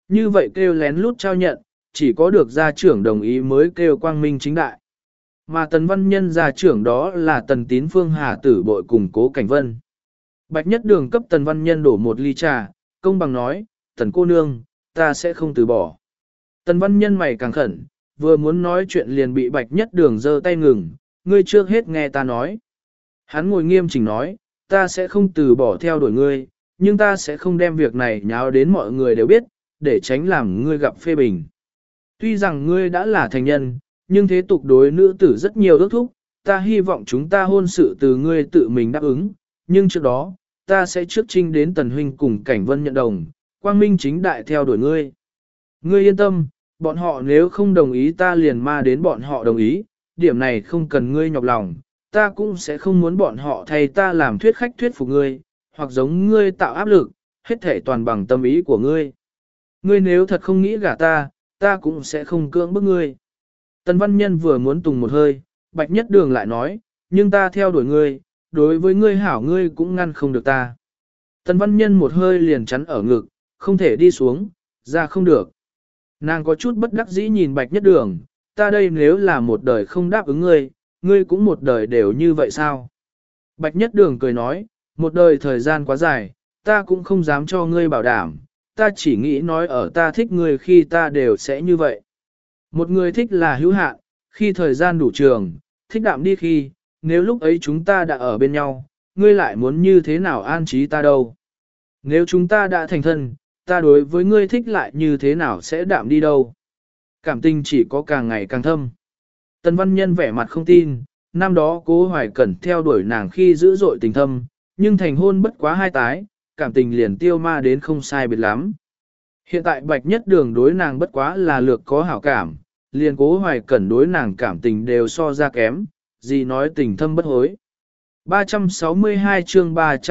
Như vậy kêu lén lút trao nhận, chỉ có được gia trưởng đồng ý mới kêu quang minh chính đại. Mà Tần Văn Nhân gia trưởng đó là Tần Tín Phương Hà Tử Bội cùng Cố Cảnh Vân. Bạch Nhất Đường cấp Tần Văn Nhân đổ một ly trà, công bằng nói, Tần cô nương, ta sẽ không từ bỏ. Tần Văn Nhân mày càng khẩn, vừa muốn nói chuyện liền bị Bạch Nhất Đường giơ tay ngừng, ngươi trước hết nghe ta nói. Hắn ngồi nghiêm chỉnh nói, ta sẽ không từ bỏ theo đuổi ngươi, nhưng ta sẽ không đem việc này nháo đến mọi người đều biết, để tránh làm ngươi gặp phê bình. Tuy rằng ngươi đã là thành nhân, nhưng thế tục đối nữ tử rất nhiều ước thúc, ta hy vọng chúng ta hôn sự từ ngươi tự mình đáp ứng, nhưng trước đó, ta sẽ trước trinh đến Tần Huynh cùng Cảnh Vân nhận đồng, quang minh chính đại theo đuổi ngươi. Ngươi yên tâm, bọn họ nếu không đồng ý ta liền ma đến bọn họ đồng ý, điểm này không cần ngươi nhọc lòng, ta cũng sẽ không muốn bọn họ thay ta làm thuyết khách thuyết phục ngươi, hoặc giống ngươi tạo áp lực, hết thể toàn bằng tâm ý của ngươi. Ngươi nếu thật không nghĩ gả ta, ta cũng sẽ không cưỡng bức ngươi. Tần Văn Nhân vừa muốn tùng một hơi, Bạch Nhất Đường lại nói, nhưng ta theo đuổi ngươi, đối với ngươi hảo ngươi cũng ngăn không được ta. Tần Văn Nhân một hơi liền chắn ở ngực, không thể đi xuống, ra không được. Nàng có chút bất đắc dĩ nhìn Bạch Nhất Đường, ta đây nếu là một đời không đáp ứng ngươi, ngươi cũng một đời đều như vậy sao? Bạch Nhất Đường cười nói, một đời thời gian quá dài, ta cũng không dám cho ngươi bảo đảm, ta chỉ nghĩ nói ở ta thích ngươi khi ta đều sẽ như vậy. Một người thích là hữu hạn, khi thời gian đủ trường, thích đạm đi khi, nếu lúc ấy chúng ta đã ở bên nhau, ngươi lại muốn như thế nào an trí ta đâu. Nếu chúng ta đã thành thân, ta đối với ngươi thích lại như thế nào sẽ đạm đi đâu. Cảm tình chỉ có càng ngày càng thâm. Tần Văn Nhân vẻ mặt không tin, năm đó Cố Hoài Cẩn theo đuổi nàng khi dữ dội tình thâm, nhưng thành hôn bất quá hai tái, cảm tình liền tiêu ma đến không sai biệt lắm. Hiện tại Bạch Nhất Đường đối nàng bất quá là lược có hảo cảm, liền Cố Hoài Cẩn đối nàng cảm tình đều so ra kém, gì nói tình thâm bất hối. 362 chương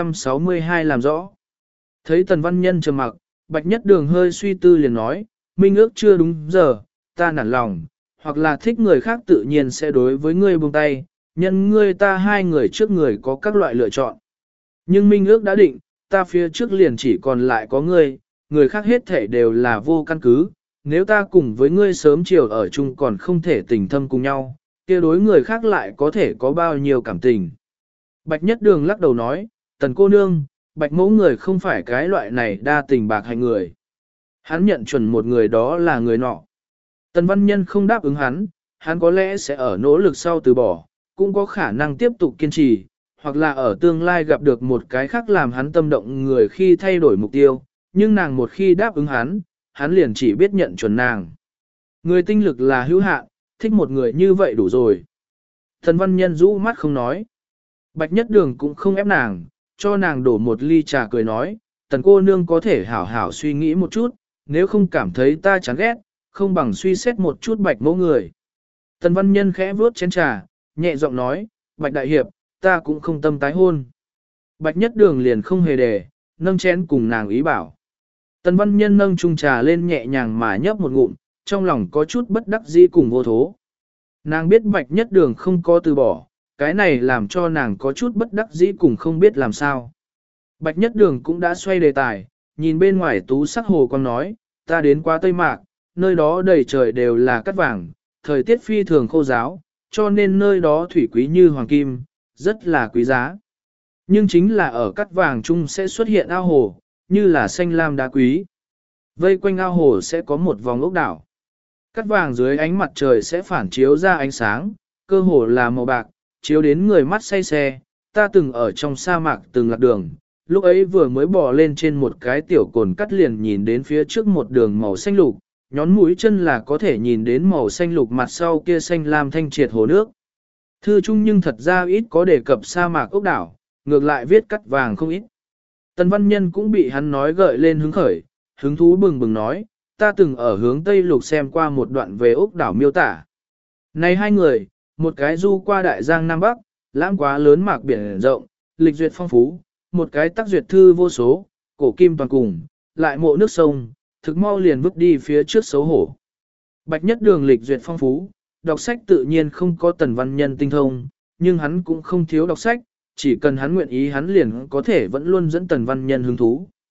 362 làm rõ. Thấy Tần Văn Nhân trầm mặc, Bạch Nhất Đường hơi suy tư liền nói, minh ước chưa đúng giờ, ta nản lòng, hoặc là thích người khác tự nhiên sẽ đối với ngươi buông tay, nhân ngươi ta hai người trước người có các loại lựa chọn. Nhưng minh ước đã định, ta phía trước liền chỉ còn lại có ngươi, người khác hết thể đều là vô căn cứ, nếu ta cùng với ngươi sớm chiều ở chung còn không thể tình thâm cùng nhau, kia đối người khác lại có thể có bao nhiêu cảm tình. Bạch Nhất Đường lắc đầu nói, Tần cô nương, Bạch mẫu người không phải cái loại này đa tình bạc hành người. Hắn nhận chuẩn một người đó là người nọ. Tần Văn Nhân không đáp ứng hắn có lẽ sẽ ở nỗ lực sau từ bỏ, cũng có khả năng tiếp tục kiên trì, hoặc là ở tương lai gặp được một cái khác làm hắn tâm động người khi thay đổi mục tiêu, nhưng nàng một khi đáp ứng hắn liền chỉ biết nhận chuẩn nàng. Người tinh lực là hữu hạn, thích một người như vậy đủ rồi. Tần Văn Nhân rũ mắt không nói. Bạch Nhất Đường cũng không ép nàng, cho nàng đổ một ly trà cười nói, Tần cô nương có thể hảo hảo suy nghĩ một chút, nếu không cảm thấy ta chán ghét, không bằng suy xét một chút Bạch mẫu người. Tần Văn Nhân khẽ vuốt chén trà, nhẹ giọng nói, Bạch đại hiệp, ta cũng không tâm tái hôn. Bạch Nhất Đường liền không hề đề, nâng chén cùng nàng ý bảo. Tần Văn Nhân nâng chung trà lên nhẹ nhàng mà nhấp một ngụm, trong lòng có chút bất đắc dĩ cùng vô thố. Nàng biết Bạch Nhất Đường không có từ bỏ, cái này làm cho nàng có chút bất đắc dĩ cùng không biết làm sao. Bạch Nhất Đường cũng đã xoay đề tài, nhìn bên ngoài tú sắc hồ quang nói, ta đến qua Tây Mạc, nơi đó đầy trời đều là cát vàng, thời tiết phi thường khô giáo, cho nên nơi đó thủy quý như hoàng kim, rất là quý giá. Nhưng chính là ở cát vàng chung sẽ xuất hiện ao hồ, như là xanh lam đá quý. Vây quanh ao hồ sẽ có một vòng ốc đảo. Cát vàng dưới ánh mặt trời sẽ phản chiếu ra ánh sáng, cơ hồ là màu bạc, chiếu đến người mắt say xe. Ta từng ở trong sa mạc từng lạc đường, lúc ấy vừa mới bò lên trên một cái tiểu cồn cắt liền nhìn đến phía trước một đường màu xanh lục, nhón mũi chân là có thể nhìn đến màu xanh lục mặt sau kia xanh lam thanh triệt hồ nước. Thư chung nhưng thật ra ít có đề cập sa mạc ốc đảo, ngược lại viết cắt vàng không ít. Tần Văn Nhân cũng bị hắn nói gợi lên hứng khởi, hứng thú bừng bừng nói, ta từng ở hướng Tây Lục xem qua một đoạn về ốc đảo miêu tả. Này hai người, một cái du qua đại giang Nam Bắc, lãng quá lớn mạc biển rộng, lịch duyệt phong phú, một cái tác duyệt thư vô số, cổ kim toàn cùng, lại mộ nước sông, thực mau liền bước đi phía trước xấu hổ. Bạch Nhất Đường lịch duyệt phong phú, đọc sách tự nhiên không có Tần Văn Nhân tinh thông, nhưng hắn cũng không thiếu đọc sách, chỉ cần hắn nguyện ý hắn liền có thể vẫn luôn dẫn Tần Văn Nhân hứng thú.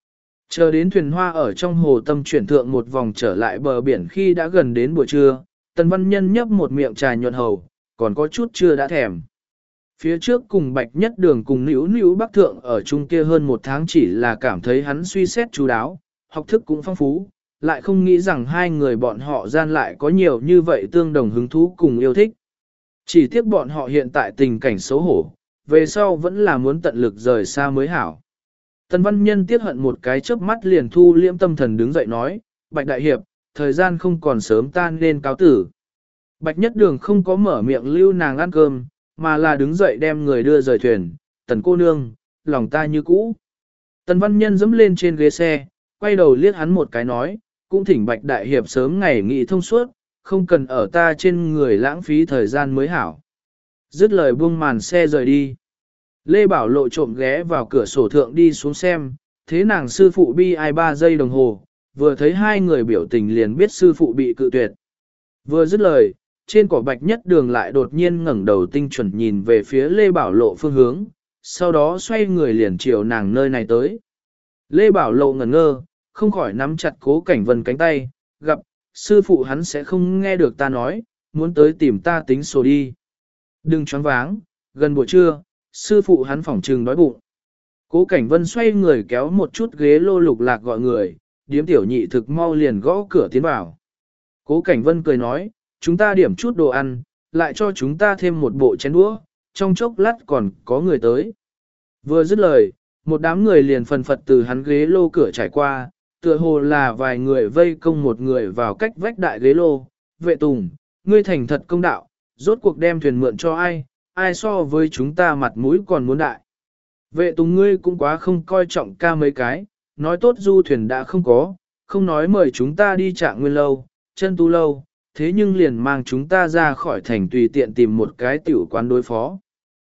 Chờ đến thuyền hoa ở trong hồ tâm chuyển thượng một vòng trở lại bờ biển khi đã gần đến buổi trưa, Tần Văn Nhân nhấp một miệng trà nhuận hầu, còn có chút chưa đã thèm. Phía trước cùng Bạch Nhất Đường cùng Nữu Nữu Bắc Thượng ở chung kia hơn một tháng chỉ là cảm thấy hắn suy xét chú đáo, học thức cũng phong phú, lại không nghĩ rằng hai người bọn họ gian lại có nhiều như vậy tương đồng hứng thú cùng yêu thích. Chỉ tiếc bọn họ hiện tại tình cảnh xấu hổ, về sau vẫn là muốn tận lực rời xa mới hảo. Tần Văn Nhân tiếc hận một cái chớp mắt liền thu liễm tâm thần đứng dậy nói, Bạch Đại Hiệp, thời gian không còn sớm tan nên cáo tử. Bạch Nhất Đường không có mở miệng lưu nàng ăn cơm, mà là đứng dậy đem người đưa rời thuyền, Tần cô nương, lòng ta như cũ. Tần Văn Nhân dẫm lên trên ghế xe, quay đầu liếc hắn một cái nói, cũng thỉnh Bạch Đại Hiệp sớm ngày nghị thông suốt, không cần ở ta trên người lãng phí thời gian mới hảo. Dứt lời buông màn xe rời đi. Lê Bảo Lộ trộm ghé vào cửa sổ thượng đi xuống xem, thế nàng sư phụ bi ai 3 giây đồng hồ, vừa thấy hai người biểu tình liền biết sư phụ bị cự tuyệt. Vừa dứt lời, trên cỏ Bạch Nhất Đường lại đột nhiên ngẩng đầu tinh chuẩn nhìn về phía Lê Bảo Lộ phương hướng, sau đó xoay người liền chiều nàng nơi này tới. Lê Bảo Lộ ngẩn ngơ, không khỏi nắm chặt Cố Cảnh Vân cánh tay, gặp, sư phụ hắn sẽ không nghe được ta nói, muốn tới tìm ta tính sổ đi. Đừng choáng váng, gần buổi trưa, sư phụ hắn phỏng trừng đói bụng. Cố Cảnh Vân xoay người kéo một chút ghế lô lục lạc gọi người, điếm tiểu nhị thực mau liền gõ cửa tiến vào. Cố Cảnh Vân cười nói, chúng ta điểm chút đồ ăn, lại cho chúng ta thêm một bộ chén đũa, trong chốc lát còn có người tới. Vừa dứt lời, một đám người liền phần phật từ hắn ghế lô cửa trải qua, tựa hồ là vài người vây công một người vào cách vách đại ghế lô. Vệ Tùng, ngươi thành thật công đạo, rốt cuộc đem thuyền mượn cho ai, ai so với chúng ta mặt mũi còn muốn đại. Vệ Tùng ngươi cũng quá không coi trọng ca mấy cái, nói tốt du thuyền đã không có, không nói mời chúng ta đi Trạng Nguyên lâu, Chân Tu lâu, thế nhưng liền mang chúng ta ra khỏi thành tùy tiện tìm một cái tiểu quán đối phó.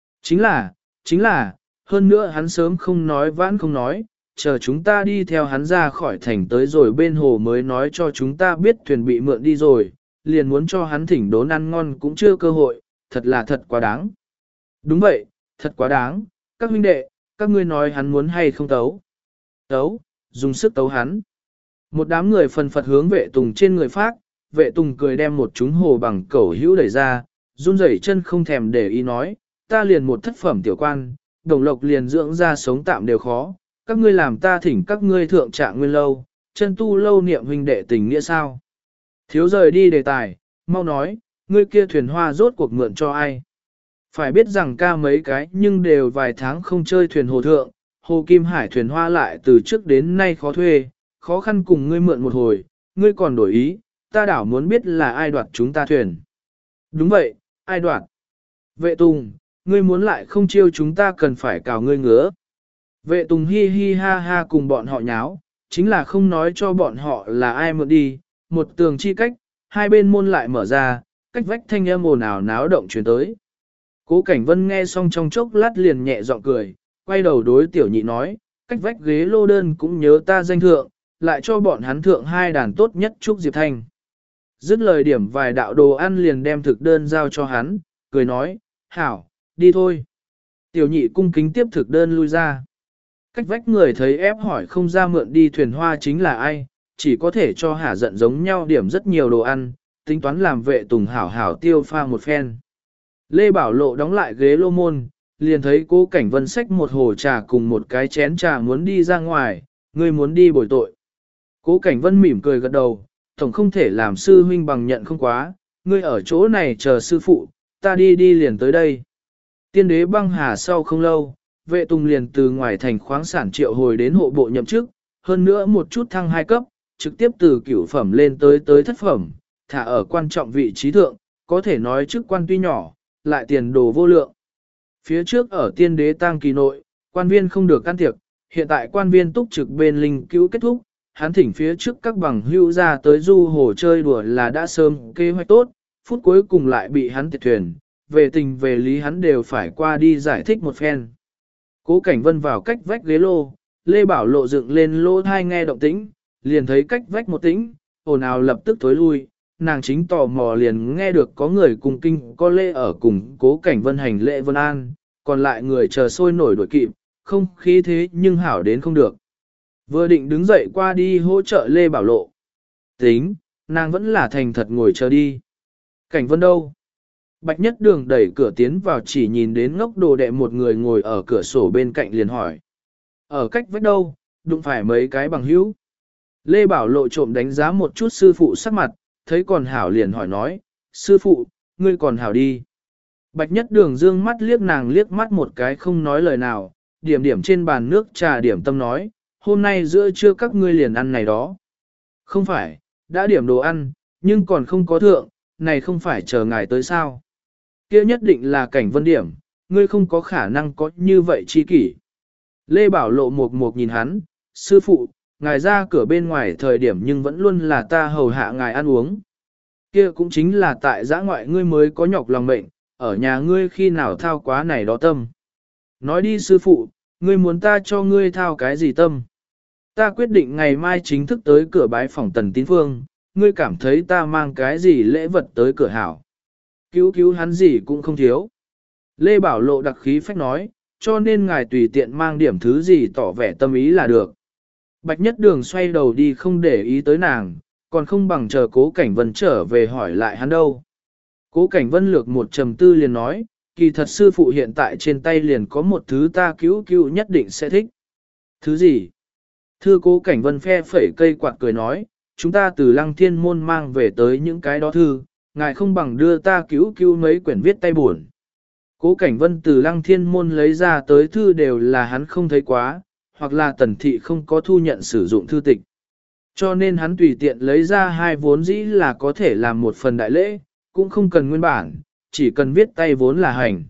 Chính là, hơn nữa hắn sớm không nói vãn không nói, chờ chúng ta đi theo hắn ra khỏi thành tới rồi bên hồ mới nói cho chúng ta biết thuyền bị mượn đi rồi, liền muốn cho hắn thỉnh đốn ăn ngon cũng chưa cơ hội, thật là thật quá đáng. Đúng vậy, thật quá đáng, các huynh đệ, các ngươi nói hắn muốn hay không tấu. Tấu, dùng sức tấu hắn. Một đám người phần phật hướng Vệ Tùng trên người phát, Vệ Tùng cười đem một chúng hồ bằng cẩu hữu đẩy ra, run rẩy chân không thèm để ý nói, ta liền một thất phẩm tiểu quan, đồng lộc liền dưỡng ra sống tạm đều khó, các ngươi làm ta thỉnh các ngươi thượng Trạng Nguyên lâu, Chân Tu lâu niệm huynh đệ tình nghĩa sao. Thiếu rời đi đề tài, mau nói, ngươi kia thuyền hoa rốt cuộc mượn cho ai. Phải biết rằng ca mấy cái nhưng đều vài tháng không chơi thuyền hồ thượng, hồ Kim Hải thuyền hoa lại từ trước đến nay khó thuê, khó khăn cùng ngươi mượn một hồi, ngươi còn đổi ý, ta đảo muốn biết là ai đoạt chúng ta thuyền. Đúng vậy, ai đoạt? Vệ Tùng, ngươi muốn lại không chiêu chúng ta cần phải cào ngươi ngứa. Vệ Tùng hi hi ha ha cùng bọn họ nháo, chính là không nói cho bọn họ là ai mượn đi, một tường chi cách, hai bên môn lại mở ra, cách vách thanh âm ồn ào náo động chuyển tới. Cố Cảnh Vân nghe xong trong chốc lát liền nhẹ giọng cười, quay đầu đối tiểu nhị nói, cách vách ghế lô đơn cũng nhớ ta danh thượng, lại cho bọn hắn thượng hai đàn tốt nhất Trúc Diệp Thanh. Dứt lời điểm vài đạo đồ ăn liền đem thực đơn giao cho hắn, cười nói, hảo, đi thôi. Tiểu nhị cung kính tiếp thực đơn lui ra. Cách vách người thấy ép hỏi không ra mượn đi thuyền hoa chính là ai, chỉ có thể cho hả giận giống nhau điểm rất nhiều đồ ăn, tính toán làm Vệ Tùng hảo hảo tiêu pha một phen. Lê Bảo Lộ đóng lại ghế lô môn, liền thấy Cố Cảnh Vân xách một hồ trà cùng một cái chén trà muốn đi ra ngoài, ngươi muốn đi bồi tội. Cố Cảnh Vân mỉm cười gật đầu, tổng không thể làm sư huynh bằng nhận không quá, ngươi ở chỗ này chờ sư phụ, ta đi liền tới đây. Tiên đế băng hà sau không lâu, Vệ Tùng liền từ ngoài thành khoáng sản triệu hồi đến hộ bộ nhậm chức, hơn nữa một chút thăng 2 cấp, trực tiếp từ cửu phẩm lên tới thất phẩm, thả ở quan trọng vị trí thượng, có thể nói chức quan tuy nhỏ, lại tiền đồ vô lượng. Phía trước ở tiên đế tang kỳ nội, quan viên không được can thiệp, hiện tại quan viên túc trực bên linh cứu kết thúc, hắn thỉnh phía trước các bằng hữu ra tới du hồ chơi đùa là đã sớm kế hoạch tốt, phút cuối cùng lại bị hắn tiệt thuyền, về tình về lý hắn đều phải qua đi giải thích một phen. Cố Cảnh Vân vào cách vách ghế lô, Lê Bảo Lộ dựng lên lô thai nghe động tĩnh, liền thấy cách vách một tĩnh, ồn ào lập tức tối lui, nàng chính tò mò liền nghe được có người cùng kinh có lễ ở cùng Cố Cảnh Vân hành lễ vân an, còn lại người chờ sôi nổi đuổi kịp, không khí thế nhưng hảo đến không được. Vừa định đứng dậy qua đi hỗ trợ Lê Bảo Lộ. Tính, nàng vẫn là thành thật ngồi chờ đi. Cảnh Vân đâu? Bạch Nhất Đường đẩy cửa tiến vào chỉ nhìn đến ngốc đồ đệ một người ngồi ở cửa sổ bên cạnh liền hỏi. Ở cách vách đâu, đụng phải mấy cái bằng hữu. Lê Bảo Lộ trộm đánh giá một chút sư phụ sắc mặt, thấy còn hảo liền hỏi nói, sư phụ, ngươi còn hảo đi. Bạch Nhất Đường dương mắt liếc nàng liếc mắt một cái không nói lời nào, điểm điểm trên bàn nước trà điểm tâm nói, hôm nay giữa trưa các ngươi liền ăn này đó. Không phải, đã điểm đồ ăn, nhưng còn không có thượng, này không phải chờ ngài tới sao. Kia nhất định là Cảnh Vân điểm, ngươi không có khả năng có như vậy chi kỷ. Lê Bảo Lộ một nhìn hắn, sư phụ, ngài ra cửa bên ngoài thời điểm nhưng vẫn luôn là ta hầu hạ ngài ăn uống. Kia cũng chính là tại giã ngoại ngươi mới có nhọc lòng mệnh, ở nhà ngươi khi nào thao quá này đó tâm. Nói đi sư phụ, ngươi muốn ta cho ngươi thao cái gì tâm? Ta quyết định ngày mai chính thức tới cửa bái phòng Tần Tín Phương, ngươi cảm thấy ta mang cái gì lễ vật tới cửa hảo. Cứu hắn gì cũng không thiếu. Lê Bảo Lộ đặc khí phách nói, cho nên ngài tùy tiện mang điểm thứ gì tỏ vẻ tâm ý là được. Bạch Nhất Đường xoay đầu đi không để ý tới nàng, còn không bằng chờ Cố Cảnh Vân trở về hỏi lại hắn đâu. Cố Cảnh Vân lược một trầm tư liền nói, kỳ thật sư phụ hiện tại trên tay liền có một thứ ta cứu nhất định sẽ thích. Thứ gì? Thưa Cố Cảnh Vân phe phẩy cây quạt cười nói, chúng ta từ Lăng Thiên Môn mang về tới những cái đó thư, ngài không bằng đưa ta cứu mấy quyển viết tay buồn. Cố Cảnh Vân từ Lăng Thiên Môn lấy ra tới thư đều là hắn không thấy quá, hoặc là Tần Thị không có thu nhận sử dụng thư tịch. Cho nên hắn tùy tiện lấy ra hai vốn dĩ là có thể làm một phần đại lễ, cũng không cần nguyên bản, chỉ cần viết tay vốn là hành.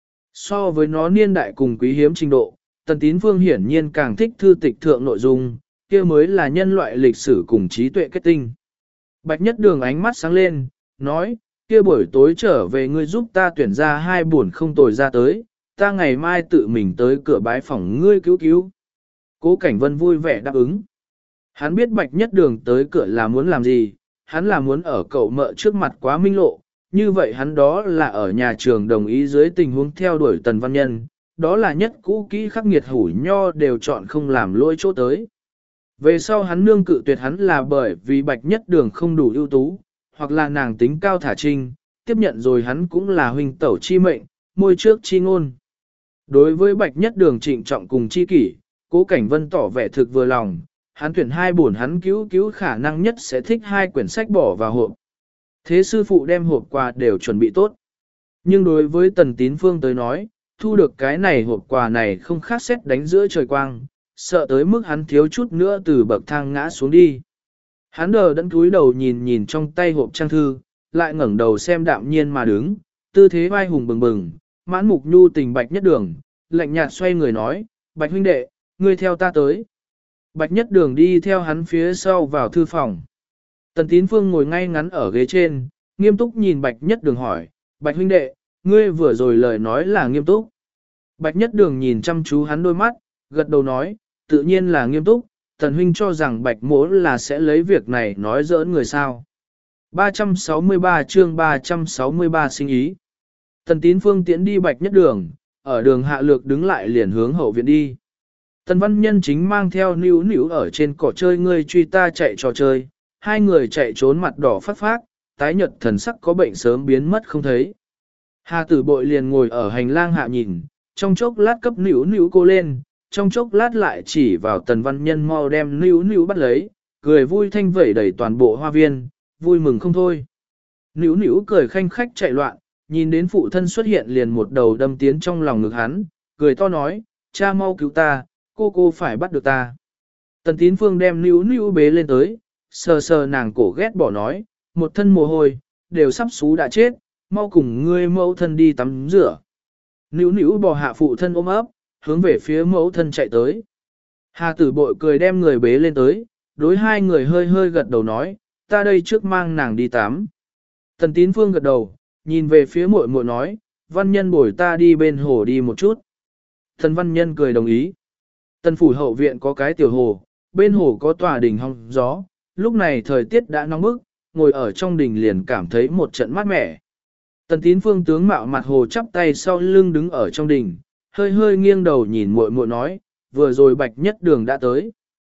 So với nó niên đại cùng quý hiếm trình độ, Tần Tín Phương hiển nhiên càng thích thư tịch thượng nội dung, kia mới là nhân loại lịch sử cùng trí tuệ kết tinh. Bạch Nhất Đường ánh mắt sáng lên, nói, kia buổi tối trở về ngươi giúp ta tuyển ra hai buồn không tồi ra tới, ta ngày mai tự mình tới cửa bái phòng ngươi cứu. Cố Cảnh Vân vui vẻ đáp ứng. Hắn biết Bạch Nhất Đường tới cửa là muốn làm gì, hắn là muốn ở cậu mợ trước mặt quá minh lộ, như vậy hắn đó là ở nhà trường đồng ý dưới tình huống theo đuổi Tần Văn Nhân, đó là nhất cũ kỹ khắc nghiệt hủ nho đều chọn không làm lỗi chỗ tới. Về sau hắn nương cự tuyệt hắn là bởi vì Bạch Nhất Đường không đủ ưu tú, hoặc là nàng tính cao thả trinh, tiếp nhận rồi hắn cũng là huynh tẩu chi mệnh, môi trước chi ngôn. Đối với Bạch Nhất Đường trịnh trọng cùng chi kỷ, Cố Cảnh Vân tỏ vẻ thực vừa lòng, hắn tuyển hai buồn hắn cứu khả năng nhất sẽ thích hai quyển sách bỏ vào hộp. Thế sư phụ đem hộp quà đều chuẩn bị tốt. Nhưng đối với Tần Tín Phương tới nói, thu được cái này hộp quà này không khác xét đánh giữa trời quang, sợ tới mức hắn thiếu chút nữa từ bậc thang ngã xuống đi. Hắn đờ đẫn cúi đầu nhìn trong tay hộp trang thư, lại ngẩng đầu xem đạm nhiên mà đứng, tư thế vai hùng bừng bừng, mãn mục nhu tình Bạch Nhất Đường, lạnh nhạt xoay người nói, Bạch huynh đệ, ngươi theo ta tới. Bạch Nhất Đường đi theo hắn phía sau vào thư phòng. Tần Tín Phương ngồi ngay ngắn ở ghế trên, nghiêm túc nhìn Bạch Nhất Đường hỏi, Bạch huynh đệ, ngươi vừa rồi lời nói là nghiêm túc. Bạch Nhất Đường nhìn chăm chú hắn đôi mắt, gật đầu nói, tự nhiên là nghiêm túc, Tần huynh cho rằng Bạch mỗ là sẽ lấy việc này nói giỡn người sao. 363 chương 363 sinh ý. Tần Tín Phương tiễn đi Bạch Nhất Đường, ở đường hạ lược đứng lại liền hướng hậu viện đi. Tần Văn Nhân chính mang theo níu ở trên cỏ chơi ngươi truy ta chạy trò chơi, hai người chạy trốn mặt đỏ phát phát, tái nhợt thần sắc có bệnh sớm biến mất không thấy. Hà Tử Bội liền ngồi ở hành lang hạ nhìn, trong chốc lát cấp níu cô lên, trong chốc lát lại chỉ vào Tần Văn Nhân mau đem níu bắt lấy, cười vui thanh vẩy đầy toàn bộ hoa viên, vui mừng không thôi. Níu cười khanh khách chạy loạn, nhìn đến phụ thân xuất hiện liền một đầu đâm tiến trong lòng ngực hắn, cười to nói, cha mau cứu ta, cô phải bắt được ta. Tần Tín Phương đem níu bế lên tới, sờ nàng cổ ghét bỏ nói, một thân mồ hôi, đều sắp xú đã chết, mau cùng ngươi mẫu thân đi tắm rửa. Níu bò hạ phụ thân ôm ấp, hướng về phía mẫu thân chạy tới. Hà Tử Bội cười đem người bế lên tới, đối hai người hơi gật đầu nói, ta đây trước mang nàng đi tắm. Tần Tín Phương gật đầu, nhìn về phía muội muội nói, Văn Nhân bồi ta đi bên hồ đi một chút. Tần Văn Nhân cười đồng ý. Tần phủ hậu viện có cái tiểu hồ, bên hồ có tòa đình hong gió, lúc này thời tiết đã nóng bức, ngồi ở trong đình liền cảm thấy một trận mát mẻ. Tần Tín Phương tướng mạo mặt hồ chắp tay sau lưng đứng ở trong đình, hơi nghiêng đầu nhìn muội muội nói, vừa rồi Bạch Nhất Đường đã tới.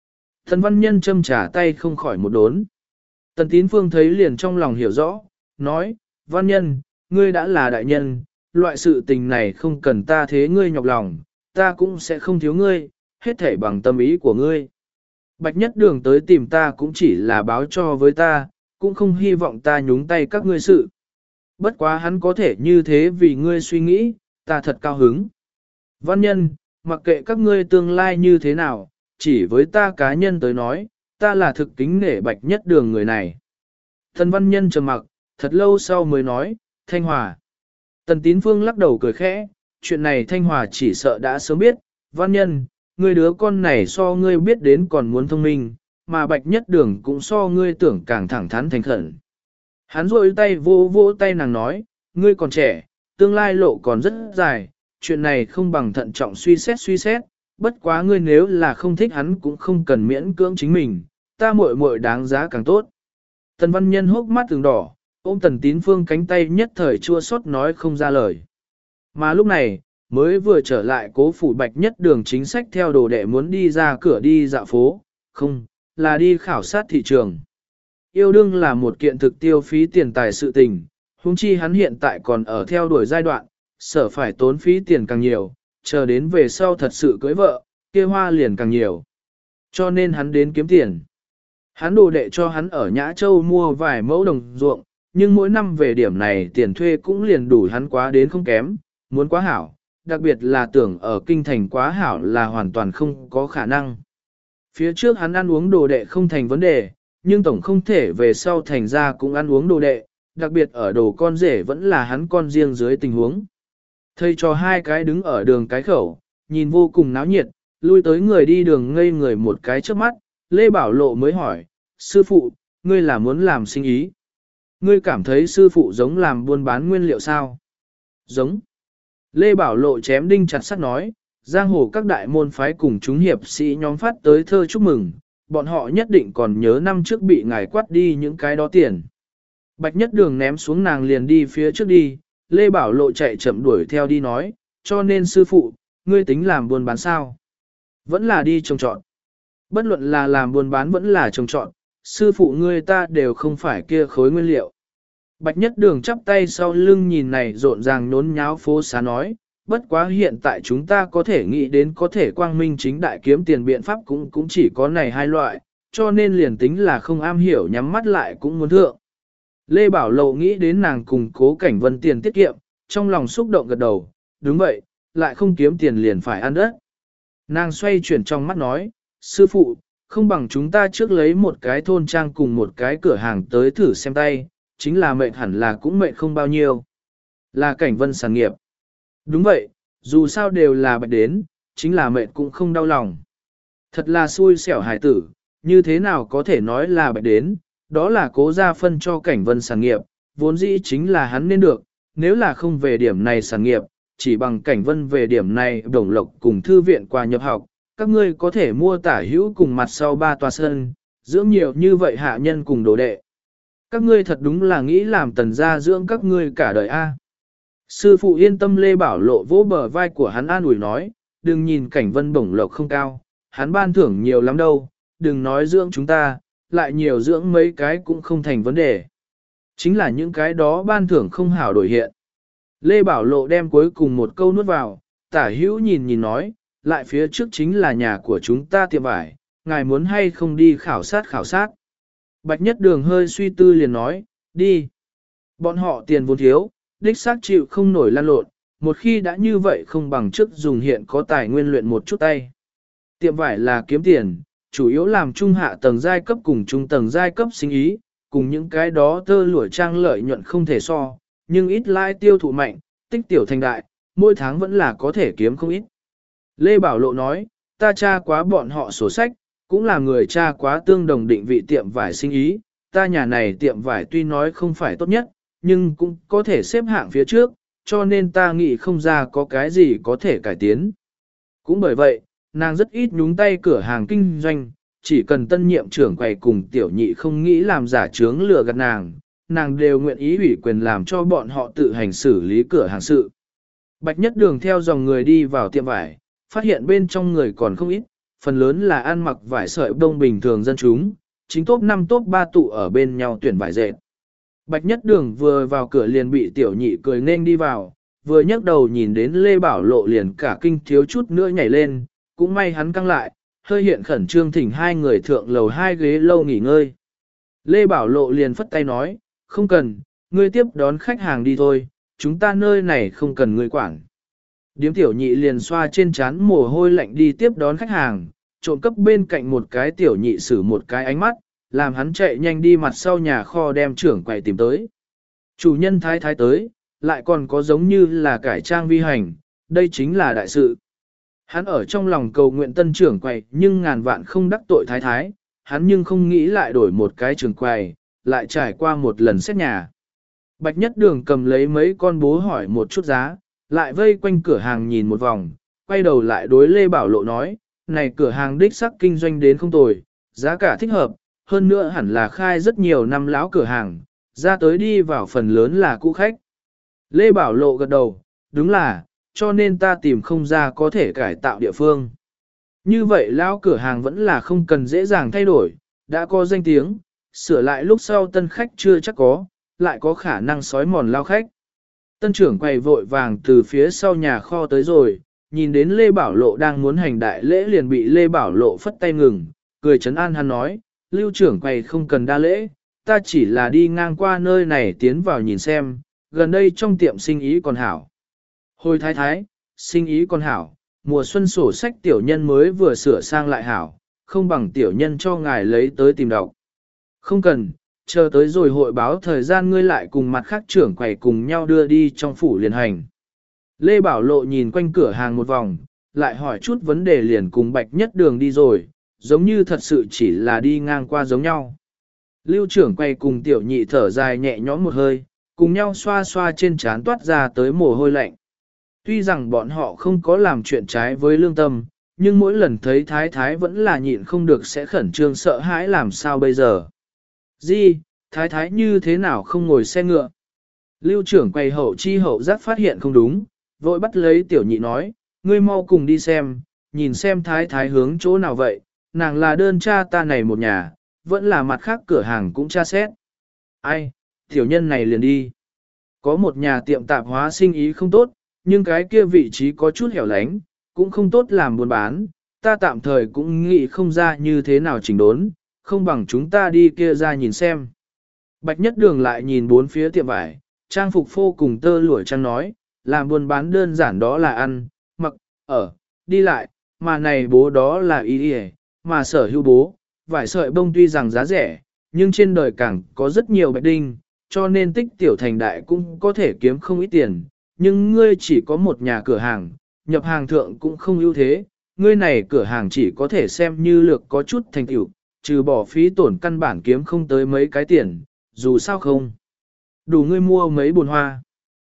Tần văn nhân châm trả tay không khỏi một đốn. Tần tín phương thấy liền trong lòng hiểu rõ, nói, văn nhân, ngươi đã là đại nhân, loại sự tình này không cần ta thế ngươi nhọc lòng, ta cũng sẽ không thiếu ngươi, hết thể bằng tâm ý của ngươi. Bạch nhất đường tới tìm ta cũng chỉ là báo cho với ta, cũng không hy vọng ta nhúng tay các ngươi sự. Bất quá hắn có thể như thế vì ngươi suy nghĩ, ta thật cao hứng. Văn nhân, mặc kệ các ngươi tương lai như thế nào, chỉ với ta cá nhân tới nói, ta là thực kính nể bạch nhất đường người này. Tần văn nhân trầm mặc, thật lâu sau mới nói, Thanh Hòa. Tần tín phương lắc đầu cười khẽ, chuyện này Thanh Hòa chỉ sợ đã sớm biết, văn nhân, ngươi đứa con này so ngươi biết đến còn muốn thông minh, mà bạch nhất đường cũng so ngươi tưởng càng thẳng thắn thành khẩn. Hắn rôi tay vô vô tay nàng nói, ngươi còn trẻ, tương lai lộ còn rất dài, chuyện này không bằng thận trọng suy xét, bất quá ngươi nếu là không thích hắn cũng không cần miễn cưỡng chính mình, ta muội muội đáng giá càng tốt. Tần văn nhân hốc mắt từng đỏ, ôm tần tín phương cánh tay nhất thời chua xót nói không ra lời. Mà lúc này, mới vừa trở lại cố phủ bạch nhất đường chính sách theo đồ đệ muốn đi ra cửa đi dạo phố, không, là đi khảo sát thị trường. Yêu đương là một kiện thực tiêu phí tiền tài sự tình, huống chi hắn hiện tại còn ở theo đuổi giai đoạn, sợ phải tốn phí tiền càng nhiều, chờ đến về sau thật sự cưới vợ, kia hoa liền càng nhiều. Cho nên hắn đến kiếm tiền. Hắn đồ đệ cho hắn ở Nhã Châu mua vài mẫu đồng ruộng, nhưng mỗi năm về điểm này tiền thuê cũng liền đủ hắn quá đến không kém, muốn quá hảo, đặc biệt là tưởng ở kinh thành quá hảo là hoàn toàn không có khả năng. Phía trước hắn ăn uống đồ đệ không thành vấn đề, nhưng tổng không thể về sau thành ra cũng ăn uống đồ đệ, đặc biệt ở đồ con rể vẫn là hắn con riêng dưới tình huống. Thầy cho hai cái đứng ở đường cái khẩu, nhìn vô cùng náo nhiệt, lui tới người đi đường ngây người một cái trước mắt, Lê Bảo Lộ mới hỏi, sư phụ, ngươi là muốn làm sinh ý? Ngươi cảm thấy sư phụ giống làm buôn bán nguyên liệu sao? Giống. Lê Bảo Lộ chém đinh chặt sắt nói, giang hồ các đại môn phái cùng chúng hiệp sĩ nhóm phát tới thơ chúc mừng, bọn họ nhất định còn nhớ năm trước bị ngài quát đi những cái đó tiền. Bạch Nhất Đường ném xuống nàng liền đi phía trước đi, Lê Bảo Lộ chạy chậm đuổi theo đi nói, cho nên sư phụ, ngươi tính làm buôn bán sao? Vẫn là đi trồng trọt. Bất luận là làm buôn bán vẫn là trồng trọt, sư phụ ngươi ta đều không phải kia khối nguyên liệu. Bạch Nhất Đường chắp tay sau lưng nhìn này rộn ràng nhốn nháo phố xá nói, bất quá hiện tại chúng ta có thể nghĩ đến có thể quang minh chính đại kiếm tiền biện pháp cũng chỉ có này hai loại, cho nên liền tính là không am hiểu nhắm mắt lại cũng muốn thượng. Lê Bảo Lộ nghĩ đến nàng cùng Cố Cảnh Vân tiền tiết kiệm, trong lòng xúc động gật đầu, đúng vậy, lại không kiếm tiền liền phải ăn đất. Nàng xoay chuyển trong mắt nói, sư phụ, không bằng chúng ta trước lấy một cái thôn trang cùng một cái cửa hàng tới thử xem tay, chính là mệnh hẳn là cũng mệnh không bao nhiêu. Là Cảnh Vân sản nghiệp. Đúng vậy, dù sao đều là bạch đến, chính là mệnh cũng không đau lòng. Thật là xui xẻo hải tử, như thế nào có thể nói là bạch đến, đó là Cố gia phân cho Cảnh Vân sản nghiệp, vốn dĩ chính là hắn nên được, nếu là không về điểm này sản nghiệp, chỉ bằng Cảnh Vân về điểm này đồng lộc cùng thư viện quà nhập học, các ngươi có thể mua tả hữu cùng mặt sau 3 tòa sân, dưỡng nhiều như vậy hạ nhân cùng đồ đệ. Các ngươi thật đúng là nghĩ làm Tần gia dưỡng các ngươi cả đời a. Sư phụ yên tâm. Lê Bảo Lộ vỗ bờ vai của hắn an ủi nói, đừng nhìn Cảnh Vân bổng lộc không cao, hắn ban thưởng nhiều lắm đâu, đừng nói dưỡng chúng ta, lại nhiều dưỡng mấy cái cũng không thành vấn đề. Chính là những cái đó ban thưởng không hảo đổi hiện. Lê Bảo Lộ đem cuối cùng một câu nuốt vào, tả hữu nhìn nói, lại phía trước chính là nhà của chúng ta tiệm vải, ngài muốn hay không đi khảo sát. Bạch Nhất Đường hơi suy tư liền nói, đi. Bọn họ tiền vốn thiếu, đích xác chịu không nổi lan lộn, một khi đã như vậy không bằng trước dùng hiện có tài nguyên luyện một chút tay. Tiệm vải là kiếm tiền, chủ yếu làm trung hạ tầng giai cấp cùng trung tầng giai cấp sinh ý, cùng những cái đó tơ lụa trang lợi nhuận không thể so, nhưng ít lãi tiêu thụ mạnh, tích tiểu thành đại, mỗi tháng vẫn là có thể kiếm không ít. Lê Bảo Lộ nói, ta tra quá bọn họ sổ sách, cũng là người tra quá tương đồng định vị tiệm vải sinh ý, ta nhà này tiệm vải tuy nói không phải tốt nhất, nhưng cũng có thể xếp hạng phía trước, cho nên ta nghĩ không ra có cái gì có thể cải tiến. Cũng bởi vậy, nàng rất ít nhúng tay cửa hàng kinh doanh, chỉ cần tân nhiệm trưởng quầy cùng tiểu nhị không nghĩ làm giả trướng lừa gạt nàng đều nguyện ý ủy quyền làm cho bọn họ tự hành xử lý cửa hàng sự. Bạch Nhất Đường theo dòng người đi vào tiệm vải, phát hiện bên trong người còn không ít, phần lớn là ăn mặc vải sợi bông bình thường dân chúng, chính top 5 top 3 tụ ở bên nhau tuyển vải dệt. Bạch Nhất Đường vừa vào cửa liền bị tiểu nhị cười nên đi vào, vừa nhấc đầu nhìn đến Lê Bảo Lộ liền cả kinh thiếu chút nữa nhảy lên, cũng may hắn căng lại, hơi hiện khẩn trương thỉnh hai người thượng lầu 2 ghế lâu nghỉ ngơi. Lê Bảo Lộ liền phất tay nói, không cần, ngươi tiếp đón khách hàng đi thôi, chúng ta nơi này không cần ngươi quản. Điếm tiểu nhị liền xoa trên trán mồ hôi lạnh đi tiếp đón khách hàng, trộn cấp bên cạnh một cái tiểu nhị sử một cái ánh mắt, làm hắn chạy nhanh đi mặt sau nhà kho đem trưởng quầy tìm tới. Chủ nhân thái thái tới, lại còn có giống như là cải trang vi hành, đây chính là đại sự. Hắn ở trong lòng cầu nguyện tân trưởng quầy nhưng ngàn vạn không đắc tội thái thái, hắn nhưng không nghĩ lại đổi một cái trưởng quầy, lại trải qua một lần xét nhà. Bạch Nhất Đường cầm lấy mấy con bố hỏi một chút giá, lại vây quanh cửa hàng nhìn một vòng, quay đầu lại đối Lê Bảo Lộ nói, này cửa hàng đích sắc kinh doanh đến không tồi, giá cả thích hợp, hơn nữa hẳn là khai rất nhiều năm lão cửa hàng, ra tới đi vào phần lớn là cũ khách. Lê Bảo Lộ gật đầu, đúng là, cho nên ta tìm không ra có thể cải tạo địa phương. Như vậy lão cửa hàng vẫn là không cần dễ dàng thay đổi, đã có danh tiếng, sửa lại lúc sau tân khách chưa chắc có, lại có khả năng sói mòn lao khách. Tân trưởng quầy vội vàng từ phía sau nhà kho tới rồi, nhìn đến Lê Bảo Lộ đang muốn hành đại lễ liền bị Lê Bảo Lộ phất tay ngừng, cười trấn an hắn nói, Lưu trưởng quầy không cần đa lễ, ta chỉ là đi ngang qua nơi này tiến vào nhìn xem, gần đây trong tiệm sinh ý còn hảo. Hồi thái thái, sinh ý còn hảo, mùa xuân sổ sách tiểu nhân mới vừa sửa sang lại hảo, không bằng tiểu nhân cho ngài lấy tới tìm đọc. Không cần, chờ tới rồi hội báo thời gian ngươi lại cùng mặt khác trưởng quầy cùng nhau đưa đi trong phủ liền hành. Lê Bảo Lộ nhìn quanh cửa hàng một vòng, lại hỏi chút vấn đề liền cùng Bạch Nhất Đường đi rồi, giống như thật sự chỉ là đi ngang qua giống nhau. Lưu trưởng quay cùng tiểu nhị thở dài nhẹ nhõm một hơi, cùng nhau xoa xoa trên trán toát ra tới mồ hôi lạnh. Tuy rằng bọn họ không có làm chuyện trái với lương tâm, nhưng mỗi lần thấy thái thái vẫn là nhịn không được sẽ khẩn trương sợ hãi làm sao bây giờ. Di, thái thái như thế nào không ngồi xe ngựa? Lưu trưởng quay hậu chi hậu giác phát hiện không đúng, vội bắt lấy tiểu nhị nói, ngươi mau cùng đi xem, nhìn xem thái thái hướng chỗ nào vậy, nàng là đơn cha ta này một nhà, vẫn là mặt khác cửa hàng cũng tra xét. Ai, tiểu nhân này liền đi. Có một nhà tiệm tạp hóa sinh ý không tốt, nhưng cái kia vị trí có chút hẻo lánh, cũng không tốt làm buôn bán, ta tạm thời cũng nghĩ không ra như thế nào chỉnh đốn, không bằng chúng ta đi kia ra nhìn xem. Bạch Nhất Đường lại nhìn bốn phía tiệm vải, trang phục phô cùng tơ lụa trang nói, làm buôn bán đơn giản đó là ăn, mặc, ở, đi lại, mà này bố đó là y mà sở hữu bố, vải sợi bông tuy rằng giá rẻ, nhưng trên đời càng có rất nhiều bạch đinh, cho nên tích tiểu thành đại cũng có thể kiếm không ít tiền, nhưng ngươi chỉ có một nhà cửa hàng, nhập hàng thượng cũng không ưu thế, ngươi này cửa hàng chỉ có thể xem như lược có chút thành tựu, trừ bỏ phí tổn căn bản kiếm không tới mấy cái tiền, dù sao không. Đủ ngươi mua mấy bồn hoa.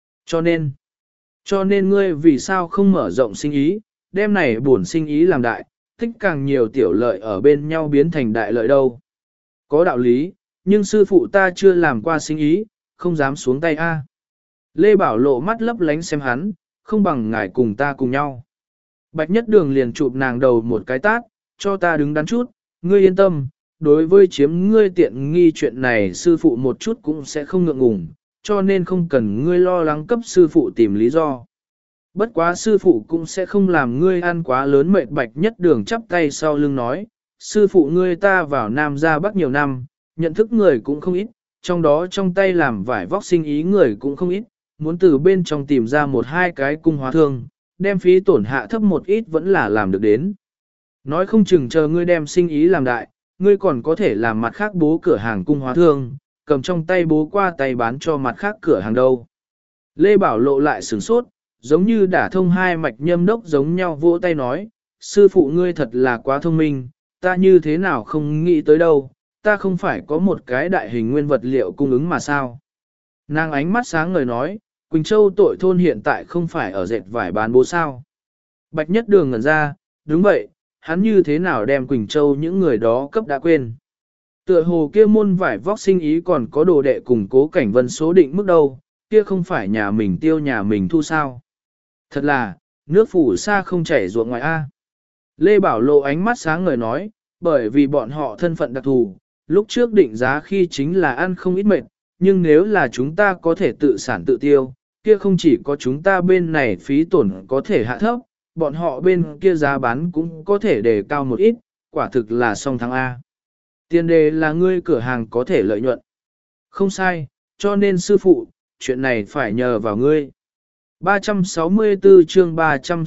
Cho nên ngươi vì sao không mở rộng sinh ý, đem này buồn sinh ý làm đại, thích càng nhiều tiểu lợi ở bên nhau biến thành đại lợi đâu. Có đạo lý, nhưng sư phụ ta chưa làm qua sinh ý, không dám xuống tay a. Lê Bảo Lộ mắt lấp lánh xem hắn, không bằng ngài cùng ta cùng nhau. Bạch Nhất Đường liền chụp nàng đầu một cái tát, cho ta đứng đắn chút, ngươi yên tâm, đối với chiếm ngươi tiện nghi chuyện này sư phụ một chút cũng sẽ không ngượng ngùng, cho nên không cần ngươi lo lắng cấp sư phụ tìm lý do. Bất quá sư phụ cũng sẽ không làm ngươi ăn quá lớn mệt. Bạch Nhất Đường chắp tay sau lưng nói, sư phụ ngươi ta vào Nam ra Bắc nhiều năm, nhận thức người cũng không ít, trong đó trong tay làm vải vóc sinh ý người cũng không ít, muốn từ bên trong tìm ra một hai cái cung hóa thương, đem phí tổn hạ thấp một ít vẫn là làm được đến. Nói không chừng chờ ngươi đem sinh ý làm đại, ngươi còn có thể làm mặt khác bố cửa hàng cung hóa thương, cầm trong tay bố qua tay bán cho mặt khác cửa hàng đâu. Lê Bảo Lộ lại sửng sốt, giống như đả thông hai mạch nhâm đốc giống nhau vỗ tay nói, sư phụ ngươi thật là quá thông minh, ta như thế nào không nghĩ tới đâu, ta không phải có một cái đại hình nguyên vật liệu cung ứng mà sao. Nàng ánh mắt sáng ngời nói, Quỳnh Châu tội thôn hiện tại không phải ở dệt vải bán bố sao. Bạch Nhất Đường ngẩn ra, đúng vậy, hắn như thế nào đem Quỳnh Châu những người đó cấp đã quên. Tựa hồ kia môn vải vóc sinh ý còn có đồ đệ cùng Cố Cảnh Vân số định mức đâu, kia không phải nhà mình tiêu nhà mình thu sao. Thật là, nước phủ xa không chảy ruộng ngoài A. Lê Bảo Lộ ánh mắt sáng ngời nói, bởi vì bọn họ thân phận đặc thù, lúc trước định giá khi chính là ăn không ít mệt, nhưng nếu là chúng ta có thể tự sản tự tiêu, kia không chỉ có chúng ta bên này phí tổn có thể hạ thấp, bọn họ bên kia giá bán cũng có thể đề cao một ít, quả thực là song thắng A. Tiền đề là ngươi cửa hàng có thể lợi nhuận. Không sai, cho nên sư phụ, chuyện này phải nhờ vào ngươi. 364 chương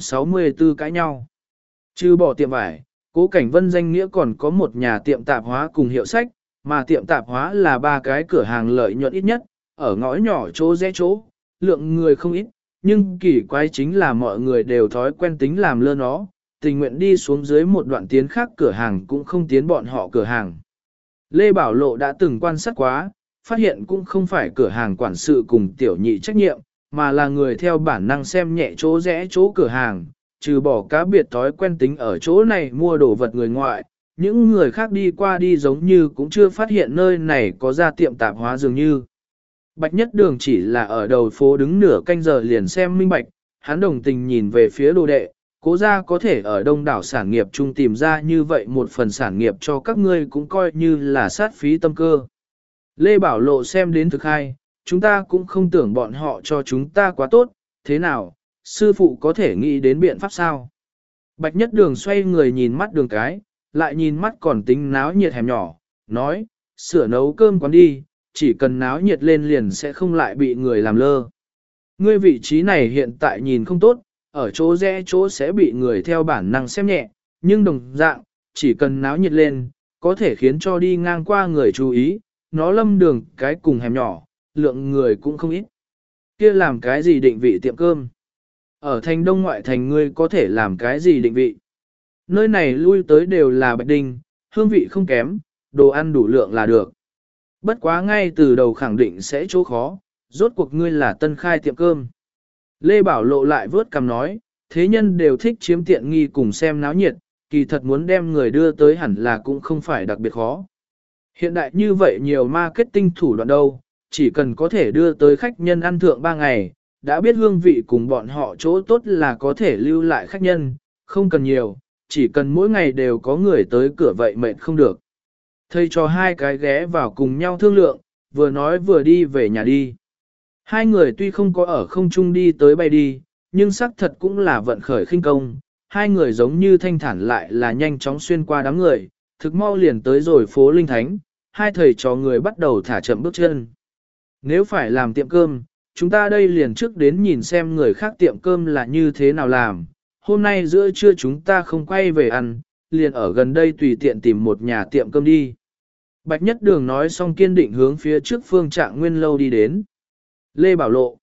364 cãi nhau. Trừ bỏ tiệm vải, Cố Cảnh Vân danh nghĩa còn có một nhà tiệm tạp hóa cùng hiệu sách, mà tiệm tạp hóa là 3 cái cửa hàng lợi nhuận ít nhất, ở ngõ nhỏ chỗ rẽ chỗ, lượng người không ít, nhưng kỳ quái chính là mọi người đều thói quen tính làm lơ nó, tình nguyện đi xuống dưới một đoạn tiến khác cửa hàng cũng không tiến bọn họ cửa hàng. Lê Bảo Lộ đã từng quan sát quá, phát hiện cũng không phải cửa hàng quản sự cùng tiểu nhị trách nhiệm, mà là người theo bản năng xem nhẹ chỗ rẽ chỗ cửa hàng, trừ bỏ cá biệt thói quen tính ở chỗ này mua đồ vật người ngoại, những người khác đi qua đi giống như cũng chưa phát hiện nơi này có ra tiệm tạp hóa dường như. Bạch Nhất Đường chỉ là ở đầu phố đứng nửa canh giờ liền xem minh bạch, hắn đồng tình nhìn về phía đồ đệ, Cố gia có thể ở đông đảo sản nghiệp chung tìm ra như vậy một phần sản nghiệp cho các ngươi cũng coi như là sát phí tâm cơ. Lê Bảo Lộ xem đến thực hay, chúng ta cũng không tưởng bọn họ cho chúng ta quá tốt, thế nào, sư phụ có thể nghĩ đến biện pháp sao? Bạch Nhất Đường xoay người nhìn mắt Đường cái, lại nhìn mắt còn tính náo nhiệt hẻm nhỏ, nói, sửa nấu cơm quán đi, chỉ cần náo nhiệt lên liền sẽ không lại bị người làm lơ. Ngươi vị trí này hiện tại nhìn không tốt, ở chỗ rẽ chỗ sẽ bị người theo bản năng xem nhẹ, nhưng đồng dạng, chỉ cần náo nhiệt lên, có thể khiến cho đi ngang qua người chú ý, nó lâm đường cái cùng hẻm nhỏ, lượng người cũng không ít. Kia làm cái gì định vị tiệm cơm? Ở thành đông ngoại thành ngươi có thể làm cái gì định vị? Nơi này lui tới đều là bạch đinh, hương vị không kém, đồ ăn đủ lượng là được. Bất quá ngay từ đầu khẳng định sẽ chỗ khó, rốt cuộc ngươi là tân khai tiệm cơm. Lê Bảo Lộ lại vớt cằm nói, thế nhân đều thích chiếm tiện nghi cùng xem náo nhiệt, kỳ thật muốn đem người đưa tới hẳn là cũng không phải đặc biệt khó. Hiện đại như vậy nhiều marketing thủ đoạn đâu, chỉ cần có thể đưa tới khách nhân ăn thượng 3 ngày, đã biết hương vị cùng bọn họ chỗ tốt là có thể lưu lại khách nhân, không cần nhiều, chỉ cần mỗi ngày đều có người tới cửa vậy mệt không được. Thầy cho hai cái ghé vào cùng nhau thương lượng, vừa nói vừa đi về nhà đi. Hai người tuy không có ở không trung đi tới bay đi, nhưng xác thật cũng là vận khởi khinh công. Hai người giống như thanh thản lại là nhanh chóng xuyên qua đám người, thực mau liền tới rồi phố Linh Thánh, hai thầy trò người bắt đầu thả chậm bước chân. Nếu phải làm tiệm cơm, chúng ta đây liền trước đến nhìn xem người khác tiệm cơm là như thế nào làm. Hôm nay giữa trưa chúng ta không quay về ăn, liền ở gần đây tùy tiện tìm một nhà tiệm cơm đi. Bạch Nhất Đường nói xong kiên định hướng phía trước Phương Trạng Nguyên lâu đi đến. Lê Bảo Lộ,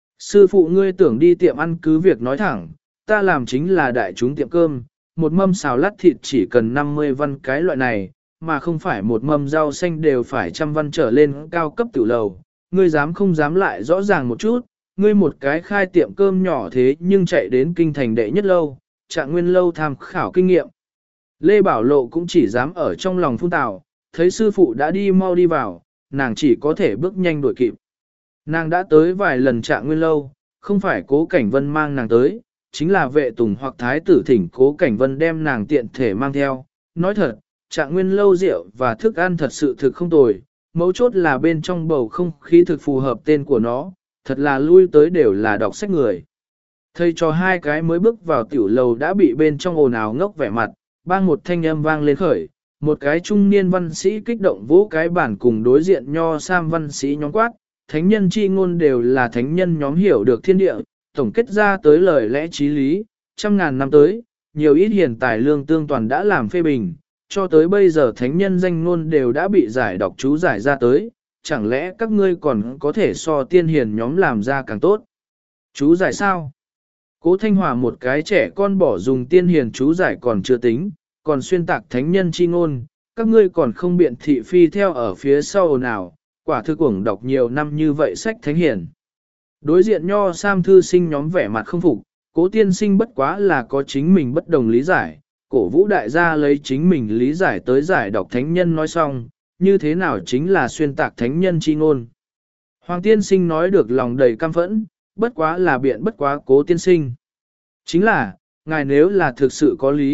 sư phụ ngươi tưởng đi tiệm ăn cứ việc nói thẳng, ta làm chính là đại chúng tiệm cơm, một mâm xào lát thịt chỉ cần 50 văn cái loại này, mà không phải một mâm rau xanh đều phải 100 văn trở lên cao cấp tiểu lầu. Ngươi dám không dám lại rõ ràng một chút, ngươi một cái khai tiệm cơm nhỏ thế nhưng chạy đến kinh thành đệ nhất lâu, Trạng Nguyên lâu tham khảo kinh nghiệm. Lê Bảo Lộ cũng chỉ dám ở trong lòng phun tào, thấy sư phụ đã đi mau đi vào, nàng chỉ có thể bước nhanh đuổi kịp. Nàng đã tới vài lần Trạng Nguyên lâu, không phải Cố Cảnh Vân mang nàng tới, chính là vệ tùng hoặc thái tử thỉnh Cố Cảnh Vân đem nàng tiện thể mang theo. Nói thật, Trạng Nguyên lâu rượu và thức ăn thật sự thực không tồi, mấu chốt là bên trong bầu không khí thực phù hợp tên của nó, thật là lui tới đều là đọc sách người. Thầy cho hai cái mới bước vào tiểu lầu đã bị bên trong ồn ào ngốc vẻ mặt, bang một thanh âm vang lên khởi, một cái trung niên văn sĩ kích động vỗ cái bản cùng đối diện nho sam văn sĩ nhóm quát, thánh nhân chi ngôn đều là thánh nhân nhóm hiểu được thiên địa, tổng kết ra tới lời lẽ trí lý, 100.000 năm tới, nhiều ít hiền tài lương tương toàn đã làm phê bình, cho tới bây giờ thánh nhân danh ngôn đều đã bị giải đọc chú giải ra tới, chẳng lẽ các ngươi còn có thể so tiên hiền nhóm làm ra càng tốt? Chú giải sao? Cố Thanh Hòa một cái trẻ con bỏ dùng tiên hiền chú giải còn chưa tính, còn xuyên tạc thánh nhân chi ngôn, các ngươi còn không biện thị phi theo ở phía sau nào, quả thực cuồng đọc nhiều năm như vậy sách thánh hiền. Đối diện nho sam thư sinh nhóm vẻ mặt không phục, Cố tiên sinh bất quá là có chính mình bất đồng lý giải, cổ vũ đại gia lấy chính mình lý giải tới giải đọc thánh nhân nói xong, như thế nào chính là xuyên tạc thánh nhân chi ngôn. Hoàng tiên sinh nói được lòng đầy căm phẫn, bất quá là biện bất quá Cố tiên sinh. Chính là, ngài nếu là thực sự có lý,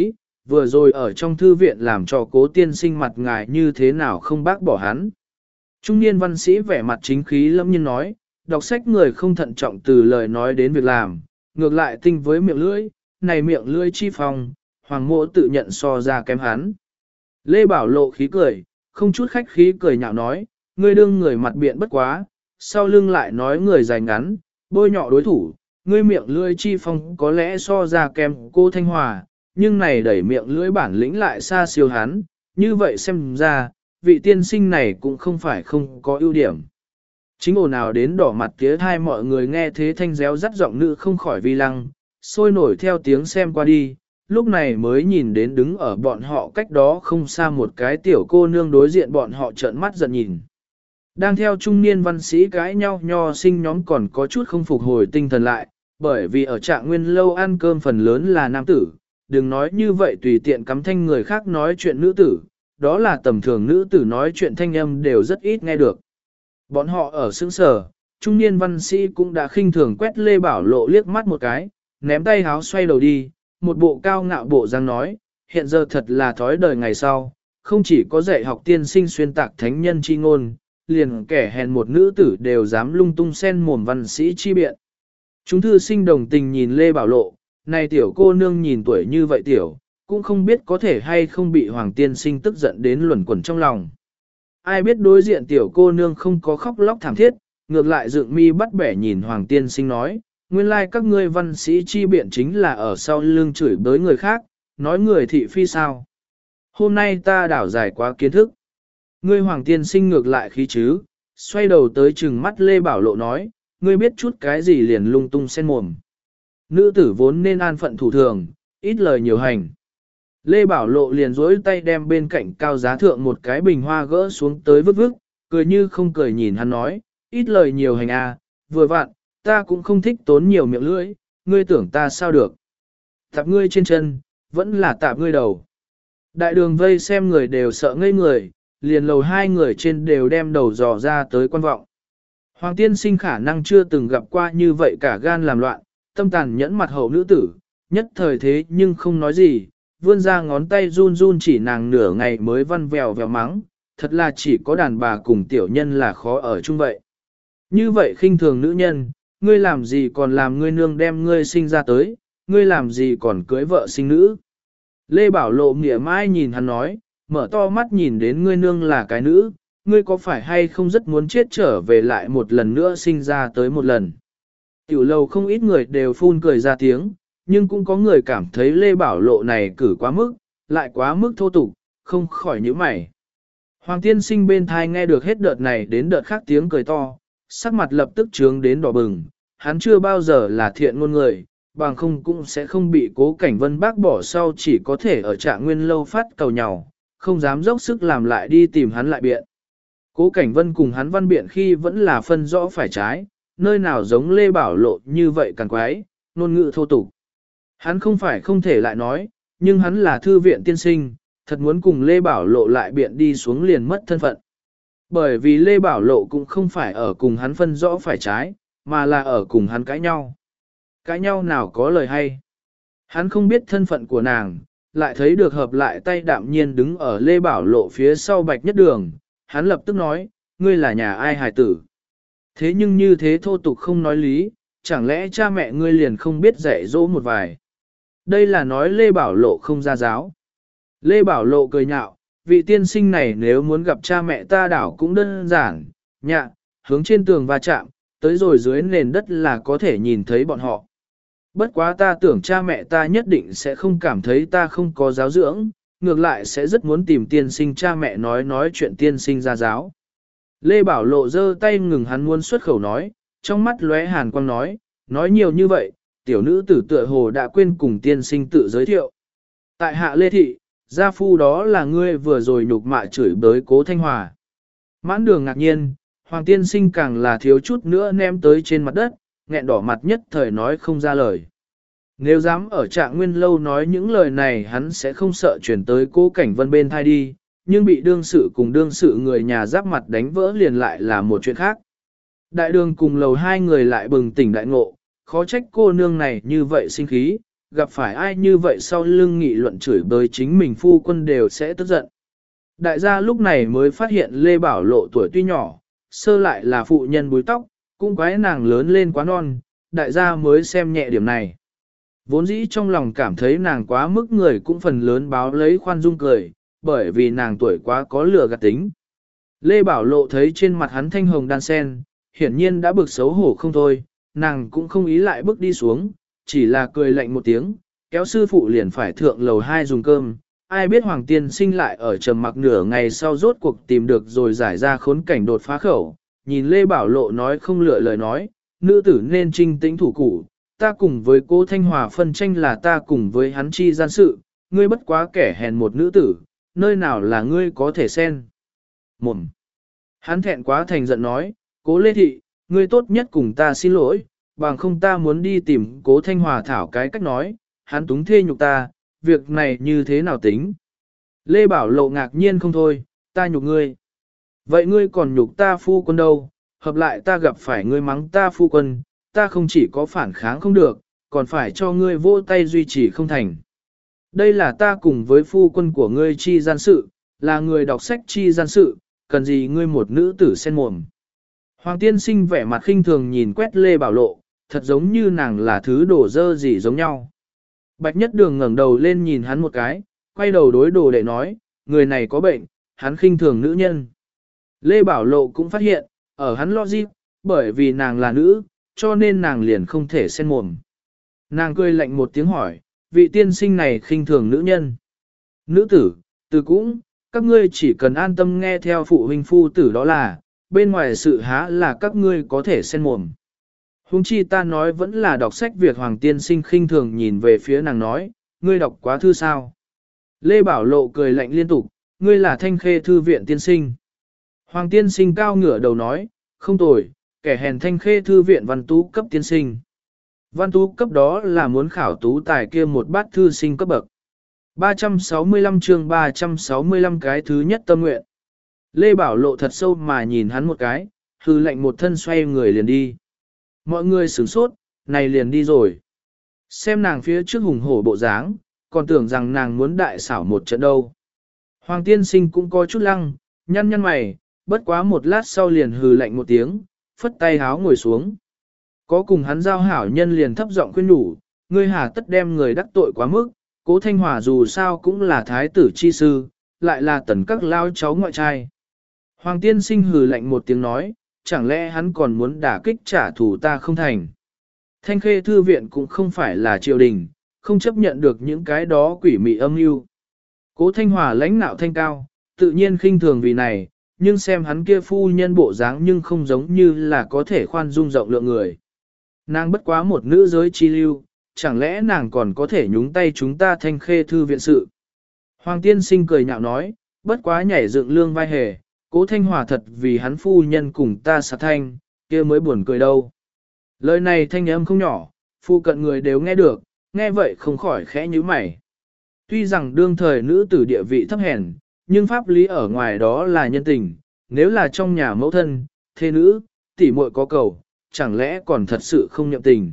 vừa rồi ở trong thư viện làm cho Cố tiên sinh mặt ngài như thế nào không bác bỏ hắn. Trung niên văn sĩ vẻ mặt chính khí lâm nhiên nói, đọc sách người không thận trọng từ lời nói đến việc làm, ngược lại tinh với miệng lưỡi, này miệng lưỡi chi phong, hoàng mộ tự nhận so ra kém hắn. Lê Bảo Lộ khí cười, không chút khách khí cười nhạo nói, ngươi đương người mặt biện bất quá, sau lưng lại nói người dài ngắn, bôi nhọ đối thủ, ngươi miệng lưỡi chi phong có lẽ so ra kém cô Thanh Hòa, nhưng này đẩy miệng lưỡi bản lĩnh lại xa siêu hắn, như vậy xem ra, vị tiên sinh này cũng không phải không có ưu điểm. Chính ồn nào đến đỏ mặt tía thai mọi người nghe thế thanh réo rắt giọng nữ không khỏi vi lăng, sôi nổi theo tiếng xem qua đi, lúc này mới nhìn đến đứng ở bọn họ cách đó không xa một cái tiểu cô nương đối diện bọn họ trợn mắt giận nhìn. Đang theo trung niên văn sĩ cãi nhau nho sinh nhóm còn có chút không phục hồi tinh thần lại, bởi vì ở Trạng Nguyên lâu ăn cơm phần lớn là nam tử, đừng nói như vậy tùy tiện cắm thanh người khác nói chuyện nữ tử, đó là tầm thường nữ tử nói chuyện thanh âm đều rất ít nghe được. Bọn họ ở sững sờ, trung niên văn sĩ cũng đã khinh thường quét Lê Bảo Lộ liếc mắt một cái, ném tay háo xoay đầu đi, một bộ cao ngạo bộ dáng nói, hiện giờ thật là thói đời ngày sau, không chỉ có dạy học tiên sinh xuyên tạc thánh nhân chi ngôn, liền kẻ hèn một nữ tử đều dám lung tung xen mồm văn sĩ chi biện. Chúng thư sinh đồng tình nhìn Lê Bảo Lộ, này tiểu cô nương nhìn tuổi như vậy tiểu, cũng không biết có thể hay không bị Hoàng tiên sinh tức giận đến luẩn quẩn trong lòng. Ai biết đối diện tiểu cô nương không có khóc lóc thảm thiết, ngược lại dựng mi bắt bẻ nhìn Hoàng tiên sinh nói, nguyên lai các ngươi văn sĩ chi biện chính là ở sau lưng chửi bới người khác, nói người thị phi sao. Hôm nay ta đảo dài quá kiến thức. Ngươi Hoàng tiên sinh ngược lại khí chứ, xoay đầu tới chừng mắt Lê Bảo Lộ nói, ngươi biết chút cái gì liền lung tung xen mồm. Nữ tử vốn nên an phận thủ thường, ít lời nhiều hành. Lê Bảo Lộ liền dối tay đem bên cạnh cao giá thượng một cái bình hoa gỡ xuống tới vứt vứt, cười như không cười nhìn hắn nói, ít lời nhiều hành à, vừa vặn, ta cũng không thích tốn nhiều miệng lưỡi, ngươi tưởng ta sao được. Tạp ngươi trên chân, vẫn là tạp ngươi đầu. Đại đường vây xem người đều sợ ngây người, liền lầu hai người trên đều đem đầu dò ra tới quan vọng. Hoàng tiên sinh khả năng chưa từng gặp qua như vậy cả gan làm loạn, tâm tàn nhẫn mặt hậu nữ tử, nhất thời thế nhưng không nói gì, vươn ra ngón tay run run chỉ nàng nửa ngày mới văn vèo vèo mắng, thật là chỉ có đàn bà cùng tiểu nhân là khó ở chung vậy. Như vậy khinh thường nữ nhân, ngươi làm gì còn làm ngươi nương đem ngươi sinh ra tới, ngươi làm gì còn cưới vợ sinh nữ. Lê Bảo Lộ mỉa mai nhìn hắn nói, mở to mắt nhìn đến ngươi nương là cái nữ, ngươi có phải hay không rất muốn chết trở về lại một lần nữa sinh ra tới một lần. Tiểu lầu không ít người đều phun cười ra tiếng, nhưng cũng có người cảm thấy Lê Bảo Lộ này cử quá mức, lại quá mức thô tục, không khỏi nhíu mày. Hoàng tiên sinh bên thai nghe được hết đợt này đến đợt khác tiếng cười to, sắc mặt lập tức trướng đến đỏ bừng, hắn chưa bao giờ là thiện ngôn người, bằng không cũng sẽ không bị Cố Cảnh Vân bác bỏ sau chỉ có thể ở Trạng Nguyên lâu phát cầu nhau, không dám dốc sức làm lại đi tìm hắn lại biện. Cố Cảnh Vân cùng hắn văn biện khi vẫn là phân rõ phải trái, nơi nào giống Lê Bảo Lộ như vậy càng quái, ngôn ngữ thô tục. Hắn không phải không thể lại nói, nhưng hắn là thư viện tiên sinh, thật muốn cùng Lê Bảo Lộ lại biện đi xuống liền mất thân phận. Bởi vì Lê Bảo Lộ cũng không phải ở cùng hắn phân rõ phải trái, mà là ở cùng hắn cãi nhau. Cãi nhau nào có lời hay. Hắn không biết thân phận của nàng, lại thấy được hợp lại tay đạm nhiên đứng ở Lê Bảo Lộ phía sau Bạch Nhất Đường. Hắn lập tức nói, ngươi là nhà ai hài tử. Thế nhưng như thế thô tục không nói lý, chẳng lẽ cha mẹ ngươi liền không biết dạy dỗ một vài. Đây là nói Lê Bảo Lộ không ra giáo. Lê Bảo Lộ cười nhạo, vị tiên sinh này nếu muốn gặp cha mẹ ta đảo cũng đơn giản, nhạ, hướng trên tường va chạm, tới rồi dưới nền đất là có thể nhìn thấy bọn họ. Bất quá ta tưởng cha mẹ ta nhất định sẽ không cảm thấy ta không có giáo dưỡng, ngược lại sẽ rất muốn tìm tiên sinh cha mẹ nói chuyện tiên sinh ra giáo. Lê Bảo Lộ giơ tay ngừng hắn muốn xuất khẩu nói, trong mắt lóe hàn quang nói nhiều như vậy, tiểu nữ tử tựa hồ đã quên cùng tiên sinh tự giới thiệu. Tại hạ Lê Thị, gia phu đó là ngươi vừa rồi nhục mạ chửi bới Cố Thanh Hòa. Mãn Đường ngạc nhiên, Hoàng tiên sinh càng là thiếu chút nữa ném tới trên mặt đất, nghẹn đỏ mặt nhất thời nói không ra lời. Nếu dám ở Trạng Nguyên lâu nói những lời này hắn sẽ không sợ chuyển tới Cố Cảnh Vân bên thai đi, nhưng bị đương sự cùng đương sự người nhà giáp mặt đánh vỡ liền lại là một chuyện khác. Đại đường cùng lầu hai người lại bừng tỉnh đại ngộ, khó trách cô nương này như vậy sinh khí, gặp phải ai như vậy sau lưng nghị luận chửi bới chính mình phu quân đều sẽ tức giận. Đại gia lúc này mới phát hiện Lê Bảo Lộ tuổi tuy nhỏ, sơ lại là phụ nhân búi tóc, cũng quái nàng lớn lên quá non, đại gia mới xem nhẹ điểm này. Vốn dĩ trong lòng cảm thấy nàng quá mức người cũng phần lớn báo lấy khoan dung cười, bởi vì nàng tuổi quá có lừa gạt tính. Lê Bảo Lộ thấy trên mặt hắn thanh hồng đan sen, hiển nhiên đã bực xấu hổ không thôi, nàng cũng không ý lại bước đi xuống, chỉ là cười lạnh một tiếng, kéo sư phụ liền phải thượng lầu 2 dùng cơm. Ai biết Hoàng Tiên Sinh lại ở trầm mặc nửa ngày sau rốt cuộc tìm được rồi giải ra khốn cảnh đột phá khẩu, nhìn Lê Bảo Lộ nói không lựa lời nói, nữ tử nên trinh tĩnh thủ củ, ta cùng với cô Thanh Hòa phân tranh là ta cùng với hắn chi gian sự, ngươi bất quá kẻ hèn một nữ tử, nơi nào là ngươi có thể xen. Mồm. Hắn thẹn quá thành giận nói, cố Lê Thị, ngươi tốt nhất cùng ta xin lỗi, bằng không ta muốn đi tìm cố Thanh Hòa thảo cái cách nói, hắn túng thê nhục ta, việc này như thế nào tính. Lê Bảo Lộ ngạc nhiên không thôi, ta nhục ngươi. Vậy ngươi còn nhục ta phu quân đâu, hợp lại ta gặp phải ngươi mắng ta phu quân, ta không chỉ có phản kháng không được, còn phải cho ngươi vỗ tay duy trì không thành. Đây là ta cùng với phu quân của ngươi chi gian sự, là người đọc sách chi gian sự, cần gì ngươi một nữ tử sen mồm. Hoàng Tiên Sinh vẻ mặt khinh thường nhìn quét Lê Bảo Lộ, thật giống như nàng là thứ đổ dơ gì giống nhau. Bạch Nhất Đường ngẩng đầu lên nhìn hắn một cái, quay đầu đối đồ để nói, người này có bệnh, hắn khinh thường nữ nhân. Lê Bảo Lộ cũng phát hiện, ở hắn logic, bởi vì nàng là nữ, cho nên nàng liền không thể xen mồm. Nàng cười lạnh một tiếng hỏi, vị tiên sinh này khinh thường nữ nhân. Nữ tử, từ cũng, các ngươi chỉ cần an tâm nghe theo phụ huynh phu tử đó là, bên ngoài sự há là các ngươi có thể xen mồm. Huống chi ta nói vẫn là đọc sách việc Hoàng Tiên Sinh khinh thường nhìn về phía nàng nói, ngươi đọc quá thư sao? Lê Bảo Lộ cười lạnh liên tục, ngươi là Thanh Khê Thư viện tiên sinh. Hoàng Tiên Sinh cao ngửa đầu nói, không tồi, kẻ hèn Thanh Khê Thư viện văn tú cấp tiên sinh. Văn tú cấp đó là muốn khảo tú tài kia một bát thư sinh cấp bậc. 365 chương 365 cái thứ nhất tâm nguyện. Lê Bảo Lộ thật sâu mà nhìn hắn một cái, hư lệnh một thân xoay người liền đi. Mọi người sửng sốt, này liền đi rồi. Xem nàng phía trước hùng hổ bộ dáng, còn tưởng rằng nàng muốn đại xảo một trận đâu. Hoàng Tiên Sinh cũng có chút lăng, nhăn nhăn mày, bất quá một lát sau liền hừ lạnh một tiếng, phất tay háo ngồi xuống. Có cùng hắn giao hảo nhân liền thấp giọng khuyên nhủ, ngươi hà tất đem người đắc tội quá mức, cố Thanh Hòa dù sao cũng là thái tử chi sư, lại là tần các lao cháu ngoại trai. Hoàng Tiên Sinh hừ lạnh một tiếng nói, chẳng lẽ hắn còn muốn đả kích trả thù ta không thành. Thanh Khê Thư viện cũng không phải là triều đình, không chấp nhận được những cái đó quỷ mị âm mưu. Cố Thanh Hòa lãnh nạo thanh cao, tự nhiên khinh thường vì này, nhưng xem hắn kia phu nhân bộ dáng nhưng không giống như là có thể khoan dung rộng lượng người. Nàng bất quá một nữ giới chi lưu, chẳng lẽ nàng còn có thể nhúng tay chúng ta Thanh Khê Thư viện sự. Hoàng Tiên Sinh cười nhạo nói, bất quá nhảy dựng lương vai hề, Cố Thanh Hòa thật vì hắn phu nhân cùng ta sát thanh, kia mới buồn cười đâu. Lời này thanh âm không nhỏ, phu cận người đều nghe được, nghe vậy không khỏi khẽ nhíu mày. Tuy rằng đương thời nữ tử địa vị thấp hèn, nhưng pháp lý ở ngoài đó là nhân tình, nếu là trong nhà mẫu thân, thê nữ, tỷ muội có cầu, chẳng lẽ còn thật sự không nhậm tình.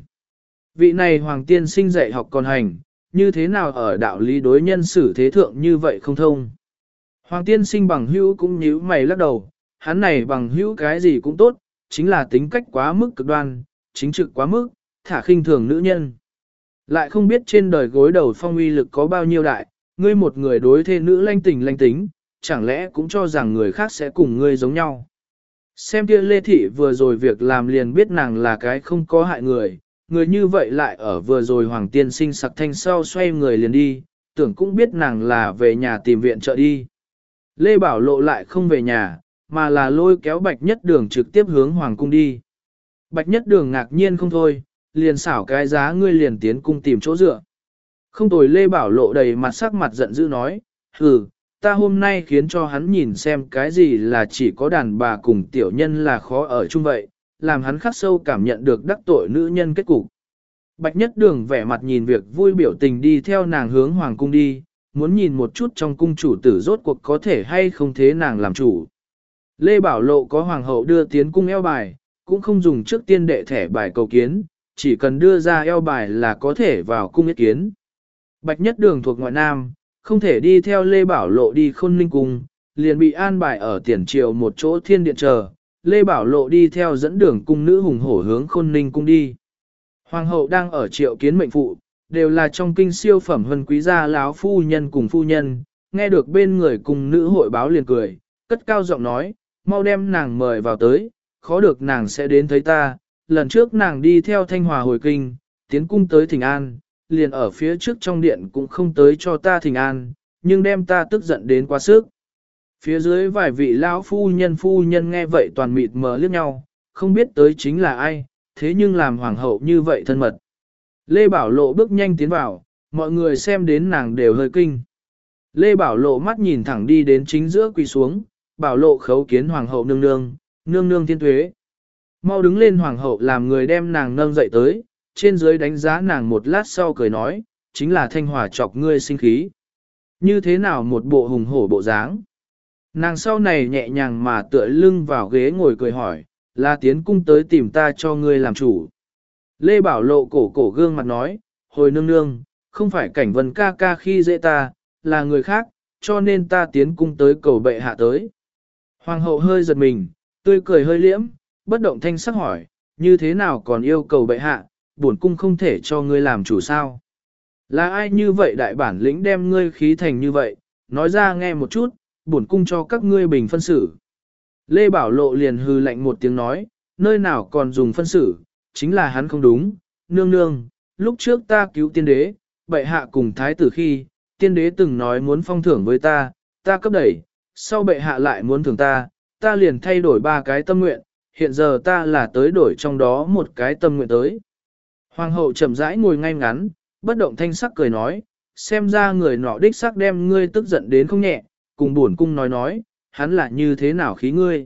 Vị này Hoàng Tiên Sinh dạy học còn hành, như thế nào ở đạo lý đối nhân xử thế thượng như vậy không thông. Hoàng Tiên Sinh bằng hữu cũng nhíu mày lắc đầu, hắn này bằng hữu cái gì cũng tốt, chính là tính cách quá mức cực đoan, chính trực quá mức, thả khinh thường nữ nhân. Lại không biết trên đời gối đầu phong uy lực có bao nhiêu đại, ngươi một người đối thê nữ lanh tính, chẳng lẽ cũng cho rằng người khác sẽ cùng ngươi giống nhau. Xem kia Lê Thị vừa rồi việc làm liền biết nàng là cái không có hại người, người như vậy lại ở vừa rồi Hoàng Tiên Sinh sặc thanh sau xoay người liền đi, tưởng cũng biết nàng là về nhà tìm viện trợ đi. Lê Bảo Lộ lại không về nhà, mà là lôi kéo Bạch Nhất Đường trực tiếp hướng Hoàng cung đi. Bạch Nhất Đường ngạc nhiên không thôi, liền xảo cái giá ngươi liền tiến cung tìm chỗ dựa. Không tồi. Lê Bảo Lộ đầy mặt sắc mặt giận dữ nói, hừ, ta hôm nay khiến cho hắn nhìn xem cái gì là chỉ có đàn bà cùng tiểu nhân là khó ở chung vậy, làm hắn khắc sâu cảm nhận được đắc tội nữ nhân kết cục. Bạch Nhất Đường vẻ mặt nhìn việc vui biểu tình đi theo nàng hướng Hoàng cung đi, muốn nhìn một chút trong cung chủ tử rốt cuộc có thể hay không thế nàng làm chủ. Lê Bảo Lộ có hoàng hậu đưa tiến cung eo bài, cũng không dùng trước tiên đệ thẻ bài cầu kiến, chỉ cần đưa ra eo bài là có thể vào cung yết kiến. Bạch Nhất Đường thuộc ngoại nam, không thể đi theo Lê Bảo Lộ đi Khôn Ninh cung, liền bị an bài ở tiền triều một chỗ thiên điện chờ. Lê Bảo Lộ đi theo dẫn đường cung nữ hùng hổ hướng Khôn Ninh cung đi. Hoàng hậu đang ở triệu kiến mệnh phụ, đều là trong kinh siêu phẩm hân quý gia láo phu nhân cùng phu nhân, nghe được bên người cung nữ hội báo liền cười, cất cao giọng nói, mau đem nàng mời vào tới, khó được nàng sẽ đến thấy ta. Lần trước nàng đi theo Thanh Hòa hồi kinh, tiến cung tới Thịnh An, liền ở phía trước trong điện cũng không tới cho ta Thịnh An, nhưng đem ta tức giận đến quá sức. Phía dưới vài vị lão phu nhân nghe vậy toàn mịt mờ liếc nhau, không biết tới chính là ai, thế nhưng làm hoàng hậu như vậy thân mật. Lê Bảo Lộ bước nhanh tiến vào, mọi người xem đến nàng đều hơi kinh. Lê Bảo Lộ mắt nhìn thẳng đi đến chính giữa quỳ xuống, Bảo Lộ khấu kiến hoàng hậu nương nương, nương nương thiên thuế. Mau đứng lên hoàng hậu làm người đem nàng nâng dậy tới, trên dưới đánh giá nàng một lát sau cười nói, chính là Thanh Hòa chọc ngươi sinh khí. Như thế nào một bộ hùng hổ bộ dáng? Nàng sau này nhẹ nhàng mà tựa lưng vào ghế ngồi cười hỏi, là tiến cung tới tìm ta cho ngươi làm chủ. Lê Bảo Lộ cổ gương mặt nói, hồi nương nương, không phải Cảnh Vân ca ca khi dễ ta, là người khác, cho nên ta tiến cung tới cầu bệ hạ tới. Hoàng hậu hơi giật mình, tươi cười hơi liễm, bất động thanh sắc hỏi, như thế nào còn yêu cầu bệ hạ, bổn cung không thể cho ngươi làm chủ sao? Là ai như vậy đại bản lĩnh đem ngươi khí thành như vậy, nói ra nghe một chút, bổn cung cho các ngươi bình phân xử. Lê Bảo Lộ liền hư lạnh một tiếng nói, nơi nào còn dùng phân xử, chính là hắn không đúng, nương nương, lúc trước ta cứu tiên đế, bệ hạ cùng thái tử khi, tiên đế từng nói muốn phong thưởng với ta, ta cấp đẩy, sau bệ hạ lại muốn thưởng ta liền thay đổi 3 cái tâm nguyện, hiện giờ ta là tới đổi trong đó một cái tâm nguyện tới. Hoàng hậu chậm rãi ngồi ngay ngắn, bất động thanh sắc cười nói, xem ra người nọ đích sắc đem ngươi tức giận đến không nhẹ, cùng buồn cung nói, hắn là như thế nào khí ngươi.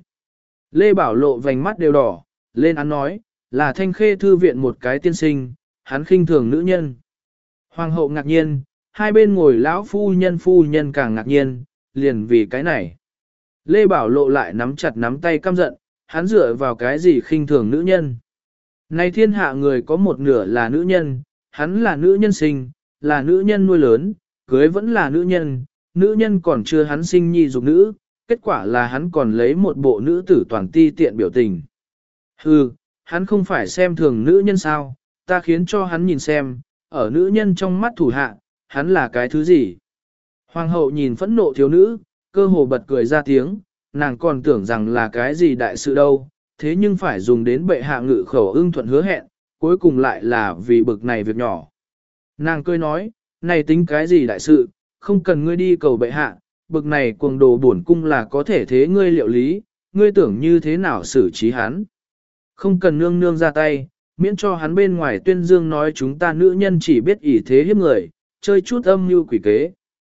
Lê Bảo Lộ vành mắt đều đỏ, lên án nói, là Thanh Khê thư viện một cái tiên sinh, hắn khinh thường nữ nhân. Hoàng hậu ngạc nhiên, hai bên ngồi lão phu nhân càng ngạc nhiên, liền vì cái này. Lê Bảo Lộ lại nắm chặt nắm tay căm giận, hắn dựa vào cái gì khinh thường nữ nhân. Này thiên hạ người có một nửa là nữ nhân, hắn là nữ nhân sinh, là nữ nhân nuôi lớn, cưới vẫn là nữ nhân còn chưa hắn sinh nhi dục nữ, kết quả là hắn còn lấy một bộ nữ tử toàn ti tiện biểu tình. Hừ, hắn không phải xem thường nữ nhân sao, ta khiến cho hắn nhìn xem, ở nữ nhân trong mắt thủ hạ, hắn là cái thứ gì. Hoàng hậu nhìn phẫn nộ thiếu nữ, cơ hồ bật cười ra tiếng, nàng còn tưởng rằng là cái gì đại sự đâu, thế nhưng phải dùng đến bệ hạ ngự khẩu ưng thuận hứa hẹn, cuối cùng lại là vì bực này việc nhỏ. Nàng cười nói, này tính cái gì đại sự, không cần ngươi đi cầu bệ hạ, bực này cuồng đồ bổn cung là có thể thế ngươi liệu lý, ngươi tưởng như thế nào xử trí hắn. Không cần nương nương ra tay, miễn cho hắn bên ngoài tuyên dương nói chúng ta nữ nhân chỉ biết ỷ thế hiếp người, chơi chút âm mưu quỷ kế.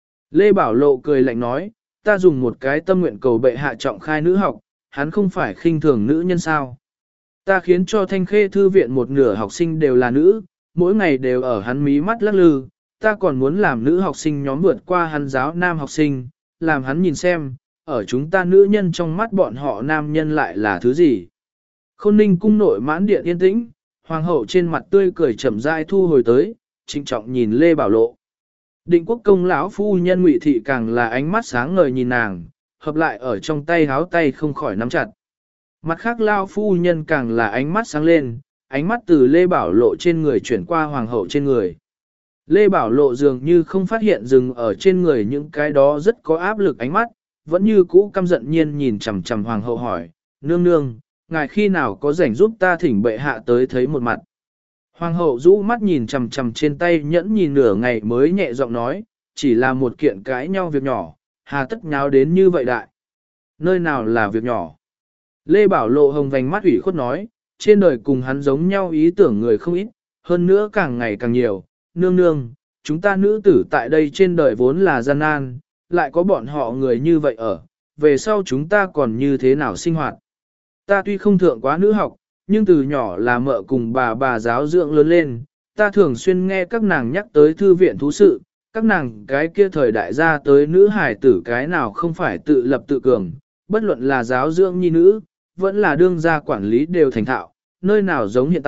Lê Bảo Lộ cười lạnh nói, ta dùng một cái tâm nguyện cầu bệ hạ trọng khai nữ học, hắn không phải khinh thường nữ nhân sao. Ta khiến cho Thanh Khê thư viện một nửa học sinh đều là nữ, mỗi ngày đều ở hắn mí mắt lắc lư, ta còn muốn làm nữ học sinh nhóm vượt qua hắn giáo nam học sinh, làm hắn nhìn xem, ở chúng ta nữ nhân trong mắt bọn họ nam nhân lại là thứ gì. Khôn Ninh cung nội mãn điện yên tĩnh, hoàng hậu trên mặt tươi cười chậm rãi thu hồi tới, trịnh trọng nhìn Lê Bảo Lộ. Định quốc công lão phu nhân Ngụy thị càng là ánh mắt sáng ngời nhìn nàng, hợp lại ở trong tay háo tay không khỏi nắm chặt. Mặt khác lão phu nhân càng là ánh mắt sáng lên, ánh mắt từ Lê Bảo Lộ trên người chuyển qua hoàng hậu trên người. Lê Bảo Lộ dường như không phát hiện dừng ở trên người những cái đó rất có áp lực ánh mắt, vẫn như cũ căm giận nhiên nhìn chằm chằm hoàng hậu hỏi, nương nương, ngài khi nào có rảnh giúp ta thỉnh bệ hạ tới thấy một mặt. Hoàng hậu rũ mắt nhìn chằm chằm trên tay nhẫn nhìn nửa ngày mới nhẹ giọng nói, chỉ là một kiện cãi nhau việc nhỏ, hà tất nháo đến như vậy đại. Nơi nào là việc nhỏ? Lê Bảo Lộ hồng vành mắt ủy khuất nói, trên đời cùng hắn giống nhau ý tưởng người không ít, hơn nữa càng ngày càng nhiều, nương nương, chúng ta nữ tử tại đây trên đời vốn là gian nan, lại có bọn họ người như vậy ở, về sau chúng ta còn như thế nào sinh hoạt. Ta tuy không thượng quá nữ học, nhưng từ nhỏ là mợ cùng bà giáo dưỡng lớn lên, ta thường xuyên nghe các nàng nhắc tới thư viện thú sự, các nàng cái kia thời đại ra tới nữ hải tử cái nào không phải tự lập tự cường, bất luận là giáo dưỡng nhi nữ, vẫn là đương gia quản lý đều thành thạo, nơi nào giống hiện tại,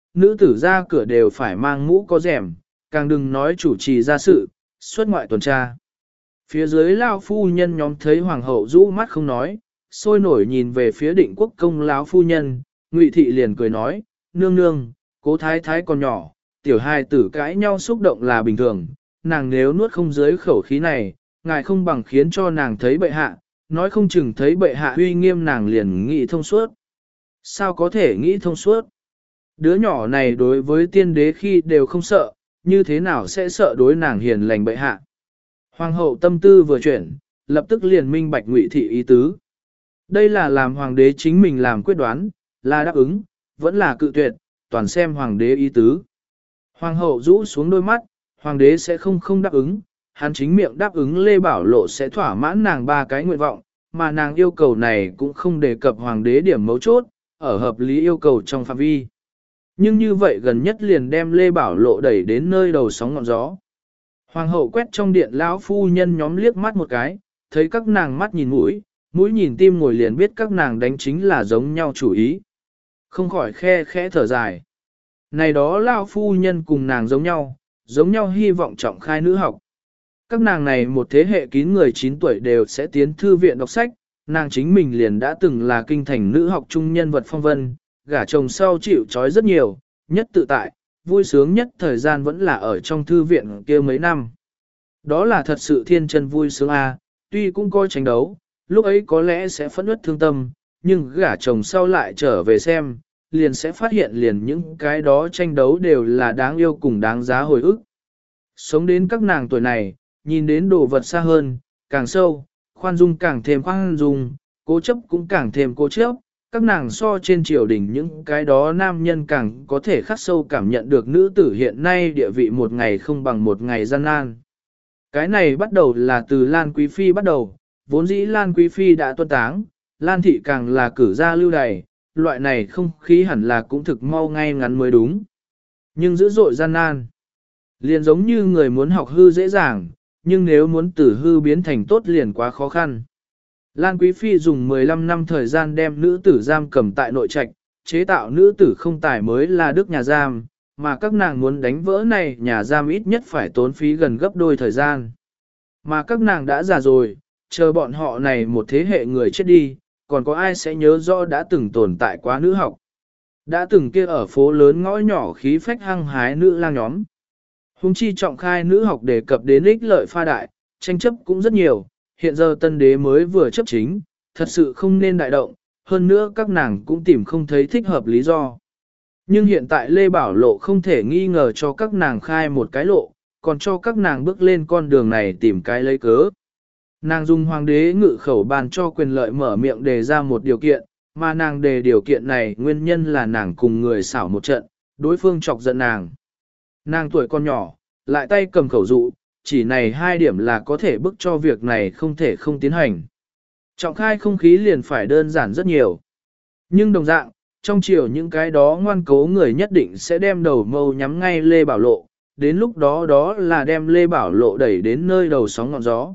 nữ tử ra cửa đều phải mang mũ có rèm, càng đừng nói chủ trì ra sự, xuất ngoại tuần tra. Phía dưới lao phu nhân nhóm thấy hoàng hậu rũ mắt không nói, sôi nổi nhìn về phía định quốc công lão phu nhân, Ngụy thị liền cười nói, nương nương, cố thái thái còn nhỏ, tiểu hài tử cãi nhau xúc động là bình thường, nàng nếu nuốt không dưới khẩu khí này, ngài không bằng khiến cho nàng thấy bệ hạ, nói không chừng thấy bệ hạ uy nghiêm nàng liền nghĩ thông suốt. Sao có thể nghĩ thông suốt? Đứa nhỏ này đối với tiên đế khi đều không sợ, như thế nào sẽ sợ đối nàng hiền lành bệ hạ? Hoàng hậu tâm tư vừa chuyển, lập tức liền minh bạch Ngụy thị ý tứ. Đây là làm hoàng đế chính mình làm quyết đoán, là đáp ứng, vẫn là cự tuyệt, toàn xem hoàng đế ý tứ. Hoàng hậu rũ xuống đôi mắt, hoàng đế sẽ không đáp ứng, hắn chính miệng đáp ứng Lê Bảo Lộ sẽ thỏa mãn nàng 3 cái nguyện vọng, mà nàng yêu cầu này cũng không đề cập hoàng đế điểm mấu chốt, ở hợp lý yêu cầu trong phạm vi. Nhưng như vậy gần nhất liền đem Lê Bảo Lộ đẩy đến nơi đầu sóng ngọn gió. Hoàng hậu quét trong điện lão phu nhân nhóm liếc mắt một cái, thấy các nàng mắt nhìn mũi, mũi nhìn tim ngồi liền biết các nàng đánh chính là giống nhau chủ ý. Không khỏi khe khẽ thở dài. Này đó lão phu nhân cùng nàng giống nhau hy vọng trọng khai nữ học. Các nàng này một thế hệ kín người 9 tuổi đều sẽ tiến thư viện đọc sách, nàng chính mình liền đã từng là kinh thành nữ học trung nhân vật phong vân, gả chồng sau chịu trói rất nhiều, nhất tự tại, vui sướng nhất thời gian vẫn là ở trong thư viện kia mấy năm. Đó là thật sự thiên chân vui sướng a, tuy cũng coi tranh đấu, lúc ấy có lẽ sẽ phẫn uất thương tâm, nhưng gả chồng sau lại trở về xem, liền sẽ phát hiện liền những cái đó tranh đấu đều là đáng yêu cùng đáng giá hồi ức. Sống đến các nàng tuổi này, nhìn đến đồ vật xa hơn, càng sâu, khoan dung càng thêm khoan dung, cố chấp cũng càng thêm cố chấp, các nàng so trên triều đình những cái đó nam nhân càng có thể khắc sâu cảm nhận được nữ tử hiện nay địa vị một ngày không bằng một ngày gian nan. Cái này bắt đầu là từ Lan Quý Phi bắt đầu, vốn dĩ Lan Quý Phi đã tuân táng, Lan Thị càng là cử ra lưu đày, loại này không khí hẳn là cũng thực mau ngay ngắn mới đúng. Nhưng dữ dội gian nan, liền giống như người muốn học hư dễ dàng, nhưng nếu muốn từ hư biến thành tốt liền quá khó khăn. Lan Quý Phi dùng 15 năm thời gian đem nữ tử giam cầm tại nội trạch, chế tạo nữ tử không tài mới là đức nhà giam, mà các nàng muốn đánh vỡ này nhà giam ít nhất phải tốn phí gần gấp đôi thời gian. Mà các nàng đã già rồi, chờ bọn họ này một thế hệ người chết đi, còn có ai sẽ nhớ rõ đã từng tồn tại quá nữ học. Đã từng kia ở phố lớn ngõ nhỏ khí phách hăng hái nữ lang nhóm. Hùng chi trọng khai nữ học đề cập đến ích lợi pha đại, tranh chấp cũng rất nhiều, hiện giờ tân đế mới vừa chấp chính, thật sự không nên đại động, hơn nữa các nàng cũng tìm không thấy thích hợp lý do. Nhưng hiện tại Lê Bảo Lộ không thể nghi ngờ cho các nàng khai một cái lộ, còn cho các nàng bước lên con đường này tìm cái lấy cớ. Nàng dùng hoàng đế ngự khẩu bàn cho quyền lợi mở miệng đề ra một điều kiện, mà nàng đề điều kiện này nguyên nhân là nàng cùng người xảo một trận, đối phương chọc giận nàng. Nàng tuổi còn nhỏ, lại tay cầm khẩu dụ, chỉ này 2 điểm là có thể bức cho việc này không thể không tiến hành. Trọng khai không khí liền phải đơn giản rất nhiều. Nhưng đồng dạng, trong chiều những cái đó ngoan cố người nhất định sẽ đem đầu mâu nhắm ngay Lê Bảo Lộ, đến lúc đó đó là đem Lê Bảo Lộ đẩy đến nơi đầu sóng ngọn gió.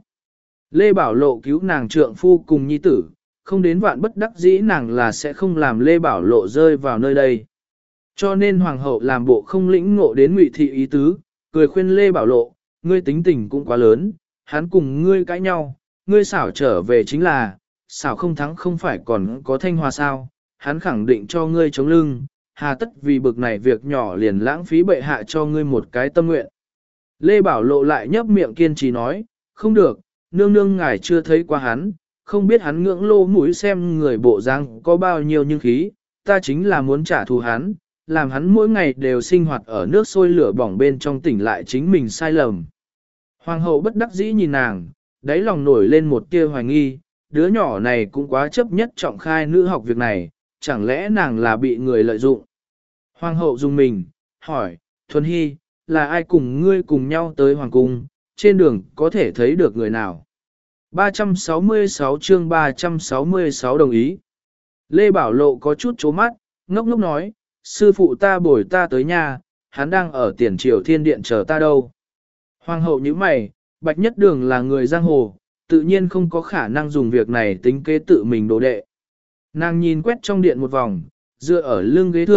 Lê Bảo Lộ cứu nàng trượng phu cùng nhi tử, không đến vạn bất đắc dĩ nàng là sẽ không làm Lê Bảo Lộ rơi vào nơi đây. Cho nên hoàng hậu làm bộ không lĩnh ngộ đến Ngụy thị ý tứ, cười khuyên Lê Bảo Lộ, ngươi tính tình cũng quá lớn, hắn cùng ngươi cãi nhau, ngươi xảo trở về chính là, xảo không thắng không phải còn có Thanh Hòa sao, hắn khẳng định cho ngươi chống lưng, hà tất vì bực này việc nhỏ liền lãng phí bệ hạ cho ngươi một cái tâm nguyện. Lê Bảo Lộ lại nhấp miệng kiên trì nói, không được, nương nương ngài chưa thấy qua hắn, không biết hắn ngưỡng lô mũi xem người bộ dáng có bao nhiêu nhưng khí, ta chính là muốn trả thù hắn, làm hắn mỗi ngày đều sinh hoạt ở nước sôi lửa bỏng bên trong tỉnh lại chính mình sai lầm. Hoàng hậu bất đắc dĩ nhìn nàng, đáy lòng nổi lên một tia hoài nghi, đứa nhỏ này cũng quá chấp nhất trọng khai nữ học việc này, chẳng lẽ nàng là bị người lợi dụng. Hoàng hậu dùng mình, hỏi, Thuần Hy, là ai cùng ngươi cùng nhau tới hoàng cung, trên đường có thể thấy được người nào? 366 chương 366 đồng ý. Lê Bảo Lộ có chút chố mắt, ngốc ngốc nói, sư phụ ta bồi ta tới nhà, hắn đang ở tiền triều thiên điện chờ ta đâu. Hoàng hậu như mày, Bạch Nhất Đường là người giang hồ, tự nhiên không có khả năng dùng việc này tính kế tự mình đồ đệ. Nàng nhìn quét trong điện một vòng, dựa ở lưng ghế thượng,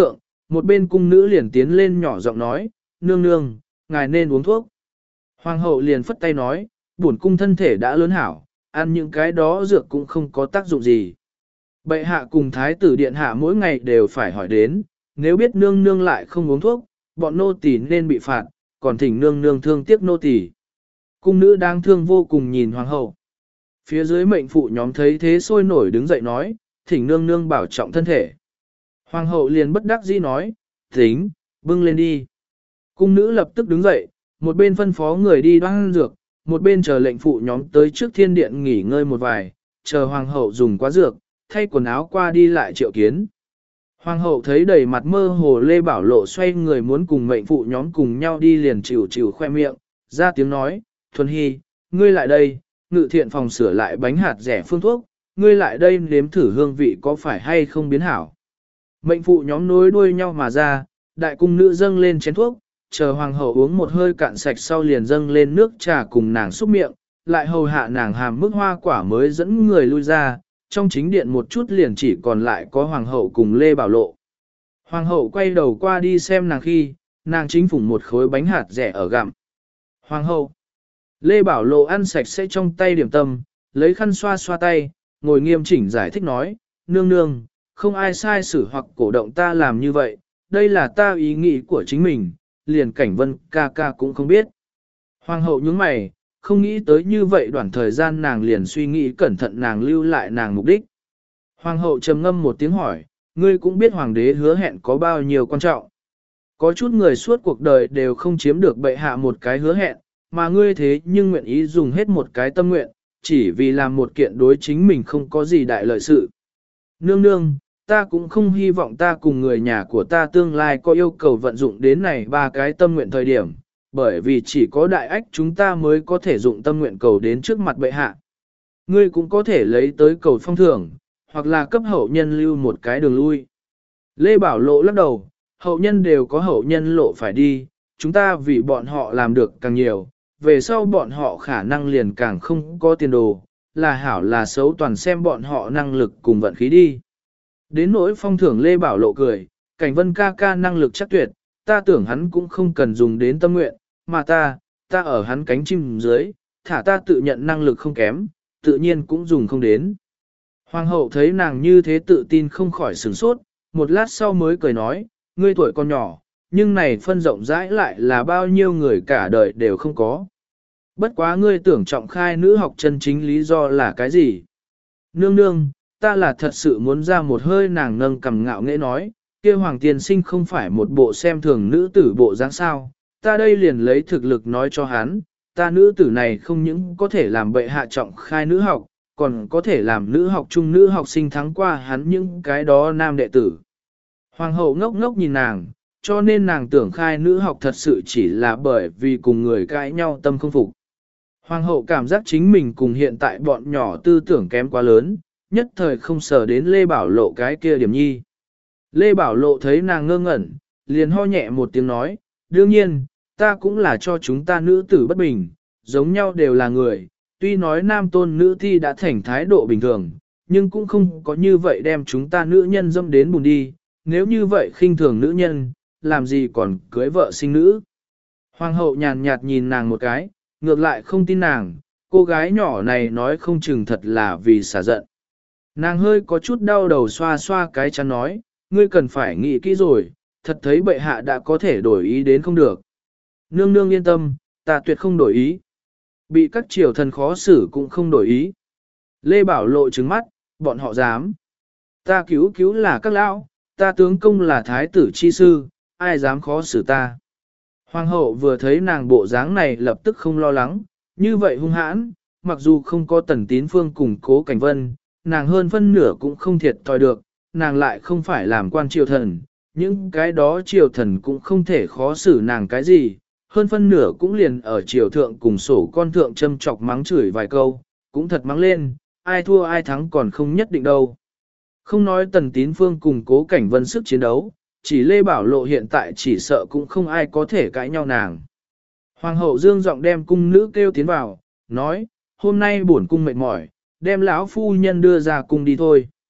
một bên cung nữ liền tiến lên nhỏ giọng nói, nương nương, ngài nên uống thuốc. Hoàng hậu liền phất tay nói, bổn cung thân thể đã lớn hảo, ăn những cái đó dược cũng không có tác dụng gì. Bệ hạ cùng thái tử điện hạ mỗi ngày đều phải hỏi đến, nếu biết nương nương lại không uống thuốc, bọn nô tỳ nên bị phạt, còn thỉnh nương nương thương tiếc nô tỳ. Cung nữ đáng thương vô cùng nhìn hoàng hậu. Phía dưới mệnh phụ nhóm thấy thế sôi nổi đứng dậy nói, thỉnh nương nương bảo trọng thân thể. Hoàng hậu liền bất đắc dĩ nói, tính, bưng lên đi. Cung nữ lập tức đứng dậy, một bên phân phó người đi đoan dược, một bên chờ lệnh phụ nhóm tới trước thiên điện nghỉ ngơi một vài, chờ hoàng hậu dùng quá dược, thay quần áo qua đi lại triệu kiến. Hoàng hậu thấy đầy mặt mơ hồ Lê Bảo Lộ xoay người muốn cùng mệnh phụ nhóm cùng nhau đi liền chịu chịu khoe miệng, ra tiếng nói, Thuần Hy, ngươi lại đây, ngự thiện phòng sửa lại bánh hạt rẻ phương thuốc, ngươi lại đây nếm thử hương vị có phải hay không biến hảo. Mệnh phụ nhóm nối đuôi nhau mà ra, đại cung nữ dâng lên chén thuốc, chờ hoàng hậu uống một hơi cạn sạch sau liền dâng lên nước trà cùng nàng xúc miệng, lại hầu hạ nàng hàm mức hoa quả mới dẫn người lui ra, trong chính điện một chút liền chỉ còn lại có hoàng hậu cùng Lê Bảo Lộ. Hoàng hậu quay đầu qua đi xem nàng khi, nàng chính phủng một khối bánh hạt rẻ ở gặm. Hoàng hậu, Lê Bảo Lộ ăn sạch sẽ trong tay điểm tâm, lấy khăn xoa xoa tay, ngồi nghiêm chỉnh giải thích nói, nương nương, không ai sai xử hoặc cổ động ta làm như vậy, đây là ta ý nghĩ của chính mình, liền cảnh vân ca ca cũng không biết. Hoàng hậu nhướng mày, không nghĩ tới như vậy đoạn thời gian nàng liền suy nghĩ cẩn thận nàng lưu lại nàng mục đích. Hoàng hậu trầm ngâm một tiếng hỏi, ngươi cũng biết hoàng đế hứa hẹn có bao nhiêu quan trọng. Có chút người suốt cuộc đời đều không chiếm được bệ hạ một cái hứa hẹn, mà ngươi thế nhưng nguyện ý dùng hết một cái tâm nguyện, chỉ vì làm một kiện đối chính mình không có gì đại lợi sự. Nương nương, ta cũng không hy vọng ta cùng người nhà của ta tương lai có yêu cầu vận dụng đến này ba cái tâm nguyện thời điểm, bởi vì chỉ có đại ách chúng ta mới có thể dụng tâm nguyện cầu đến trước mặt bệ hạ. Ngươi cũng có thể lấy tới cầu phong thưởng, hoặc là cấp hậu nhân lưu một cái đường lui. Lê Bảo Lộ lắc đầu, hậu nhân đều có hậu nhân lộ phải đi, chúng ta vì bọn họ làm được càng nhiều, về sau bọn họ khả năng liền càng không có tiền đồ, là hảo là xấu toàn xem bọn họ năng lực cùng vận khí đi. Đến nỗi phong thưởng Lê Bảo Lộ cười, cảnh vân ca ca năng lực chắc tuyệt, ta tưởng hắn cũng không cần dùng đến tâm nguyện, mà ta ở hắn cánh chim dưới, thả ta tự nhận năng lực không kém, tự nhiên cũng dùng không đến. Hoàng hậu thấy nàng như thế tự tin không khỏi sửng sốt, một lát sau mới cười nói, ngươi tuổi còn nhỏ, nhưng này phân rộng rãi lại là bao nhiêu người cả đời đều không có. Bất quá ngươi tưởng trọng khai nữ học chân chính lý do là cái gì? Nương nương, ta là thật sự muốn ra một hơi nàng nâng cầm ngạo nghễ nói, kia hoàng tiên sinh không phải một bộ xem thường nữ tử bộ dáng sao, ta đây liền lấy thực lực nói cho hắn, ta nữ tử này không những có thể làm bệ hạ trọng khai nữ học, còn có thể làm nữ học trung nữ học sinh thắng qua hắn những cái đó nam đệ tử. Hoàng hậu ngốc ngốc nhìn nàng, cho nên nàng tưởng khai nữ học thật sự chỉ là bởi vì cùng người cãi nhau tâm không phục. Hoàng hậu cảm giác chính mình cùng hiện tại bọn nhỏ tư tưởng kém quá lớn, nhất thời không sở đến Lê Bảo Lộ cái kia điểm nhi. Lê Bảo Lộ thấy nàng ngơ ngẩn, liền ho nhẹ một tiếng nói, đương nhiên, ta cũng là cho chúng ta nữ tử bất bình, giống nhau đều là người, tuy nói nam tôn nữ thi đã thành thái độ bình thường, nhưng cũng không có như vậy đem chúng ta nữ nhân dâm đến bùn đi, nếu như vậy khinh thường nữ nhân, làm gì còn cưới vợ sinh nữ. Hoàng hậu nhàn nhạt nhìn nàng một cái, ngược lại không tin nàng, cô gái nhỏ này nói không chừng thật là vì xả giận. Nàng hơi có chút đau đầu xoa xoa cái chắn nói, ngươi cần phải nghĩ kỹ rồi, thật thấy bệ hạ đã có thể đổi ý đến không được. Nương nương yên tâm, ta tuyệt không đổi ý. Bị các triều thần khó xử cũng không đổi ý. Lê Bảo Lộ trừng mắt, bọn họ dám. Ta cứu là các lão, ta tướng công là thái tử chi sư, ai dám khó xử ta. Hoàng hậu vừa thấy nàng bộ dáng này lập tức không lo lắng, như vậy hung hãn, mặc dù không có Tần Tín Phương cùng Cố Cảnh Vân, nàng hơn phân nửa cũng không thiệt thòi được, nàng lại không phải làm quan triều thần, những cái đó triều thần cũng không thể khó xử nàng cái gì, hơn phân nửa cũng liền ở triều thượng cùng sổ con thượng châm chọc mắng chửi vài câu, cũng thật mắng lên, ai thua ai thắng còn không nhất định đâu. Không nói Tần Tín Phương cùng Cố Cảnh Vân sức chiến đấu, chỉ Lê Bảo Lộ hiện tại chỉ sợ cũng không ai có thể cãi nhau nàng. Hoàng hậu dương giọng đem cung nữ kêu tiến vào, nói, hôm nay bổn cung mệt mỏi, đem lão phu nhân đưa ra cung đi thôi.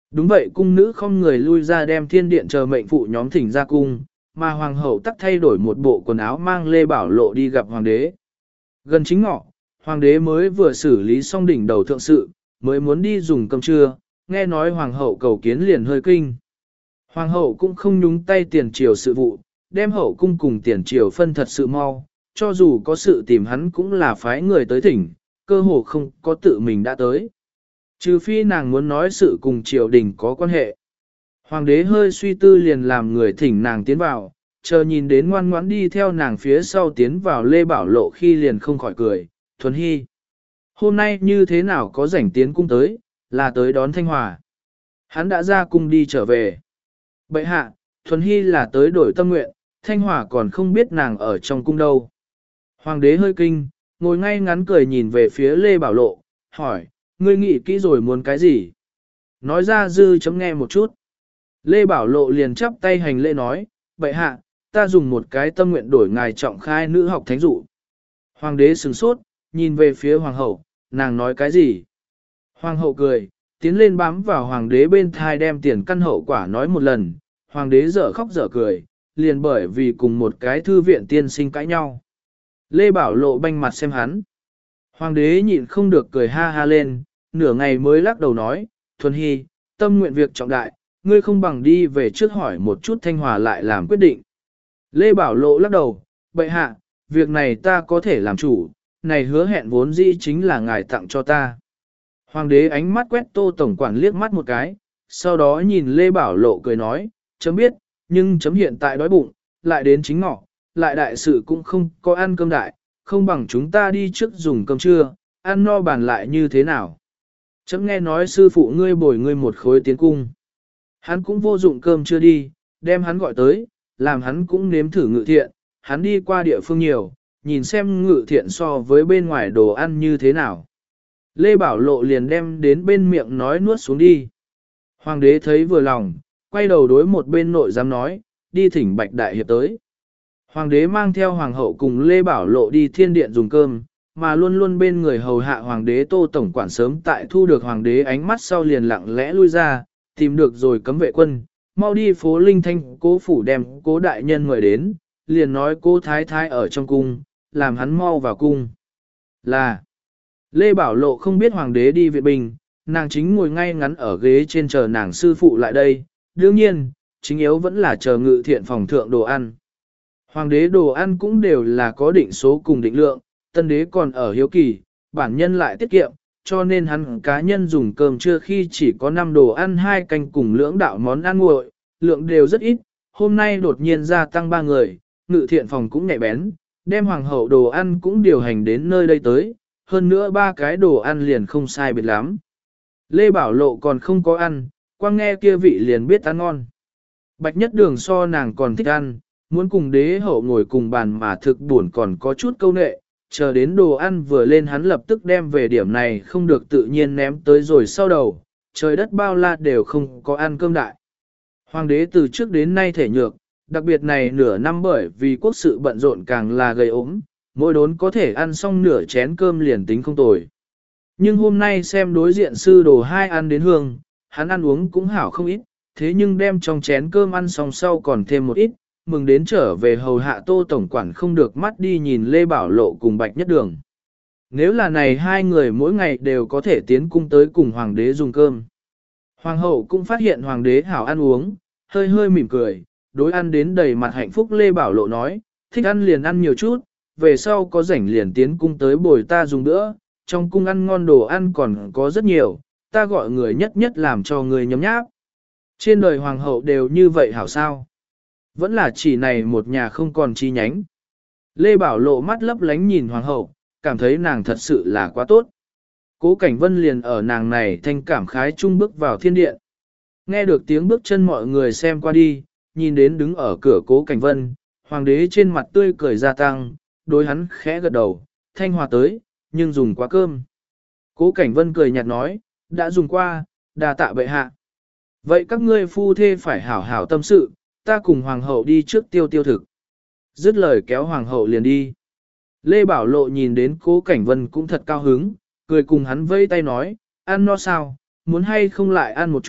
Đúng vậy, cung nữ không người lui ra đem thiên điện chờ mệnh phụ nhóm thỉnh ra cung, mà hoàng hậu tắc thay đổi một bộ quần áo mang Lê Bảo Lộ đi gặp hoàng đế. Gần chính ngọ, hoàng đế mới vừa xử lý xong đỉnh đầu thượng sự, mới muốn đi dùng cơm trưa, nghe nói hoàng hậu cầu kiến liền hơi kinh. Hoàng hậu cũng không nhúng tay tiền triều sự vụ, đem hậu cung cùng tiền triều phân thật sự mau, cho dù có sự tìm hắn cũng là phái người tới thỉnh, cơ hồ không có tự mình đã tới. Trừ phi nàng muốn nói sự cùng triều đình có quan hệ. Hoàng đế hơi suy tư liền làm người thỉnh nàng tiến vào, chờ nhìn đến ngoan ngoãn đi theo nàng phía sau tiến vào Lê Bảo Lộ khi liền không khỏi cười, Thuần Hy. Hôm nay như thế nào có rảnh tiến cung tới, là tới đón Thanh Hòa. Hắn đã ra cung đi trở về. Bệ hạ, Thuần Hy là tới đổi tâm nguyện, Thanh Hòa còn không biết nàng ở trong cung đâu. Hoàng đế hơi kinh, ngồi ngay ngắn cười nhìn về phía Lê Bảo Lộ, hỏi, ngươi nghĩ kỹ rồi muốn cái gì? Nói ra dư chấm nghe một chút. Lê Bảo Lộ liền chắp tay hành lễ nói, bệ hạ, ta dùng một cái tâm nguyện đổi ngài trọng khai nữ học thánh dụ. Hoàng đế sửng sốt, nhìn về phía hoàng hậu, nàng nói cái gì? Hoàng hậu cười, tiến lên bám vào hoàng đế bên thai đem tiền căn hậu quả nói một lần, hoàng đế dở khóc dở cười, liền bởi vì cùng một cái thư viện tiên sinh cãi nhau. Lê Bảo Lộ banh mặt xem hắn. Hoàng đế nhịn không được cười ha ha lên, nửa ngày mới lắc đầu nói, Thuần Hy, tâm nguyện việc trọng đại, ngươi không bằng đi về trước hỏi một chút Thanh Hòa lại làm quyết định. Lê Bảo Lộ lắc đầu, bệ hạ, việc này ta có thể làm chủ, này hứa hẹn vốn dĩ chính là ngài tặng cho ta. Hoàng đế ánh mắt quét Tô Tổng quản liếc mắt một cái, sau đó nhìn Lê Bảo Lộ cười nói, chấm biết, nhưng chấm hiện tại đói bụng, lại đến chính ngọ, lại đại sự cũng không có ăn cơm đại, không bằng chúng ta đi trước dùng cơm trưa, ăn no bàn lại như thế nào. Chấm nghe nói sư phụ ngươi bồi ngươi một khối tiến cung. Hắn cũng vô dụng cơm chưa đi, đem hắn gọi tới, làm hắn cũng nếm thử ngự thiện, hắn đi qua địa phương nhiều, nhìn xem ngự thiện so với bên ngoài đồ ăn như thế nào. Lê Bảo Lộ liền đem đến bên miệng nói nuốt xuống đi. Hoàng đế thấy vừa lòng, quay đầu đối một bên nội giám nói, đi thỉnh Bạch Đại Hiệp tới. Hoàng đế mang theo hoàng hậu cùng Lê Bảo Lộ đi thiên điện dùng cơm, mà luôn luôn bên người hầu hạ hoàng đế Tô Tổng quản sớm tại thu được hoàng đế ánh mắt sau liền lặng lẽ lui ra, tìm được rồi cấm vệ quân, mau đi phố Linh Thanh cố phủ đem cố đại nhân mời đến, liền nói cố thái thái ở trong cung, làm hắn mau vào cung. Là, Lê Bảo Lộ không biết hoàng đế đi viện binh, nàng chính ngồi ngay ngắn ở ghế trên chờ nàng sư phụ lại đây, đương nhiên, chính yếu vẫn là chờ ngự thiện phòng thượng đồ ăn. Hoàng đế đồ ăn cũng đều là có định số cùng định lượng, tân đế còn ở hiếu kỳ, bản nhân lại tiết kiệm, cho nên hắn cá nhân dùng cơm trưa khi chỉ có 5 đồ ăn 2 canh cùng lưỡng đạo món ăn nguội, lượng đều rất ít, hôm nay đột nhiên gia tăng 3 người, ngự thiện phòng cũng nhạy bén, đem hoàng hậu đồ ăn cũng điều hành đến nơi đây tới, hơn nữa 3 cái đồ ăn liền không sai biệt lắm. Lê Bảo Lộ còn không có ăn, quang nghe kia vị liền biết ăn ngon. Bạch Nhất Đường so nàng còn thích ăn, muốn cùng đế hậu ngồi cùng bàn mà thực buồn còn có chút câu nệ, chờ đến đồ ăn vừa lên hắn lập tức đem về điểm này không được tự nhiên ném tới rồi sau đầu, trời đất bao la đều không có ăn cơm đại. Hoàng đế từ trước đến nay thể nhược, đặc biệt này nửa năm bởi vì quốc sự bận rộn càng là gây ốm, mỗi đốn có thể ăn xong nửa chén cơm liền tính không tồi. Nhưng hôm nay xem đối diện sư đồ 2 ăn đến hương, hắn ăn uống cũng hảo không ít, thế nhưng đem trong chén cơm ăn xong sau còn thêm một ít, mừng đến trở về hầu hạ Tô Tổng quản không được mắt đi nhìn Lê Bảo Lộ cùng Bạch Nhất Đường. Nếu là này 2 người mỗi ngày đều có thể tiến cung tới cùng hoàng đế dùng cơm. Hoàng hậu cũng phát hiện hoàng đế hảo ăn uống, hơi hơi mỉm cười, đối ăn đến đầy mặt hạnh phúc Lê Bảo Lộ nói, thích ăn liền ăn nhiều chút, về sau có rảnh liền tiến cung tới bồi ta dùng nữa, trong cung ăn ngon đồ ăn còn có rất nhiều, ta gọi người nhất nhất làm cho người nhấm nháp. Trên đời hoàng hậu đều như vậy hảo sao? Vẫn là chỉ này một nhà không còn chi nhánh. Lê Bảo Lộ mắt lấp lánh nhìn hoàng hậu, cảm thấy nàng thật sự là quá tốt. Cố Cảnh Vân liền ở nàng này thanh cảm khái chung bước vào thiên điện. Nghe được tiếng bước chân mọi người xem qua đi, nhìn đến đứng ở cửa Cố Cảnh Vân, hoàng đế trên mặt tươi cười gia tăng, đối hắn khẽ gật đầu, Thanh Hòa tới, nhưng dùng quá cơm. Cố Cảnh Vân cười nhạt nói, đã dùng qua, đà tạ bệ hạ. Vậy các ngươi phu thê phải hảo hảo tâm sự, ta cùng hoàng hậu đi trước tiêu tiêu thực. Dứt lời kéo hoàng hậu liền đi. Lê Bảo Lộ nhìn đến Cố Cảnh Vân cũng thật cao hứng, cười cùng hắn vây tay nói, ăn no sao, muốn hay không lại ăn một chút,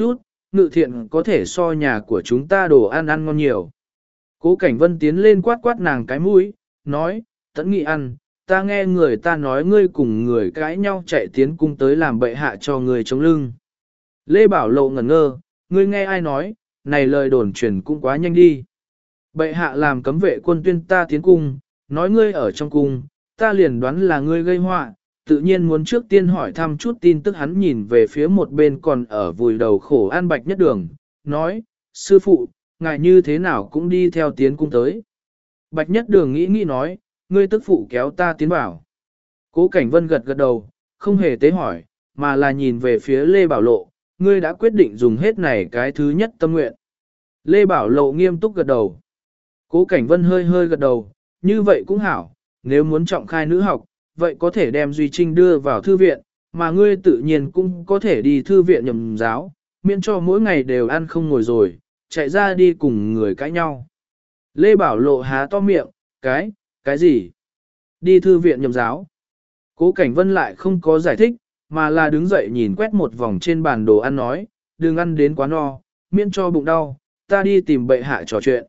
ngự thiện có thể so nhà của chúng ta đồ ăn ăn ngon nhiều. Cố Cảnh Vân tiến lên quát quát nàng cái mũi, nói, Tẫn Nghị ăn, ta nghe người ta nói ngươi cùng người cãi nhau chạy tiến cung tới làm bệ hạ cho người chống lưng. Lê Bảo Lộ ngẩn ngơ, ngươi nghe ai nói, này lời đồn truyền cũng quá nhanh đi. Bệ hạ làm cấm vệ quân tuyên ta tiến cung, nói ngươi ở trong cung, ta liền đoán là ngươi gây họa, tự nhiên muốn trước tiên hỏi thăm chút tin tức. Hắn nhìn về phía một bên còn ở vùi đầu khổ an Bạch Nhất Đường, nói, sư phụ, ngài như thế nào cũng đi theo tiến cung tới. Bạch Nhất Đường nghĩ nói, ngươi tức phụ kéo ta tiến vào. Cố Cảnh Vân gật gật đầu, không hề tế hỏi, mà là nhìn về phía Lê Bảo Lộ, ngươi đã quyết định dùng hết này cái thứ nhất tâm nguyện. Lê Bảo Lộ nghiêm túc gật đầu. Cố Cảnh Vân hơi hơi gật đầu, như vậy cũng hảo, nếu muốn trọng khai nữ học, vậy có thể đem Duy Trinh đưa vào thư viện, mà ngươi tự nhiên cũng có thể đi thư viện nhầm giáo, miễn cho mỗi ngày đều ăn không ngồi rồi, chạy ra đi cùng người cãi nhau. Lê Bảo Lộ há to miệng, cái gì? Đi thư viện nhầm giáo. Cố Cảnh Vân lại không có giải thích, mà là đứng dậy nhìn quét một vòng trên bàn đồ ăn nói, đừng ăn đến quá no, miễn cho bụng đau, ta đi tìm bệ hạ trò chuyện.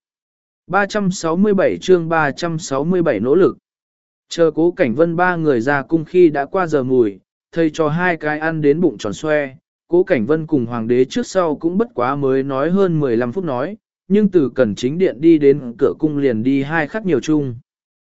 367 chương 367 nỗ lực. Chờ Cố Cảnh Vân ba người ra cung khi đã qua giờ mùi, thầy cho hai cái ăn đến bụng tròn xoe. Cố Cảnh Vân cùng hoàng đế trước sau cũng bất quá mới nói hơn 15 phút nói, nhưng từ Cẩn Chính Điện đi đến cửa cung liền đi hai khắc nhiều chung.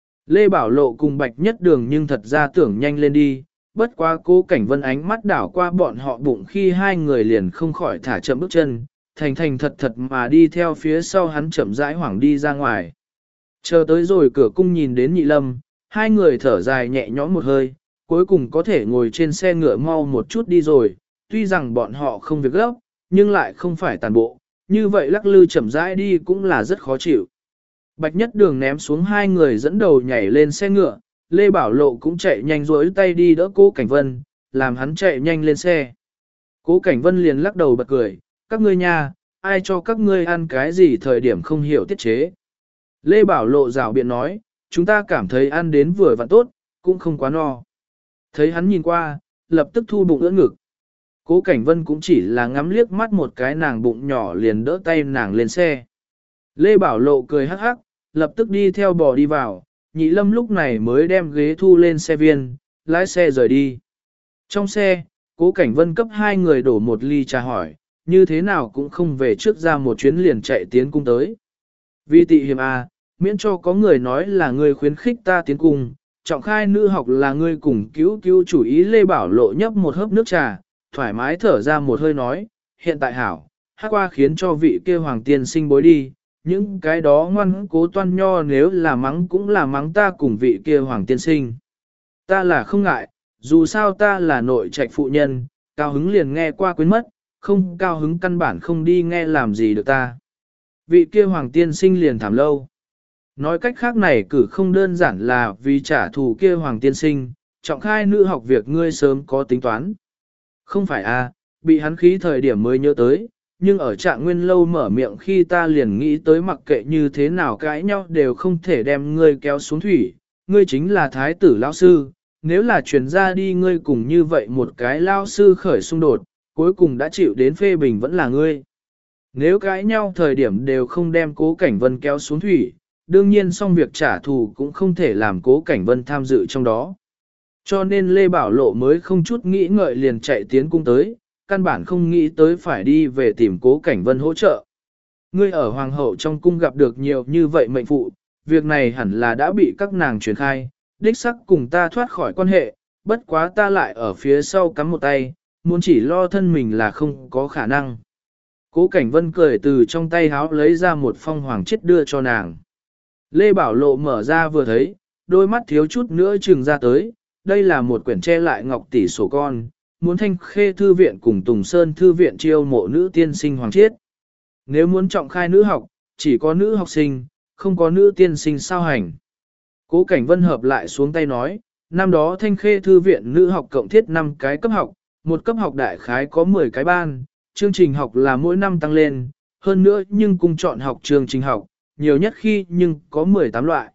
Lê Bảo Lộ cùng Bạch Nhất Đường nhưng thật ra tưởng nhanh lên đi, bất quá Cố Cảnh Vân ánh mắt đảo qua bọn họ bụng khi hai người liền không khỏi thả chậm bước chân, thành thành thật thật mà đi theo phía sau hắn chậm rãi hoảng đi ra ngoài. Chờ tới rồi cửa cung nhìn đến Nhị Lâm, hai người thở dài nhẹ nhõm một hơi, cuối cùng có thể ngồi trên xe ngựa mau một chút đi rồi, tuy rằng bọn họ không việc gấp, nhưng lại không phải tàn bộ, như vậy lắc lư chậm rãi đi cũng là rất khó chịu. Bạch Nhất Đường ném xuống hai người dẫn đầu nhảy lên xe ngựa, Lê Bảo Lộ cũng chạy nhanh rối tay đi đỡ Cố Cảnh Vân, làm hắn chạy nhanh lên xe. Cố Cảnh Vân liền lắc đầu bật cười, các ngươi nha, ai cho các ngươi ăn cái gì thời điểm không hiểu tiết chế. Lê Bảo Lộ rảo biện nói, chúng ta cảm thấy ăn đến vừa vặn tốt, cũng không quá no. Thấy hắn nhìn qua, lập tức thu bụng ưỡn ngực. Cố Cảnh Vân cũng chỉ là ngắm liếc mắt một cái nàng bụng nhỏ liền đỡ tay nàng lên xe. Lê Bảo Lộ cười hắc hắc, lập tức đi theo bò đi vào, Nhị Lâm lúc này mới đem ghế thu lên xe viên, lái xe rời đi. Trong xe, Cố Cảnh Vân cấp hai người đổ một ly trà hỏi, như thế nào cũng không về trước ra một chuyến liền chạy tiến cung tới. Vì tị hiểm à, miễn cho có người nói là ngươi khuyến khích ta tiến cung, trọng khai nữ học là ngươi cùng cứu chủ ý. Lê Bảo Lộ nhấp một hớp nước trà, thoải mái thở ra một hơi nói, hiện tại hảo, hát qua khiến cho vị kia hoàng tiên sinh bối đi, những cái đó ngoan Cố toan nho nếu là mắng cũng là mắng ta cùng vị kia hoàng tiên sinh. Ta là không ngại, dù sao ta là nội trạch phụ nhân, cao hứng liền nghe qua quên mất, không cao hứng căn bản không đi nghe làm gì được ta. Vị kia hoàng tiên sinh liền thảm lâu. Nói cách khác này cử không đơn giản là vì trả thù kia hoàng tiên sinh, trọng khai nữ học việc ngươi sớm có tính toán. Không phải à, bị hắn khí thời điểm mới nhớ tới, nhưng ở Trạng Nguyên lâu mở miệng khi ta liền nghĩ tới mặc kệ như thế nào cãi nhau đều không thể đem ngươi kéo xuống thủy, ngươi chính là thái tử lão sư, nếu là truyền ra đi ngươi cùng như vậy một cái lão sư khởi xung đột, cuối cùng đã chịu đến phê bình vẫn là ngươi. Nếu cãi nhau thời điểm đều không đem Cố Cảnh Vân kéo xuống thủy, đương nhiên xong việc trả thù cũng không thể làm Cố Cảnh Vân tham dự trong đó. Cho nên Lê Bảo Lộ mới không chút nghĩ ngợi liền chạy tiến cung tới, căn bản không nghĩ tới phải đi về tìm Cố Cảnh Vân hỗ trợ. Ngươi ở Hoàng hậu trong cung gặp được nhiều như vậy mệnh phụ, việc này hẳn là đã bị các nàng truyền khai, đích sắc cùng ta thoát khỏi quan hệ, bất quá ta lại ở phía sau cắm một tay, muốn chỉ lo thân mình là không có khả năng. Cố Cảnh Vân cười từ trong tay háo lấy ra một phong hoàng chết đưa cho nàng. Lê Bảo Lộ mở ra vừa thấy, đôi mắt thiếu chút nữa trừng ra tới, đây là một quyển che lại ngọc tỷ sổ con, muốn Thanh Khê Thư viện cùng Tùng Sơn Thư viện chiêu mộ nữ tiên sinh hoàng chiết. Nếu muốn trọng khai nữ học, chỉ có nữ học sinh, không có nữ tiên sinh sao hành. Cố Cảnh Vân hợp lại xuống tay nói, năm đó Thanh Khê Thư viện nữ học cộng thiết 5 cái cấp học, một cấp học đại khái có 10 cái ban, chương trình học là mỗi năm tăng lên, hơn nữa nhưng cùng chọn học chương trình học, nhiều nhất khi nhưng có 18 loại.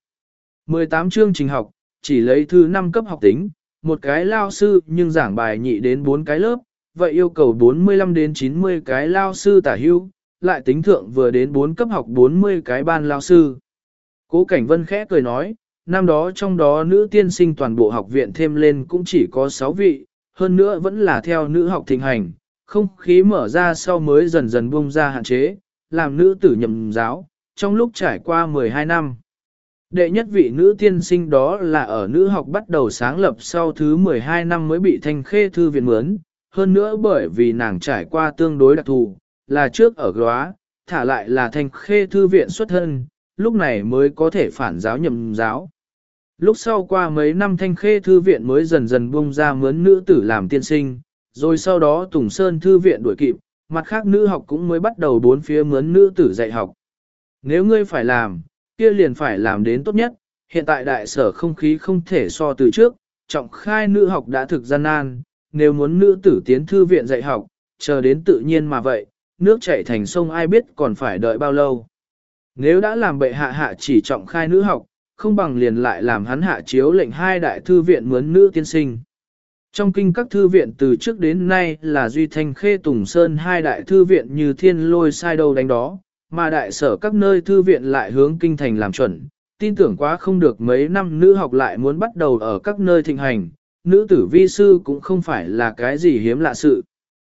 18 chương trình học, chỉ lấy thứ 5 cấp học tính, một cái lao sư nhưng giảng bài nhị đến 4 cái lớp, vậy yêu cầu 45 đến 90 cái lao sư tả hữu, lại tính thượng vừa đến 4 cấp học 40 cái ban lao sư. Cố Cảnh Vân khẽ cười nói, năm đó trong đó nữ tiên sinh toàn bộ học viện thêm lên cũng chỉ có 6 vị, hơn nữa vẫn là theo nữ học thịnh hành, không khí mở ra sau mới dần dần buông ra hạn chế, làm nữ tử nhậm giáo, trong lúc trải qua 12 năm. Đệ nhất vị nữ tiên sinh đó là ở nữ học bắt đầu sáng lập sau thứ 12 năm mới bị Thanh Khê Thư viện mướn, hơn nữa bởi vì nàng trải qua tương đối đặc thù, là trước ở Góa, thả lại là Thanh Khê Thư viện xuất thân, lúc này mới có thể phản giáo nhậm giáo. Lúc sau qua mấy năm Thanh Khê Thư viện mới dần dần buông ra mướn nữ tử làm tiên sinh, rồi sau đó Tùng Sơn Thư viện đuổi kịp, mặt khác nữ học cũng mới bắt đầu bốn phía mướn nữ tử dạy học. Nếu ngươi phải làm, kia liền phải làm đến tốt nhất, hiện tại đại sở không khí không thể so từ trước, trọng khai nữ học đã thực gian nan, nếu muốn nữ tử tiến thư viện dạy học, chờ đến tự nhiên mà vậy, nước chảy thành sông ai biết còn phải đợi bao lâu. Nếu đã làm bệ hạ hạ chỉ trọng khai nữ học, không bằng liền lại làm hắn hạ chiếu lệnh hai đại thư viện mướn nữ tiên sinh. Trong kinh các thư viện từ trước đến nay là Duy Thanh Khê Tùng Sơn hai đại thư viện như thiên lôi sai đâu đánh đó, mà đại sở các nơi thư viện lại hướng kinh thành làm chuẩn, tin tưởng quá không được mấy năm nữ học lại muốn bắt đầu ở các nơi thịnh hành, nữ tử vi sư cũng không phải là cái gì hiếm lạ sự.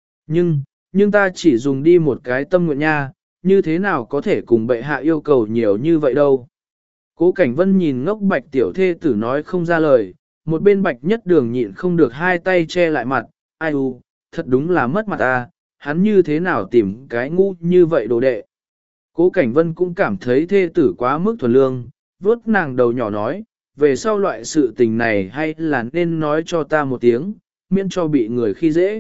Nhưng ta chỉ dùng đi một cái tâm nguyện nha, như thế nào có thể cùng bệ hạ yêu cầu nhiều như vậy đâu. Cố Cảnh Vân nhìn ngốc bạch tiểu thê tử nói không ra lời, một bên bạch nhất đường nhịn không được hai tay che lại mặt, ai u, thật đúng là mất mặt ta, hắn như thế nào tìm cái ngu như vậy đồ đệ. Cố Cảnh Vân cũng cảm thấy thê tử quá mức thuần lương, vuốt nàng đầu nhỏ nói, về sau loại sự tình này hay là nên nói cho ta một tiếng, miễn cho bị người khi dễ.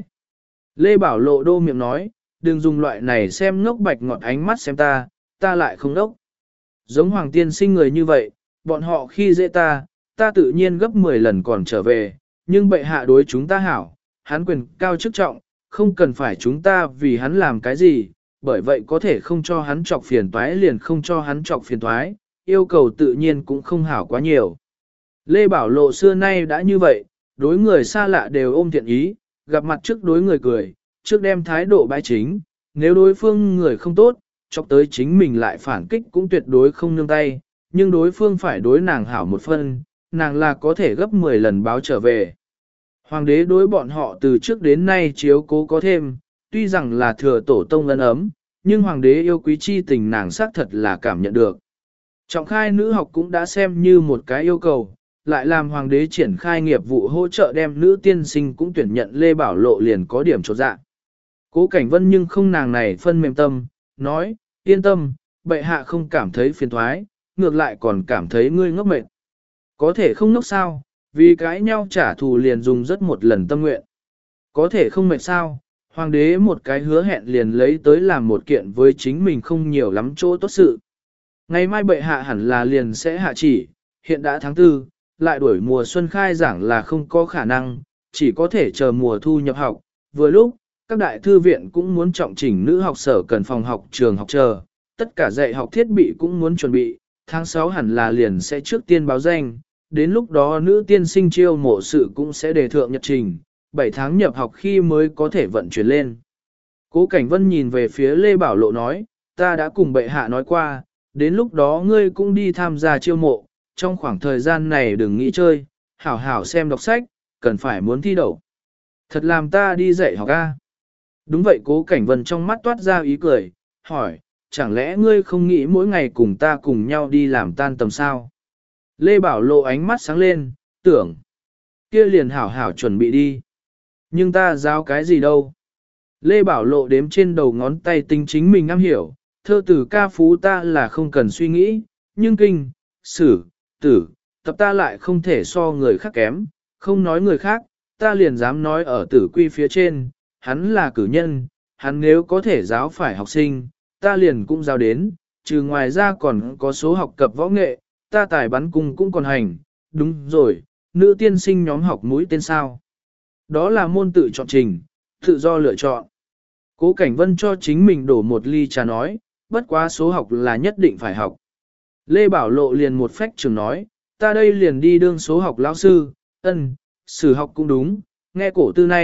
Lê Bảo Lộ đô miệng nói, đừng dùng loại này xem ngốc bạch ngọt ánh mắt xem ta lại không ngốc. Giống Hoàng Tiên Sinh người như vậy, bọn họ khi dễ ta tự nhiên gấp 10 lần còn trở về, nhưng bệ hạ đối chúng ta hảo, hắn quyền cao chức trọng, không cần phải chúng ta vì hắn làm cái gì, bởi vậy có thể không cho hắn trọc phiền toái liền không cho hắn trọc phiền toái, yêu cầu tự nhiên cũng không hảo quá nhiều. Lê Bảo Lộ xưa nay đã như vậy, đối người xa lạ đều ôm thiện ý, gặp mặt trước đối người cười, trước đem thái độ bãi chính, nếu đối phương người không tốt, chọc tới chính mình lại phản kích cũng tuyệt đối không nương tay, nhưng đối phương phải đối nàng hảo một phân, nàng là có thể gấp 10 lần báo trở về. Hoàng đế đối bọn họ từ trước đến nay chiếu cố có thêm, tuy rằng là thừa tổ tông ân ấm, nhưng hoàng đế yêu quý chi tình nàng xác thật là cảm nhận được. Trọng khai nữ học cũng đã xem như một cái yêu cầu, lại làm hoàng đế triển khai nghiệp vụ hỗ trợ đem nữ tiên sinh cũng tuyển nhận Lê Bảo Lộ liền có điểm chột dạ. Cố Cảnh Vân nhưng không nàng này phân mềm tâm, nói, yên tâm, bệ hạ không cảm thấy phiền thoái, ngược lại còn cảm thấy ngươi ngốc mệt. Có thể không ngốc sao, vì cãi nhau trả thù liền dùng rất một lần tâm nguyện. Có thể không mệt sao, hoàng đế một cái hứa hẹn liền lấy tới làm một kiện với chính mình không nhiều lắm chỗ tốt sự. Ngày mai bệ hạ hẳn là liền sẽ hạ chỉ, hiện đã tháng 4, lại đuổi mùa xuân khai giảng là không có khả năng, chỉ có thể chờ mùa thu nhập học. Vừa lúc, các đại thư viện cũng muốn trọng chỉnh nữ học sở cần phòng học trường học chờ, tất cả dạy học thiết bị cũng muốn chuẩn bị, tháng 6 hẳn là liền sẽ trước tiên báo danh, đến lúc đó nữ tiên sinh chiêu mộ sự cũng sẽ đề thượng nhật trình, 7 tháng nhập học khi mới có thể vận chuyển lên. Cố Cảnh Vân nhìn về phía Lê Bảo Lộ nói, ta đã cùng bệ hạ nói qua, đến lúc đó ngươi cũng đi tham gia chiêu mộ, trong khoảng thời gian này đừng nghĩ chơi, hảo hảo xem đọc sách, cần phải muốn thi đậu. Thật làm ta đi dạy học a. Đúng vậy Cố Cảnh Vân trong mắt toát ra ý cười, hỏi, chẳng lẽ ngươi không nghĩ mỗi ngày cùng ta cùng nhau đi làm tan tầm sao? Lê Bảo Lộ ánh mắt sáng lên, tưởng, kia liền hảo hảo chuẩn bị đi. Nhưng ta giáo cái gì đâu? Lê Bảo Lộ đếm trên đầu ngón tay tính chính mình am hiểu, thơ tử ca phú ta là không cần suy nghĩ, nhưng kinh, sử, tử, tập ta lại không thể so người khác kém, không nói người khác, ta liền dám nói ở tử quy phía trên, hắn là cử nhân, hắn nếu có thể giáo phải học sinh, ta liền cũng giáo đến, trừ ngoài ra còn có số học cập võ nghệ, ta tài bắn cung cũng còn hành, đúng rồi, nữ tiên sinh nhóm học mũi tên sao. Đó là môn tự chọn trình, tự do lựa chọn. Cố Cảnh Vân cho chính mình đổ một ly trà nói, bất quá số học là nhất định phải học. Lê Bảo Lộ liền một phách trường nói, ta đây liền đi đương số học lão sư, sử học cũng đúng, nghe cổ tư này,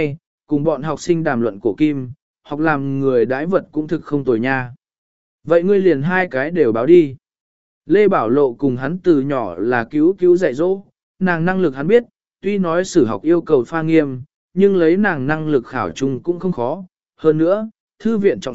cùng bọn học sinh đàm luận cổ kim, học làm người đãi vật cũng thực không tồi nha. Vậy ngươi liền hai cái đều báo đi. Lê Bảo Lộ cùng hắn từ nhỏ là cứu dạy dỗ, nàng năng lực hắn biết, tuy nói sử học yêu cầu pha nghiêm, nhưng lấy nàng năng lực khảo chung cũng không khó. Hơn nữa, thư viện trọng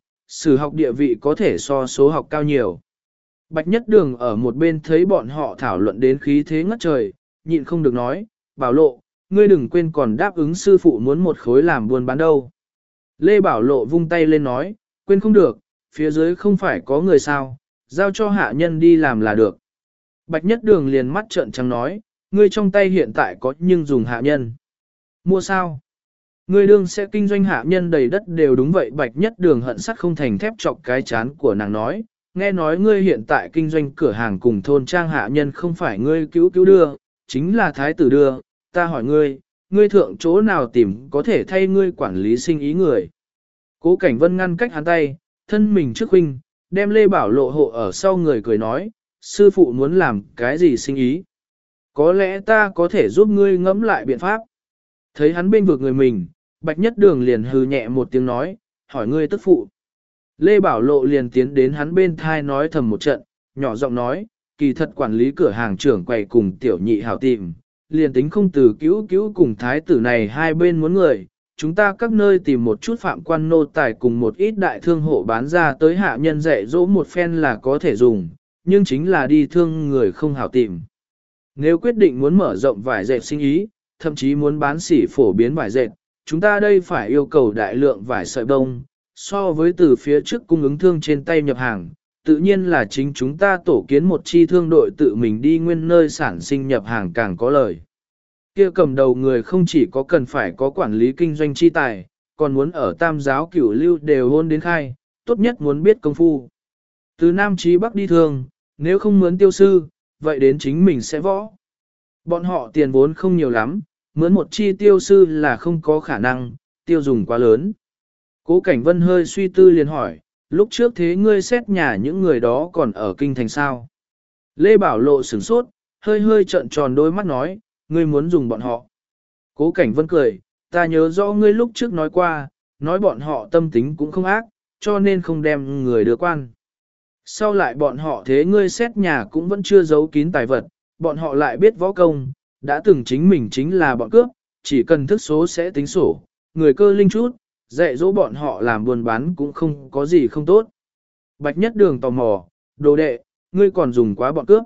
sử học địa vị có thể so số học cao nhiều. Bạch Nhất Đường ở một bên thấy bọn họ thảo luận đến khí thế ngất trời, nhịn không được nói, Bảo Lộ, ngươi đừng quên còn đáp ứng sư phụ muốn một khối làm buôn bán đâu. Lê Bảo Lộ vung tay lên nói, quên không được, phía dưới không phải có người sao, giao cho hạ nhân đi làm là được. Bạch Nhất Đường liền mắt trợn trắng nói, ngươi trong tay hiện tại có nhưng dùng hạ nhân. Mua sao? Ngươi đương sẽ kinh doanh hạ nhân đầy đất đều đúng vậy. Bạch Nhất Đường hận sắt không thành thép chọc cái chán của nàng nói, nghe nói ngươi hiện tại kinh doanh cửa hàng cùng thôn trang hạ nhân không phải ngươi cứu đưa, chính là thái tử đưa, ta hỏi ngươi thượng chỗ nào tìm có thể thay ngươi quản lý sinh ý người. Cố Cảnh Vân ngăn cách hắn tay, thân mình trước huynh, đem Lê Bảo Lộ hộ ở sau người cười nói, sư phụ muốn làm cái gì sinh ý. Có lẽ ta có thể giúp ngươi ngẫm lại biện pháp. Thấy hắn bên vực người mình, Bạch Nhất Đường liền hừ nhẹ một tiếng nói, hỏi ngươi tức phụ. Lê Bảo Lộ liền tiến đến hắn bên thai nói thầm một trận, nhỏ giọng nói, kỳ thật quản lý cửa hàng trưởng quầy cùng tiểu nhị hảo tìm, liền tính không từ cứu cùng thái tử này hai bên muốn người, chúng ta các nơi tìm một chút phạm quan nô tài cùng một ít đại thương hộ bán ra tới hạ nhân dạy dỗ một phen là có thể dùng, nhưng chính là đi thương người không hảo tìm. Nếu quyết định muốn mở rộng vải dệt sinh ý, thậm chí muốn bán sỉ phổ biến vải dệt, chúng ta đây phải yêu cầu đại lượng vải sợi bông, so với từ phía trước cung ứng thương trên tay nhập hàng, tự nhiên là chính chúng ta tổ kiến một chi thương đội tự mình đi nguyên nơi sản sinh nhập hàng càng có lời. Kia cầm đầu người không chỉ có cần phải có quản lý kinh doanh chi tài, còn muốn ở tam giáo cửu lưu đều hôn đến khai, tốt nhất muốn biết công phu. Từ Nam chí Bắc đi thương, nếu không mướn tiêu sư, vậy đến chính mình sẽ võ. Bọn họ tiền vốn không nhiều lắm, mướn một chi tiêu sư là không có khả năng, tiêu dùng quá lớn. Cố Cảnh Vân hơi suy tư liền hỏi, lúc trước thế ngươi xét nhà những người đó còn ở kinh thành sao? Lê Bảo Lộ sửng sốt, hơi trợn tròn đôi mắt nói, ngươi muốn dùng bọn họ. Cố Cảnh Vân cười, ta nhớ rõ ngươi lúc trước nói qua, nói bọn họ tâm tính cũng không ác, cho nên không đem người đưa quan. Sau lại bọn họ thế ngươi xét nhà cũng vẫn chưa giấu kín tài vật, bọn họ lại biết võ công, đã từng chính mình chính là bọn cướp, chỉ cần thức số sẽ tính sổ, người cơ linh chút, dạy dỗ bọn họ làm buôn bán cũng không có gì không tốt. Bạch Nhất Đường tò mò, đồ đệ, ngươi còn dùng quá bọn cướp.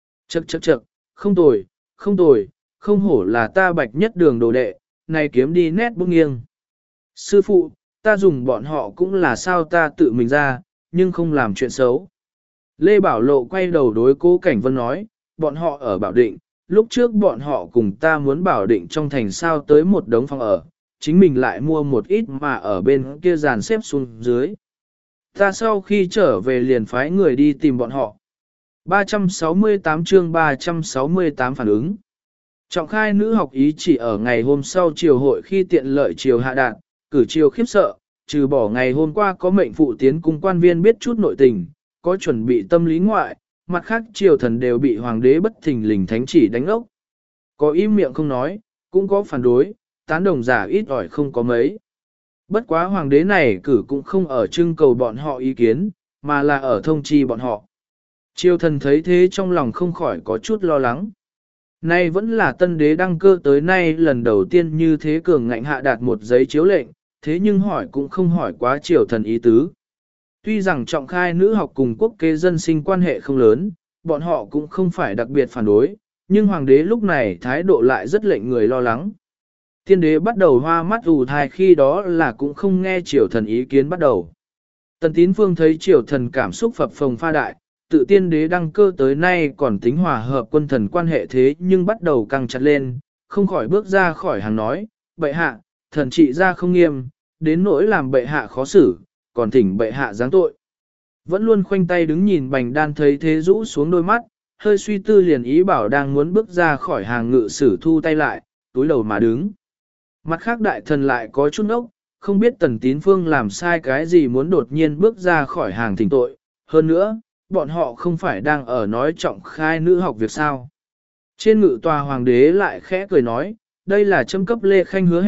Chậc, không tồi, không hổ là ta Bạch Nhất Đường đồ đệ, này kiếm đi nét bút nghiêng. Sư phụ, ta dùng bọn họ cũng là sao ta tự mình ra, nhưng không làm chuyện xấu. Lê Bảo Lộ quay đầu đối Cố Cảnh Vân nói, bọn họ ở Bảo Định, lúc trước bọn họ cùng ta muốn Bảo Định trong thành sao tới một đống phòng ở, chính mình lại mua một ít mà ở bên kia dàn xếp xuống dưới. Ta sau khi trở về liền phái người đi tìm bọn họ. 368 chương 368 phản ứng. Trọng khai nữ học ý chỉ ở ngày hôm sau triều hội khi tiện lợi triều hạ đạt, cử triều khiếp sợ, trừ bỏ ngày hôm qua có mệnh phụ tiến cung quan viên biết chút nội tình, có chuẩn bị tâm lý ngoại, mặt khác triều thần đều bị hoàng đế bất thình lình thánh chỉ đánh ốc. Có im miệng không nói, cũng có phản đối, tán đồng giả ít ỏi không có mấy. Bất quá hoàng đế này cử cũng không ở trưng cầu bọn họ ý kiến, mà là ở thông chi bọn họ. Triều thần thấy thế trong lòng không khỏi có chút lo lắng. Nay vẫn là tân đế đăng cơ tới nay lần đầu tiên như thế cường ngạnh hạ đạt một giấy chiếu lệnh, thế nhưng hỏi cũng không hỏi quá triều thần ý tứ. Tuy rằng trọng khai nữ học cùng quốc kế dân sinh quan hệ không lớn, bọn họ cũng không phải đặc biệt phản đối, nhưng hoàng đế lúc này thái độ lại rất lệnh người lo lắng. Tiên đế bắt đầu hoa mắt ù thai khi đó là cũng không nghe triều thần ý kiến bắt đầu. Tần Tín Phương thấy triều thần cảm xúc phập phồng pha đại, tự tiên đế đăng cơ tới nay còn tính hòa hợp quân thần quan hệ thế nhưng bắt đầu căng chặt lên, không khỏi bước ra khỏi hàng nói, bệ hạ, thần trị ra không nghiêm, đến nỗi làm bệ hạ khó xử, còn thỉnh bệ hạ giáng tội. Vẫn luôn khoanh tay đứng nhìn Bành Đan thấy thế rũ xuống đôi mắt, hơi suy tư liền ý bảo đang muốn bước ra khỏi hàng ngự sử thu tay lại, túi đầu mà đứng. Mặt khác đại thần lại có chút ốc, không biết Tần Tín Phương làm sai cái gì muốn đột nhiên bước ra khỏi hàng thỉnh tội. Hơn nữa, bọn họ không phải đang ở nói trọng khai nữ học việc sao. Trên ngự tòa hoàng đế lại khẽ cười nói, đây là châm cấp Lê Khanh hứa hẹn,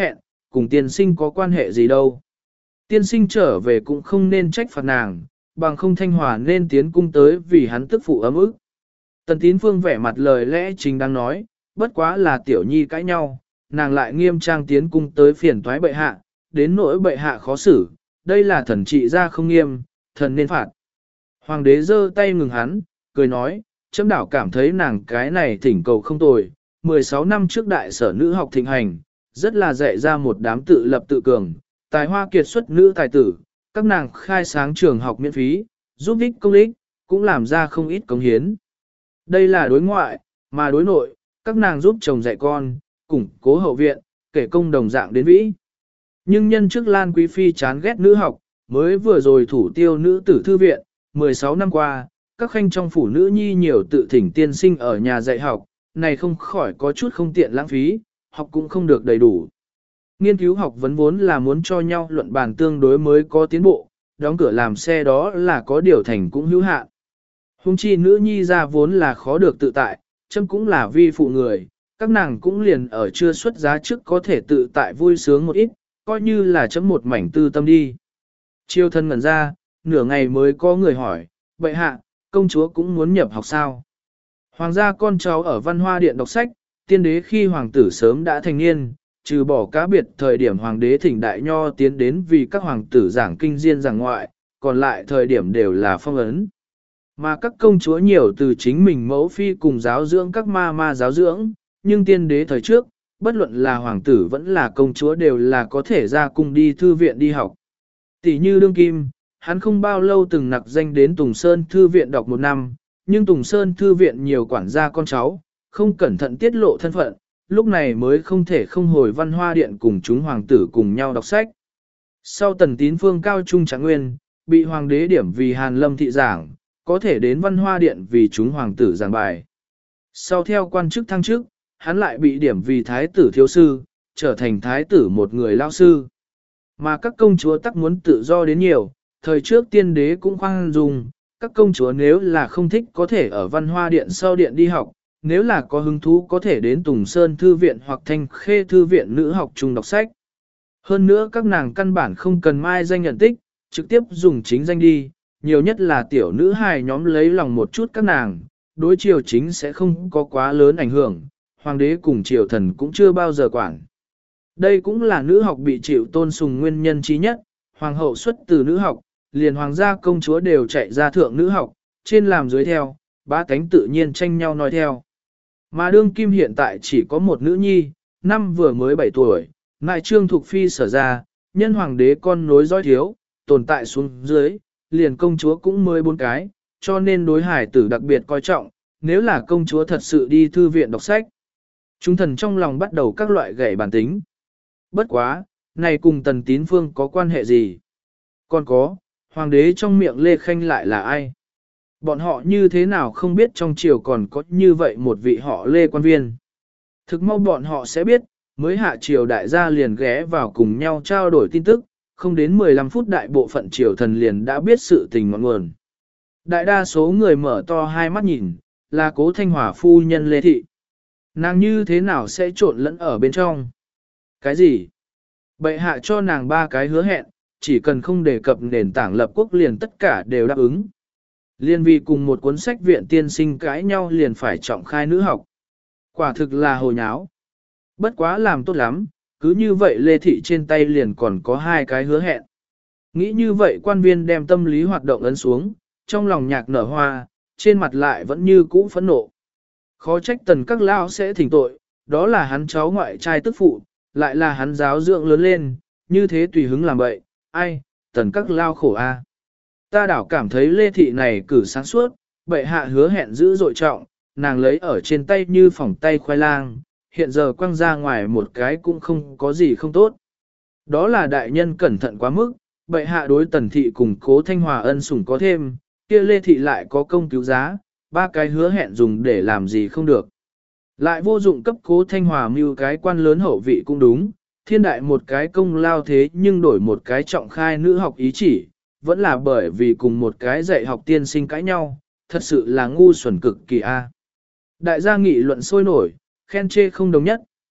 cùng tiên sinh có quan hệ gì đâu. Tiên sinh trở về cũng không nên trách phạt nàng, bằng không Thanh Hòa nên tiến cung tới vì hắn tức phụ ấm ức. Tần Tín Phương vẻ mặt lời lẽ chính đang nói, bất quá là tiểu nhi cãi nhau, nàng lại nghiêm trang tiến cung tới phiền toái bệ hạ, đến nỗi bệ hạ khó xử, đây là thần trị ra không nghiêm, thần nên phạt. Hoàng đế giơ tay ngừng hắn, cười nói, chấm đảo cảm thấy nàng cái này thỉnh cầu không tồi, 16 năm trước đại sở nữ học thịnh hành, rất là dạy ra một đám tự lập tự cường, tài hoa kiệt xuất nữ tài tử, các nàng khai sáng trường học miễn phí, giúp ích công ích, cũng làm ra không ít cống hiến. Đây là đối ngoại, mà đối nội, các nàng giúp chồng dạy con, củng cố hậu viện, kể công đồng dạng đến vĩ. Nhưng nhân trước Lan Quý Phi chán ghét nữ học, mới vừa rồi thủ tiêu nữ tử thư viện, 16 năm qua, các khanh trong phủ nữ nhi nhiều tự thỉnh tiên sinh ở nhà dạy học, này không khỏi có chút không tiện lãng phí, học cũng không được đầy đủ. Nghiên cứu học vấn vốn là muốn cho nhau luận bàn tương đối mới có tiến bộ, đóng cửa làm xe đó là có điều thành cũng hữu hạn. Hùng chi nữ nhi ra vốn là khó được tự tại, châm cũng là vi phụ người, các nàng cũng liền ở chưa xuất giá trước có thể tự tại vui sướng một ít, coi như là chấm một mảnh tư tâm đi. Chiêu thân ngẩn ra, nửa ngày mới có người hỏi, bệ hạ, công chúa cũng muốn nhập học sao? Hoàng gia con cháu ở văn hoa điện đọc sách, tiên đế khi hoàng tử sớm đã thành niên, trừ bỏ cá biệt thời điểm hoàng đế thỉnh đại nho tiến đến vì các hoàng tử giảng kinh diên giảng ngoại, còn lại thời điểm đều là phong ấn. Mà các công chúa nhiều từ chính mình mẫu phi cùng giáo dưỡng các ma giáo dưỡng, nhưng tiên đế thời trước, bất luận là hoàng tử vẫn là công chúa đều là có thể ra cung đi thư viện đi học. Tỷ như đương kim, hắn không bao lâu từng nặc danh đến Tùng Sơn Thư viện đọc 1 năm, nhưng Tùng Sơn Thư viện nhiều quản gia con cháu, không cẩn thận tiết lộ thân phận, lúc này mới không thể không hồi văn hoa điện cùng chúng hoàng tử cùng nhau đọc sách. Sau Tần Tín Phương cao trung trạng nguyên, bị hoàng đế điểm vì Hàn Lâm thị giảng, có thể đến văn hoa điện vì chúng hoàng tử giảng bài. Sau theo quan chức thăng chức, hắn lại bị điểm vì thái tử thiếu sư, trở thành thái tử một người lao sư. Mà các công chúa tắc muốn tự do đến nhiều, thời trước tiên đế cũng khoan dung, các công chúa nếu là không thích có thể ở văn hoa điện sau điện đi học, nếu là có hứng thú có thể đến Tùng Sơn Thư viện hoặc Thanh Khê Thư viện nữ học chung đọc sách. Hơn nữa các nàng căn bản không cần mai danh nhận tích, trực tiếp dùng chính danh đi, nhiều nhất là tiểu nữ hài nhóm lấy lòng một chút các nàng, đối triều chính sẽ không có quá lớn ảnh hưởng, hoàng đế cùng triều thần cũng chưa bao giờ quản. Đây cũng là nữ học bị chịu tôn sùng nguyên nhân chí nhất, hoàng hậu xuất từ nữ học, liền hoàng gia công chúa đều chạy ra thượng nữ học, trên làm dưới theo, ba cánh tự nhiên tranh nhau nói theo. Mà đương kim hiện tại chỉ có một nữ nhi, năm vừa mới 7 tuổi, ngại Trương Thục Phi sở ra, nhân hoàng đế con nối dõi thiếu, tồn tại xuống dưới, liền công chúa cũng mới 4 cái, cho nên đối hải tử đặc biệt coi trọng, nếu là công chúa thật sự đi thư viện đọc sách. Chúng thần trong lòng bắt đầu các loại gậy bản tính. Bất quá, này cùng Tần Tín Phương có quan hệ gì? Còn có, hoàng đế trong miệng Lê Khanh lại là ai? Bọn họ như thế nào không biết trong triều còn có như vậy một vị họ Lê quan viên? Thực mau bọn họ sẽ biết, mới hạ triều đại gia liền ghé vào cùng nhau trao đổi tin tức, không đến 15 phút đại bộ phận triều thần liền đã biết sự tình ngọn nguồn. Đại đa số người mở to hai mắt nhìn, là Cố Thanh Hòa phu nhân Lê Thị. Nàng như thế nào sẽ trộn lẫn ở bên trong? Cái gì? Bệ hạ cho nàng 3 cái hứa hẹn, chỉ cần không đề cập nền tảng lập quốc liền tất cả đều đáp ứng. Liên vì cùng một cuốn sách viện tiên sinh cãi nhau liền phải trọng khai nữ học. Quả thực là hồ nháo. Bất quá làm tốt lắm, cứ như vậy Lê Thị trên tay liền còn có 2 cái hứa hẹn. Nghĩ như vậy quan viên đem tâm lý hoạt động ấn xuống, trong lòng nhạc nở hoa, trên mặt lại vẫn như cũ phẫn nộ. Khó trách Tần các lão sẽ thỉnh tội, đó là hắn cháu ngoại trai tức phụ, lại là hắn giáo dưỡng lớn lên, như thế tùy hứng làm bậy, ai, Tần các lao khổ a. Ta đảo cảm thấy Lê Thị này cử sáng suốt, bệ hạ hứa hẹn giữ dội trọng, nàng lấy ở trên tay như phỏng tay khoai lang, hiện giờ quăng ra ngoài một cái cũng không có gì không tốt. Đó là đại nhân cẩn thận quá mức, bệ hạ đối Tần Thị cùng Cố Thanh Hòa ân sủng có thêm, kia Lê Thị lại có công cứu giá, 3 cái hứa hẹn dùng để làm gì không được. Lại vô dụng cấp Cố Thanh Hòa mưu cái quan lớn hậu vị cũng đúng, thiên đại một cái công lao thế nhưng đổi một cái trọng khai nữ học ý chỉ, vẫn là bởi vì cùng một cái dạy học tiên sinh cãi nhau, thật sự là ngu xuẩn cực kỳ a. Đại gia nghị luận sôi nổi, khen chê không đồng nhất,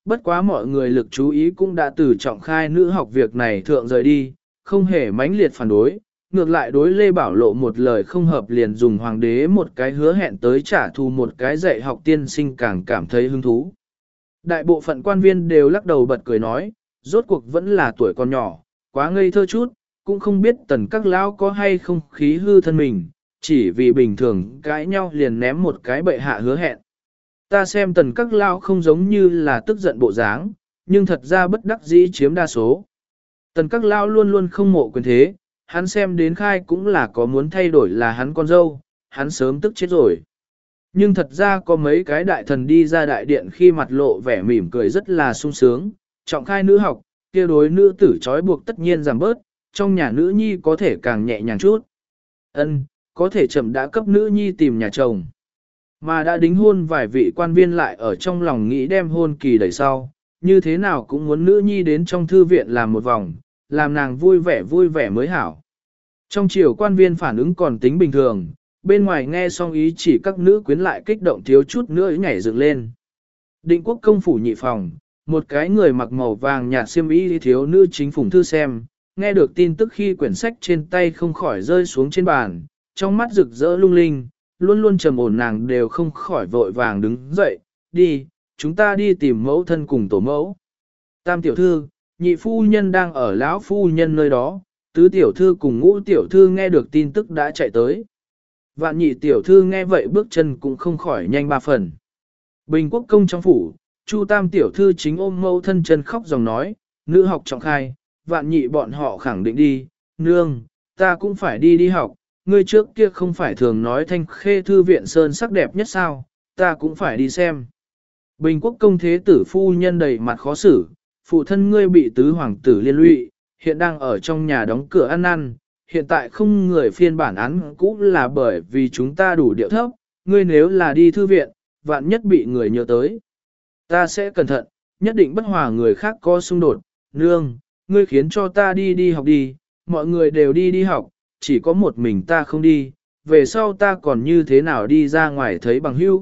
Bất quá mọi người lực chú ý cũng đã từ trọng khai nữ học việc này thượng rời đi, không hề mãnh liệt phản đối, ngược lại đối Lê Bảo Lộ một lời không hợp liền dùng hoàng đế một cái hứa hẹn tới trả thù một cái dạy học tiên sinh càng cảm thấy hứng thú. Đại bộ phận quan viên đều lắc đầu bật cười nói, rốt cuộc vẫn là tuổi còn nhỏ, quá ngây thơ chút, cũng không biết tần các lão có hay không khí hư thân mình, chỉ vì bình thường cãi nhau liền ném một cái bệ hạ hứa hẹn. Ta xem tần các lão không giống như là tức giận bộ dáng, nhưng thật ra bất đắc dĩ chiếm đa số. Tần các lão luôn luôn không mộ quyền thế, hắn xem đến khai cũng là có muốn thay đổi là hắn con dâu, hắn sớm tức chết rồi. Nhưng thật ra có mấy cái đại thần đi ra đại điện khi mặt lộ vẻ mỉm cười rất là sung sướng, trọng khai nữ học, kia đối nữ tử trói buộc tất nhiên giảm bớt, trong nhà nữ nhi có thể càng nhẹ nhàng chút. Ân, có thể chậm đã cấp nữ nhi tìm nhà chồng. Mà đã đính hôn vài vị quan viên lại ở trong lòng nghĩ đem hôn kỳ đẩy sau, như thế nào cũng muốn nữ nhi đến trong thư viện làm một vòng, làm nàng vui vẻ mới hảo. Trong chiều quan viên phản ứng còn tính bình thường, bên ngoài nghe xong ý chỉ các nữ quyến lại kích động thiếu chút nữa nhảy dựng lên. Định quốc công phủ nhị phòng, một cái người mặc màu vàng nhạt xiêm y thiếu nữ chính phủng thư xem, nghe được tin tức khi quyển sách trên tay không khỏi rơi xuống trên bàn, trong mắt rực rỡ lung linh, luôn luôn trầm ổn nàng đều không khỏi vội vàng đứng dậy, đi, chúng ta đi tìm mẫu thân cùng tổ mẫu. Tam tiểu thư, nhị phu nhân đang ở lão phu nhân nơi đó, tứ tiểu thư cùng ngũ tiểu thư nghe được tin tức đã chạy tới. Vạn nhị tiểu thư nghe vậy bước chân cũng không khỏi nhanh ba phần. Bình quốc công trong phủ, Chu tam tiểu thư chính ôm mẫu thân chân khóc dòng nói, nữ học trọng khai, vạn nhị bọn họ khẳng định đi, nương, ta cũng phải đi học, ngươi trước kia không phải thường nói Thanh Khê thư viện sơn sắc đẹp nhất sao, ta cũng phải đi xem. Bình quốc công thế tử phu nhân đầy mặt khó xử, phụ thân ngươi bị tứ hoàng tử liên lụy, hiện đang ở trong nhà đóng cửa ăn năn, hiện tại không người phiên bản án cũ là bởi vì chúng ta đủ điệu thấp, ngươi nếu là đi thư viện, vạn nhất bị người nhớ tới. Ta sẽ cẩn thận, nhất định bất hòa người khác có xung đột, nương, ngươi khiến cho ta đi học đi, mọi người đều đi học, chỉ có một mình ta không đi, về sau ta còn như thế nào đi ra ngoài thấy bằng hữu.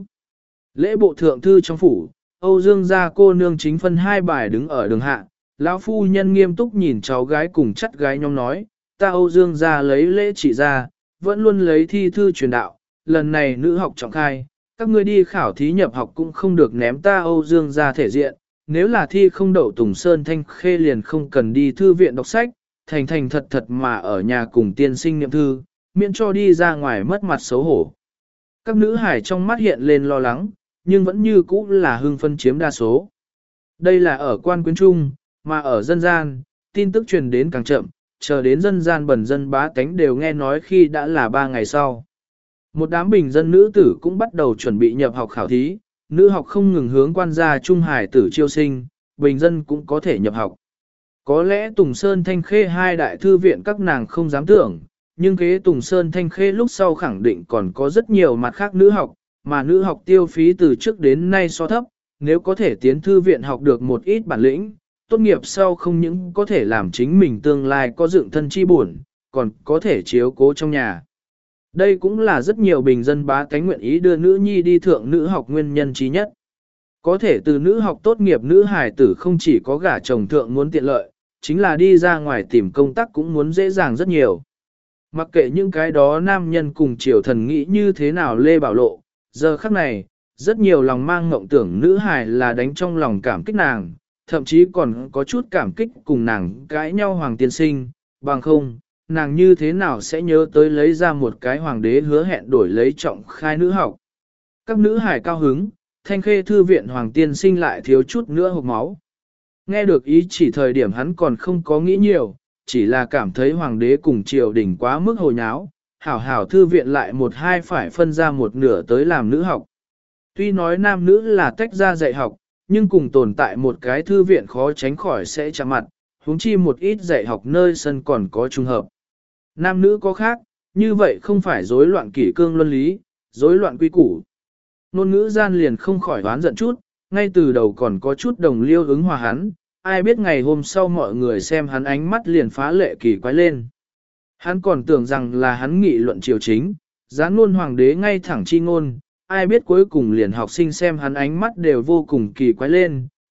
Lễ bộ thượng thư trong phủ, Âu Dương gia cô nương chính phân hai bài đứng ở đường hạ, lão phu nhân nghiêm túc nhìn cháu gái cùng chắt gái nhóm nói, ta Âu Dương gia lấy lễ trị ra, vẫn luôn lấy thi thư truyền đạo, lần này nữ học trọng khai, các ngươi đi khảo thí nhập học cũng không được ném ta Âu Dương gia thể diện, nếu là thi không đậu Tùng Sơn Thanh Khê liền không cần đi thư viện đọc sách, thành thật mà ở nhà cùng tiên sinh niệm thư, miễn cho đi ra ngoài mất mặt xấu hổ. Các nữ hải trong mắt hiện lên lo lắng, nhưng vẫn như cũ là hưng phân chiếm đa số. Đây là ở quan quyến trung, mà ở dân gian, tin tức truyền đến càng chậm, chờ đến dân gian bần dân bá tánh đều nghe nói khi đã là 3 ngày sau. Một đám bình dân nữ tử cũng bắt đầu chuẩn bị nhập học khảo thí, nữ học không ngừng hướng quan gia trung hải tử chiêu sinh, bình dân cũng có thể nhập học. Có lẽ Tùng Sơn Thanh Khê hai đại thư viện các nàng không dám tưởng, nhưng kế Tùng Sơn Thanh Khê lúc sau khẳng định còn có rất nhiều mặt khác nữ học, mà nữ học tiêu phí từ trước đến nay so thấp, nếu có thể tiến thư viện học được một ít bản lĩnh, tốt nghiệp sau không những có thể làm chính mình tương lai có dựng thân chi buồn, còn có thể chiếu cố trong nhà. Đây cũng là rất nhiều bình dân bá tánh nguyện ý đưa nữ nhi đi thượng nữ học nguyên nhân trí nhất. Có thể từ nữ học tốt nghiệp nữ hài tử không chỉ có gả chồng thượng muốn tiện lợi, chính là đi ra ngoài tìm công tác cũng muốn dễ dàng rất nhiều. Mặc kệ những cái đó nam nhân cùng triều thần nghĩ như thế nào Lê Bảo Lộ, giờ khắc này, rất nhiều lòng mang ngộng tưởng nữ hài là đánh trong lòng cảm kích nàng, thậm chí còn có chút cảm kích cùng nàng cãi nhau hoàng tiên sinh, bằng không, nàng như thế nào sẽ nhớ tới lấy ra một cái hoàng đế hứa hẹn đổi lấy trọng khai nữ học. Các nữ hài cao hứng, Thanh Khê thư viện hoàng tiên sinh lại thiếu chút nữa hộc máu. Nghe được ý chỉ thời điểm hắn còn không có nghĩ nhiều, chỉ là cảm thấy hoàng đế cùng triều đình quá mức hồ nháo, hảo thư viện lại một hai phải phân ra một nửa tới làm nữ học. Tuy nói nam nữ là tách ra dạy học, nhưng cùng tồn tại một cái thư viện khó tránh khỏi sẽ chạm mặt, huống chi một ít dạy học nơi sân còn có trùng hợp. Nam nữ có khác, như vậy không phải rối loạn kỷ cương luân lý, rối loạn quy củ. Nôn ngữ gian liền không khỏi đoán giận chút, ngay từ đầu còn có chút đồng liêu ứng hòa hắn, ai biết ngày hôm sau mọi người xem hắn ánh mắt liền phá lệ kỳ quái lên. Hắn còn tưởng rằng là hắn nghị luận triều chính, gián luôn hoàng đế ngay thẳng chi ngôn, ai biết cuối cùng liền học sinh xem hắn ánh mắt đều vô cùng kỳ quái lên,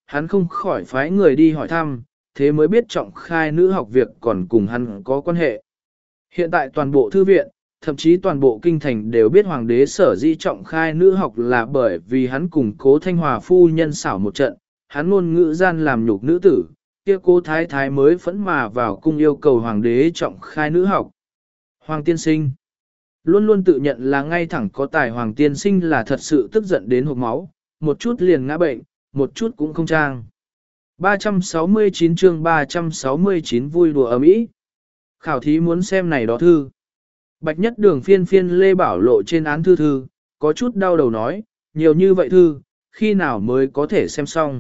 hắn không khỏi phái người đi hỏi thăm, thế mới biết trọng khai nữ học việc còn cùng hắn có quan hệ. Hiện tại toàn bộ thư viện, thậm chí toàn bộ kinh thành đều biết hoàng đế sở di trọng khai nữ học là bởi vì hắn cùng Cố Thanh Hòa phu nhân xảo một trận, hắn ngôn ngữ gian làm nhục nữ tử, kia Cố Thái Thái mới phẫn mà vào cung yêu cầu hoàng đế trọng khai nữ học. Hoàng tiên sinh luôn luôn tự nhận là ngay thẳng có tài, hoàng tiên sinh là thật sự tức giận đến hộc máu, một chút liền ngã bệnh, một chút cũng không trang. 369 chương 369 vui đùa ấm ý. Khảo thí muốn xem này đó thư. Bạch Nhất Đường phiên phiên Lê Bảo Lộ trên án thư, có chút đau đầu nói, nhiều như vậy thư, khi nào mới có thể xem xong.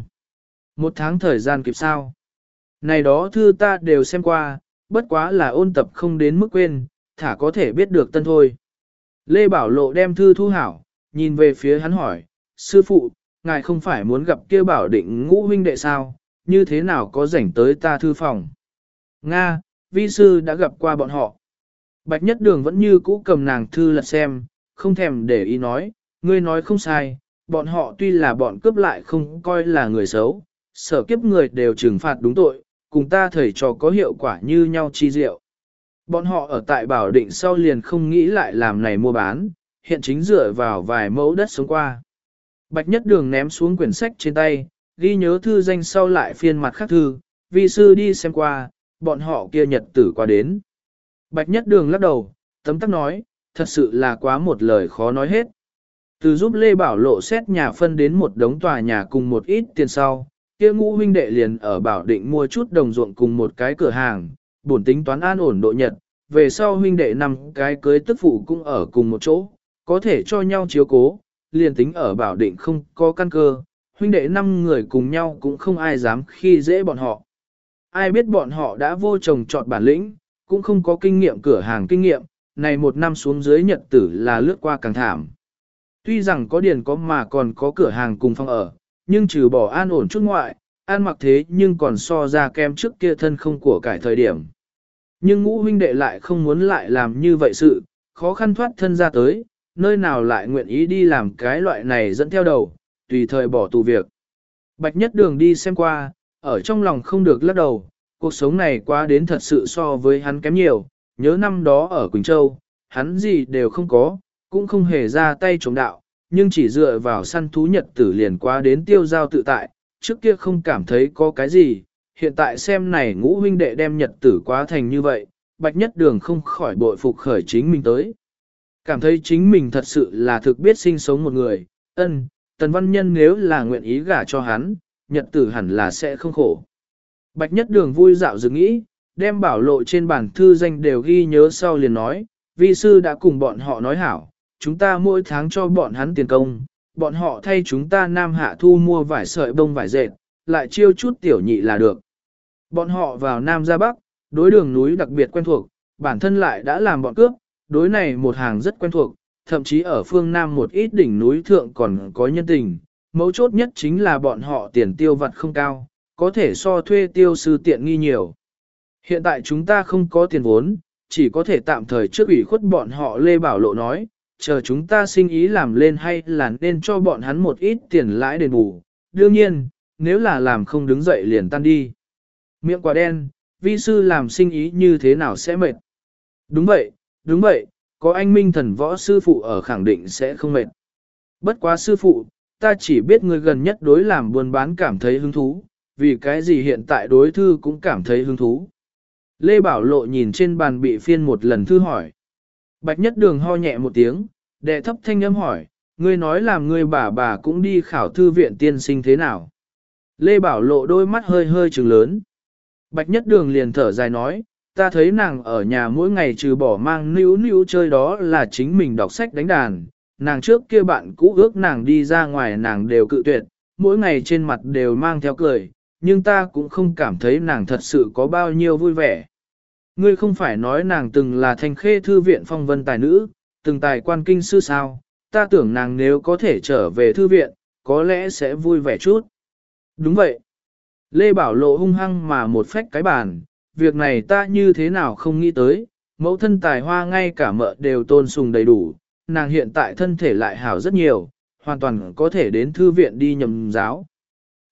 1 tháng thời gian kịp sao. Này đó thư ta đều xem qua, bất quá là ôn tập không đến mức quên, thả có thể biết được tân thôi. Lê Bảo Lộ đem thư thu hảo, nhìn về phía hắn hỏi, sư phụ, ngài không phải muốn gặp kia Bảo Định Ngũ huynh đệ sao, như thế nào có rảnh tới ta thư phòng. Nga, vi sư đã gặp qua bọn họ. Bạch Nhất Đường vẫn như cũ cầm nàng thư lật xem, không thèm để ý nói, ngươi nói không sai, bọn họ tuy là bọn cướp lại không coi là người xấu, sở kiếp người đều trừng phạt đúng tội, cùng ta thầy trò có hiệu quả như nhau chi diệu. Bọn họ ở tại Bảo Định sau liền không nghĩ lại làm này mua bán, hiện chính dựa vào vài mẫu đất sống qua. Bạch Nhất Đường ném xuống quyển sách trên tay, ghi nhớ thư danh sau lại phiên mặt khác thư, vi sư đi xem qua, bọn họ kia nhật tử qua đến. Bạch Nhất Đường lắc đầu, tấm tắc nói, thật sự là quá một lời khó nói hết. Từ giúp Lê Bảo Lộ xét nhà phân đến một đống tòa nhà cùng một ít tiền sau, kia Ngũ huynh đệ liền ở Bảo Định mua chút đồng ruộng cùng một cái cửa hàng, bổn tính toán an ổn độ nhật, về sau huynh đệ 5 cái cưới tức phụ cũng ở cùng một chỗ, có thể cho nhau chiếu cố, liền tính ở Bảo Định không có căn cơ, huynh đệ 5 người cùng nhau cũng không ai dám khi dễ bọn họ. Ai biết bọn họ đã vô chồng chọn bản lĩnh, cũng không có kinh nghiệm cửa hàng kinh nghiệm, này 1 năm xuống dưới nhật tử là lướt qua càng thảm. Tuy rằng có điền có mà còn có cửa hàng cùng phòng ở, nhưng trừ bỏ an ổn chút ngoại, an mặc thế nhưng còn so ra kem trước kia thân không của cải thời điểm. Nhưng Ngũ huynh đệ lại không muốn lại làm như vậy sự, khó khăn thoát thân ra tới, nơi nào lại nguyện ý đi làm cái loại này dẫn theo đầu, tùy thời bỏ tù việc. Bạch Nhất Đường đi xem qua, ở trong lòng không được lắc đầu, cuộc sống này quá đến thật sự so với hắn kém nhiều, nhớ năm đó ở Quỳnh Châu, hắn gì đều không có, cũng không hề ra tay chống đạo, nhưng chỉ dựa vào săn thú nhật tử liền quá đến tiêu giao tự tại, trước kia không cảm thấy có cái gì, hiện tại xem này Ngũ huynh đệ đem nhật tử quá thành như vậy, Bạch Nhất Đường không khỏi bội phục khởi chính mình tới. Cảm thấy chính mình thật sự là thực biết sinh sống một người, Tần Văn Nhân nếu là nguyện ý gả cho hắn, nhật tử hẳn là sẽ không khổ. Bạch Nhất Đường vui dạo dừng nghĩ, đem Bảo Lộ trên bản thư danh đều ghi nhớ sau liền nói, vi sư đã cùng bọn họ nói hảo, chúng ta mỗi tháng cho bọn hắn tiền công, bọn họ thay chúng ta Nam Hạ thu mua vải sợi bông vải dệt, lại chiêu chút tiểu nhị là được. Bọn họ vào Nam ra Bắc, đối đường núi đặc biệt quen thuộc, bản thân lại đã làm bọn cướp, đối này một hàng rất quen thuộc, thậm chí ở phương Nam một ít đỉnh núi thượng còn có nhân tình, mấu chốt nhất chính là bọn họ tiền tiêu vặt không cao, có thể so thuê tiêu sư tiện nghi nhiều. Hiện tại chúng ta không có tiền vốn, chỉ có thể tạm thời trước ủy khuất bọn họ. Lê Bảo Lộ nói, chờ chúng ta sinh ý làm lên hay là nên cho bọn hắn một ít tiền lãi đền bù, đương nhiên, nếu là làm không đứng dậy liền tan đi. Miệng quả đen, vi sư làm sinh ý như thế nào sẽ mệt? Đúng vậy, có anh Minh Thần Võ sư phụ ở khẳng định sẽ không mệt. Bất quá sư phụ, ta chỉ biết người gần nhất đối làm buôn bán cảm thấy hứng thú, vì cái gì hiện tại đối thư cũng cảm thấy hứng thú. Lê Bảo Lộ nhìn trên bàn bị phiên một lần thư hỏi. Bạch Nhất Đường ho nhẹ một tiếng, đệ thấp thanh âm hỏi, ngươi nói làm ngươi bà cũng đi khảo thư viện tiên sinh thế nào? Lê Bảo Lộ đôi mắt hơi hơi trừng lớn. Bạch Nhất Đường liền thở dài nói, ta thấy nàng ở nhà mỗi ngày trừ bỏ mang níu chơi đó là chính mình đọc sách đánh đàn, nàng trước kia bạn cũ ước nàng đi ra ngoài nàng đều cự tuyệt, mỗi ngày trên mặt đều mang theo cười, nhưng ta cũng không cảm thấy nàng thật sự có bao nhiêu vui vẻ. Ngươi không phải nói nàng từng là Thanh Khê thư viện phong vân tài nữ, từng tài quan kinh sư sao, ta tưởng nàng nếu có thể trở về thư viện, có lẽ sẽ vui vẻ chút. Đúng vậy. Lê Bảo Lộ hung hăng mà một phách cái bàn, việc này ta như thế nào không nghĩ tới, mẫu thân tài hoa ngay cả mợ đều tôn sùng đầy đủ, nàng hiện tại thân thể lại hảo rất nhiều, hoàn toàn có thể đến thư viện đi nhầm giáo.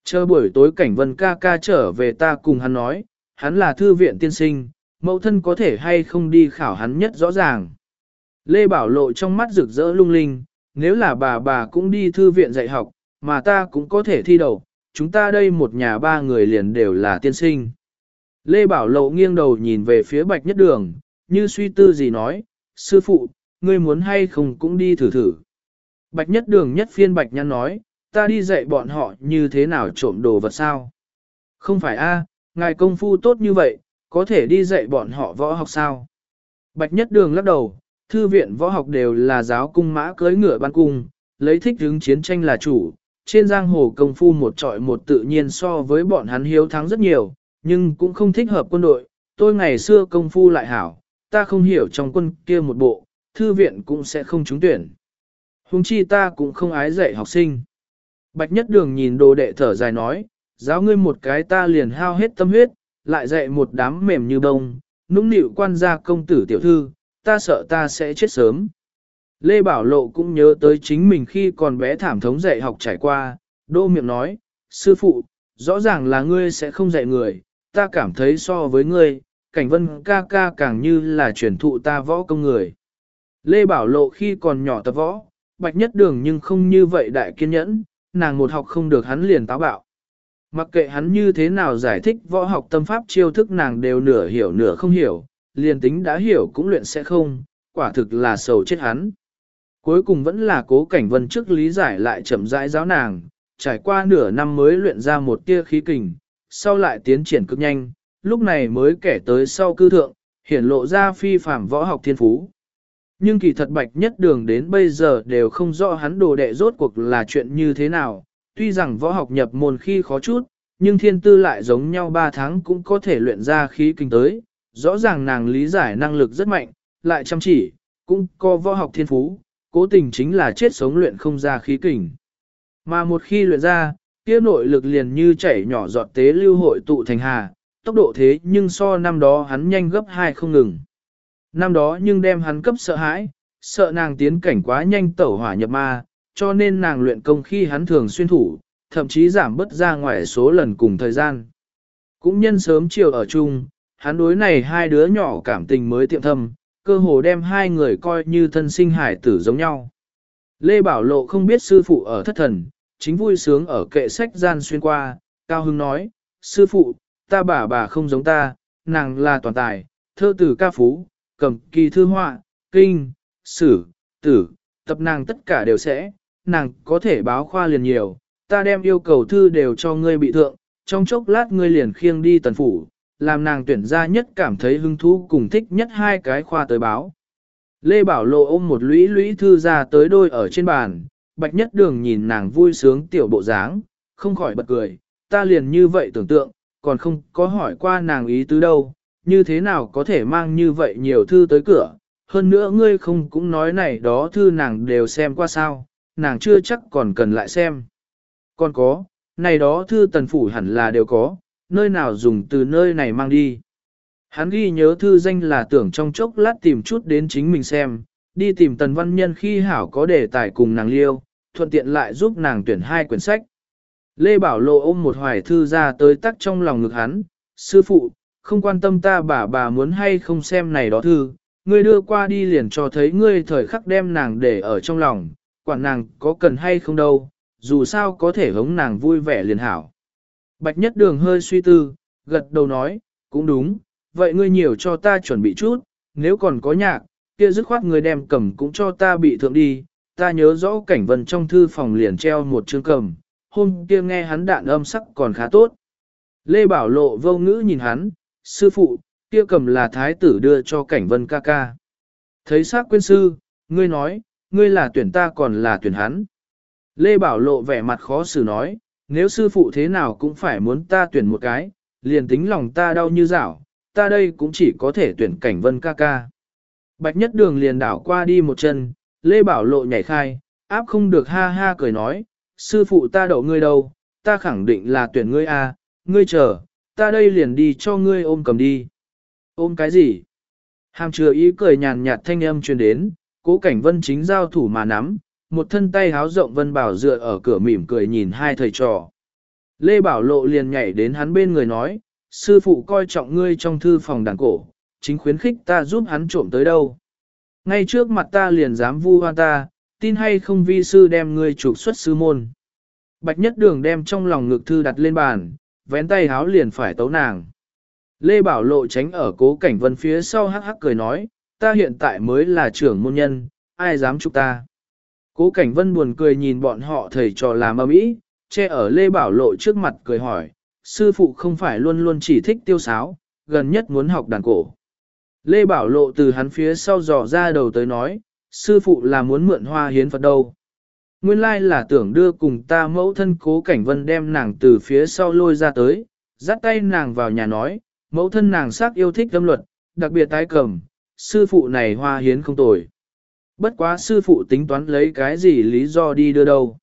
Chờ buổi tối Cảnh Vân ca ca trở về ta cùng hắn nói, hắn là thư viện tiên sinh, mẫu thân có thể hay không đi khảo hắn nhất rõ ràng. Lê Bảo Lộ trong mắt rực rỡ lung linh, nếu là bà cũng đi thư viện dạy học, mà ta cũng có thể thi đậu, chúng ta đây một nhà ba người liền đều là tiên sinh. Lê Bảo Lộ nghiêng đầu nhìn về phía Bạch Nhất Đường, như suy tư gì nói, sư phụ, ngươi muốn hay không cũng đi thử thử. Bạch Nhất Đường nhất phiên Bạch Nhăn nói, ta đi dạy bọn họ như thế nào trộm đồ vật sao? Không phải a, ngài công phu tốt như vậy, có thể đi dạy bọn họ võ học sao? Bạch Nhất Đường lắc đầu, thư viện võ học đều là giáo cung mã cưỡi ngựa ban cung, lấy thích hứng chiến tranh là chủ, trên giang hồ công phu một trọi một tự nhiên so với bọn hắn hiếu thắng rất nhiều, nhưng cũng không thích hợp quân đội, tôi ngày xưa công phu lại hảo, ta không hiểu trong quân kia một bộ, thư viện cũng sẽ không trúng tuyển. Huống chi ta cũng không ái dạy học sinh. Bạch Nhất Đường nhìn đồ đệ thở dài nói, giáo ngươi một cái ta liền hao hết tâm huyết, lại dạy một đám mềm như bông, nũng nịu quan gia công tử tiểu thư, ta sợ ta sẽ chết sớm. Lê Bảo Lộ cũng nhớ tới chính mình khi còn bé thảm thống dạy học trải qua, đô miệng nói, sư phụ, rõ ràng là ngươi sẽ không dạy người, ta cảm thấy so với ngươi, Cảnh Vân ca ca càng như là truyền thụ ta võ công người. Lê Bảo Lộ khi còn nhỏ tập võ, Bạch Nhất Đường nhưng không như vậy đại kiên nhẫn, nàng một học không được hắn liền táo bạo. Mặc kệ hắn như thế nào giải thích võ học tâm pháp chiêu thức nàng đều nửa hiểu nửa không hiểu, liền tính đã hiểu cũng luyện sẽ không, quả thực là sầu chết hắn. Cuối cùng vẫn là Cố Cảnh Vân trước lý giải lại chậm rãi giáo nàng, trải qua nửa năm mới luyện ra một tia khí kình, sau lại tiến triển cực nhanh, lúc này mới kẻ tới sau cư thượng, hiển lộ ra phi phàm võ học thiên phú. Nhưng kỳ thật Bạch Nhất Đường đến bây giờ đều không rõ hắn đồ đệ rốt cuộc là chuyện như thế nào, tuy rằng võ học nhập môn khi khó chút, nhưng thiên tư lại giống nhau 3 tháng cũng có thể luyện ra khí kinh tới, rõ ràng nàng lý giải năng lực rất mạnh, lại chăm chỉ, cũng có võ học thiên phú, cố tình chính là chết sống luyện không ra khí kình. Mà một khi luyện ra, kia nội lực liền như chảy nhỏ giọt tế lưu hội tụ thành hà, tốc độ thế nhưng so năm đó hắn nhanh gấp 2 không ngừng. Năm đó nhưng đem hắn cấp sợ hãi, sợ nàng tiến cảnh quá nhanh tẩu hỏa nhập ma, cho nên nàng luyện công khi hắn thường xuyên thủ, thậm chí giảm bớt ra ngoài số lần cùng thời gian. Cũng nhân sớm chiều ở chung, hắn đối này hai đứa nhỏ cảm tình mới tiệm thâm, cơ hồ đem hai người coi như thân sinh hải tử giống nhau. Lê Bảo Lộ không biết sư phụ ở thất thần, chính vui sướng ở kệ sách gian xuyên qua, Cao Hưng nói, sư phụ, ta bà không giống ta, nàng là toàn tài, thơ tử ca phú, cầm kỳ thư họa, kinh, sử, tử, tập nàng tất cả đều sẽ, nàng có thể báo khoa liền nhiều, ta đem yêu cầu thư đều cho ngươi bị thượng, trong chốc lát ngươi liền khiêng đi tần phủ, làm nàng tuyển ra nhất cảm thấy hứng thú cùng thích nhất hai cái khoa tới báo. Lê Bảo Lộ ôm một lũy lũy thư ra tới đôi ở trên bàn, Bạch Nhất Đường nhìn nàng vui sướng tiểu bộ dáng, không khỏi bật cười, ta liền như vậy tưởng tượng, còn không có hỏi qua nàng ý tứ đâu, như thế nào có thể mang như vậy nhiều thư tới cửa, hơn nữa ngươi không cũng nói này đó thư nàng đều xem qua sao, nàng chưa chắc còn cần lại xem. Còn có, này đó thư tần phủ hẳn là đều có, nơi nào dùng từ nơi này mang đi. Hắn ghi nhớ thư danh là tưởng trong chốc lát tìm chút đến chính mình xem, đi tìm tần văn nhân khi hảo có đề tài cùng nàng liêu, thuận tiện lại giúp nàng tuyển 2 quyển sách. Lê Bảo Lộ ôm một hoài thư ra tới tắc trong lòng ngực hắn, sư phụ, không quan tâm ta bà muốn hay không xem này đó thư, ngươi đưa qua đi liền cho thấy ngươi thời khắc đem nàng để ở trong lòng, quản nàng có cần hay không đâu, dù sao có thể hống nàng vui vẻ liền hảo. Bạch Nhất Đường hơi suy tư, gật đầu nói, cũng đúng, vậy ngươi nhiều cho ta chuẩn bị chút, nếu còn có nhạc, kia dứt khoát ngươi đem cầm cũng cho ta bị thượng đi, ta nhớ rõ Cảnh Vân trong thư phòng liền treo một chương cầm, hôm kia nghe hắn đạn âm sắc còn khá tốt. Lê Bảo Lộ vô ngữ nhìn hắn, sư phụ, kia cầm là thái tử đưa cho Cảnh Vân ca ca. Thấy xác quyên sư, ngươi nói, ngươi là tuyển ta còn là tuyển hắn. Lê Bảo Lộ vẻ mặt khó xử nói, nếu sư phụ thế nào cũng phải muốn ta tuyển một cái, liền tính lòng ta đau như dảo, ta đây cũng chỉ có thể tuyển Cảnh Vân ca ca. Bạch Nhất Đường liền đảo qua đi một chân, Lê Bảo Lộ nhảy khai, áp không được ha ha cười nói, sư phụ ta đậu ngươi đâu, ta khẳng định là tuyển ngươi a, ngươi chờ, ta đây liền đi cho ngươi ôm cầm đi. Ôm cái gì? Hàm chứa ý cười nhàn nhạt thanh âm truyền đến, Cố Cảnh Vân chính giao thủ mà nắm, một thân tay háo rộng Vân Bảo dựa ở cửa mỉm cười nhìn hai thầy trò. Lê Bảo Lộ liền nhảy đến hắn bên người nói, sư phụ coi trọng ngươi trong thư phòng đàn cổ, chính khuyến khích ta giúp hắn trộm tới đâu. Ngay trước mặt ta liền dám vu oan ta, tin hay không vi sư đem ngươi trục xuất sư môn. Bạch Nhất Đường đem trong lòng ngực thư đặt lên bàn, vén tay háo liền phải tấu nàng. Lê Bảo Lộ tránh ở Cố Cảnh Vân phía sau hắc hắc cười nói, ta hiện tại mới là trưởng môn nhân, ai dám chụp ta. Cố Cảnh Vân buồn cười nhìn bọn họ thầy trò làm ầm ĩ, che ở Lê Bảo Lộ trước mặt cười hỏi, sư phụ không phải luôn luôn chỉ thích tiêu sáo, gần nhất muốn học đàn cổ. Lê Bảo Lộ từ hắn phía sau dò ra đầu tới nói, sư phụ là muốn mượn hoa hiến Phật đâu. Nguyên lai là tưởng đưa cùng ta mẫu thân. Cố Cảnh Vân đem nàng từ phía sau lôi ra tới, dắt tay nàng vào nhà nói, mẫu thân nàng sắc yêu thích âm luật, đặc biệt tái cầm, sư phụ này hoa hiến không tồi. Bất quá sư phụ tính toán lấy cái gì lý do đi đưa đâu.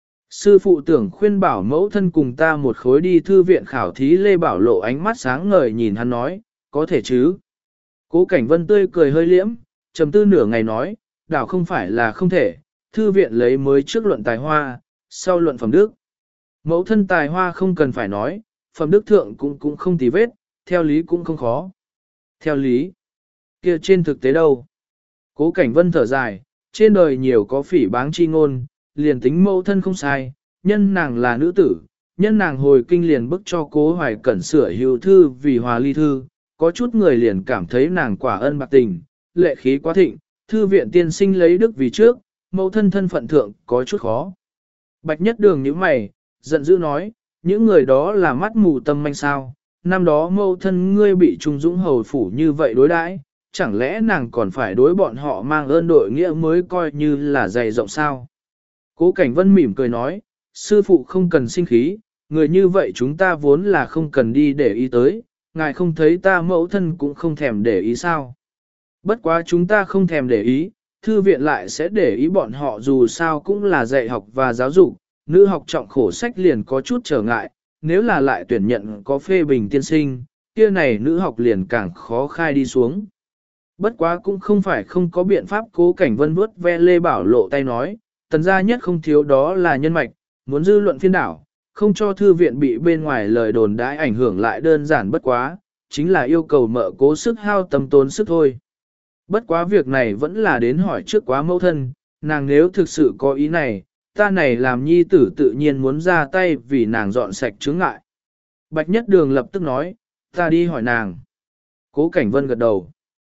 Sư phụ tưởng khuyên bảo mẫu thân cùng ta một khối đi thư viện khảo thí. Lê Bảo Lộ ánh mắt sáng ngời nhìn hắn nói, có thể chứ. Cố Cảnh Vân tươi cười hơi liễm, trầm tư nửa ngày nói, đảo không phải là không thể, thư viện lấy mới trước luận tài hoa, sau luận phẩm đức. Mẫu thân tài hoa không cần phải nói, phẩm đức thượng cũng không tì vết, theo lý cũng không khó. Theo lý, kia trên thực tế đâu? Cố Cảnh Vân thở dài, trên đời nhiều có phỉ báng chi ngôn, liền tính mẫu thân không sai, nhân nàng là nữ tử, nhân nàng hồi kinh liền bức cho Cố Hoài Cẩn sửa hữu thư vì hòa ly thư, có chút người liền cảm thấy nàng quả ân bạc tình, lệ khí quá thịnh, thư viện tiên sinh lấy đức vì trước, mẫu thân thân phận thượng có chút khó. Bạch Nhất Đường nhíu mày, giận dữ nói, những người đó là mắt mù tâm manh sao, năm đó mẫu thân ngươi bị Trung Dũng hầu phủ như vậy đối đãi, chẳng lẽ nàng còn phải đối bọn họ mang ơn đội nghĩa mới coi như là dày rộng sao? Cố Cảnh Vân mỉm cười nói, sư phụ không cần sinh khí, người như vậy chúng ta vốn là không cần đi để ý tới, ngài không thấy ta mẫu thân cũng không thèm để ý sao. Bất quá chúng ta không thèm để ý, thư viện lại sẽ để ý bọn họ dù sao cũng là dạy học và giáo dục, nữ học trọng khổ sách liền có chút trở ngại, nếu là lại tuyển nhận có phê bình tiên sinh, kia này nữ học liền càng khó khai đi xuống. Bất quá cũng không phải không có biện pháp. Cố Cảnh Vân vuốt ve Lê Bảo Lộ tay nói, tần gia nhất không thiếu đó là nhân mạch, muốn dư luận phiên đảo, không cho thư viện bị bên ngoài lời đồn đãi ảnh hưởng lại đơn giản bất quá, chính là yêu cầu mợ cố sức hao tâm tốn sức thôi. Bất quá việc này vẫn là đến hỏi trước quá mẫu thân, nàng nếu thực sự có ý này, ta này làm nhi tử tự nhiên muốn ra tay vì nàng dọn sạch chướng ngại. Bạch Nhất Đường lập tức nói, ta đi hỏi nàng. Cố Cảnh Vân gật đầu.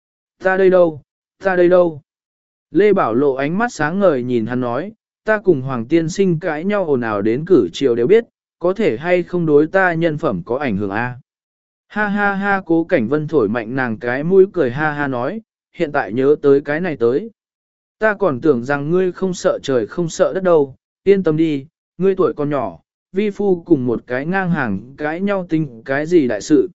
Ta đây đâu, ta đây đâu. Lê Bảo Lộ ánh mắt sáng ngời nhìn hắn nói, ta cùng Hoàng Tiên Sinh cãi nhau ồn ào đến cử triều đều biết, có thể hay không đối ta nhân phẩm có ảnh hưởng a? Ha ha ha. Cố Cảnh Vân thổi mạnh nàng cái mũi cười ha ha nói, hiện tại nhớ tới cái này tới. Ta còn tưởng rằng ngươi không sợ trời không sợ đất đâu, yên tâm đi, ngươi tuổi còn nhỏ, vi phu cùng một cái ngang hàng cãi nhau tính cái gì đại sự.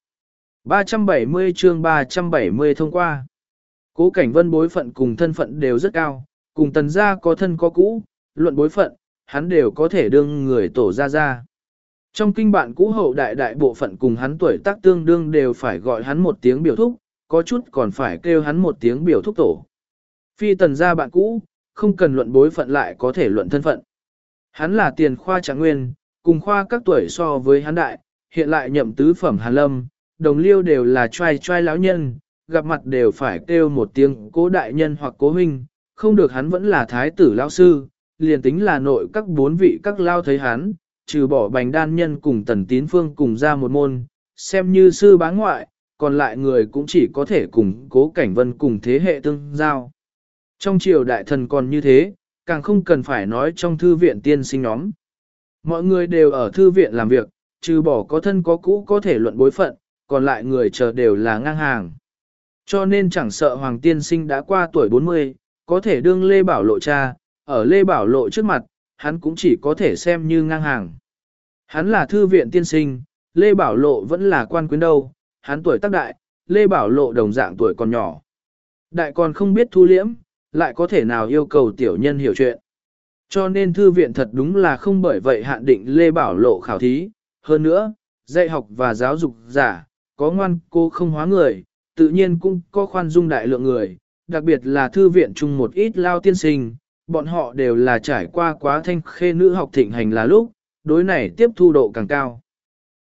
370 chương 370 thông qua. Cố Cảnh Vân bối phận cùng thân phận đều rất cao, cùng tần gia có thân có cũ, luận bối phận, hắn đều có thể đương người tổ gia gia. Trong kinh bạn cũ hậu đại bộ phận cùng hắn tuổi tác tương đương đều phải gọi hắn một tiếng biểu thúc, có chút còn phải kêu hắn một tiếng biểu thúc tổ. Phi tần gia bạn cũ, không cần luận bối phận lại có thể luận thân phận. Hắn là tiền khoa Trạng Nguyên, cùng khoa các tuổi so với hắn đại, hiện lại nhậm tứ phẩm Hàn Lâm, đồng liêu đều là trai lão nhân, gặp mặt đều phải kêu một tiếng cố đại nhân hoặc cố huynh, không được hắn vẫn là thái tử lão sư, liền tính là nội các bốn vị các lao thấy hắn, trừ bỏ Bành Đan Nhân cùng Tần Tín Phương cùng ra một môn, xem như sư bá ngoại, còn lại người cũng chỉ có thể cùng Cố Cảnh Vân cùng thế hệ tương giao. Trong triều đại thần còn như thế, càng không cần phải nói trong thư viện tiên sinh nhóm. Mọi người đều ở thư viện làm việc, trừ bỏ có thân có cũ có thể luận bối phận, còn lại người chờ đều là ngang hàng. Cho nên chẳng sợ Hoàng tiên sinh đã qua tuổi 40, có thể đương Lê Bảo Lộ cha, ở Lê Bảo Lộ trước mặt, hắn cũng chỉ có thể xem như ngang hàng. Hắn là thư viện tiên sinh, Lê Bảo Lộ vẫn là quan quyến đâu, hắn tuổi tác đại, Lê Bảo Lộ đồng dạng tuổi còn nhỏ. Đại còn không biết thu liễm, lại có thể nào yêu cầu tiểu nhân hiểu chuyện. Cho nên thư viện thật đúng là không bởi vậy hạn định Lê Bảo Lộ khảo thí. Hơn nữa, dạy học và giáo dục giả, có ngoan cô không hóa người, tự nhiên cũng có khoan dung đại lượng người, đặc biệt là thư viện chung một ít lao tiên sinh, bọn họ đều là trải qua quá thanh khê nữ học thịnh hành là lúc, đối này tiếp thu độ càng cao.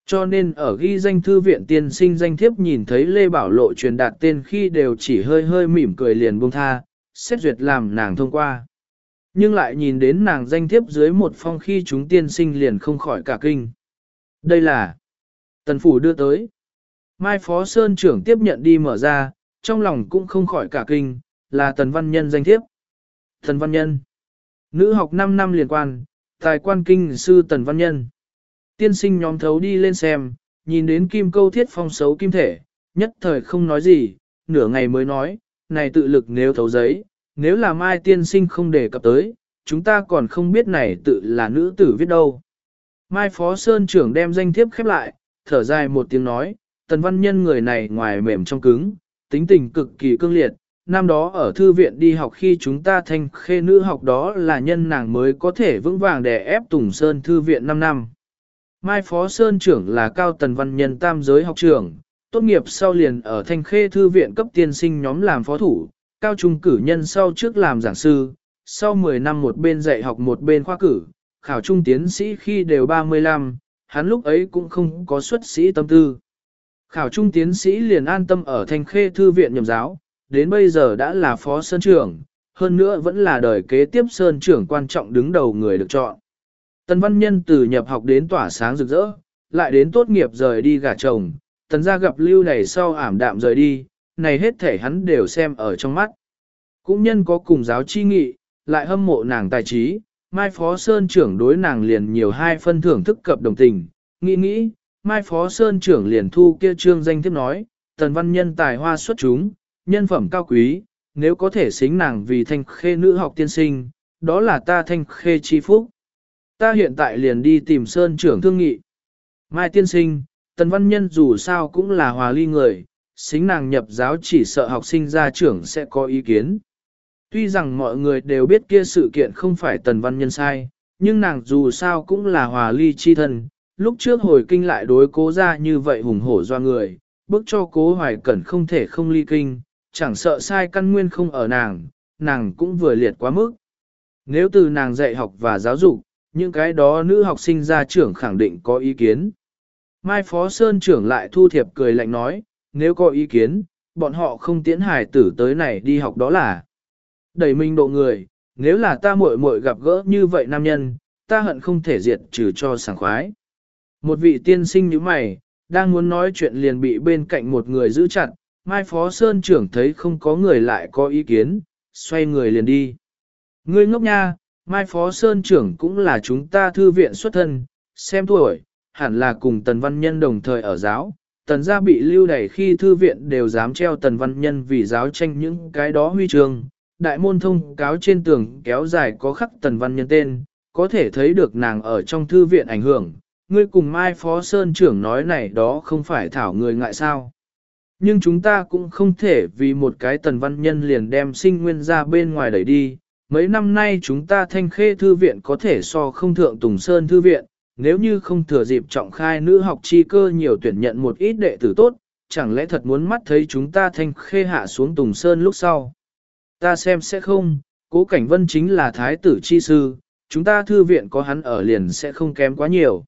Cho nên ở ghi danh thư viện tiên sinh danh thiếp nhìn thấy Lê Bảo Lộ truyền đạt tên khi đều chỉ hơi hơi mỉm cười liền buông tha, xét duyệt làm nàng thông qua. Nhưng lại nhìn đến nàng danh thiếp dưới một phong khi chúng tiên sinh liền không khỏi cả kinh. Đây là Tần Phủ đưa tới. Mai Phó Sơn trưởng tiếp nhận đi mở ra, trong lòng cũng không khỏi cả kinh, là Tần Văn Nhân danh thiếp. Tần Văn Nhân, nữ học 5 năm liên quan, tài quan kinh sư Tần Văn Nhân. Tiên sinh nhóm thấu đi lên xem, nhìn đến kim câu thiết phong xấu kim thể, nhất thời không nói gì, nửa ngày mới nói, này tự lực nếu thấu giấy, nếu là Mai tiên sinh không đề cập tới, chúng ta còn không biết này tự là nữ tử viết đâu. Mai Phó Sơn trưởng đem danh thiếp khép lại, thở dài một tiếng nói, Tần Văn Nhân người này ngoài mềm trong cứng, tính tình cực kỳ cương liệt, năm đó ở thư viện đi học khi chúng ta thanh khê nữ học đó là nhân nàng mới có thể vững vàng đè ép Tùng Sơn thư viện 5 năm. Mai Phó Sơn trưởng là cao Tần Văn Nhân tam giới học trưởng, tốt nghiệp sau liền ở thanh khê thư viện cấp tiên sinh nhóm làm phó thủ, cao trung cử nhân sau trước làm giảng sư, sau 10 năm một bên dạy học một bên khoa cử, khảo trung tiến sĩ khi đều 35, hắn lúc ấy cũng không có xuất sĩ tâm tư. Khảo trung tiến sĩ liền an tâm ở thanh khê thư viện nhậm giáo, đến bây giờ đã là phó sơn trưởng, hơn nữa vẫn là đời kế tiếp sơn trưởng quan trọng đứng đầu người được chọn. Tần Văn Nhân từ nhập học đến tỏa sáng rực rỡ, lại đến tốt nghiệp rời đi gả chồng, tần gia gặp lưu này sau ảm đạm rời đi, này hết thể hắn đều xem ở trong mắt. Cũng nhân có cùng giáo chi nghị, lại hâm mộ nàng tài trí, Mai Phó Sơn trưởng đối nàng liền nhiều 2 phân thưởng thức cập đồng tình, nghĩ, Mai Phó Sơn trưởng liền thu kia trương danh thiếp nói, Tần Văn Nhân tài hoa xuất chúng, nhân phẩm cao quý, nếu có thể xính nàng vì thanh khê nữ học tiên sinh, đó là ta thanh khê chi phúc. Ta hiện tại liền đi tìm Sơn trưởng thương nghị. Mai tiên sinh, Tần Văn Nhân dù sao cũng là hòa ly người, xính nàng nhập giáo chỉ sợ học sinh gia trưởng sẽ có ý kiến. Tuy rằng mọi người đều biết kia sự kiện không phải Tần Văn Nhân sai, nhưng nàng dù sao cũng là hòa ly chi thân. Lúc trước hồi kinh lại đối cố ra như vậy hùng hổ doa người, bức cho cố hoài cẩn không thể không ly kinh, chẳng sợ sai căn nguyên không ở nàng cũng vừa liệt quá mức. Nếu từ nàng dạy học và giáo dục, những cái đó nữ học sinh gia trưởng khẳng định có ý kiến. Mai Phó Sơn trưởng lại thu thiệp cười lạnh nói, nếu có ý kiến, bọn họ không tiễn hài tử tới này đi học đó là đẩy mình độ người, nếu là ta muội muội gặp gỡ như vậy nam nhân, ta hận không thể diệt trừ cho sảng khoái. Một vị tiên sinh như mày, đang muốn nói chuyện liền bị bên cạnh một người giữ chặt, Mai Phó Sơn trưởng thấy không có người lại có ý kiến, xoay người liền đi. Ngươi ngốc nha, Mai Phó Sơn trưởng cũng là chúng ta thư viện xuất thân, xem tuổi, hẳn là cùng Tần Văn Nhân đồng thời ở giáo. Tần gia bị lưu đày khi thư viện đều dám treo Tần Văn Nhân vì giáo tranh những cái đó huy chương. Đại môn thông cáo trên tường kéo dài có khắc Tần Văn Nhân tên, có thể thấy được nàng ở trong thư viện ảnh hưởng. Ngươi cùng Mai Phó Sơn trưởng nói này đó không phải thảo người ngại sao. Nhưng chúng ta cũng không thể vì một cái Tần Văn Nhân liền đem sinh nguyên ra bên ngoài đẩy đi. Mấy năm nay chúng ta thanh khê thư viện có thể so không thượng Tùng Sơn thư viện, nếu như không thừa dịp trọng khai nữ học chi cơ nhiều tuyển nhận một ít đệ tử tốt, chẳng lẽ thật muốn mắt thấy chúng ta thanh khê hạ xuống Tùng Sơn lúc sau. Ta xem sẽ không, Cố Cảnh Vân chính là thái tử chi sư, chúng ta thư viện có hắn ở liền sẽ không kém quá nhiều.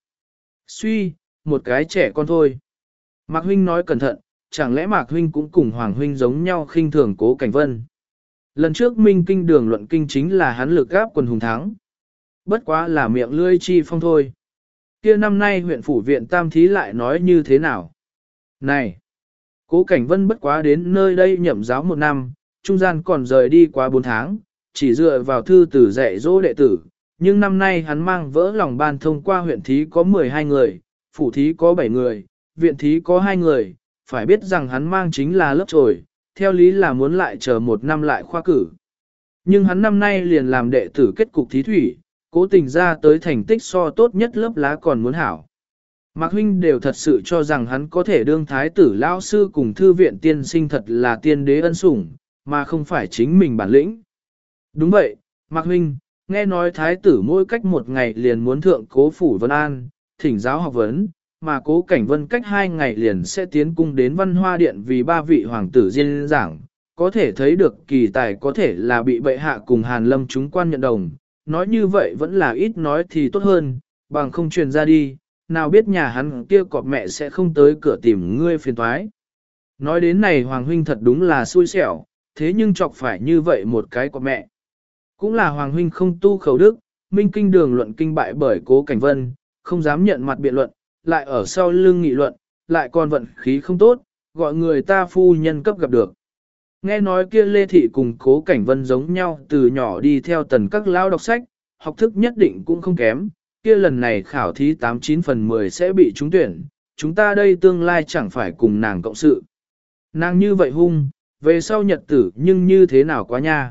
Suy, một cái trẻ con thôi. Mạc Huynh nói cẩn thận, chẳng lẽ Mạc Huynh cũng cùng Hoàng Huynh giống nhau khinh thường Cố Cảnh Vân. Lần trước Minh Kinh đường luận kinh chính là hắn lực gáp quần hùng thắng. Bất quá là miệng lươi chi phong thôi. Kia năm nay huyện phủ viện tam thí lại nói như thế nào? Này! Cố Cảnh Vân bất quá đến nơi đây nhậm giáo 1 năm, trung gian còn rời đi quá 4 tháng, chỉ dựa vào thư tử dạy dỗ đệ tử. Nhưng năm nay hắn mang vỡ lòng ban thông qua huyện thí có 12 người, phủ thí có 7 người, viện thí có 2 người, phải biết rằng hắn mang chính là lớp trồi, theo lý là muốn lại chờ 1 năm lại khoa cử. Nhưng hắn năm nay liền làm đệ tử kết cục thí thủy, cố tình ra tới thành tích so tốt nhất lớp lá còn muốn hảo. Mạc Huynh đều thật sự cho rằng hắn có thể đương thái tử lão sư cùng thư viện tiên sinh thật là tiên đế ân sủng, mà không phải chính mình bản lĩnh. Đúng vậy, Mạc Huynh, nghe nói thái tử mỗi cách 1 ngày liền muốn thượng Cố Phủ Vân An, thỉnh giáo học vấn, mà Cố Cảnh Vân cách 2 ngày liền sẽ tiến cung đến Văn Hoa Điện vì 3 vị hoàng tử diễn giảng, có thể thấy được kỳ tài có thể là bị bệ hạ cùng Hàn Lâm chúng quan nhận đồng, nói như vậy vẫn là ít nói thì tốt hơn, bằng không truyền ra đi, nào biết nhà hắn kia cọp mẹ sẽ không tới cửa tìm ngươi phiền toái. Nói đến này Hoàng huynh thật đúng là xui xẻo, thế nhưng chọc phải như vậy một cái cọp mẹ. Cũng là Hoàng huynh không tu khẩu đức, minh kinh đường luận kinh bại bởi Cố Cảnh Vân, không dám nhận mặt biện luận, lại ở sau lưng nghị luận, lại còn vận khí không tốt, gọi người ta phu nhân cấp gặp được. Nghe nói kia Lê Thị cùng Cố Cảnh Vân giống nhau từ nhỏ đi theo tần các lão đọc sách, học thức nhất định cũng không kém, kia lần này khảo thí 89 phần 10 sẽ bị trúng tuyển, chúng ta đây tương lai chẳng phải cùng nàng cộng sự. Nàng như vậy hung, về sau nhật tử nhưng như thế nào quá nha.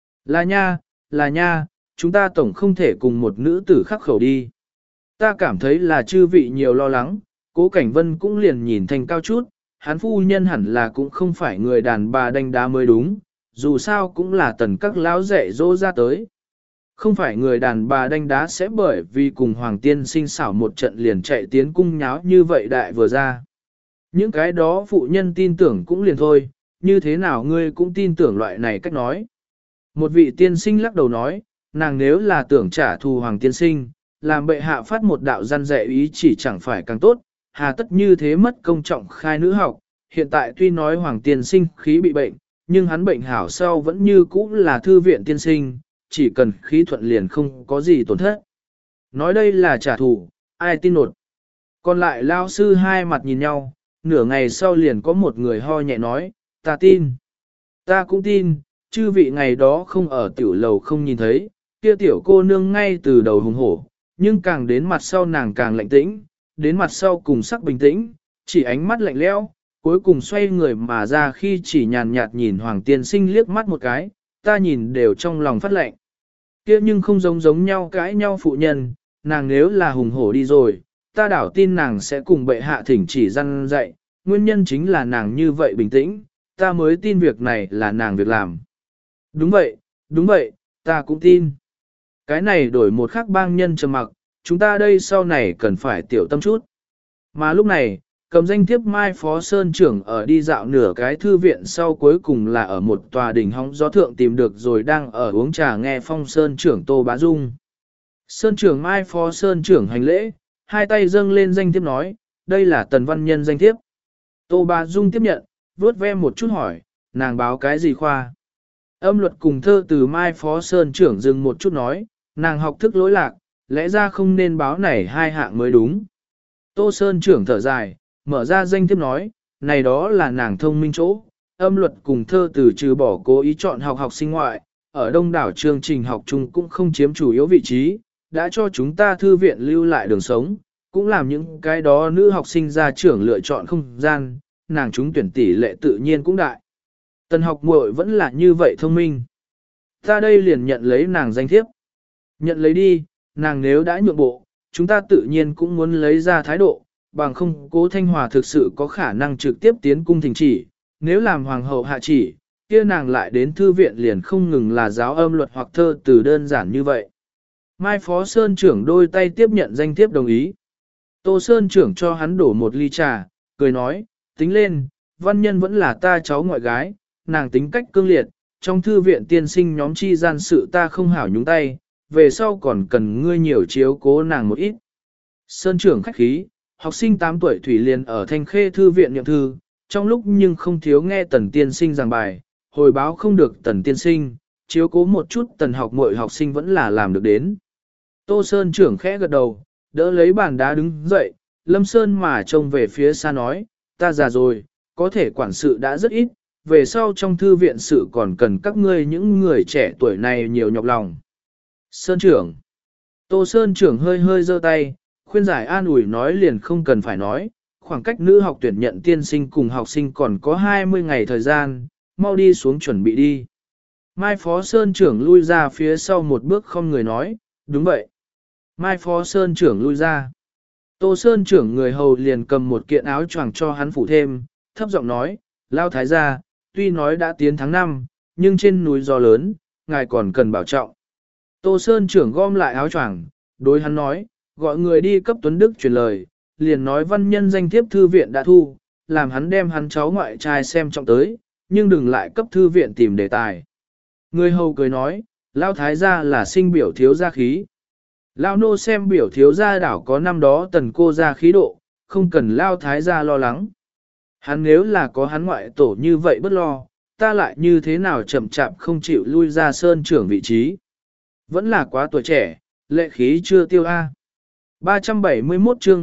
Là nha, chúng ta tổng không thể cùng một nữ tử khắc khẩu đi. Ta cảm thấy là chư vị nhiều lo lắng, Cố Cảnh Vân cũng liền nhìn thành cao chút, hắn phu nhân hẳn là cũng không phải người đàn bà đánh đá mới đúng, dù sao cũng là tần các lão dạy dỗ ra tới. Không phải người đàn bà đánh đá sẽ bởi vì cùng Hoàng Tiên Sinh xảo một trận liền chạy tiến cung nháo như vậy đại vừa ra. Những cái đó phụ nhân tin tưởng cũng liền thôi, như thế nào ngươi cũng tin tưởng loại này cách nói. Một vị tiên sinh lắc đầu nói, nàng nếu là tưởng trả thù Hoàng Tiên Sinh, làm bệ hạ phát một đạo gian dạy ý chỉ chẳng phải càng tốt, hà tất như thế mất công trọng khai nữ học. Hiện tại tuy nói Hoàng Tiên Sinh khí bị bệnh, nhưng hắn bệnh hảo sau vẫn như cũ là thư viện tiên sinh, chỉ cần khí thuận liền không có gì tổn thất. Nói đây là trả thù, ai tin nột. Còn lại lao sư hai mặt nhìn nhau, nửa ngày sau liền có một người ho nhẹ nói, ta tin. Ta cũng tin, chư vị ngày đó không ở tiểu lầu không nhìn thấy, kia tiểu cô nương ngay từ đầu hùng hổ, nhưng càng đến mặt sau nàng càng lạnh tĩnh, đến mặt sau cùng sắc bình tĩnh, chỉ ánh mắt lạnh lẽo, cuối cùng xoay người mà ra khi chỉ nhàn nhạt nhìn Hoàng Tiên Sinh liếc mắt một cái, ta nhìn đều trong lòng phát lạnh. Kia nhưng không giống nhau cãi nhau phụ nhân, nàng nếu là hùng hổ đi rồi, ta đảo tin nàng sẽ cùng bệ hạ thỉnh chỉ răn dạy, nguyên nhân chính là nàng như vậy bình tĩnh, ta mới tin việc này là nàng việc làm. Đúng vậy, ta cũng tin. Cái này đổi một khắc bang nhân trầm mặc, chúng ta đây sau này cần phải tiểu tâm chút. Mà lúc này, cầm danh thiếp Mai Phó Sơn trưởng ở đi dạo nửa cái thư viện sau cuối cùng là ở một tòa đỉnh hóng gió thượng tìm được rồi đang ở uống trà nghe phong Sơn trưởng Tô Bá Dung. Sơn trưởng Mai Phó Sơn trưởng hành lễ, hai tay dâng lên danh thiếp nói, đây là tần văn nhân danh thiếp. Tô Bá Dung tiếp nhận, vuốt ve một chút hỏi, nàng báo cái gì khoa? Âm luật cùng thơ từ Mai Phó Sơn trưởng dừng một chút nói, nàng học thức lỗi lạc, lẽ ra không nên báo này hai hạng mới đúng. Tô Sơn trưởng thở dài, mở ra danh thiếp nói, này đó là nàng thông minh chỗ, âm luật cùng thơ từ trừ bỏ cố ý chọn học sinh ngoại, ở đông đảo chương trình học chung cũng không chiếm chủ yếu vị trí, đã cho chúng ta thư viện lưu lại đường sống, cũng làm những cái đó nữ học sinh ra trưởng lựa chọn không gian, nàng chúng tuyển tỷ lệ tự nhiên cũng đại. Tần học muội vẫn là như vậy thông minh. Ta đây liền nhận lấy nàng danh thiếp. Nhận lấy đi, nàng nếu đã nhượng bộ, chúng ta tự nhiên cũng muốn lấy ra thái độ, bằng không Cố Thanh Hòa thực sự có khả năng trực tiếp tiến cung thỉnh chỉ, nếu làm hoàng hậu hạ chỉ, kia nàng lại đến thư viện liền không ngừng là giáo âm luật hoặc thơ từ đơn giản như vậy. Mai Phó Sơn trưởng đôi tay tiếp nhận danh thiếp đồng ý. Tô Sơn trưởng cho hắn đổ một ly trà, cười nói, tính lên, văn nhân vẫn là ta cháu ngoại gái, nàng tính cách cương liệt, trong thư viện tiên sinh nhóm chi gian sự ta không hảo nhúng tay, về sau còn cần ngươi nhiều chiếu cố nàng một ít. Sơn trưởng khách khí, học sinh 8 tuổi Thủy liền ở Thanh Khê thư viện nhậm thư, trong lúc nhưng không thiếu nghe tần tiên sinh giảng bài, hồi báo không được tần tiên sinh, chiếu cố một chút tần học muội học sinh vẫn là làm được đến. Tô Sơn trưởng khẽ gật đầu, đỡ lấy bàn đá đứng dậy, Lâm Sơn mà trông về phía xa nói, ta già rồi, có thể quản sự đã rất ít, về sau trong thư viện sự còn cần các ngươi những người trẻ tuổi này nhiều nhọc lòng. Sơn trưởng. Tô Sơn trưởng hơi hơi giơ tay, khuyên giải an ủi nói liền không cần phải nói, khoảng cách nữ học tuyển nhận tiên sinh cùng học sinh còn có 20 ngày thời gian, mau đi xuống chuẩn bị đi. Mai Phó Sơn trưởng lui ra phía sau một bước không người nói, đúng vậy. Mai Phó Sơn trưởng lui ra. Tô Sơn trưởng người hầu liền cầm một kiện áo choàng cho hắn phủ thêm, thấp giọng nói, Lao Thái gia, tuy nói đã tiến tháng 5, nhưng trên núi gió lớn, ngài còn cần bảo trọng. Tô Sơn trưởng gom lại áo choàng, đối hắn nói, gọi người đi cấp Tuấn Đức truyền lời, liền nói văn nhân danh thiếp thư viện đã thu, làm hắn đem hắn cháu ngoại trai xem trọng tới, nhưng đừng lại cấp thư viện tìm đề tài. Người hầu cười nói, Lao Thái gia là sinh biểu thiếu gia khí. Lao nô xem biểu thiếu gia đảo có năm đó tần cô ra khí độ, không cần Lao thái gia lo lắng. Hắn nếu là có hắn ngoại tổ như vậy bất lo, ta lại như thế nào chậm chạp không chịu lui ra sơn trưởng vị trí. Vẫn là quá tuổi trẻ, lệ khí chưa tiêu a. 371 chương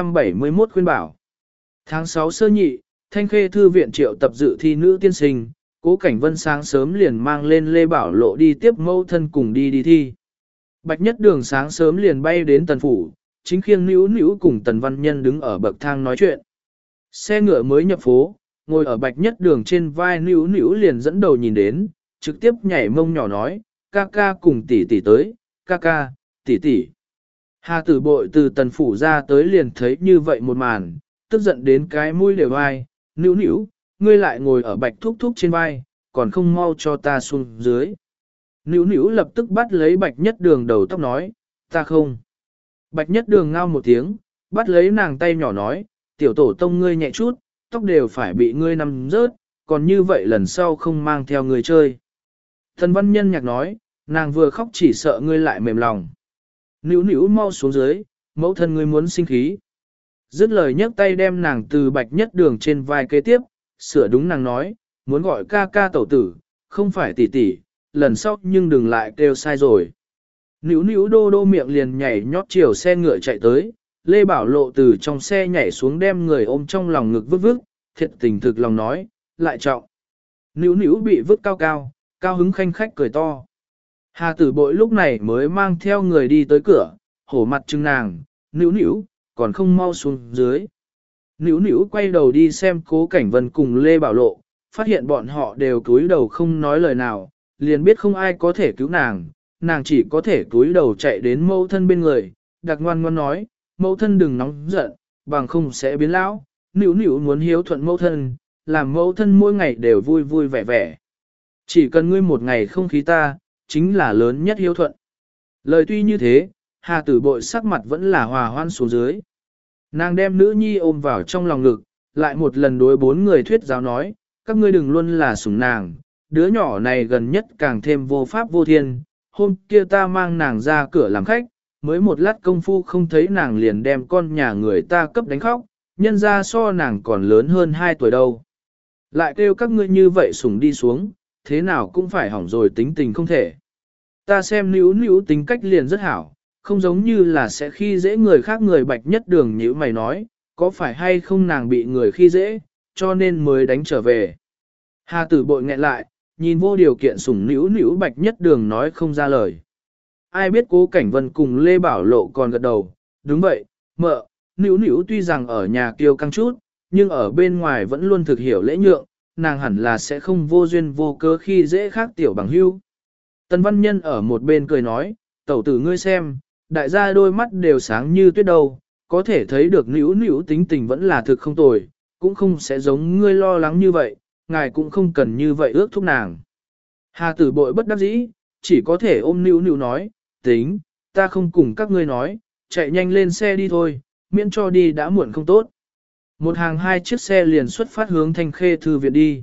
371 khuyên bảo. Tháng 6 sơ nhị, Thanh Khê Thư viện triệu tập dự thi nữ tiên sinh, Cố Cảnh Vân sáng sớm liền mang lên Lê Bảo Lộ đi tiếp mẫu thân cùng đi thi. Bạch Nhất Đường sáng sớm liền bay đến Tần Phủ, chính khiêng Nữu Nữu cùng Tần Văn Nhân đứng ở bậc thang nói chuyện. Xe ngựa mới nhập phố, ngồi ở Bạch Nhất Đường trên vai Nữu Nữu liền dẫn đầu nhìn đến, trực tiếp nhảy mông nhỏ nói, ca ca cùng tỷ tỷ tới, ca ca, tỷ tỷ. Hà Tử Bội từ Tần Phủ ra tới liền thấy như vậy một màn, tức giận đến cái mũi đều vai, Nữu Nữu, ngươi lại ngồi ở Bạch Thúc Thúc trên vai, còn không mau cho ta xuống dưới. Nữu Nữu lập tức bắt lấy Bạch Nhất Đường đầu tóc nói, ta không. Bạch Nhất Đường ngao một tiếng, bắt lấy nàng tay nhỏ nói, tiểu tổ tông ngươi nhẹ chút, tóc đều phải bị ngươi nằm rớt, còn như vậy lần sau không mang theo người chơi. Thần Văn Nhân nhạc nói, nàng vừa khóc chỉ sợ ngươi lại mềm lòng. Nữu Nữu mau xuống dưới, mẫu thân ngươi muốn sinh khí. Dứt lời nhấc tay đem nàng từ Bạch Nhất Đường trên vai kế tiếp, sửa đúng nàng nói, muốn gọi ca ca tẩu tử, không phải tỷ tỷ, lần sau nhưng đừng lại kêu sai rồi. Nữu Nữu đô đô miệng liền nhảy nhót chiều xe ngựa chạy tới, Lê Bảo Lộ từ trong xe nhảy xuống đem người ôm trong lòng ngực vứt vứt, thiệt tình thực lòng nói, lại trọng. Nữu Nữu bị vứt cao cao, cao hứng khanh khách cười to. Hà Tử Bội lúc này mới mang theo người đi tới cửa, hổ mặt trưng nàng, Nữu Nữu, còn không mau xuống dưới. Nữu Nữu quay đầu đi xem Cố Cảnh Vân cùng Lê Bảo Lộ, phát hiện bọn họ đều cúi đầu không nói lời nào, liền biết không ai có thể cứu nàng, nàng chỉ có thể cúi đầu chạy đến mẫu thân bên người, đặc ngoan ngoan nói, mẫu thân đừng nóng giận, bằng không sẽ biến lão. Nữu Nữu muốn hiếu thuận mẫu thân, làm mẫu thân mỗi ngày đều vui vui vẻ vẻ. Chỉ cần ngươi một ngày không khí ta, chính là lớn nhất hiếu thuận. Lời tuy như thế, Hà Tử Bội sắc mặt vẫn là hòa hoan xuống dưới. Nàng đem nữ nhi ôm vào trong lòng ngực, lại một lần đối bốn người thuyết giáo nói, các ngươi đừng luôn là sủng nàng, đứa nhỏ này gần nhất càng thêm vô pháp vô thiên, hôm kia ta mang nàng ra cửa làm khách, mới một lát công phu không thấy nàng liền đem con nhà người ta cấp đánh khóc, nhân ra so nàng còn lớn hơn 2 tuổi đâu. Lại kêu các ngươi như vậy sủng đi xuống, thế nào cũng phải hỏng rồi tính tình không thể. Ta xem Nữu Nữu tính cách liền rất hảo, không giống như là sẽ khi dễ người khác. Người Bạch Nhất Đường như mày nói, có phải hay không nàng bị người khi dễ, cho nên mới đánh trở về. Hà Tử Bội nghẹn lại, nhìn vô điều kiện sủng Nữu Nữu. Bạch Nhất Đường nói không ra lời. Ai biết Cố Cảnh Vân cùng Lê Bảo Lộ còn gật đầu, đúng vậy, mợ, Nữu Nữu tuy rằng ở nhà kiêu căng chút, nhưng ở bên ngoài vẫn luôn thực hiểu lễ nhượng, nàng hẳn là sẽ không vô duyên vô cớ khi dễ khác tiểu bằng hưu. Tần Văn Nhân ở một bên cười nói, tẩu tử ngươi xem, đại gia đôi mắt đều sáng như tuyết đầu, có thể thấy được Nữu Nữu tính tình vẫn là thực không tồi, cũng không sẽ giống ngươi lo lắng như vậy, ngài cũng không cần như vậy ước thúc nàng. Hà Tử Bội bất đắc dĩ, chỉ có thể ôm Nữu Nữu nói, tính, ta không cùng các ngươi nói, chạy nhanh lên xe đi thôi, miễn cho đi đã muộn không tốt. Một hàng 2 chiếc xe liền xuất phát hướng Thanh Khê Thư viện đi.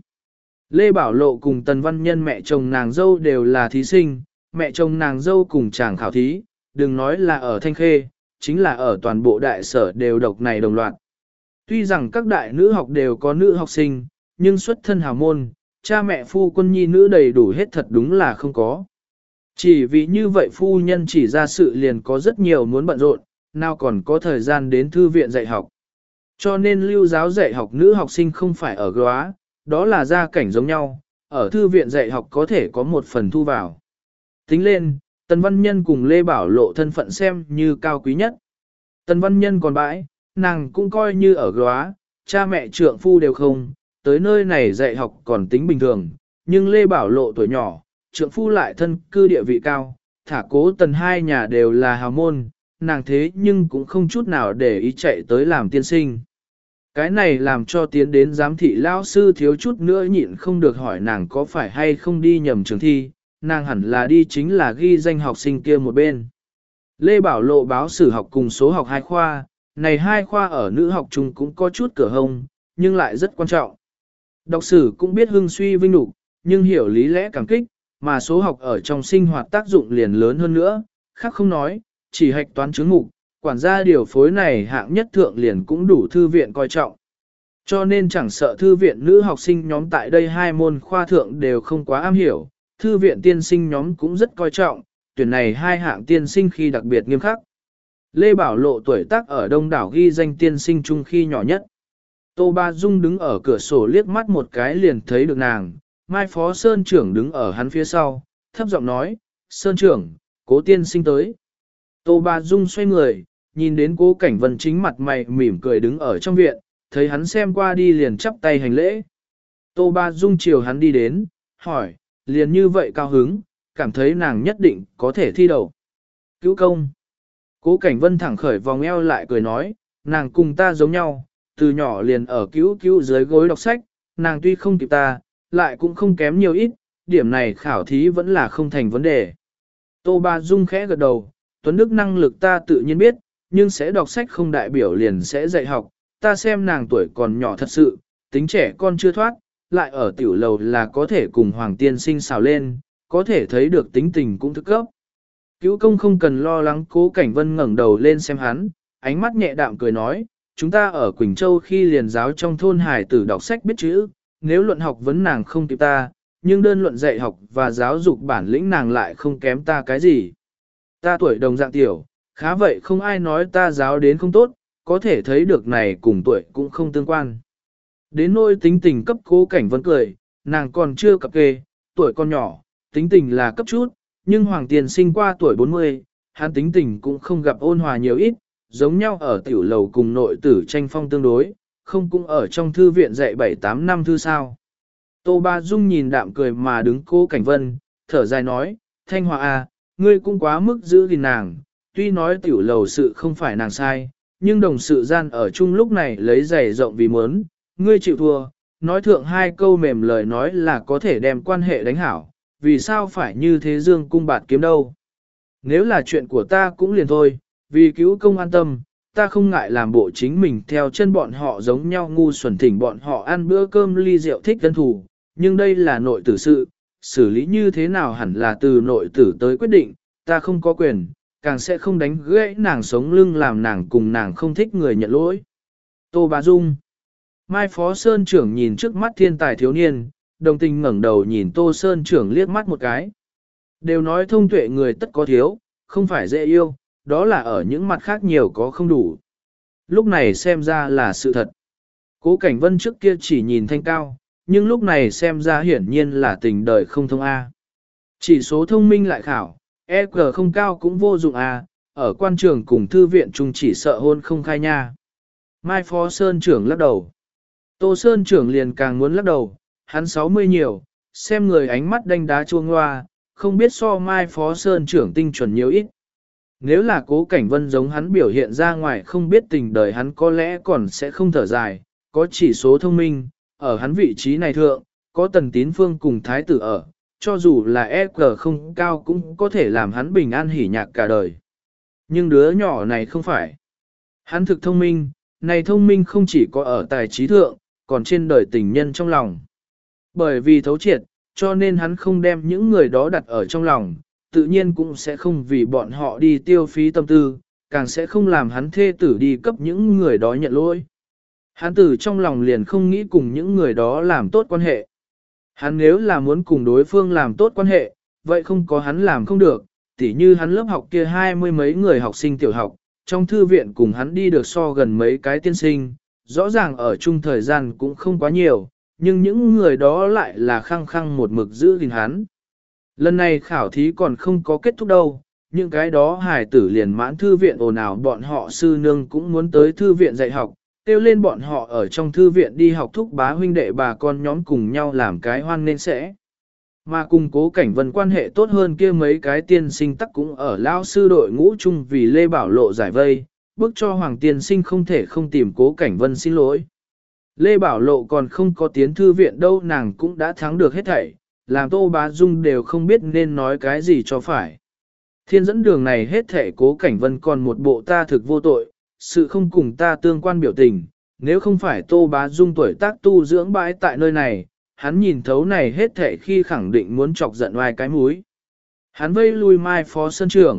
Lê Bảo Lộ cùng Tần Văn Nhân mẹ chồng nàng dâu đều là thí sinh, mẹ chồng nàng dâu cùng chàng khảo thí, đừng nói là ở Thanh Khê, chính là ở toàn bộ đại sở đều độc này đồng loạt. Tuy rằng các đại nữ học đều có nữ học sinh, nhưng xuất thân hào môn, cha mẹ phu quân nhi nữ đầy đủ hết thật đúng là không có. Chỉ vì như vậy phu nhân chỉ ra sự liền có rất nhiều muốn bận rộn, nào còn có thời gian đến thư viện dạy học. Cho nên lưu giáo dạy học nữ học sinh không phải ở góa, đó là gia cảnh giống nhau, ở thư viện dạy học có thể có một phần thu vào. Tính lên, Tần Văn Nhân cùng Lê Bảo Lộ thân phận xem như cao quý nhất. Tần Văn Nhân còn bãi, nàng cũng coi như ở góa, cha mẹ trượng phu đều không, tới nơi này dạy học còn tính bình thường, nhưng Lê Bảo Lộ tuổi nhỏ, trượng phu lại thân cư địa vị cao, thả Cố Tần hai nhà đều là hào môn, nàng thế nhưng cũng không chút nào để ý chạy tới làm tiên sinh. Cái này làm cho tiến đến giám thị lao sư thiếu chút nữa nhịn không được hỏi nàng có phải hay không đi nhầm trường thi, nàng hẳn là đi chính là ghi danh học sinh kia một bên. Lê Bảo Lộ báo sử học cùng số học 2 khoa, này 2 khoa ở nữ học chung cũng có chút cửa hông, nhưng lại rất quan trọng. Đọc sử cũng biết hưng suy vinh nhục, nhưng hiểu lý lẽ cảm kích, mà số học ở trong sinh hoạt tác dụng liền lớn hơn nữa, khác không nói, chỉ hạch toán chứng mục, quản gia điều phối này hạng nhất thượng liền cũng đủ thư viện coi trọng. Cho nên chẳng sợ thư viện nữ học sinh nhóm tại đây hai môn khoa thượng đều không quá am hiểu, thư viện tiên sinh nhóm cũng rất coi trọng, tuyển này hai hạng tiên sinh khi đặc biệt nghiêm khắc. Lê Bảo Lộ tuổi tác ở đông đảo ghi danh tiên sinh chung khi nhỏ nhất. Tô Ba Dung đứng ở cửa sổ liếc mắt một cái liền thấy được nàng, Mai Phó Sơn trưởng đứng ở hắn phía sau, thấp giọng nói, Sơn trưởng, Cố tiên sinh tới. Tô Ba Dung xoay người, nhìn đến Cố Cảnh Vân chính mặt mày mỉm cười đứng ở trong viện, thấy hắn xem qua đi liền chắp tay hành lễ. Tô Ba Dung chiều hắn đi đến, hỏi, liền như vậy cao hứng, cảm thấy nàng nhất định có thể thi đậu. Cứu công. Cố Cảnh Vân thẳng khởi vòng eo lại cười nói, nàng cùng ta giống nhau, từ nhỏ liền ở cứu dưới gối đọc sách, nàng tuy không kịp ta, lại cũng không kém nhiều ít, điểm này khảo thí vẫn là không thành vấn đề. Tô Ba Dung khẽ gật đầu, Tuấn Đức năng lực ta tự nhiên biết, nhưng sẽ đọc sách không đại biểu liền sẽ dạy học, ta xem nàng tuổi còn nhỏ thật sự, tính trẻ con chưa thoát, lại ở tiểu lầu là có thể cùng Hoàng Tiên Sinh xào lên, có thể thấy được tính tình cũng thức cấp. Cứu công không cần lo lắng. Cố Cảnh Vân ngẩng đầu lên xem hắn, ánh mắt nhẹ đạm cười nói, chúng ta ở Quỳnh Châu khi liền giáo trong thôn hải tử đọc sách biết chữ, nếu luận học vấn nàng không kịp ta, nhưng đơn luận dạy học và giáo dục bản lĩnh nàng lại không kém ta cái gì. Ta tuổi đồng dạng tiểu, khá vậy không ai nói ta giáo đến không tốt, có thể thấy được này cùng tuổi cũng không tương quan. Đến nỗi tính tình cấp. Cố Cảnh Vân cười, nàng còn chưa cập kê, tuổi còn nhỏ, tính tình là cấp chút, nhưng Hoàng Tiên Sinh qua tuổi 40, hắn tính tình cũng không gặp ôn hòa nhiều ít, giống nhau ở tiểu lầu cùng nội tử tranh phong tương đối, không cũng ở trong thư viện dạy 7-8 năm thư sao. Tô Ba Dung nhìn đạm cười mà đứng Cố Cảnh Vân, thở dài nói, Thanh Hòa à, ngươi cũng quá mức giữ gìn nàng, tuy nói tiểu lầu sự không phải nàng sai, nhưng đồng sự gian ở chung lúc này lấy giày rộng vì muốn, ngươi chịu thua, nói thượng hai câu mềm lời nói là có thể đem quan hệ đánh hảo, vì sao phải như thế dương cung bạt kiếm đâu. Nếu là chuyện của ta cũng liền thôi, vì cứu công an tâm, ta không ngại làm bộ chính mình theo chân bọn họ giống nhau ngu xuẩn thỉnh bọn họ ăn bữa cơm ly rượu thích dân thủ, nhưng đây là nội tử sự, xử lý như thế nào hẳn là từ nội tử tới quyết định, ta không có quyền, càng sẽ không đánh gãy nàng sống lưng làm nàng cùng nàng không thích người nhận lỗi. Tô Bá Dung. Mai Phó Sơn trưởng nhìn trước mắt thiên tài thiếu niên, đồng tình ngẩng đầu nhìn Tô Sơn trưởng liếc mắt một cái. Đều nói thông tuệ người tất có thiếu, không phải dễ yêu, đó là ở những mặt khác nhiều có không đủ. Lúc này xem ra là sự thật. Cố Cảnh Vân trước kia chỉ nhìn thanh cao, nhưng lúc này xem ra hiển nhiên là tình đời không thông A. Chỉ số thông minh lại khảo, EQ không cao cũng vô dụng A, ở quan trường cùng thư viện chung chỉ sợ hôn không khai nha. Mai Phó Sơn trưởng lắc đầu. Tô Sơn trưởng liền càng muốn lắc đầu, hắn 60 nhiều, xem người ánh mắt đanh đá chuông hoa, không biết so Mai Phó Sơn trưởng tinh chuẩn nhiều ít. Nếu là Cố Cảnh Vân giống hắn biểu hiện ra ngoài không biết tình đời hắn có lẽ còn sẽ không thở dài, có chỉ số thông minh, ở hắn vị trí này thượng, có Tần Tín Phương cùng Thái tử ở, cho dù là EQ không cao cũng có thể làm hắn bình an hỉ nhạc cả đời. Nhưng đứa nhỏ này không phải. Hắn thực thông minh, này thông minh không chỉ có ở tài trí thượng, còn trên đời tình nhân trong lòng. Bởi vì thấu triệt, cho nên hắn không đem những người đó đặt ở trong lòng, tự nhiên cũng sẽ không vì bọn họ đi tiêu phí tâm tư, càng sẽ không làm hắn thê tử đi cấp những người đó nhận lỗi. Hắn từ trong lòng liền không nghĩ cùng những người đó làm tốt quan hệ. Hắn nếu là muốn cùng đối phương làm tốt quan hệ, vậy không có hắn làm không được, tỉ như hắn lớp học kia 20 mấy người học sinh tiểu học, trong thư viện cùng hắn đi được so gần mấy cái tiên sinh, rõ ràng ở chung thời gian cũng không quá nhiều, nhưng những người đó lại là khăng khăng một mực giữ gìn hắn. Lần này khảo thí còn không có kết thúc đâu, những cái đó hài tử liền mãn thư viện ồn ào bọn họ sư nương cũng muốn tới thư viện dạy học, kêu lên bọn họ ở trong thư viện đi học thúc bá huynh đệ bà con nhóm cùng nhau làm cái hoan nên sẽ. Mà cùng Cố Cảnh Vân quan hệ tốt hơn kia mấy cái tiên sinh tắc cũng ở lao sư đội ngũ chung vì Lê Bảo Lộ giải vây, bức cho Hoàng tiên sinh không thể không tìm Cố Cảnh Vân xin lỗi. Lê Bảo Lộ còn không có tiến thư viện đâu nàng cũng đã thắng được hết thảy, làm Tô Bá Dung đều không biết nên nói cái gì cho phải. Thiên dẫn đường này hết thảy Cố Cảnh Vân còn một bộ ta thực vô tội, sự không cùng ta tương quan biểu tình, nếu không phải Tô Bá Dung tuổi tác tu dưỡng bãi tại nơi này, hắn nhìn thấu này hết thảy khi khẳng định muốn chọc giận oai cái múi. Hắn vây lui Mai Phó Sơn trưởng,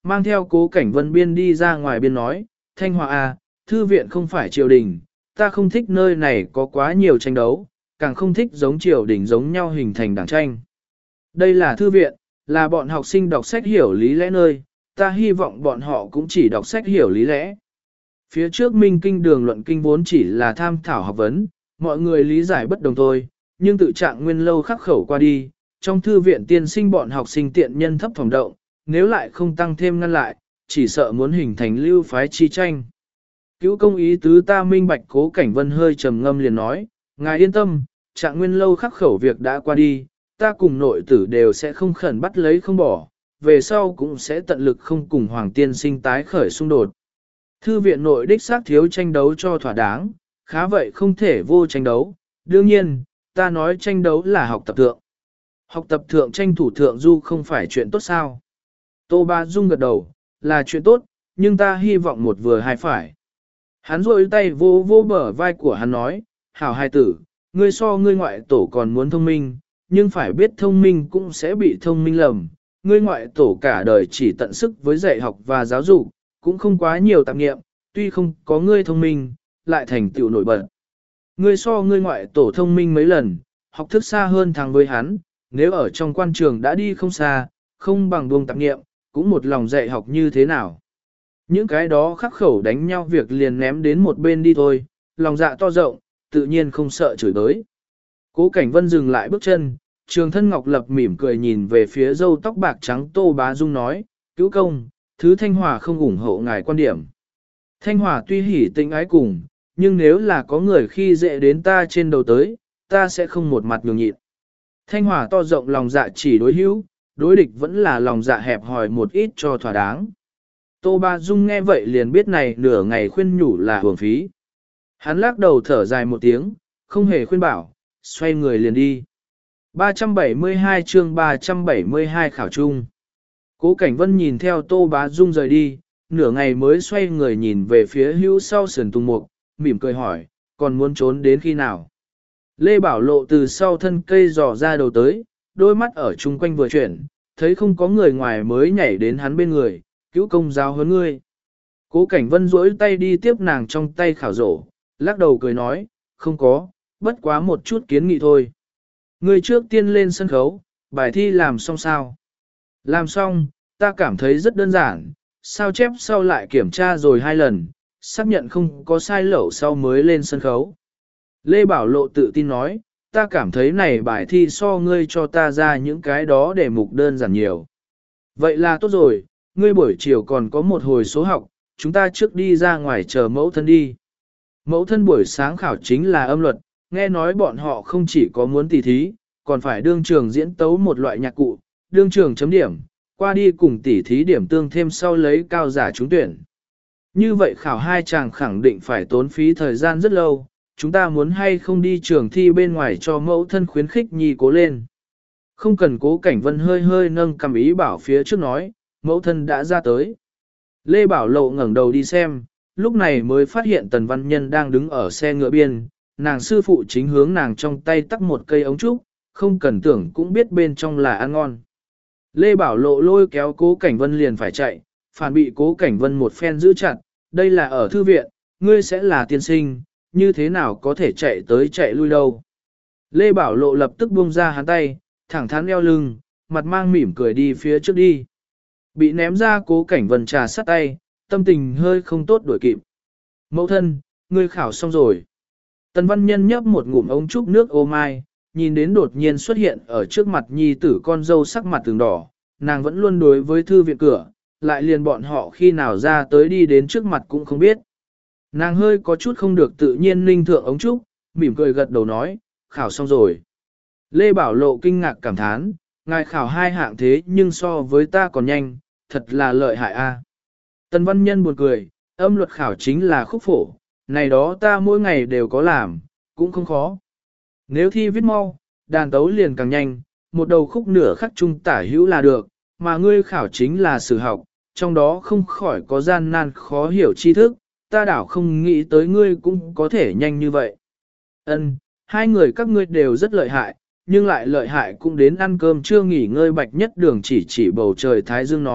mang theo Cố Cảnh Vân biên đi ra ngoài biên nói, Thanh Hòa à, thư viện không phải triều đình, ta không thích nơi này có quá nhiều tranh đấu, càng không thích giống triều đình giống nhau hình thành đảng tranh. Đây là thư viện, là bọn học sinh đọc sách hiểu lý lẽ nơi, ta hy vọng bọn họ cũng chỉ đọc sách hiểu lý lẽ. Phía trước Minh Kinh đường luận kinh vốn chỉ là tham thảo học vấn, mọi người lý giải bất đồng thôi, nhưng tự trạng nguyên lâu khắc khẩu qua đi, trong thư viện tiên sinh bọn học sinh tiện nhân thấp phòng động, nếu lại không tăng thêm ngăn lại, chỉ sợ muốn hình thành lưu phái chi tranh. Cứu công ý tứ ta minh bạch. Cố Cảnh Vân hơi trầm ngâm liền nói, ngài yên tâm, trạng nguyên lâu khắc khẩu việc đã qua đi, ta cùng nội tử đều sẽ không khẩn bắt lấy không bỏ, về sau cũng sẽ tận lực không cùng Hoàng tiên sinh tái khởi xung đột. Thư viện nội đích xác thiếu tranh đấu cho thỏa đáng, khá vậy không thể vô tranh đấu, đương nhiên, ta nói tranh đấu là học tập thượng. Học tập thượng tranh thủ thượng du không phải chuyện tốt sao? Tô Bá Dung gật đầu, là chuyện tốt, nhưng ta hy vọng một vừa hai phải. Hắn rôi tay vô vô bờ vai của hắn nói, hảo hài tử, ngươi so ngươi ngoại tổ còn muốn thông minh, nhưng phải biết thông minh cũng sẽ bị thông minh lầm. Ngươi ngoại tổ cả đời chỉ tận sức với dạy học và giáo dục, cũng không quá nhiều tạp nghiệm, tuy không có ngươi thông minh, lại thành tựu nổi bật. Ngươi so ngươi ngoại tổ thông minh mấy lần, học thức xa hơn thằng với hắn, nếu ở trong quan trường đã đi không xa, không bằng buông tạp nghiệm, cũng một lòng dạy học như thế nào. Những cái đó khắc khẩu đánh nhau việc liền ném đến một bên đi thôi, lòng dạ to rộng, tự nhiên không sợ chửi tới. Cố Cảnh Vân dừng lại bước chân, Trường Thân Ngọc Lập mỉm cười nhìn về phía râu tóc bạc trắng Tô Bá Dung nói, cứu công, thứ Thanh Hòa không ủng hộ ngài quan điểm. Thanh Hòa tuy hỉ tình ái cùng, nhưng nếu là có người khi dễ đến ta trên đầu tới, ta sẽ không một mặt nhường nhịn. Thanh Hòa to rộng lòng dạ chỉ đối hữu, đối địch vẫn là lòng dạ hẹp hòi một ít cho thỏa đáng. Tô Bá Dung nghe vậy liền biết này nửa ngày khuyên nhủ là hưởng phí. Hắn lắc đầu thở dài một tiếng, không hề khuyên bảo, xoay người liền đi. 372 chương 372 khảo trung. Cố Cảnh Vân nhìn theo Tô Bá Dung rời đi, nửa ngày mới xoay người nhìn về phía hữu sau sườn tùng mục, mỉm cười hỏi, còn muốn trốn đến khi nào? Lê Bảo Lộ từ sau thân cây dò ra đầu tới, đôi mắt ở chung quanh vừa chuyển, thấy không có người ngoài mới nhảy đến hắn bên người, cứu công giáo huấn ngươi. Cố Cảnh Vân duỗi tay đi tiếp nàng trong tay khảo rổ, lắc đầu cười nói, không có, bất quá một chút kiến nghị thôi. Ngươi trước tiên lên sân khấu, bài thi làm xong sao? Làm xong, ta cảm thấy rất đơn giản, sao chép sau lại kiểm tra rồi 2 lần, xác nhận không có sai lậu sau mới lên sân khấu. Lê Bảo Lộ tự tin nói, ta cảm thấy này bài thi so ngươi cho ta ra những cái đó để mục đơn giản nhiều. Vậy là tốt rồi, ngươi buổi chiều còn có một hồi số học, chúng ta trước đi ra ngoài chờ mẫu thân đi. Mẫu thân buổi sáng khảo chính là âm luật, nghe nói bọn họ không chỉ có muốn tỉ thí, còn phải đương trường diễn tấu một loại nhạc cụ, đương trường chấm điểm, qua đi cùng tỉ thí điểm tương thêm sau lấy cao giả trúng tuyển. Như vậy khảo 2 chàng khẳng định phải tốn phí thời gian rất lâu, chúng ta muốn hay không đi trường thi bên ngoài cho mẫu thân khuyến khích nhi cố lên. Không cần. Cố Cảnh Vân hơi hơi nâng cầm ý bảo phía trước nói, mẫu thân đã ra tới. Lê Bảo Lộ ngẩng đầu đi xem, lúc này mới phát hiện Tần Văn Nhân đang đứng ở xe ngựa biên, nàng sư phụ chính hướng nàng trong tay tắc một cây ống trúc, không cần tưởng cũng biết bên trong là ăn ngon. Lê Bảo Lộ lôi kéo Cố Cảnh Vân liền phải chạy, phản bị Cố Cảnh Vân một phen giữ chặt, đây là ở thư viện, ngươi sẽ là tiên sinh, như thế nào có thể chạy tới chạy lui đâu. Lê Bảo Lộ lập tức buông ra hắn tay, thẳng thắn eo lưng, mặt mang mỉm cười đi phía trước đi. Bị ném ra Cố Cảnh Vân trà sắt tay, tâm tình hơi không tốt đuổi kịp. Mẫu thân, ngươi khảo xong rồi. Tần Văn Nhân nhấp một ngụm ống trúc nước ô mai, nhìn đến đột nhiên xuất hiện ở trước mặt nhi tử con dâu sắc mặt từng đỏ, nàng vẫn luôn đối với thư viện cửa, lại liền bọn họ khi nào ra tới đi đến trước mặt cũng không biết. Nàng hơi có chút không được tự nhiên ninh thượng ống trúc, mỉm cười gật đầu nói, khảo xong rồi. Lê Bảo Lộ kinh ngạc cảm thán, ngài khảo 2 hạng thế nhưng so với ta còn nhanh, thật là lợi hại a. Tần Văn Nhân buồn cười, âm luật khảo chính là khúc phổ, này đó ta mỗi ngày đều có làm, cũng không khó. Nếu thi viết mau, đàn tấu liền càng nhanh, một đầu khúc nửa khắc trung tả hữu là được, mà ngươi khảo chính là sử học, trong đó không khỏi có gian nan khó hiểu tri thức, ta đảo không nghĩ tới ngươi cũng có thể nhanh như vậy. Ân, 2 người các ngươi đều rất lợi hại, nhưng lại lợi hại cũng đến ăn cơm chưa nghỉ ngơi. Bạch Nhất Đường chỉ bầu trời thái dương nói,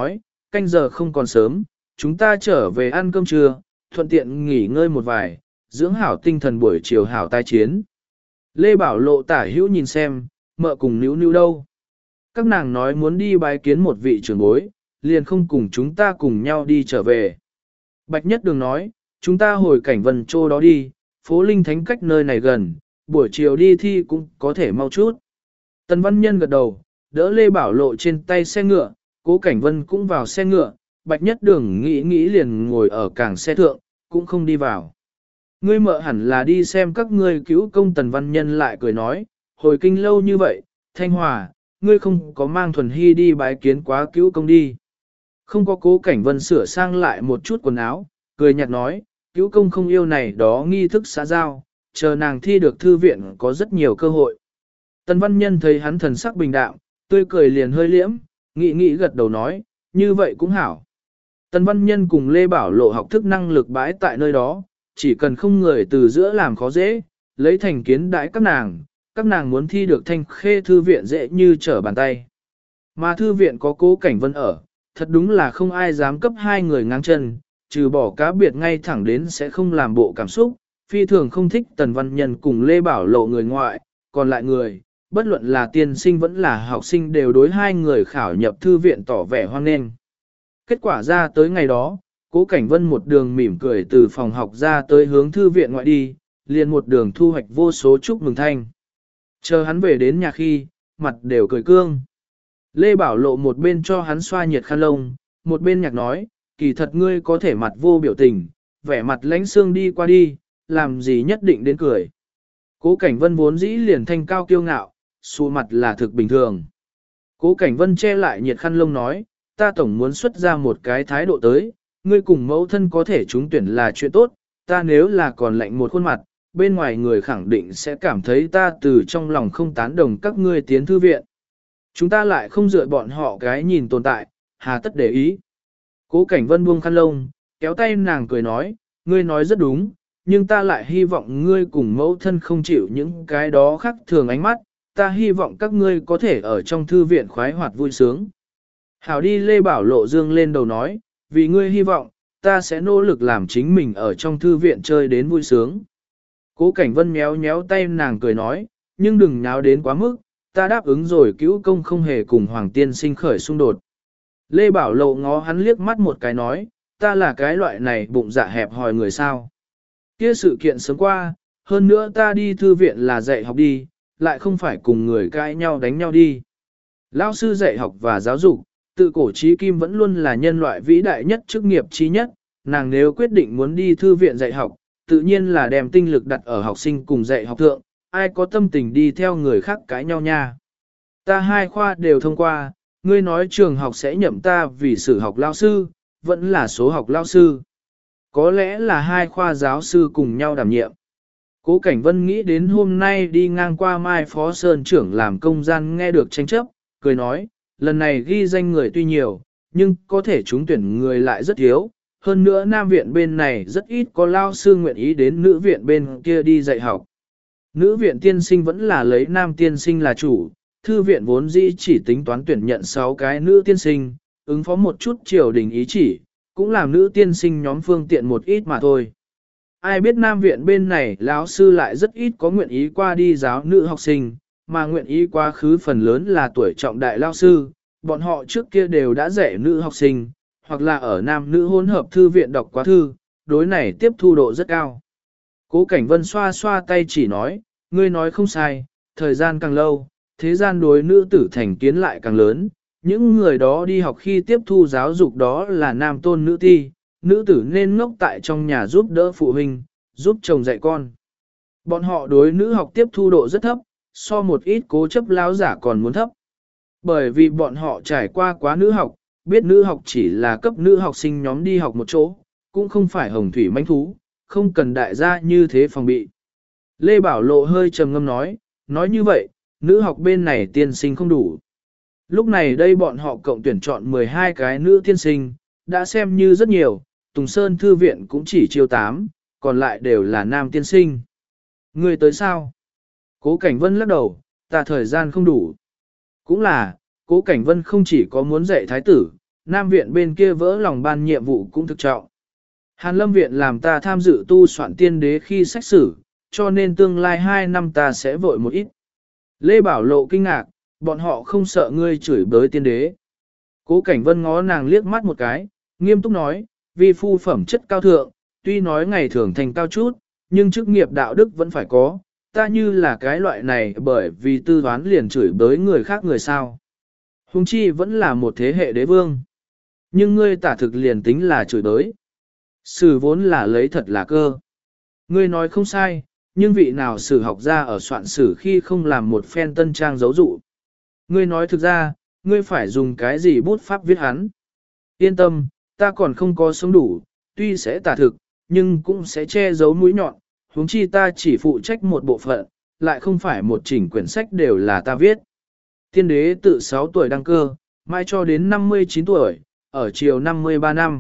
canh giờ không còn sớm, chúng ta trở về ăn cơm trưa, thuận tiện nghỉ ngơi một vài, dưỡng hảo tinh thần buổi chiều hảo tai chiến. Lê Bảo Lộ tả hữu nhìn xem, mợ cùng níu níu đâu. Các nàng nói muốn đi bái kiến một vị trưởng bối, liền không cùng chúng ta cùng nhau đi trở về. Bạch Nhất Đường nói, chúng ta hồi Cảnh Vân Châu đó đi, phố Linh Thánh cách nơi này gần, buổi chiều đi thi cũng có thể mau chút. Tần Văn Nhân gật đầu, đỡ Lê Bảo Lộ trên tay xe ngựa, Cố Cảnh Vân cũng vào xe ngựa, Bạch Nhất Đường nghĩ liền ngồi ở cảng xe thượng, cũng không đi vào. Ngươi mợ hẳn là đi xem các ngươi cứu công. Tần Văn Nhân lại cười nói, hồi kinh lâu như vậy, Thanh Hòa, ngươi không có mang Thuần Hy đi bái kiến quá cứu công đi. Không có. Cố Cảnh Vân sửa sang lại một chút quần áo, cười nhạt nói, cứu công không yêu này đó nghi thức xã giao, chờ nàng thi được thư viện có rất nhiều cơ hội. Tần Văn Nhân thấy hắn thần sắc bình đạm, tươi cười liền hơi liễm, nghĩ gật đầu nói, như vậy cũng hảo. Tần Văn Nhân cùng Lê Bảo Lộ học thức năng lực bãi tại nơi đó, chỉ cần không người từ giữa làm khó dễ, lấy thành kiến đãi các nàng muốn thi được Thanh Khê thư viện dễ như trở bàn tay. Mà thư viện có Cố Cảnh Vân ở, thật đúng là không ai dám cấp hai người ngang chân, trừ bỏ cá biệt ngay thẳng đến sẽ không làm bộ cảm xúc, phi thường không thích Tần Văn Nhân cùng Lê Bảo Lộ người ngoại, còn lại người, bất luận là tiên sinh vẫn là học sinh đều đối hai người khảo nhập thư viện tỏ vẻ hoan nghênh. Kết quả ra tới ngày đó, Cố Cảnh Vân một đường mỉm cười từ phòng học ra tới hướng thư viện ngoại đi, liền một đường thu hoạch vô số chúc mừng thanh. Chờ hắn về đến nhà khi, mặt đều cười cương. Lê Bảo Lộ một bên cho hắn xoa nhiệt khăn lông, một bên nhạc nói, kỳ thật ngươi có thể mặt vô biểu tình, vẻ mặt lãnh xương đi qua đi, làm gì nhất định đến cười. Cố Cảnh Vân vốn dĩ liền thanh cao kiêu ngạo, xù mặt là thực bình thường. Cố Cảnh Vân che lại nhiệt khăn lông nói, ta tổng muốn xuất ra một cái thái độ tới, ngươi cùng mẫu thân có thể trúng tuyển là chuyện tốt, ta nếu là còn lạnh một khuôn mặt, bên ngoài người khẳng định sẽ cảm thấy ta từ trong lòng không tán đồng các ngươi tiến thư viện. Chúng ta lại không dựa bọn họ cái nhìn tồn tại, hà tất để ý. Cố Cảnh Vân buông khăn lông, kéo tay nàng cười nói, ngươi nói rất đúng, nhưng ta lại hy vọng ngươi cùng mẫu thân không chịu những cái đó khác thường ánh mắt, ta hy vọng các ngươi có thể ở trong thư viện khoái hoạt vui sướng. Hảo đi. Lê Bảo Lộ dương lên đầu nói, vì ngươi hy vọng, ta sẽ nỗ lực làm chính mình ở trong thư viện chơi đến vui sướng. Cố Cảnh Vân méo méo tay nàng cười nói, nhưng đừng nháo đến quá mức, ta đáp ứng rồi cứu công không hề cùng Hoàng Tiên Sinh khởi xung đột. Lê Bảo Lộ ngó hắn liếc mắt một cái nói, ta là cái loại này bụng dạ hẹp hòi người sao. Kia sự kiện sớm qua, hơn nữa ta đi thư viện là dạy học đi, lại không phải cùng người cãi nhau đánh nhau đi. Lão sư dạy học và giáo dục, tự cổ chí kim vẫn luôn là nhân loại vĩ đại nhất chức nghiệp chí nhất, nàng nếu quyết định muốn đi thư viện dạy học, tự nhiên là đem tinh lực đặt ở học sinh cùng dạy học thượng, ai có tâm tình đi theo người khác cãi nhau nha. Ta hai khoa đều thông qua, ngươi nói trường học sẽ nhậm ta vì sử học lao sư, vẫn là số học lao sư. Có lẽ là hai khoa giáo sư cùng nhau đảm nhiệm. Cố Cảnh Vân nghĩ đến hôm nay đi ngang qua Mai Phó Sơn trưởng làm công gian nghe được tranh chấp, cười nói, lần này ghi danh người tuy nhiều, nhưng có thể trúng tuyển người lại rất thiếu. Hơn nữa Nam viện bên này rất ít có lao sư nguyện ý đến nữ viện bên kia đi dạy học. Nữ viện tiên sinh vẫn là lấy nam tiên sinh là chủ, thư viện vốn dĩ chỉ tính toán tuyển nhận 6 cái nữ tiên sinh, ứng phó một chút triều đình ý chỉ, cũng làm nữ tiên sinh nhóm phương tiện một ít mà thôi. Ai biết nam viện bên này lão sư lại rất ít có nguyện ý qua đi giáo nữ học sinh, mà nguyện ý quá khứ phần lớn là tuổi trọng đại lao sư, bọn họ trước kia đều đã dạy nữ học sinh, hoặc là ở nam nữ hỗn hợp thư viện đọc quá thư, đối này tiếp thu độ rất cao. Cố Cảnh Vân xoa xoa tay chỉ nói, ngươi nói không sai, thời gian càng lâu, thế gian đối nữ tử thành kiến lại càng lớn, những người đó đi học khi tiếp thu giáo dục đó là nam tôn nữ ti, nữ tử nên ngốc tại trong nhà giúp đỡ phụ huynh, giúp chồng dạy con. Bọn họ đối nữ học tiếp thu độ rất thấp, so một ít cố chấp láo giả còn muốn thấp. Bởi vì bọn họ trải qua quá nữ học, biết nữ học chỉ là cấp nữ học sinh nhóm đi học một chỗ, cũng không phải hồng thủy manh thú, không cần đại gia như thế phòng bị. Lê Bảo Lộ hơi trầm ngâm nói như vậy, nữ học bên này tiên sinh không đủ. Lúc này đây bọn họ cộng tuyển chọn 12 cái nữ tiên sinh, đã xem như rất nhiều, Tùng Sơn Thư viện cũng chỉ chiêu 8, còn lại đều là nam tiên sinh. Người tới sao? Cố Cảnh Vân lắc đầu, ta thời gian không đủ. Cũng là, Cố Cảnh Vân không chỉ có muốn dạy thái tử, Nam viện bên kia vỡ lòng ban nhiệm vụ cũng thực trọng. Hàn Lâm viện làm ta tham dự tu soạn tiên đế khi sách sử, cho nên tương lai 2 năm ta sẽ vội một ít. Lê Bảo Lộ kinh ngạc, bọn họ không sợ ngươi chửi bới tiên đế. Cố Cảnh Vân ngó nàng liếc mắt một cái, nghiêm túc nói, vi phu phẩm chất cao thượng, tuy nói ngày thường thành cao chút, nhưng chức nghiệp đạo đức vẫn phải có, ta như là cái loại này bởi vì tư toán liền chửi bới người khác người sao. Hùng chi vẫn là một thế hệ đế vương. Nhưng ngươi tả thực liền tính là chửi bới. Sử vốn là lấy thật là cơ. Ngươi nói không sai, nhưng vị nào sử học ra ở soạn sử khi không làm một phen tân trang dấu dụ. Ngươi nói thực ra, ngươi phải dùng cái gì bút pháp viết hắn. Yên tâm, ta còn không có sống đủ, tuy sẽ tả thực, nhưng cũng sẽ che giấu mũi nhọn, huống chi ta chỉ phụ trách một bộ phận, lại không phải một chỉnh quyển sách đều là ta viết. Tiên đế tự 6 tuổi đăng cơ, mai cho đến 59 tuổi, ở chiều 53 năm.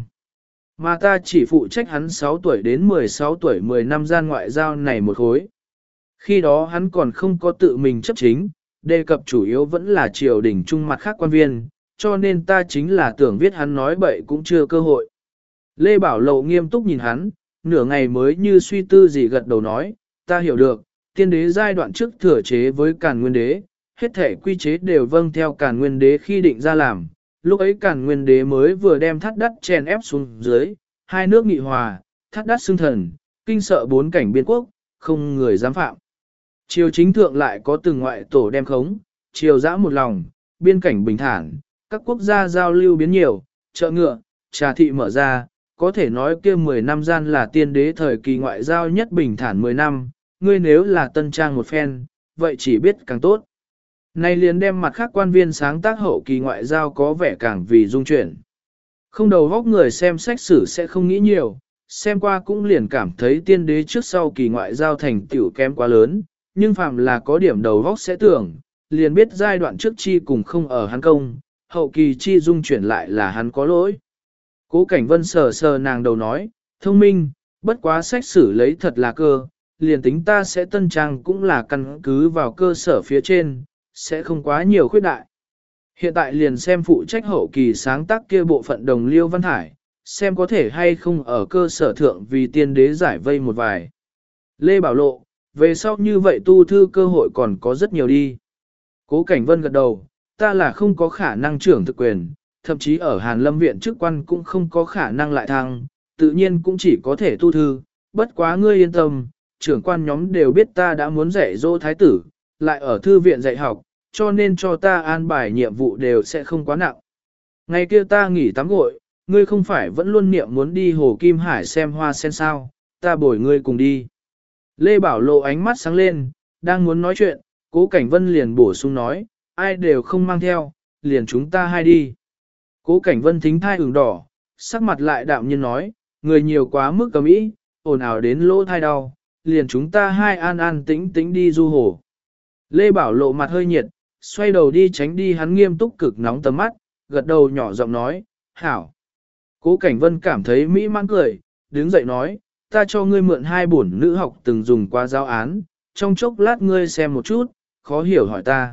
Mà ta chỉ phụ trách hắn 6 tuổi đến 16 tuổi 10 năm gian ngoại giao này một khối. Khi đó hắn còn không có tự mình chấp chính, đề cập chủ yếu vẫn là triều đình trung mặt khác quan viên, cho nên ta chính là tưởng viết hắn nói bậy cũng chưa cơ hội. Lê Bảo Lộ nghiêm túc nhìn hắn, nửa ngày mới như suy tư gì gật đầu nói, ta hiểu được, tiên đế giai đoạn trước thừa chế với Càn Nguyên đế, hết thể quy chế đều vâng theo Càn Nguyên đế khi định ra làm, lúc ấy Càn Nguyên đế mới vừa đem Thắt Đắt chèn ép xuống dưới, hai nước nghị hòa, Thắt Đắt xưng thần, kinh sợ 4 cảnh biên quốc, không người dám phạm. Triều chính thượng lại có từng ngoại tổ đem khống, triều dã một lòng, biên cảnh bình thản, các quốc gia giao lưu biến nhiều, chợ ngựa, trà thị mở ra, có thể nói kia 10 năm gian là tiên đế thời kỳ ngoại giao nhất bình thản 10 năm, ngươi nếu là tân trang một phen, vậy chỉ biết càng tốt. Nay liền đem mặt khác quan viên sáng tác hậu kỳ ngoại giao có vẻ càng vì dung chuyển. Không đầu góc người xem sách sử sẽ không nghĩ nhiều, xem qua cũng liền cảm thấy tiên đế trước sau kỳ ngoại giao thành tựu kém quá lớn, nhưng phàm là có điểm đầu góc sẽ tưởng, liền biết giai đoạn trước chi cùng không ở hắn công, hậu kỳ chi dung chuyển lại là hắn có lỗi. Cố Cảnh Vân sờ sờ nàng đầu nói, thông minh, bất quá sách sử lấy thật là cơ, liền tính ta sẽ tân trang cũng là căn cứ vào cơ sở phía trên, sẽ không quá nhiều khuyết đại. Hiện tại liền xem phụ trách hậu kỳ sáng tác kia bộ phận đồng liêu văn hải, xem có thể hay không ở cơ sở thượng vì tiên đế giải vây một vài. Lê Bảo Lộ, về sau như vậy tu thư cơ hội còn có rất nhiều đi. Cố Cảnh Vân gật đầu, ta là không có khả năng trưởng thực quyền, thậm chí ở Hàn Lâm viện chức quan cũng không có khả năng lại thăng, tự nhiên cũng chỉ có thể tu thư, bất quá ngươi yên tâm, trưởng quan nhóm đều biết ta đã muốn dạy dỗ thái tử, lại ở thư viện dạy học, cho nên cho ta an bài nhiệm vụ đều sẽ không quá nặng. Ngày kia ta nghỉ tắm gội, ngươi không phải vẫn luôn niệm muốn đi Hồ Kim Hải xem hoa sen sao, ta bồi ngươi cùng đi. Lê Bảo Lộ ánh mắt sáng lên, đang muốn nói chuyện, Cố Cảnh Vân liền bổ sung nói, ai đều không mang theo, liền chúng ta hai đi. Cố Cảnh Vân thính thai ửng đỏ, sắc mặt lại đạm nhiên nói, người nhiều quá mức cầm ý, ồn ào đến lỗ thai đau, liền chúng ta hai an an tĩnh tĩnh đi du hồ. Lê Bảo Lộ mặt hơi nhiệt, xoay đầu đi tránh đi hắn nghiêm túc cực nóng tầm mắt, gật đầu nhỏ giọng nói, hảo. Cố Cảnh Vân cảm thấy mỹ mãn cười, đứng dậy nói, ta cho ngươi mượn 2 bổn nữ học từng dùng qua giáo án, trong chốc lát ngươi xem một chút, khó hiểu hỏi ta.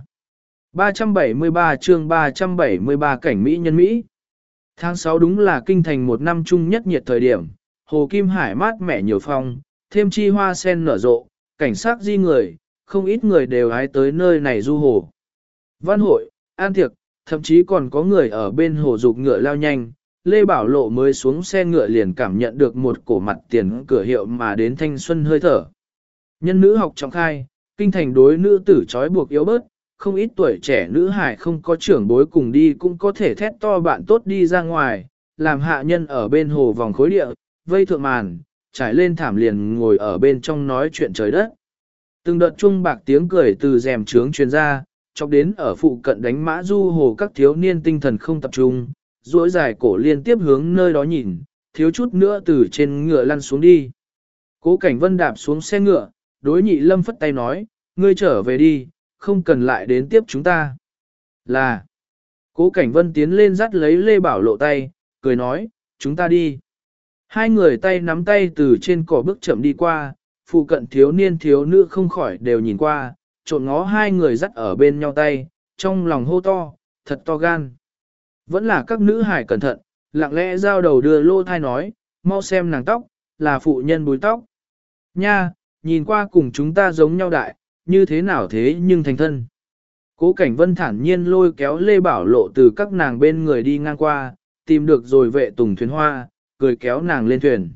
373 chương 373 cảnh Mỹ nhân Mỹ. Tháng 6 đúng là kinh thành một năm chung nhất nhiệt thời điểm, Hồ Kim Hải mát mẻ nhiều phong, thêm chi hoa sen nở rộ, cảnh sát di người, không ít người đều hái tới nơi này du hồ. Văn hội, an tiệc, thậm chí còn có người ở bên hồ dục ngựa lao nhanh, Lê Bảo Lộ mới xuống xe ngựa liền cảm nhận được một cổ mặt tiền cửa hiệu mà đến thanh xuân hơi thở. Nhân nữ học trọng khai, kinh thành đối nữ tử trói buộc yếu bớt, không ít tuổi trẻ nữ hải không có trưởng bối cùng đi cũng có thể thét to bạn tốt đi ra ngoài, làm hạ nhân ở bên hồ vòng khối địa, vây thượng màn, trải lên thảm liền ngồi ở bên trong nói chuyện trời đất. Từng đợt chuông bạc tiếng cười từ rèm trướng truyền ra, chọc đến ở phụ cận đánh mã du hồ các thiếu niên tinh thần không tập trung, duỗi dài cổ liên tiếp hướng nơi đó nhìn, thiếu chút nữa từ trên ngựa lăn xuống đi. Cố Cảnh Vân đạp xuống xe ngựa, đối Nhị Lâm phất tay nói, ngươi trở về đi, không cần lại đến tiếp chúng ta. Là, Cố Cảnh Vân tiến lên dắt lấy Lê Bảo Lộ tay, cười nói, chúng ta đi. Hai người tay nắm tay từ trên cỏ bước chậm đi qua, phụ cận thiếu niên thiếu nữ không khỏi đều nhìn qua, trộn ngó hai người dắt ở bên nhau tay, trong lòng hô to, thật to gan. Vẫn là các nữ hài cẩn thận, lặng lẽ giao đầu đưa lô thai nói, mau xem nàng tóc, là phụ nhân búi tóc. Nha, nhìn qua cùng chúng ta giống nhau đại, như thế nào thế nhưng thành thân. Cố Cảnh Vân thản nhiên lôi kéo Lê Bảo Lộ từ các nàng bên người đi ngang qua, tìm được rồi vệ tùng thuyền hoa, cười kéo nàng lên thuyền.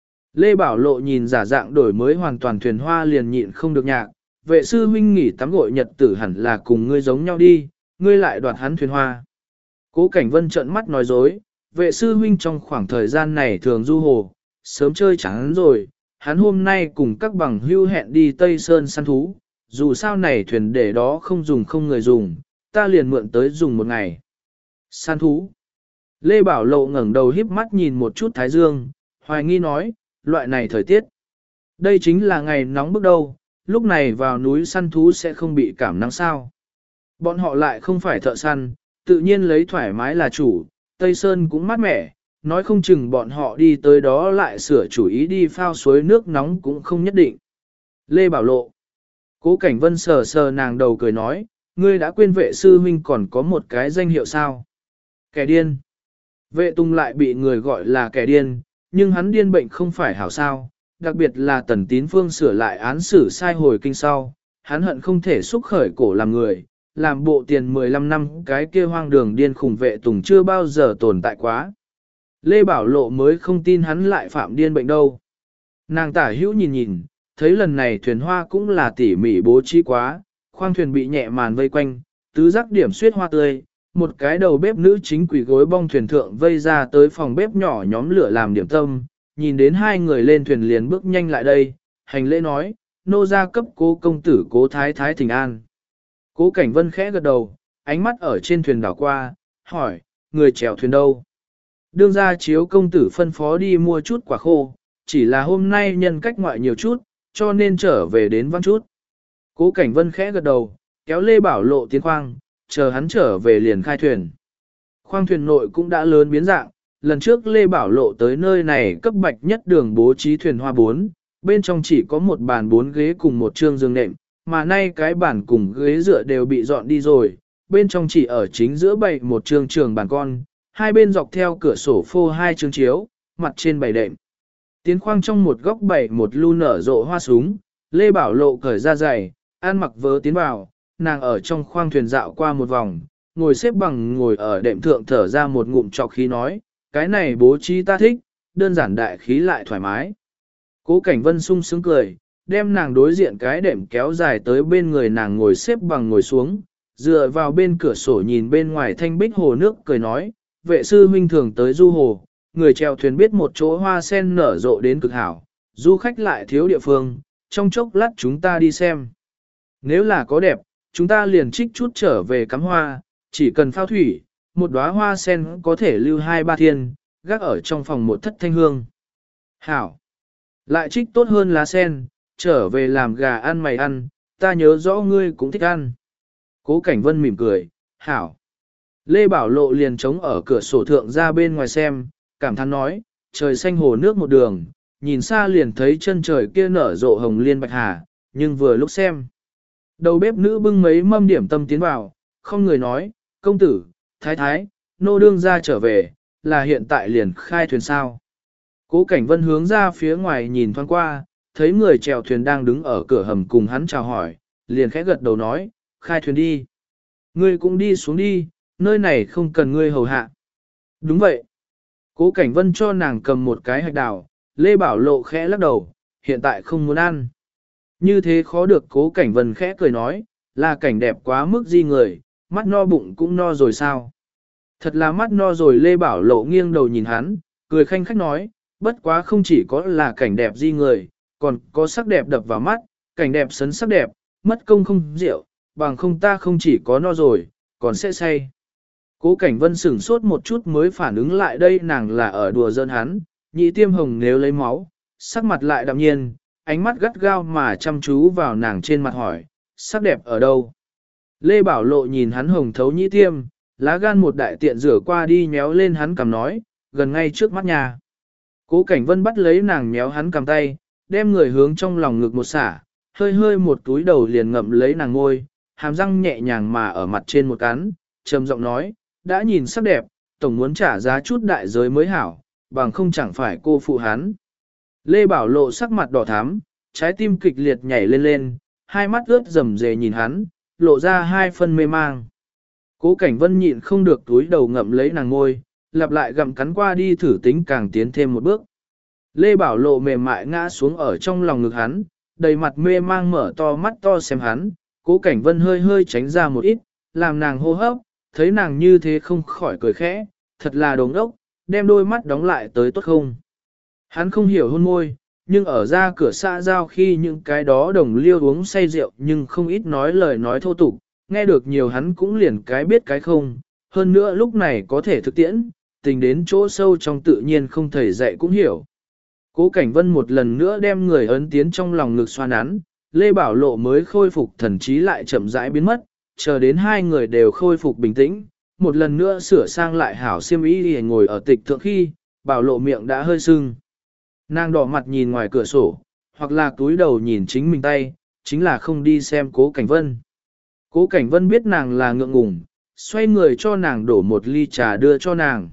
Lê Bảo Lộ nhìn giả dạng đổi mới hoàn toàn thuyền hoa liền nhịn không được nhạc, vệ sư huynh nghỉ tắm gội nhật tử hẳn là cùng ngươi giống nhau đi, ngươi lại đoạt hắn thuyền hoa. Cố Cảnh Vân trợn mắt nói dối, vệ sư huynh trong khoảng thời gian này thường du hồ, sớm chơi chán rồi, hắn hôm nay cùng các bằng hưu hẹn đi Tây Sơn săn thú, dù sao này thuyền để đó không dùng không người dùng, ta liền mượn tới dùng một ngày. Săn thú. Lê Bảo Lộ ngẩng đầu híp mắt nhìn một chút thái dương, hoài nghi nói, loại này thời tiết. Đây chính là ngày nóng bức đâu, lúc này vào núi săn thú sẽ không bị cảm nắng sao. Bọn họ lại không phải thợ săn, tự nhiên lấy thoải mái là chủ, Tây Sơn cũng mát mẻ, nói không chừng bọn họ đi tới đó lại sửa chủ ý đi phao suối nước nóng cũng không nhất định. Lê Bảo Lộ. Cố Cảnh Vân sờ sờ nàng đầu cười nói, ngươi đã quên vệ sư huynh còn có một cái danh hiệu sao? Kẻ điên. Vệ Tùng lại bị người gọi là kẻ điên, nhưng hắn điên bệnh không phải hảo sao, đặc biệt là Tần Tín Phương sửa lại án xử sai hồi kinh sau, hắn hận không thể xúc khởi cổ làm người, làm bộ tiền 15 năm cái kia hoang đường điên khủng Vệ Tùng chưa bao giờ tồn tại quá. Lê Bảo Lộ mới không tin hắn lại phạm điên bệnh đâu. Nàng tả hữu nhìn nhìn, thấy lần này thuyền hoa cũng là tỉ mỉ bố trí quá, khoang thuyền bị nhẹ màn vây quanh, tứ giác điểm xuyết hoa tươi, một cái đầu bếp nữ chính quỷ gối bong thuyền thượng vây ra tới phòng bếp nhỏ nhóm lửa làm điểm tâm, nhìn đến hai người lên thuyền liền bước nhanh lại đây, hành lễ nói, nô gia cấp cố công tử cố thái thái thỉnh an. Cố Cảnh Vân khẽ gật đầu, ánh mắt ở trên thuyền đảo qua, hỏi, người chèo thuyền đâu? Đương gia chiếu công tử phân phó đi mua chút quả khô, chỉ là hôm nay nhân cách ngoại nhiều chút, cho nên trở về đến vãn chút. Cố Cảnh Vân khẽ gật đầu, kéo Lê Bảo Lộ tiến khoang, chờ hắn trở về liền khai thuyền. Khoang thuyền nội cũng đã lớn biến dạng, lần trước Lê Bảo Lộ tới nơi này cấp bạch nhất đường bố trí thuyền hoa 4, bên trong chỉ có một bàn 4 ghế cùng một trương giường nệm, mà nay cái bàn cùng ghế dựa đều bị dọn đi rồi, bên trong chỉ ở chính giữa bày một trương trường bàn con, hai bên dọc theo cửa sổ phô hai trương chiếu, mặt trên bày đệm. Tiến khoang trong một góc bày một lu nở rộ hoa súng, Lê Bảo Lộ cởi ra giày, ăn mặc vớ tiến vào, nàng ở trong khoang thuyền dạo qua một vòng, ngồi xếp bằng ngồi ở đệm thượng thở ra một ngụm trọc khí nói, cái này bố trí ta thích, đơn giản đại khí lại thoải mái. Cố Cảnh Vân sung sướng cười, đem nàng đối diện cái đệm kéo dài tới bên người nàng ngồi xếp bằng ngồi xuống, dựa vào bên cửa sổ nhìn bên ngoài thanh bích hồ nước cười nói, vệ sư huynh thường tới du hồ, người chèo thuyền biết một chỗ hoa sen nở rộ đến cực hảo, du khách lại thiếu địa phương, trong chốc lát chúng ta đi xem. Nếu là có đẹp, chúng ta liền trích chút trở về cắm hoa, chỉ cần phao thủy, một đóa hoa sen có thể lưu 2-3 thiên, gác ở trong phòng một thất thanh hương. Hảo! Lại trích tốt hơn lá sen, trở về làm gà ăn mày ăn, ta nhớ rõ ngươi cũng thích ăn. Cố Cảnh Vân mỉm cười, hảo! Lê Bảo Lộ liền trống ở cửa sổ thượng ra bên ngoài xem, cảm thán nói, trời xanh hồ nước một đường, nhìn xa liền thấy chân trời kia nở rộ hồng liên bạch hà, nhưng vừa lúc xem. Đầu bếp nữ bưng mấy mâm điểm tâm tiến vào, không người nói, công tử, thái thái, nô đương ra trở về, là hiện tại liền khai thuyền sao. Cố Cảnh Vân hướng ra phía ngoài nhìn thoáng qua, thấy người chèo thuyền đang đứng ở cửa hầm cùng hắn chào hỏi, liền khẽ gật đầu nói, khai thuyền đi. Ngươi cũng đi xuống đi, nơi này không cần ngươi hầu hạ. Đúng vậy. Cố Cảnh Vân cho nàng cầm một cái hạch đào, Lê Bảo Lộ khẽ lắc đầu, hiện tại không muốn ăn. Như thế khó được Cố Cảnh Vân khẽ cười nói, là cảnh đẹp quá mức di người, mắt no bụng cũng no rồi sao. Thật là mắt no rồi Lê Bảo Lộ nghiêng đầu nhìn hắn, cười khanh khách nói, bất quá không chỉ có là cảnh đẹp di người, còn có sắc đẹp đập vào mắt, cảnh đẹp sấn sắc đẹp, mất công không rượu, bằng không ta không chỉ có no rồi, còn sẽ say. Cố Cảnh Vân sửng sốt một chút mới phản ứng lại đây nàng là ở đùa giỡn hắn, nhị tiêm hồng nếu lấy máu, sắc mặt lại đạm nhiên, ánh mắt gắt gao mà chăm chú vào nàng trên mặt hỏi, sắc đẹp ở đâu? Lê Bảo Lộ nhìn hắn hồng thấu nhị tiêm, lá gan một đại tiện rửa qua đi nhéo lên hắn cầm nói, gần ngay trước mắt nhà. Cố Cảnh Vân bắt lấy nàng nhéo hắn cầm tay, đem người hướng trong lòng ngực một xả, hơi hơi một túi đầu liền ngậm lấy nàng ngôi, hàm răng nhẹ nhàng mà ở mặt trên một cắn, trầm giọng nói, đã nhìn sắc đẹp, tổng muốn trả giá chút đại giới mới hảo, bằng không chẳng phải cô phụ hắn. Lê Bảo Lộ sắc mặt đỏ thắm, trái tim kịch liệt nhảy lên lên, hai mắt ướt rầm rề nhìn hắn, lộ ra hai phân mê mang. Cố Cảnh Vân nhịn không được túi đầu ngậm lấy nàng ngôi, lặp lại gặm cắn qua đi thử tính càng tiến thêm một bước. Lê Bảo Lộ mềm mại ngã xuống ở trong lòng ngực hắn, đầy mặt mê mang mở to mắt to xem hắn, Cố Cảnh Vân hơi hơi tránh ra một ít, làm nàng hô hấp, thấy nàng như thế không khỏi cười khẽ, thật là đồ ngốc, đem đôi mắt đóng lại tới tốt không. Hắn không hiểu hôn môi, nhưng ở ra cửa xã giao khi những cái đó đồng liêu uống say rượu nhưng không ít nói lời nói thô tục, nghe được nhiều hắn cũng liền cái biết cái không, hơn nữa lúc này có thể thực tiễn, tình đến chỗ sâu trong tự nhiên không thầy dạy cũng hiểu. Cố Cảnh Vân một lần nữa đem người ấn tiến trong lòng ngực xoa nắn, Lê Bảo Lộ mới khôi phục thần trí lại chậm rãi biến mất, chờ đến hai người đều khôi phục bình tĩnh, một lần nữa sửa sang lại hảo xiêm y để ngồi ở tịch thượng khi, Bảo Lộ miệng đã hơi sưng. Nàng đỏ mặt nhìn ngoài cửa sổ, hoặc là túi đầu nhìn chính mình tay, chính là không đi xem Cố Cảnh Vân. Cố Cảnh Vân biết nàng là ngượng ngùng, xoay người cho nàng đổ một ly trà đưa cho nàng.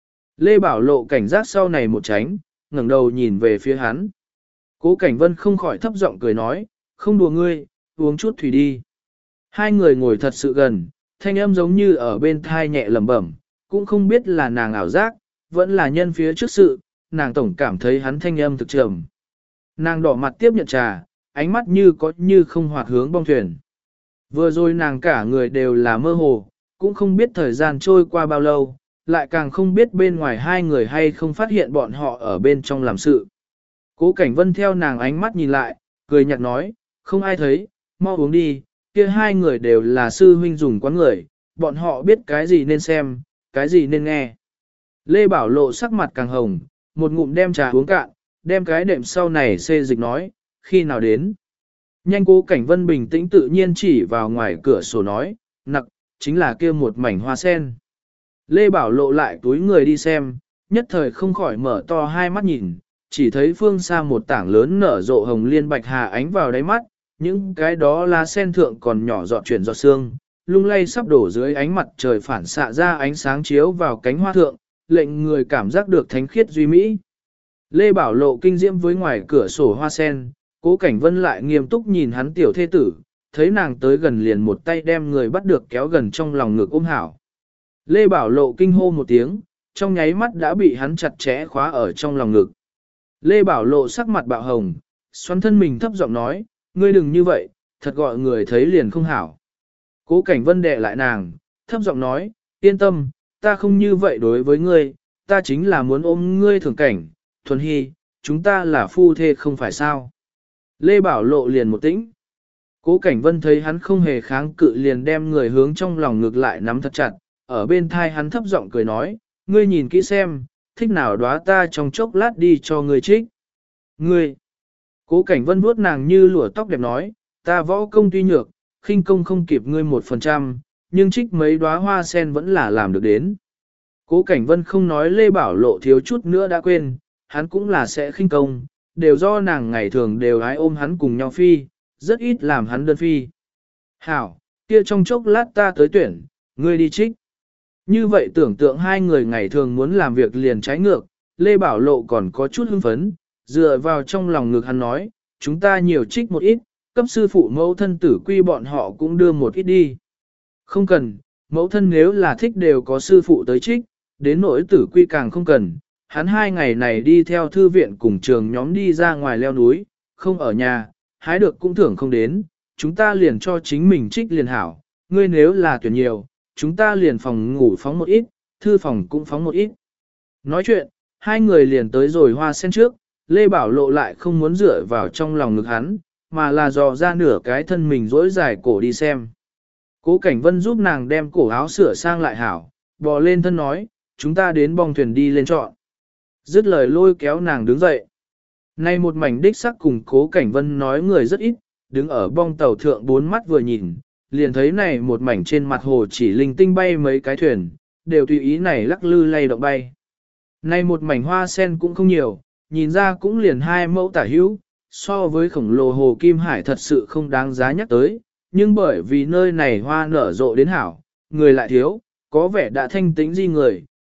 Lê Bảo Lộ cảnh giác sau này một tránh, ngẩng đầu nhìn về phía hắn. Cố Cảnh Vân không khỏi thấp giọng cười nói, không đùa ngươi, uống chút thủy đi. Hai người ngồi thật sự gần, thanh âm giống như ở bên thai nhẹ lẩm bẩm, cũng không biết là nàng ảo giác, vẫn là nhân phía trước sự, nàng tổng cảm thấy hắn thanh âm thực trầm. Nàng đỏ mặt tiếp nhận trà, ánh mắt như có như không hoạt hướng bong thuyền. Vừa rồi nàng cả người đều là mơ hồ, cũng không biết thời gian trôi qua bao lâu, lại càng không biết bên ngoài hai người hay không phát hiện bọn họ ở bên trong làm sự. Cố Cảnh Vân theo nàng ánh mắt nhìn lại, cười nhạt nói, không ai thấy, mau uống đi, kia hai người đều là sư huynh dùng quán người, bọn họ biết cái gì nên xem, cái gì nên nghe. Lê Bảo Lộ sắc mặt càng hồng, một ngụm đem trà uống cạn, đem cái đệm sau này xê dịch nói, khi nào đến. Nhanh Cố Cảnh Vân bình tĩnh tự nhiên chỉ vào ngoài cửa sổ nói, nặc, chính là kia một mảnh hoa sen. Lê Bảo Lộ lại túi người đi xem, nhất thời không khỏi mở to hai mắt nhìn, chỉ thấy phương xa một tảng lớn nở rộ hồng liên bạch hà ánh vào đáy mắt, những cái đó lá sen thượng còn nhỏ giọt chuyển giọt sương, lung lay sắp đổ dưới ánh mặt trời phản xạ ra ánh sáng chiếu vào cánh hoa thượng, lệnh người cảm giác được thánh khiết duy mỹ. Lê Bảo Lộ kinh diễm với ngoài cửa sổ hoa sen, Cố Cảnh Vân lại nghiêm túc nhìn hắn tiểu thê tử, thấy nàng tới gần liền một tay đem người bắt được kéo gần trong lòng ngực ôm hảo. Lê Bảo Lộ kinh hô một tiếng, trong nháy mắt đã bị hắn chặt chẽ khóa ở trong lòng ngực. Lê Bảo Lộ sắc mặt bạo hồng, xoắn thân mình thấp giọng nói, ngươi đừng như vậy, thật gọi người thấy liền không hảo. Cố Cảnh Vân đè lại nàng, thấp giọng nói, yên tâm, ta không như vậy đối với ngươi, ta chính là muốn ôm ngươi thường cảnh, thuần hy, chúng ta là phu thê không phải sao. Lê Bảo Lộ liền một tĩnh. Cố Cảnh Vân thấy hắn không hề kháng cự liền đem người hướng trong lòng ngực lại nắm thật chặt, ở bên thai hắn thấp giọng cười nói, ngươi nhìn kỹ xem, thích nào đóa ta trong chốc lát đi cho ngươi trích. Ngươi! Cố Cảnh Vân vuốt nàng như lụa tóc đẹp nói, ta võ công tuy nhược, khinh công không kịp ngươi 1%, nhưng trích mấy đóa hoa sen vẫn là làm được đến. Cố Cảnh Vân không nói Lê Bảo Lộ thiếu chút nữa đã quên, hắn cũng là sẽ khinh công, đều do nàng ngày thường đều ái ôm hắn cùng nhau phi, rất ít làm hắn đơn phi. Hảo, kia trong chốc lát ta tới tuyển, ngươi đi trích. Như vậy tưởng tượng hai người ngày thường muốn làm việc liền trái ngược, Lê Bảo Lộ còn có chút hưng phấn, dựa vào trong lòng ngực hắn nói, chúng ta nhiều trích một ít, cấp sư phụ mẫu thân tử quy bọn họ cũng đưa một ít đi. Không cần, mẫu thân nếu là thích đều có sư phụ tới trích, đến nỗi tử quy càng không cần. Hắn 2 ngày này đi theo thư viện cùng trường nhóm đi ra ngoài leo núi, không ở nhà, hái được cũng thưởng không đến, chúng ta liền cho chính mình trích liền hảo, ngươi nếu là tuyển nhiều, chúng ta liền phòng ngủ phóng một ít, thư phòng cũng phóng một ít. Nói chuyện, hai người liền tới rồi hoa sen trước, Lê Bảo Lộ lại không muốn dựa vào trong lòng ngực hắn, mà là dò ra nửa cái thân mình rỗi dài cổ đi xem. Cố Cảnh Vân giúp nàng đem cổ áo sửa sang lại hảo, bò lên thân nói, chúng ta đến bong thuyền đi lên chọn. Dứt lời lôi kéo nàng đứng dậy. Nay một mảnh đích sắc cùng Cố Cảnh Vân nói người rất ít, đứng ở bong tàu thượng bốn mắt vừa nhìn, liền thấy này một mảnh trên mặt hồ chỉ linh tinh bay mấy cái thuyền, đều tùy ý này lắc lư lay động bay. Nay một mảnh hoa sen cũng không nhiều, nhìn ra cũng liền 2 mẫu tả hữu, so với khổng lồ hồ Kim Hải thật sự không đáng giá nhắc tới, nhưng bởi vì nơi này hoa nở rộ đến hảo, người lại thiếu, có vẻ đã thanh tĩnh di người,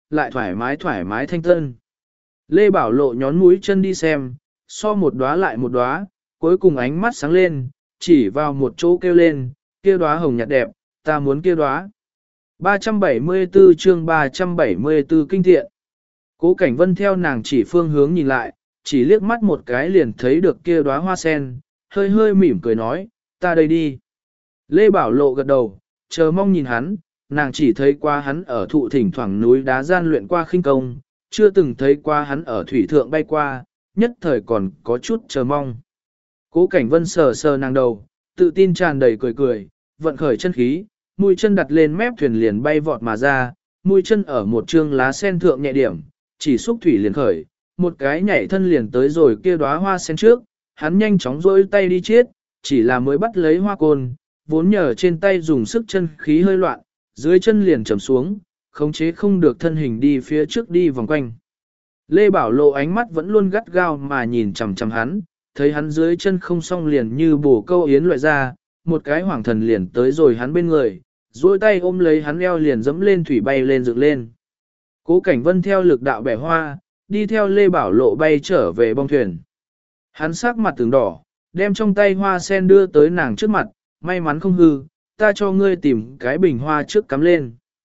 lại thoải mái thanh tân. Lê Bảo Lộ nhón mũi chân đi xem, so một đóa lại một đóa, cuối cùng ánh mắt sáng lên, chỉ vào một chỗ kêu lên, kia đóa hồng nhạt đẹp, ta muốn kia đóa. 374 chương 374 kinh thiện. Cố Cảnh Vân theo nàng chỉ phương hướng nhìn lại, chỉ liếc mắt một cái liền thấy được kia đóa hoa sen, hơi hơi mỉm cười nói, ta đây đi. Lê Bảo Lộ gật đầu, chờ mong nhìn hắn, nàng chỉ thấy qua hắn ở thụ thỉnh thoảng núi đá gian luyện qua khinh công, chưa từng thấy qua hắn ở thủy thượng bay qua, nhất thời còn có chút chờ mong. Cố Cảnh Vân sờ sờ nàng đầu, tự tin tràn đầy cười cười, vận khởi chân khí, mũi chân đặt lên mép thuyền liền bay vọt mà ra, mũi chân ở một trương lá sen thượng nhẹ điểm, chỉ xúc thủy liền khởi, một cái nhảy thân liền tới rồi kia đóa hoa sen trước, hắn nhanh chóng rôi tay đi chiết, chỉ là mới bắt lấy hoa côn, vốn nhờ trên tay dùng sức chân khí hơi loạn, dưới chân liền trầm xuống, khống chế không được thân hình đi phía trước đi vòng quanh. Lê Bảo Lộ ánh mắt vẫn luôn gắt gao mà nhìn chằm chằm hắn, thấy hắn dưới chân không xong liền như bổ câu yến loại ra, một cái hoàng thần liền tới rồi hắn bên người, duỗi tay ôm lấy hắn eo liền dẫm lên thủy bay lên dựng lên. Cố Cảnh Vân theo lực đạo bẻ hoa, đi theo Lê Bảo Lộ bay trở về bong thuyền. Hắn sắc mặt từng đỏ, đem trong tay hoa sen đưa tới nàng trước mặt, may mắn không hư, ta cho ngươi tìm cái bình hoa trước cắm lên.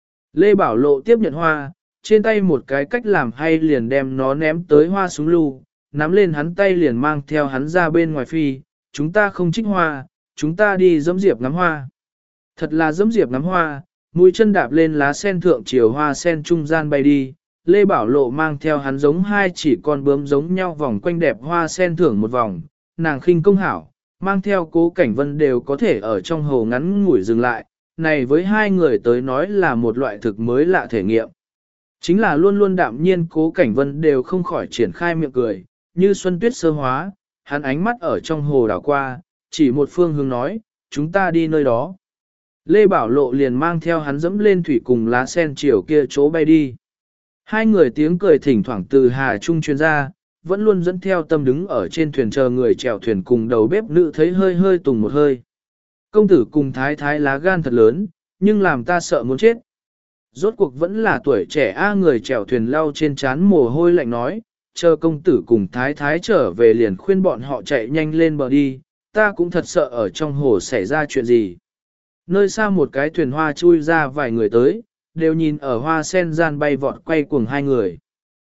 Lê Bảo Lộ tiếp nhận hoa, trên tay một cái cách làm hay liền đem nó ném tới hoa súng lưu, nắm lên hắn tay liền mang theo hắn ra bên ngoài phi, chúng ta không trích hoa, chúng ta đi dẫm diệp ngắm hoa. Thật là dẫm diệp ngắm hoa, mũi chân đạp lên lá sen thượng chiều hoa sen trung gian bay đi, Lê Bảo Lộ mang theo hắn giống hai chỉ con bướm giống nhau vòng quanh đẹp hoa sen thưởng một vòng, nàng khinh công hảo, mang theo Cố Cảnh Vân đều có thể ở trong hồ ngắn ngủi dừng lại, này với hai người tới nói là một loại thực mới lạ thể nghiệm. Chính là luôn luôn đạm nhiên Cố Cảnh Vân đều không khỏi triển khai miệng cười, như xuân tuyết sơ hóa, hắn ánh mắt ở trong hồ đảo qua, chỉ một phương hướng nói, chúng ta đi nơi đó. Lê Bảo Lộ liền mang theo hắn dẫm lên thủy cùng lá sen chiều kia chỗ bay đi. Hai người tiếng cười thỉnh thoảng từ hà trung truyền ra, vẫn luôn dẫn theo tâm đứng ở trên thuyền chờ người chèo thuyền cùng đầu bếp nữ thấy hơi hơi tùng một hơi. Công tử cùng thái thái lá gan thật lớn, nhưng làm ta sợ muốn chết. Rốt cuộc vẫn là tuổi trẻ người chèo thuyền lau trên trán mồ hôi lạnh nói, chờ công tử cùng thái thái trở về liền khuyên bọn họ chạy nhanh lên bờ đi, ta cũng thật sợ ở trong hồ xảy ra chuyện gì. Nơi xa một cái thuyền hoa chui ra vài người tới, đều nhìn ở hoa sen gian bay vọt quay cuồng hai người.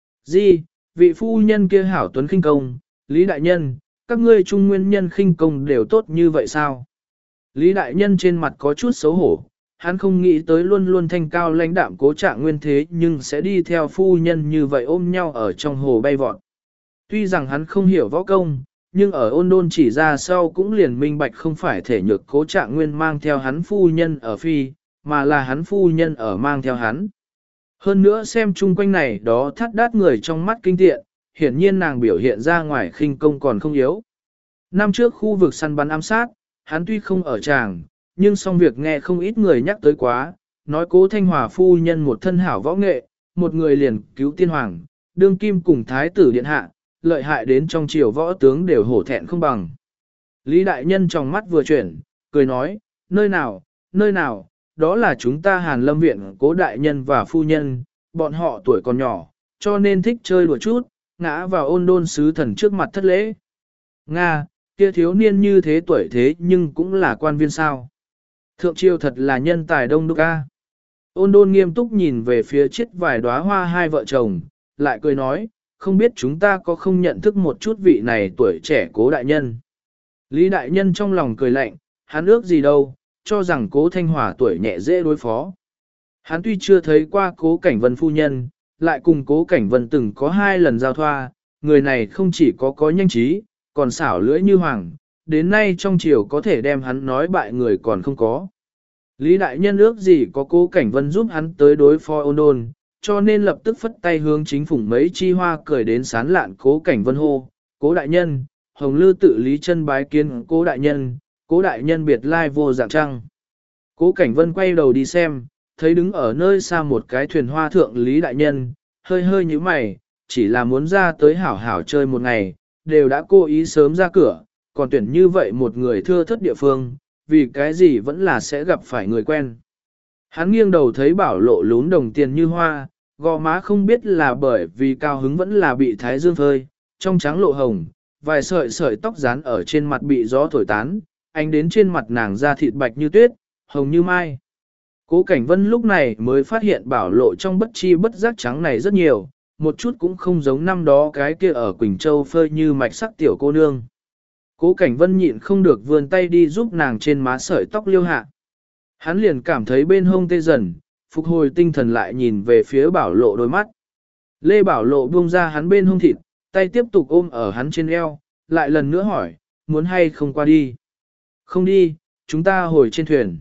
Di, vị phu nhân kia hảo tuấn khinh công, Lý Đại Nhân, các ngươi trung nguyên nhân khinh công đều tốt như vậy sao? Lý Đại Nhân trên mặt có chút xấu hổ, hắn không nghĩ tới luôn luôn thanh cao lãnh đạm Cố Trạng Nguyên thế nhưng sẽ đi theo phu nhân như vậy ôm nhau ở trong hồ bay vọt. Tuy rằng hắn không hiểu võ công, nhưng ở Ôn Đôn chỉ ra sau cũng liền minh bạch không phải thể nhược Cố Trạng Nguyên mang theo hắn phu nhân ở phi, mà là hắn phu nhân ở mang theo hắn. Hơn nữa xem chung quanh này đó thắt đát người trong mắt kinh tiện, hiển nhiên nàng biểu hiện ra ngoài khinh công còn không yếu. Năm trước khu vực săn bắn ám sát, hắn tuy không ở tràng, nhưng song việc nghe không ít người nhắc tới quá, nói Cố Thanh Hòa phu nhân một thân hảo võ nghệ, một người liền cứu tiên hoàng, đương kim cùng thái tử điện hạ, lợi hại đến trong triều võ tướng đều hổ thẹn không bằng. Lý Đại Nhân trong mắt vừa chuyển, cười nói, nơi nào, đó là chúng ta Hàn Lâm Viện Cố Đại Nhân và phu nhân, bọn họ tuổi còn nhỏ, cho nên thích chơi đùa chút, ngã vào Ôn Đôn sứ thần trước mặt thất lễ. Nga, kia thiếu niên như thế tuổi thế nhưng cũng là quan viên sao. Thượng triều thật là nhân tài đông đúc a. Ôn Đôn nghiêm túc nhìn về phía chiếc vài đóa hoa hai vợ chồng, lại cười nói, không biết chúng ta có không nhận thức một chút vị này tuổi trẻ Cố Đại Nhân. Lý Đại Nhân trong lòng cười lạnh, hắn ước gì đâu, cho rằng Cố Thanh Hòa tuổi nhẹ dễ đối phó. Hắn tuy chưa thấy qua Cố Cảnh Vân phu nhân, lại cùng Cố Cảnh Vân từng có 2 lần giao thoa, người này không chỉ có nhanh trí, còn xảo lưỡi như hoàng, đến nay trong triều có thể đem hắn nói bại người còn không có. Lý Đại Nhân ước gì có Cố Cảnh Vân giúp hắn tới đối phó Ôn Đôn, cho nên lập tức phất tay hướng chính phủ mấy chi hoa cười đến sán lạn Cố Cảnh Vân hô, Cố Đại Nhân, Hồng Lư tự Lý chân bái kiến Cố Đại Nhân biệt lai vô dạng trăng. Cố Cảnh Vân quay đầu đi xem, thấy đứng ở nơi xa một cái thuyền hoa thượng Lý Đại Nhân, hơi hơi như mày, chỉ là muốn ra tới hảo hảo chơi một ngày, đều đã cố ý sớm ra cửa, còn tuyển như vậy một người thưa thất địa phương, vì cái gì vẫn là sẽ gặp phải người quen. Hắn nghiêng đầu thấy Bảo Lộ lún đồng tiền như hoa, gò má không biết là bởi vì cao hứng vẫn là bị thái dương phơi, trong trắng lộ hồng, vài sợi sợi tóc dán ở trên mặt bị gió thổi tán, ánh đến trên mặt nàng da thịt bạch như tuyết, hồng như mai. Cố Cảnh Vân lúc này mới phát hiện Bảo Lộ trong bất chi bất giác trắng này rất nhiều, một chút cũng không giống năm đó cái kia ở Quỳnh Châu phơi như mạch sắc tiểu cô nương. Cố Cảnh Vân nhịn không được vươn tay đi giúp nàng trên má sợi tóc liêu hạ. Hắn liền cảm thấy bên hông tê dần, phục hồi tinh thần lại nhìn về phía Bảo Lộ đôi mắt. Lê Bảo Lộ buông ra hắn bên hông thịt, tay tiếp tục ôm ở hắn trên eo, lại lần nữa hỏi, muốn hay không qua đi? Không đi, chúng ta hồi trên thuyền.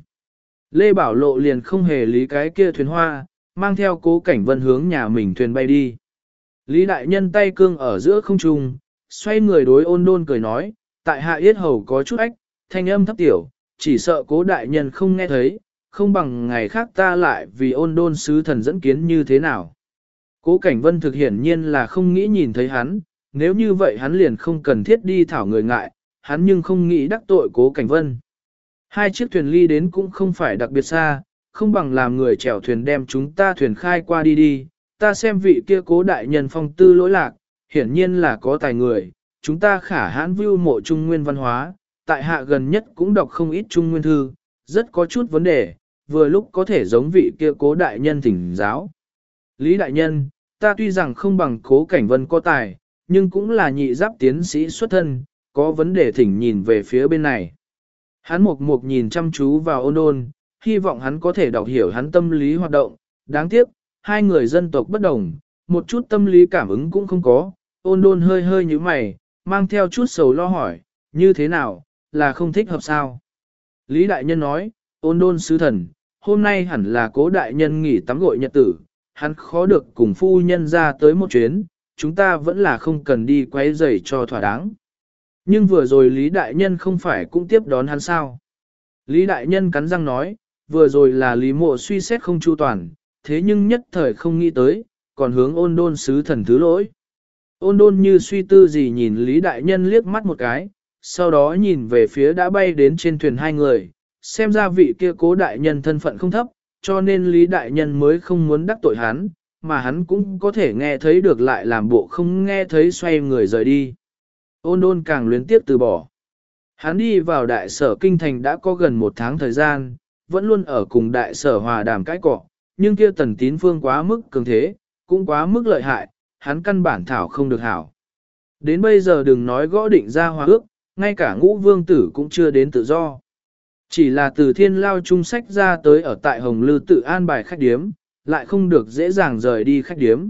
Lê Bảo Lộ liền không hề lý cái kia thuyền hoa, mang theo Cố Cảnh Vân hướng nhà mình thuyền bay đi. Lý đại nhân tay cương ở giữa không trung, xoay người đối Ôn Đôn cười nói, tại hạ yết hầu có chút ách, thanh âm thấp tiểu, chỉ sợ Cố đại nhân không nghe thấy, không bằng ngày khác ta lại vì Ôn Đôn sứ thần dẫn kiến như thế nào. Cố Cảnh Vân thực hiển nhiên là không nghĩ nhìn thấy hắn, nếu như vậy hắn liền không cần thiết đi thảo người ngại, hắn nhưng không nghĩ đắc tội Cố Cảnh Vân. Hai chiếc thuyền ly đến cũng không phải đặc biệt xa, không bằng làm người chèo thuyền đem chúng ta thuyền khai qua đi đi, ta xem vị kia Cố đại nhân phong tư lỗi lạc, hiển nhiên là có tài người, chúng ta khả hãn view mộ Trung Nguyên văn hóa, tại hạ gần nhất cũng đọc không ít Trung Nguyên thư, rất có chút vấn đề, vừa lúc có thể giống vị kia Cố đại nhân thỉnh giáo. Lý đại nhân, ta tuy rằng không bằng Cố Cảnh Vân có tài, nhưng cũng là nhị giáp tiến sĩ xuất thân, có vấn đề thỉnh nhìn về phía bên này. Hắn mục mục nhìn chăm chú vào Ôn Đôn, hy vọng hắn có thể đọc hiểu hắn tâm lý hoạt động. Đáng tiếc, hai người dân tộc bất đồng, một chút tâm lý cảm ứng cũng không có. Ôn Đôn hơi hơi như mày, mang theo chút sầu lo hỏi, như thế nào, là không thích hợp sao? Lý đại nhân nói, Ôn Đôn sứ thần, hôm nay hẳn là Cố đại nhân nghỉ tắm gội nhật tử, hắn khó được cùng phu nhân ra tới một chuyến, chúng ta vẫn là không cần đi quấy rầy cho thỏa đáng. Nhưng vừa rồi Lý đại nhân không phải cũng tiếp đón hắn sao? Lý đại nhân cắn răng nói, vừa rồi là Lý mộ suy xét không chu toàn, thế nhưng nhất thời không nghĩ tới, còn hướng Ôn Đôn sứ thần thứ lỗi. Ôn Đôn như suy tư gì nhìn Lý đại nhân liếc mắt một cái, sau đó nhìn về phía đã bay đến trên thuyền hai người, xem ra vị kia Cố đại nhân thân phận không thấp, cho nên Lý đại nhân mới không muốn đắc tội hắn, mà hắn cũng có thể nghe thấy được lại làm bộ không nghe thấy xoay người rời đi. Ôn Đôn càng luyến tiếp từ bỏ. Hắn đi vào đại sở kinh thành đã có gần một tháng thời gian, vẫn luôn ở cùng đại sở hòa đàm cãi cọ, nhưng kia Tần Tín Phương quá mức cường thế, cũng quá mức lợi hại, hắn căn bản thảo không được hảo. Đến bây giờ đừng nói gõ định ra hòa ước, ngay cả Ngũ Vương tử cũng chưa đến tự do. Chỉ là từ Thiên Lao trung sách ra tới ở tại Hồng Lư tự an bài khách điếm, lại không được dễ dàng rời đi khách điếm.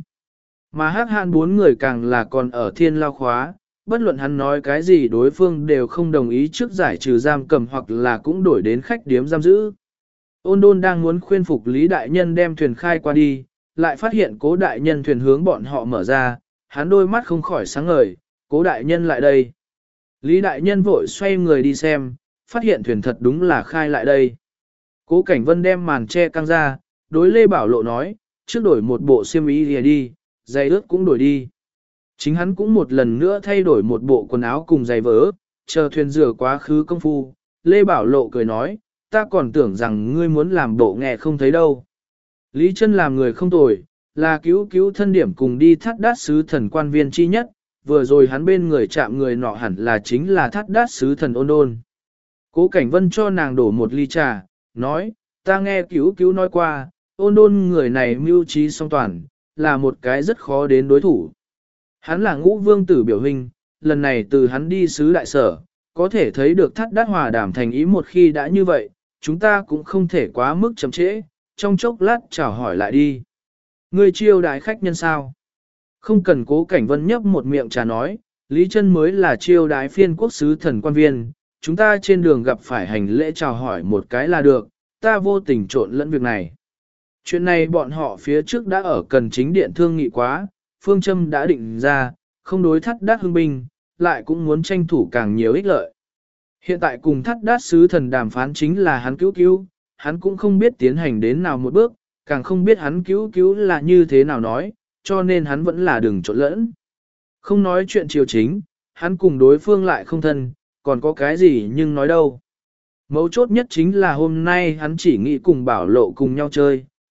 Mà Hắc Hàn bốn người càng là còn ở Thiên Lao khóa, bất luận hắn nói cái gì đối phương đều không đồng ý trước giải trừ giam cầm hoặc là cũng đổi đến khách điếm giam giữ. Ôn Đôn đang muốn khuyên phục Lý đại nhân đem thuyền khai qua đi, lại phát hiện Cố đại nhân thuyền hướng bọn họ mở ra, hắn đôi mắt không khỏi sáng ngời, Cố đại nhân lại đây. Lý đại nhân vội xoay người đi xem, phát hiện thuyền thật đúng là khai lại đây. Cố Cảnh Vân đem màn che căng ra, đối Lê Bảo Lộ nói, trước đổi một bộ xiêm y đi, giày ướt cũng đổi đi. Chính hắn cũng một lần nữa thay đổi một bộ quần áo cùng giày vớ, chờ thuyền rửa quá khứ công phu. Lê Bảo Lộ cười nói, ta còn tưởng rằng ngươi muốn làm bộ nghe không thấy đâu. Lý Chân làm người không tồi, là cứu thân điểm cùng đi Thát Đát sứ thần quan viên chi nhất, vừa rồi hắn bên người chạm người nọ hẳn là chính là Thát Đát sứ thần Ôn Đôn. Cố Cảnh Vân cho nàng đổ một ly trà, nói, ta nghe cứu nói qua, Ôn Đôn người này mưu trí song toàn, là một cái rất khó đến đối thủ. Hắn là Ngũ Vương tử biểu hình, lần này từ hắn đi sứ đại sở, có thể thấy được Thát Đát hòa đàm thành ý một khi đã như vậy, chúng ta cũng không thể quá mức chậm trễ, trong chốc lát chào hỏi lại đi. Ngươi chiêu đái khách nhân sao? Không cần Cố Cảnh Vân nhấp một miệng trà nói, Lý Chân mới là chiêu đái phiên quốc sứ thần quan viên, chúng ta trên đường gặp phải hành lễ chào hỏi một cái là được, ta vô tình trộn lẫn việc này. Chuyện này bọn họ phía trước đã ở cần chính điện thương nghị quá, phương châm đã định ra, không đối Thát Đát hưng binh, lại cũng muốn tranh thủ càng nhiều ích lợi. Hiện tại cùng Thát Đát sứ thần đàm phán chính là hắn cứu, hắn cũng không biết tiến hành đến nào một bước, càng không biết hắn cứu là như thế nào nói, cho nên hắn vẫn là đừng trộn lẫn. Không nói chuyện triều chính, hắn cùng đối phương lại không thân, còn có cái gì nhưng nói đâu. Mấu chốt nhất chính là hôm nay hắn chỉ nghĩ cùng Bảo Lộ cùng nhau chơi,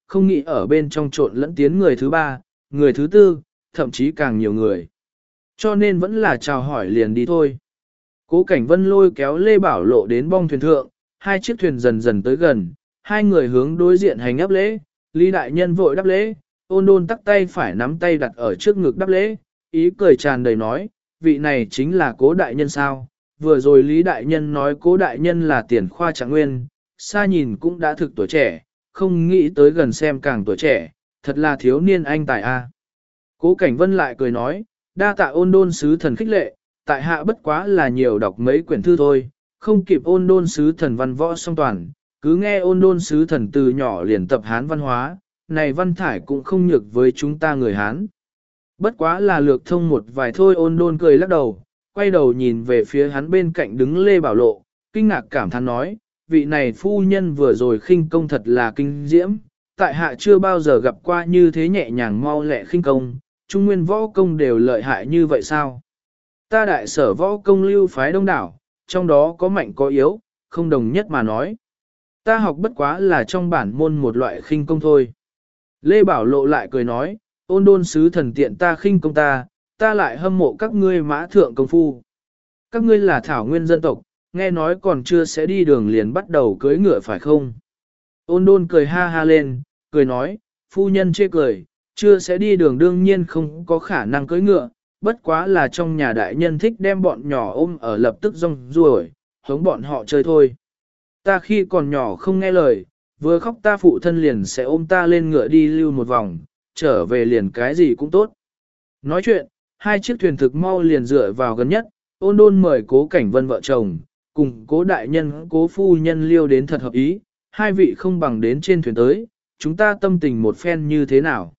không nghĩ ở bên trong trộn lẫn tiến người thứ ba, người thứ tư, thậm chí càng nhiều người. Cho nên vẫn là chào hỏi liền đi thôi. Cố Cảnh Vân lôi kéo Lê Bảo Lộ đến bong thuyền thượng, hai chiếc thuyền dần dần tới gần, hai người hướng đối diện hành áp lễ, Lý Đại Nhân vội đáp lễ, Ôn Đôn tắc tay phải nắm tay đặt ở trước ngực đáp lễ, ý cười tràn đầy nói, vị này chính là Cố Đại Nhân sao, vừa rồi Lý Đại Nhân nói Cố Đại Nhân là tiền khoa trạng nguyên, xa nhìn cũng đã thực tuổi trẻ, không nghĩ tới gần xem càng tuổi trẻ, thật là thiếu niên anh tài a. Cố Cảnh Vân lại cười nói, đa tạ Ôn Đôn sứ thần khích lệ, tại hạ bất quá là nhiều đọc mấy quyển thư thôi, không kịp Ôn Đôn sứ thần văn võ song toàn, cứ nghe Ôn Đôn sứ thần từ nhỏ liền tập Hán văn hóa, này văn thải cũng không nhược với chúng ta người Hán. Bất quá là lược thông một vài thôi. Ôn Đôn cười lắc đầu, quay đầu nhìn về phía hắn bên cạnh đứng Lê Bảo Lộ, kinh ngạc cảm thán nói, vị này phu nhân vừa rồi khinh công thật là kinh diễm, tại hạ chưa bao giờ gặp qua như thế nhẹ nhàng mau lẹ khinh công, trung nguyên võ công đều lợi hại như vậy sao? Ta đại sở võ công lưu phái đông đảo, trong đó có mạnh có yếu, không đồng nhất mà nói. Ta học bất quá là trong bản môn một loại khinh công thôi. Lê Bảo Lộ lại cười nói, Ôn Đôn sứ thần tiện ta khinh công ta lại hâm mộ các ngươi mã thượng công phu. Các ngươi là thảo nguyên dân tộc, nghe nói còn chưa sẽ đi đường liền bắt đầu cưỡi ngựa phải không? Ôn Đôn cười ha ha lên, cười nói, phu nhân chê cười, chưa sẽ đi đường đương nhiên không có khả năng cưỡi ngựa, bất quá là trong nhà đại nhân thích đem bọn nhỏ ôm ở lập tức rong ruổi, hống bọn họ chơi thôi. Ta khi còn nhỏ không nghe lời, vừa khóc ta phụ thân liền sẽ ôm ta lên ngựa đi lưu một vòng, trở về liền cái gì cũng tốt. Nói chuyện, hai chiếc thuyền thực mau liền dựa vào gần nhất, Ôn Đôn mời Cố Cảnh Vân vợ chồng, cùng Cố đại nhân Cố phu nhân liêu đến thật hợp ý, hai vị không bằng đến trên thuyền tới, chúng ta tâm tình một phen như thế nào.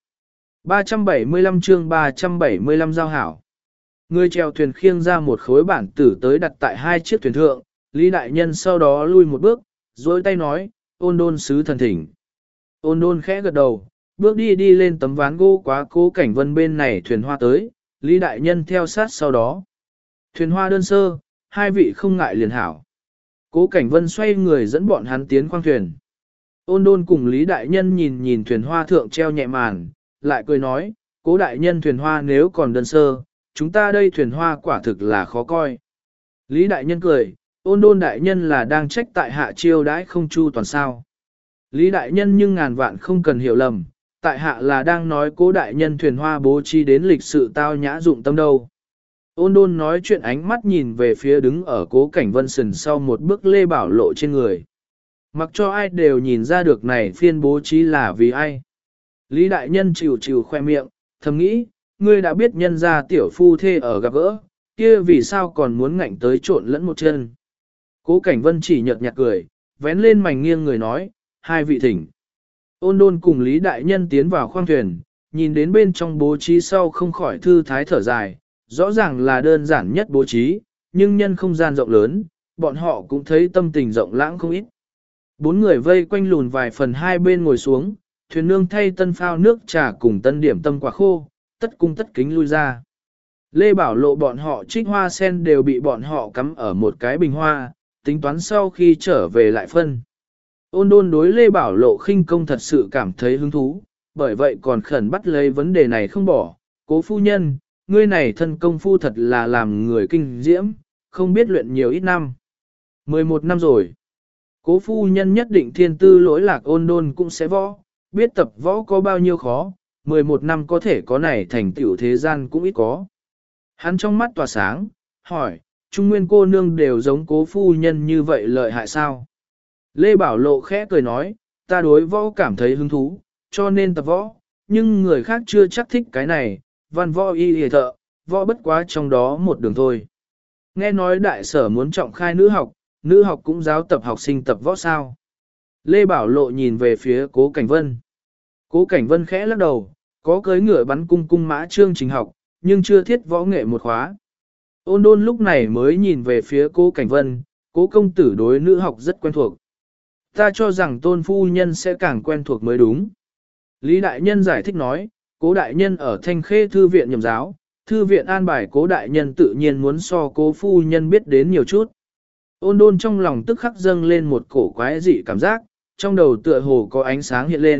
375 chương 375 giao hảo. Người chèo thuyền khiêng ra một khối bản tử tới đặt tại hai chiếc thuyền thượng, Lý đại nhân sau đó lui một bước, dối tay nói, Ôn Đôn sứ thần thỉnh. Ôn Đôn khẽ gật đầu, bước đi lên tấm ván gỗ quá Cố Cảnh Vân bên này thuyền hoa tới, Lý đại nhân theo sát sau đó. Thuyền hoa đơn sơ, hai vị không ngại liền hảo. Cố Cảnh Vân xoay người dẫn bọn hắn tiến khoang thuyền. Ôn Đôn cùng Lý đại nhân nhìn thuyền hoa thượng treo nhẹ màn, lại cười nói, Cố đại nhân thuyền hoa nếu còn đơn sơ, chúng ta đây thuyền hoa quả thực là khó coi. Lý đại nhân cười, Ôn Đôn đại nhân là đang trách tại hạ chiêu đãi không chu toàn sao. Lý đại nhân nhưng ngàn vạn không cần hiểu lầm, tại hạ là đang nói Cố đại nhân thuyền hoa bố trí đến lịch sự tao nhã dụng tâm đâu. Ôn Đôn nói chuyện ánh mắt nhìn về phía đứng ở Cố Cảnh Vân sườn sau một bước Lê Bảo Lộ trên người. Mặc cho ai đều nhìn ra được này phiên bố trí là vì ai. Lý đại nhân chịu khoe miệng, thầm nghĩ, ngươi đã biết nhân gia tiểu phu thê ở gặp gỡ, kia vì sao còn muốn ngạnh tới trộn lẫn một chân. Cố Cảnh Vân chỉ nhợt nhạt cười, vén lên mảnh nghiêng người nói, hai vị thỉnh. Ôn Đôn cùng Lý đại nhân tiến vào khoang thuyền, nhìn đến bên trong bố trí sau không khỏi thư thái thở dài, rõ ràng là đơn giản nhất bố trí, nhưng nhân không gian rộng lớn, bọn họ cũng thấy tâm tình rộng lãng không ít. Bốn người vây quanh lùn vài phần hai bên ngồi xuống, thuyền nương thay tân phao nước trà cùng tân điểm tâm quả khô, tất cung tất kính lui ra. Lê Bảo Lộ bọn họ trích hoa sen đều bị bọn họ cắm ở một cái bình hoa, tính toán sau khi trở về lại phân. Ôn Đôn đối Lê Bảo Lộ khinh công thật sự cảm thấy hứng thú, bởi vậy còn khẩn bắt lấy vấn đề này không bỏ. Cố phu nhân, ngươi này thân công phu thật là làm người kinh diễm, không biết luyện nhiều ít năm. 11 năm rồi. Cố phu nhân nhất định thiên tư lỗi lạc. Ôn Đôn cũng sẽ võ, biết tập võ có bao nhiêu khó, 11 năm có thể có này thành tựu thế gian cũng ít có. Hắn trong mắt tỏa sáng, hỏi, Trung Nguyên cô nương đều giống cố phu nhân như vậy lợi hại sao? Lê Bảo Lộ khẽ cười nói, ta đối võ cảm thấy hứng thú, cho nên tập võ, nhưng người khác chưa chắc thích cái này, văn võ y hề thợ, võ bất quá trong đó một đường thôi. Nghe nói đại sở muốn trọng khai nữ học cũng giáo tập học sinh tập võ sao. Lê Bảo Lộ nhìn về phía Cố Cảnh Vân. Cố Cảnh Vân khẽ lắc đầu, có cưới ngựa bắn cung mã chương trình học, nhưng chưa thiết võ nghệ một khóa. Ôn Đôn lúc này mới nhìn về phía Cố Cảnh Vân, Cố công tử đối nữ học rất quen thuộc. Ta cho rằng Tôn phu nhân sẽ càng quen thuộc mới đúng. Lý đại nhân giải thích nói, Cố đại nhân ở Thanh Khê thư viện nhậm giáo, thư viện an bài Cố đại nhân tự nhiên muốn so Cố phu nhân biết đến nhiều chút. Ôn Đôn trong lòng tức khắc dâng lên một cổ quái dị cảm giác, trong đầu tựa hồ có ánh sáng hiện lên,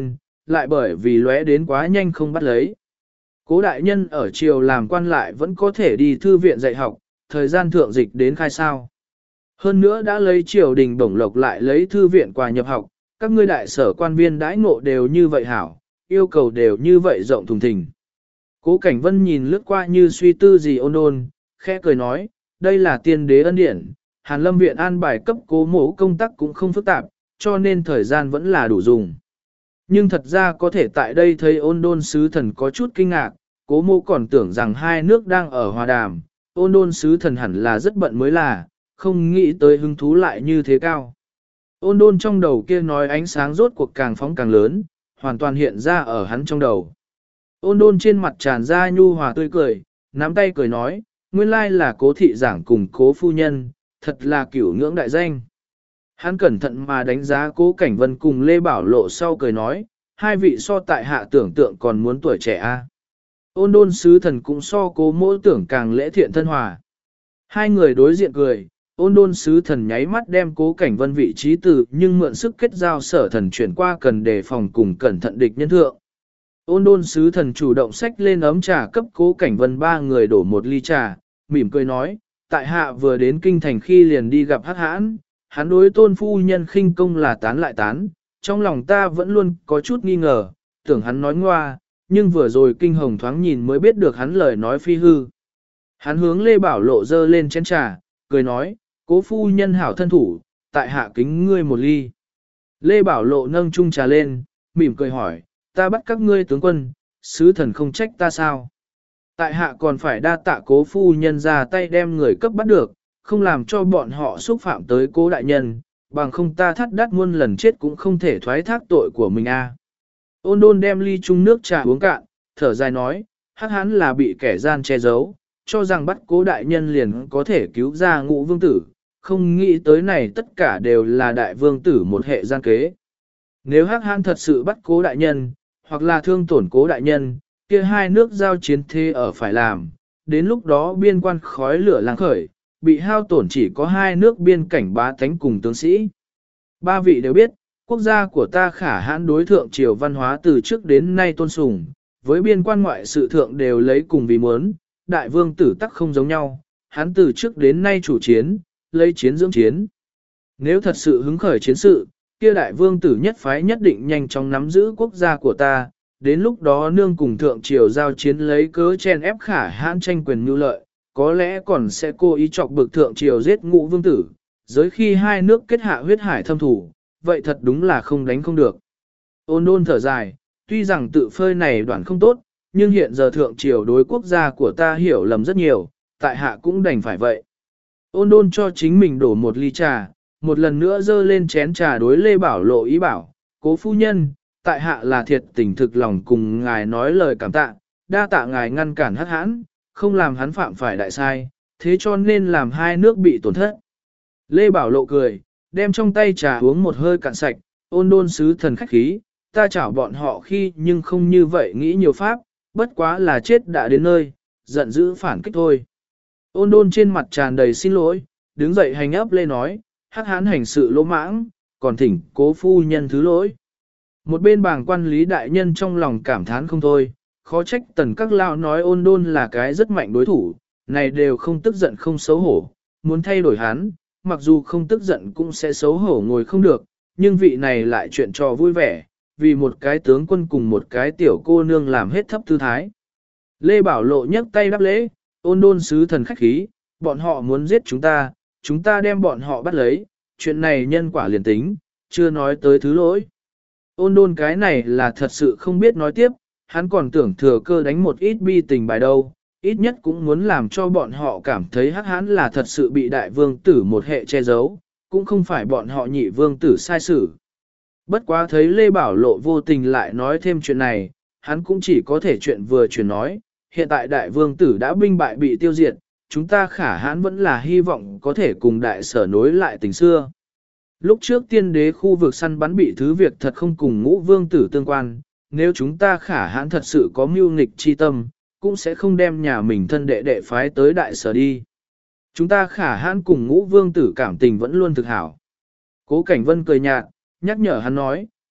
lại bởi vì lóe đến quá nhanh không bắt lấy. Cố đại nhân ở triều làm quan lại vẫn có thể đi thư viện dạy học, thời gian thượng dịch đến khai sao. Hơn nữa đã lấy triều đình bổng lộc lại lấy thư viện quà nhập học, các ngươi đại sở quan viên đãi ngộ đều như vậy hảo, yêu cầu đều như vậy rộng thùng thình. Cố Cảnh Vân nhìn lướt qua như suy tư gì ôn đôn, khẽ cười nói, đây là tiên đế ân điển, Hàn Lâm viện an bài cấp cố mổ công tác cũng không phức tạp, cho nên thời gian vẫn là đủ dùng. Nhưng thật ra có thể tại đây thấy ôn đôn sứ thần có chút kinh ngạc, cố mô còn tưởng rằng hai nước đang ở hòa đàm, ôn đôn sứ thần hẳn là rất bận mới là, không nghĩ tới hứng thú lại như thế cao. Ôn đôn trong đầu kia nói ánh sáng rốt cuộc càng phóng càng lớn, hoàn toàn hiện ra ở hắn trong đầu. Ôn đôn trên mặt tràn ra nhu hòa tươi cười, nắm tay cười nói, nguyên lai là cố thị giảng cùng cố phu nhân, thật là cửu ngưỡng đại danh. Hắn cẩn thận mà đánh giá cố Cảnh Vân cùng Lê Bảo Lộ sau cười nói, hai vị so tại hạ tưởng tượng còn muốn tuổi trẻ a. Ôn đôn sứ thần cũng so cố mỗi tưởng càng lễ thiện thân hòa. Hai người đối diện cười, ôn đôn sứ thần nháy mắt đem cố Cảnh Vân vị trí từ nhưng mượn sức kết giao sở thần chuyển qua cần đề phòng cùng cẩn thận địch nhân thượng. Ôn đôn sứ thần chủ động xách lên ấm trà cấp cố Cảnh Vân ba người đổ một ly trà, mỉm cười nói, tại hạ vừa đến kinh thành khi liền đi gặp Hắc Hãn, hắn đối tôn phu nhân khinh công là tán lại tán, trong lòng ta vẫn luôn có chút nghi ngờ, tưởng hắn nói ngoa, nhưng vừa rồi kinh hồng thoáng nhìn mới biết được hắn lời nói phi hư. Hắn hướng Lê Bảo Lộ dơ lên chén trà, cười nói, cố phu nhân hảo thân thủ, tại hạ kính ngươi một ly. Lê Bảo Lộ nâng chung trà lên, mỉm cười hỏi, ta bắt các ngươi tướng quân, sứ thần không trách ta sao? Tại hạ còn phải đa tạ cố phu nhân ra tay đem người cấp bắt được, không làm cho bọn họ xúc phạm tới cố đại nhân, bằng không ta thắt đắt muôn lần chết cũng không thể thoái thác tội của mình a. Ôn đôn đem ly chung nước trà uống cạn, thở dài nói, Hắc Hãn là bị kẻ gian che giấu, cho rằng bắt cố đại nhân liền có thể cứu ra Ngũ vương tử, không nghĩ tới này tất cả đều là đại vương tử một hệ gian kế. Nếu Hắc Hãn thật sự bắt cố đại nhân, hoặc là thương tổn cố đại nhân, kia hai nước giao chiến thế ở phải làm, đến lúc đó biên quan khói lửa lang khởi, bị hao tổn chỉ có hai nước biên cảnh bá tánh cùng tướng sĩ. Ba vị đều biết, quốc gia của ta khả hãn đối thượng triều văn hóa từ trước đến nay tôn sùng, với biên quan ngoại sự thượng đều lấy cùng vì muốn, đại vương tử tắc không giống nhau, hắn từ trước đến nay chủ chiến, lấy chiến dưỡng chiến. Nếu thật sự hứng khởi chiến sự, kia đại vương tử nhất phái nhất định nhanh chóng nắm giữ quốc gia của ta, đến lúc đó nương cùng thượng triều giao chiến lấy cớ chen ép khả hãn tranh quyền nhu lợi, có lẽ còn sẽ cố ý chọc bực thượng triều giết Ngũ vương tử, giới khi hai nước kết hạ huyết hải thâm thủ, vậy thật đúng là không đánh không được. Ôn đôn thở dài, tuy rằng tự phơi này đoạn không tốt, nhưng hiện giờ thượng triều đối quốc gia của ta hiểu lầm rất nhiều, tại hạ cũng đành phải vậy. Ôn đôn cho chính mình đổ một ly trà, một lần nữa dơ lên chén trà đối Lê Bảo Lộ ý bảo, cố phu nhân, tại hạ là thiệt tình thực lòng cùng ngài nói lời cảm tạ, đa tạ ngài ngăn cản Hắc Hãn, không làm hắn phạm phải đại sai, thế cho nên làm hai nước bị tổn thất. Lê Bảo Lộ cười, đem trong tay trà uống một hơi cạn sạch, ôn đôn sứ thần khách khí, ta chảo bọn họ khi nhưng không như vậy nghĩ nhiều pháp, bất quá là chết đã đến nơi, giận dữ phản kích thôi. Ôn đôn trên mặt tràn đầy xin lỗi, đứng dậy hành ấp lê nói, Hắc Hãn hành sự lỗ mãng, còn thỉnh cố phu nhân thứ lỗi. Một bên bàng quan lý đại nhân trong lòng cảm thán không thôi, khó trách tần các lao nói ôn đôn là cái rất mạnh đối thủ, này đều không tức giận không xấu hổ, muốn thay đổi hắn, mặc dù không tức giận cũng sẽ xấu hổ ngồi không được, nhưng vị này lại chuyện trò vui vẻ, vì một cái tướng quân cùng một cái tiểu cô nương làm hết thấp tư thái. Lê Bảo Lộ nhấc tay đáp lễ, ôn đôn sứ thần khách khí, bọn họ muốn giết chúng ta đem bọn họ bắt lấy, chuyện này nhân quả liền tính, chưa nói tới thứ lỗi. Ôn đôn cái này là thật sự không biết nói tiếp, hắn còn tưởng thừa cơ đánh một ít bi tình bài đâu, ít nhất cũng muốn làm cho bọn họ cảm thấy Hắc Hãn là thật sự bị đại vương tử một hệ che giấu, cũng không phải bọn họ nhị vương tử sai xử. Bất quá thấy Lê Bảo Lộ vô tình lại nói thêm chuyện này, hắn cũng chỉ có thể chuyện vừa chuyển nói, hiện tại đại vương tử đã binh bại bị tiêu diệt, chúng ta khả hãn vẫn là hy vọng có thể cùng đại sở nối lại tình xưa. Lúc trước tiên đế khu vực săn bắn bị thứ việc thật không cùng Ngũ vương tử tương quan, nếu chúng ta khả hãn thật sự có mưu nghịch chi tâm, cũng sẽ không đem nhà mình thân đệ đệ phái tới đại sở đi. Chúng ta khả hãn cùng Ngũ vương tử cảm tình vẫn luôn thực hảo. Cố Cảnh Vân cười nhạt, nhắc nhở hắn nói,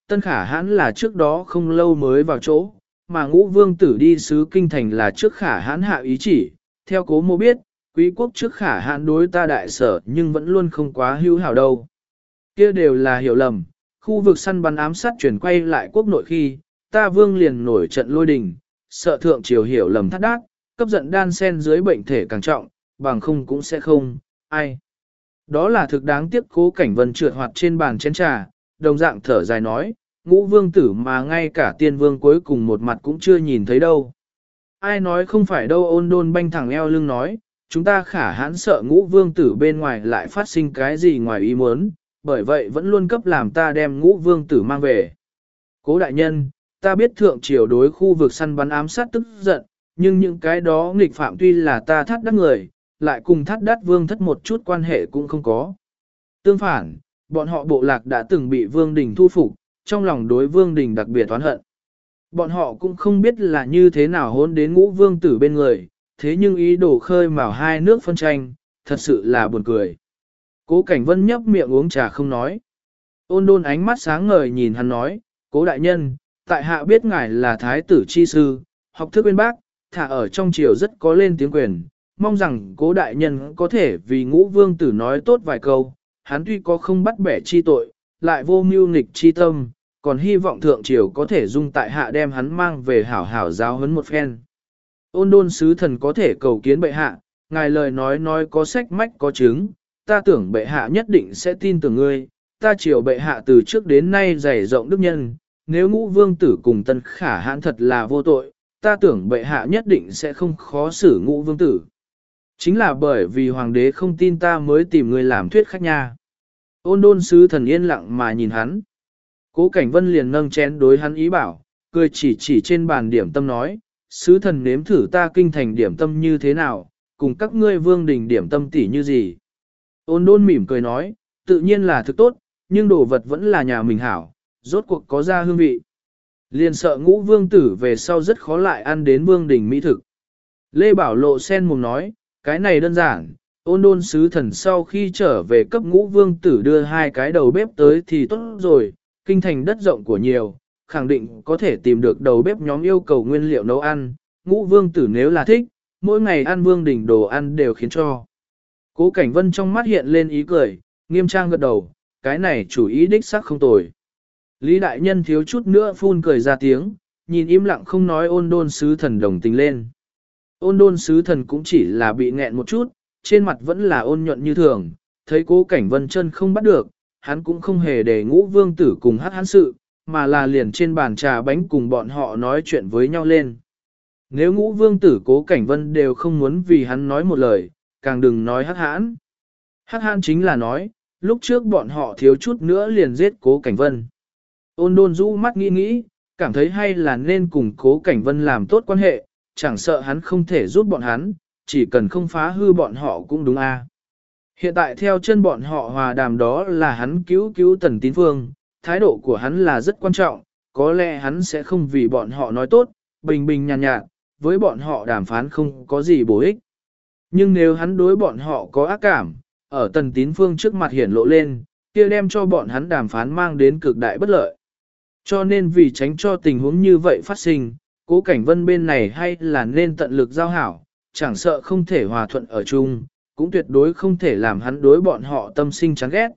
Tân Khả Hãn là trước đó không lâu mới vào chỗ, mà Ngũ Vương tử đi sứ kinh thành là trước Khả Hãn hạ ý chỉ, theo Cố Mô biết, quý quốc trước Khả Hãn đối ta đại sở nhưng vẫn luôn không quá hữu hảo đâu. Kia đều là hiểu lầm, khu vực săn bắn ám sát chuyển quay lại quốc nội khi, ta vương liền nổi trận lôi đình, sợ thượng triều hiểu lầm thắt đát, cấp giận đan sen dưới bệnh thể càng trọng, bằng không cũng sẽ không, ai. Đó là thực đáng tiếc. Cố Cảnh Vân trượt hoạt trên bàn chén trà, đồng dạng thở dài nói, Ngũ Vương tử mà ngay cả tiên vương cuối cùng một mặt cũng chưa nhìn thấy đâu. Ai nói không phải đâu. Ôn Đôn banh thẳng eo lưng nói, chúng ta Khả Hãn sợ Ngũ Vương tử bên ngoài lại phát sinh cái gì ngoài ý muốn, bởi vậy vẫn luôn cấp làm ta đem Ngũ Vương tử mang về. Cố đại nhân, ta biết thượng triều đối khu vực săn bắn ám sát tức giận, nhưng những cái đó nghịch phạm tuy là ta thắt đắt người, lại cùng thắt đắt vương thất một chút quan hệ cũng không có. Tương phản, bọn họ bộ lạc đã từng bị vương đình thu phục, trong lòng đối vương đình đặc biệt oán hận. Bọn họ cũng không biết là như thế nào hôn đến Ngũ Vương tử bên người, thế nhưng ý đồ khơi mào hai nước phân tranh, thật sự là buồn cười. Cố Cảnh Vân nhấp miệng uống trà không nói. Ôn Đôn ánh mắt sáng ngời nhìn hắn nói, Cố đại nhân, tại hạ biết ngài là thái tử chi sư, học thức bên bác, thả ở trong triều rất có lên tiếng quyền, mong rằng Cố đại nhân có thể vì Ngũ Vương tử nói tốt vài câu, hắn tuy có không bắt bẻ chi tội, lại vô mưu nghịch chi tâm, còn hy vọng thượng triều có thể dung tại hạ đem hắn mang về hảo hảo giáo huấn một phen. Ôn Đôn sứ thần có thể cầu kiến bệ hạ, ngài lời nói có sách mách có chứng, ta tưởng bệ hạ nhất định sẽ tin tưởng ngươi, ta triều bệ hạ từ trước đến nay dày rộng đức nhân, nếu Ngũ Vương tử cùng Tân Khả Hãn thật là vô tội, ta tưởng bệ hạ nhất định sẽ không khó xử Ngũ Vương tử. Chính là bởi vì hoàng đế không tin ta mới tìm người làm thuyết khách nha. Ôn Đôn sứ thần yên lặng mà nhìn hắn. Cố Cảnh Vân liền nâng chén đối hắn ý bảo, cười chỉ trên bàn điểm tâm nói, sứ thần nếm thử ta kinh thành điểm tâm như thế nào, cùng các ngươi vương đình điểm tâm tỉ như gì. Ôn Đôn mỉm cười nói, tự nhiên là thực tốt, nhưng đồ vật vẫn là nhà mình hảo, rốt cuộc có ra hương vị. Liền sợ Ngũ Vương tử về sau rất khó lại ăn đến vương đình mỹ thực. Lê Bảo Lộ sen mồm nói, cái này đơn giản, Ôn Đôn sứ thần sau khi trở về cấp Ngũ Vương tử đưa hai cái đầu bếp tới thì tốt rồi, kinh thành đất rộng của nhiều, khẳng định có thể tìm được đầu bếp nhóm yêu cầu nguyên liệu nấu ăn, Ngũ Vương tử nếu là thích, mỗi ngày ăn vương đình đồ ăn đều khiến cho. Cố Cảnh Vân trong mắt hiện lên ý cười, nghiêm trang gật đầu, cái này chủ ý đích xác không tồi. Lý đại nhân thiếu chút nữa phun cười ra tiếng, nhìn im lặng không nói Ôn Đôn sứ thần đồng tình lên. Ôn Đôn sứ thần cũng chỉ là bị nghẹn một chút, trên mặt vẫn là ôn nhuận như thường, thấy Cố Cảnh Vân chân không bắt được, hắn cũng không hề để Ngũ Vương tử cùng hát hắn sự, mà là liền trên bàn trà bánh cùng bọn họ nói chuyện với nhau lên. Nếu Ngũ Vương tử Cố Cảnh Vân đều không muốn vì hắn nói một lời, càng đừng nói hắc hãn. Hắc hãn chính là nói, lúc trước bọn họ thiếu chút nữa liền giết Cố Cảnh Vân. Ôn Đôn rũ mắt nghĩ, cảm thấy hay là nên cùng Cố Cảnh Vân làm tốt quan hệ, chẳng sợ hắn không thể giúp bọn hắn, chỉ cần không phá hư bọn họ cũng đúng a. Hiện tại theo chân bọn họ hòa đàm đó là hắn cứu Tần Tín Phương, thái độ của hắn là rất quan trọng, có lẽ hắn sẽ không vì bọn họ nói tốt, bình bình nhàn nhạt, với bọn họ đàm phán không có gì bổ ích. Nhưng nếu hắn đối bọn họ có ác cảm, ở Tần Tín Phương trước mặt hiển lộ lên, kia đem cho bọn hắn đàm phán mang đến cực đại bất lợi. Cho nên vì tránh cho tình huống như vậy phát sinh, Cố Cảnh Vân bên này hay là nên tận lực giao hảo, chẳng sợ không thể hòa thuận ở chung, cũng tuyệt đối không thể làm hắn đối bọn họ tâm sinh chán ghét.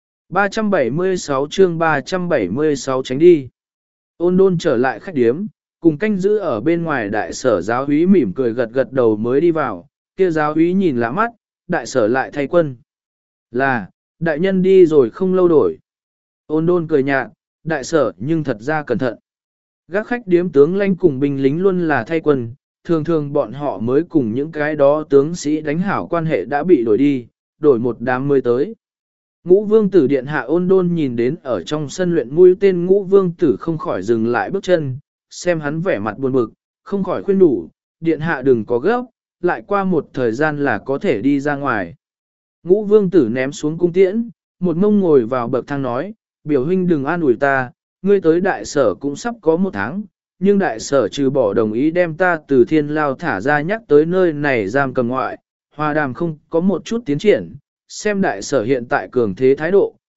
376 chương 376 tránh đi. Ôn Đôn trở lại khách điếm, cùng canh giữ ở bên ngoài đại sở giáo úy mỉm cười gật đầu mới đi vào, kia giáo úy nhìn lạ mắt, đại sở lại thay quân. Là, đại nhân đi rồi không lâu đổi. Ôn Đôn cười nhạt, đại sở nhưng thật ra cẩn thận. Gác khách điếm tướng lãnh cùng binh lính luôn là thay quân, thường thường bọn họ mới cùng những cái đó tướng sĩ đánh hảo quan hệ đã bị đổi đi, đổi một đám mới tới. Ngũ Vương tử điện hạ Ôn Đôn nhìn đến ở trong sân luyện mũi tên Ngũ Vương tử không khỏi dừng lại bước chân, xem hắn vẻ mặt buồn bực, không khỏi khuyên đủ, điện hạ đừng có gấp, lại qua một thời gian là có thể đi ra ngoài. Ngũ Vương tử ném xuống cung tiễn, một mông ngồi vào bậc thang nói, biểu huynh đừng an ủi ta, ngươi tới đại sở cũng sắp có một tháng, nhưng đại sở trừ bỏ đồng ý đem ta từ thiên lao thả ra nhắc tới nơi này giam cầm ngoại, hòa đàm không có một chút tiến triển, xem đại sở hiện tại cường thế thái độ,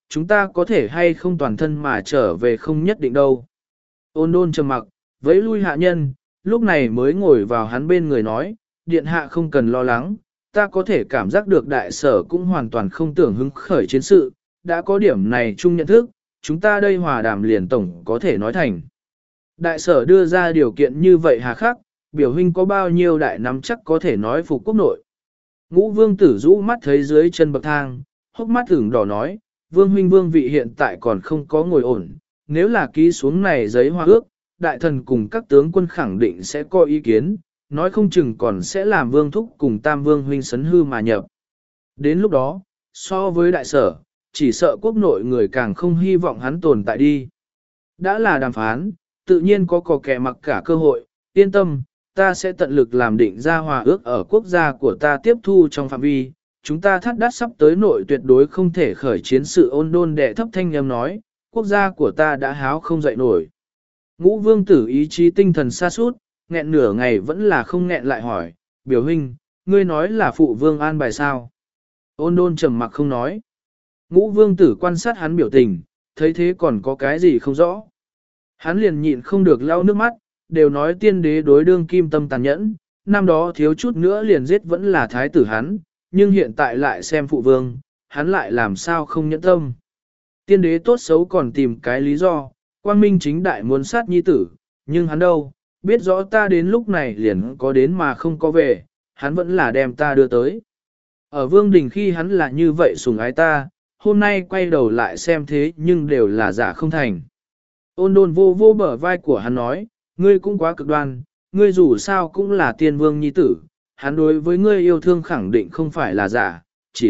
chúng ta có thể hay không toàn thân mà trở về không nhất định đâu. Ôn đôn trầm mặc, vẫy lui hạ nhân, lúc này mới ngồi vào hắn bên người nói, điện hạ không cần lo lắng, ta có thể cảm giác được đại sở cũng hoàn toàn không tưởng hứng khởi chiến sự, đã có điểm này chung nhận thức, chúng ta đây hòa đàm liền tổng có thể nói thành. Đại sở đưa ra điều kiện như vậy hà khắc, biểu huynh có bao nhiêu đại nắm chắc có thể nói phục quốc nội. Ngũ vương tử rũ mắt thấy dưới chân bậc thang, hốc mắt ửng đỏ nói, vương huynh vương vị hiện tại còn không có ngồi ổn, nếu là ký xuống này giấy hòa ước, đại thần cùng các tướng quân khẳng định sẽ có ý kiến, nói không chừng còn sẽ làm vương thúc cùng tam vương huynh sấn hư mà nhập. Đến lúc đó, so với đại sở, chỉ sợ quốc nội người càng không hy vọng hắn tồn tại đi. Đã là đàm phán, tự nhiên có kẻ mặc cả cơ hội, yên tâm, ta sẽ tận lực làm định ra hòa ước ở quốc gia của ta tiếp thu trong phạm vi, chúng ta thắt đắt sắp tới nội tuyệt đối không thể khởi chiến sự. Ôn đôn đệ thấp thanh âm nói, quốc gia của ta đã háo không dậy nổi. Ngũ vương tử ý chí tinh thần sa sút, nghẹn nửa ngày vẫn là không nghẹn lại hỏi, biểu huynh, ngươi nói là phụ vương an bài sao? Ôn đôn trầm mặc không nói. Ngũ vương tử quan sát hắn biểu tình, thấy thế còn có cái gì không rõ. Hắn liền nhịn không được lau nước mắt, đều nói tiên đế đối đương kim tâm tàn nhẫn, năm đó thiếu chút nữa liền giết vẫn là thái tử hắn, nhưng hiện tại lại xem phụ vương, hắn lại làm sao không nhẫn tâm. Tiên đế tốt xấu còn tìm cái lý do, quang minh chính đại muốn sát nhi tử, nhưng hắn đâu, biết rõ ta đến lúc này liền có đến mà không có về, hắn vẫn là đem ta đưa tới. Ở vương đình khi hắn là như vậy sủng ái ta, hôm nay quay đầu lại xem thế nhưng đều là giả không thành. Ôn đôn vô vô bờ vai của hắn nói, ngươi cũng quá cực đoan, ngươi dù sao cũng là tiên vương nhi tử, hắn đối với ngươi yêu thương khẳng định không phải là giả, chỉ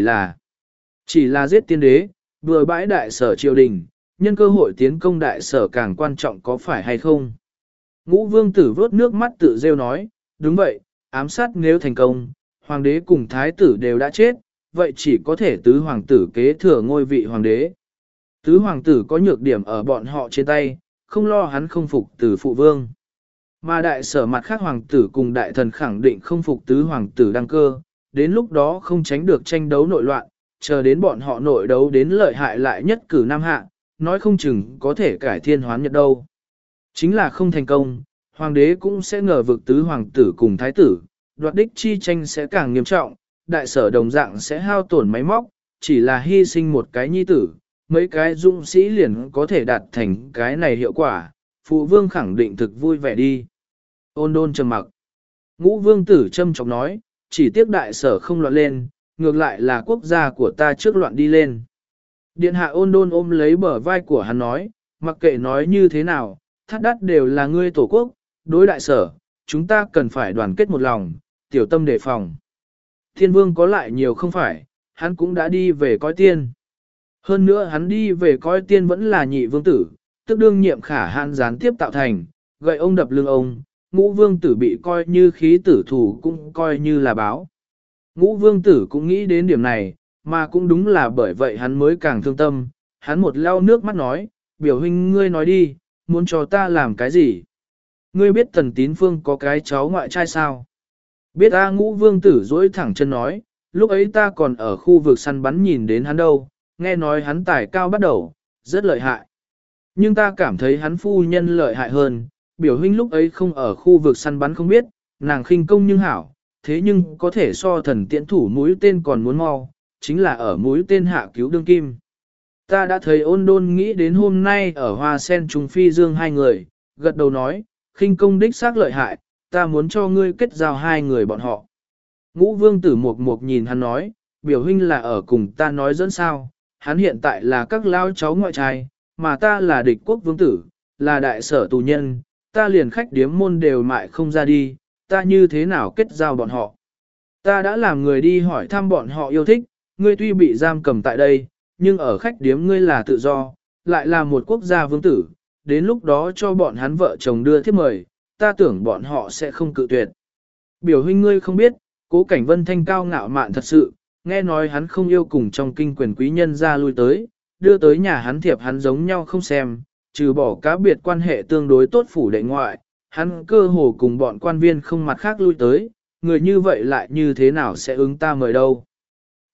là giết tiên đế, vừa bãi đại sở triều đình, nhân cơ hội tiến công đại sở càng quan trọng có phải hay không. Ngũ vương tử vớt nước mắt tự rêu nói, đúng vậy, ám sát nếu thành công, hoàng đế cùng thái tử đều đã chết, vậy chỉ có thể tứ hoàng tử kế thừa ngôi vị hoàng đế. Tứ hoàng tử có nhược điểm ở bọn họ trên tay, không lo hắn không phục từ phụ vương. Mà đại sở mặt khác hoàng tử cùng đại thần khẳng định không phục tứ hoàng tử đăng cơ, đến lúc đó không tránh được tranh đấu nội loạn, chờ đến bọn họ nội đấu đến lợi hại lại nhất cử nam hạ, nói không chừng có thể cải thiên hoán nhật đâu. Chính là không thành công, hoàng đế cũng sẽ ngờ vực tứ hoàng tử cùng thái tử, đoạt đích chi tranh sẽ càng nghiêm trọng, đại sở đồng dạng sẽ hao tổn máy móc, chỉ là hy sinh một cái nhi tử, mấy cái dũng sĩ liền có thể đạt thành cái này hiệu quả, phụ vương khẳng định thực vui vẻ đi. Ôn đôn trầm mặc. Ngũ vương tử châm chọc nói, chỉ tiếc đại sở không loạn lên, ngược lại là quốc gia của ta trước loạn đi lên. Điện hạ ôn đôn ôm lấy bờ vai của hắn nói, mặc kệ nói như thế nào, thắt đắt đều là ngươi tổ quốc, đối đại sở, chúng ta cần phải đoàn kết một lòng, tiểu tâm đề phòng. Thiên vương có lại nhiều không phải, hắn cũng đã đi về coi tiên. Hơn nữa hắn đi về coi tiên vẫn là nhị vương tử, tức đương nhiệm khả hạn gián tiếp tạo thành, gậy ông đập lưng ông, ngũ vương tử bị coi như khí tử thủ cũng coi như là báo. Ngũ vương tử cũng nghĩ đến điểm này, mà cũng đúng là bởi vậy hắn mới càng thương tâm, hắn một lau nước mắt nói, biểu huynh ngươi nói đi, muốn cho ta làm cái gì? Ngươi biết Tần Tín Phương có cái cháu ngoại trai sao? Biết A. Ngũ vương tử dỗi thẳng chân nói, lúc ấy ta còn ở khu vực săn bắn nhìn đến hắn đâu, nghe nói hắn tài cao bắt đầu, rất lợi hại. Nhưng ta cảm thấy hắn phu nhân lợi hại hơn, biểu huynh lúc ấy không ở khu vực săn bắn không biết, nàng khinh công nhưng hảo, thế nhưng có thể so thần tiễn thủ mũi tên còn muốn mau, chính là ở mũi tên hạ cứu đương kim. Ta đã thấy ôn đôn nghĩ đến hôm nay ở Hoa Sen Trung Phi Dương hai người, gật đầu nói, khinh công đích xác lợi hại, ta muốn cho ngươi kết giao hai người bọn họ. Ngũ vương tử mục mục nhìn hắn nói, biểu huynh là ở cùng ta nói dẫn sao, hắn hiện tại là các lao cháu ngoại trai, mà ta là địch quốc vương tử, là đại sở tù nhân, ta liền khách điếm môn đều mại không ra đi, ta như thế nào kết giao bọn họ. Ta đã làm người đi hỏi thăm bọn họ yêu thích, ngươi tuy bị giam cầm tại đây, nhưng ở khách điếm ngươi là tự do, lại là một quốc gia vương tử, đến lúc đó cho bọn hắn vợ chồng đưa thiếp mời, ta tưởng bọn họ sẽ không cự tuyệt. Biểu huynh ngươi không biết, Cố Cảnh Vân thanh cao ngạo mạn thật sự, nghe nói hắn không yêu cùng trong kinh quyền quý nhân ra lui tới, đưa tới nhà hắn thiệp hắn giống nhau không xem, trừ bỏ cá biệt quan hệ tương đối tốt phủ đệ ngoại, hắn cơ hồ cùng bọn quan viên không mặt khác lui tới, người như vậy lại như thế nào sẽ ứng ta mời đâu.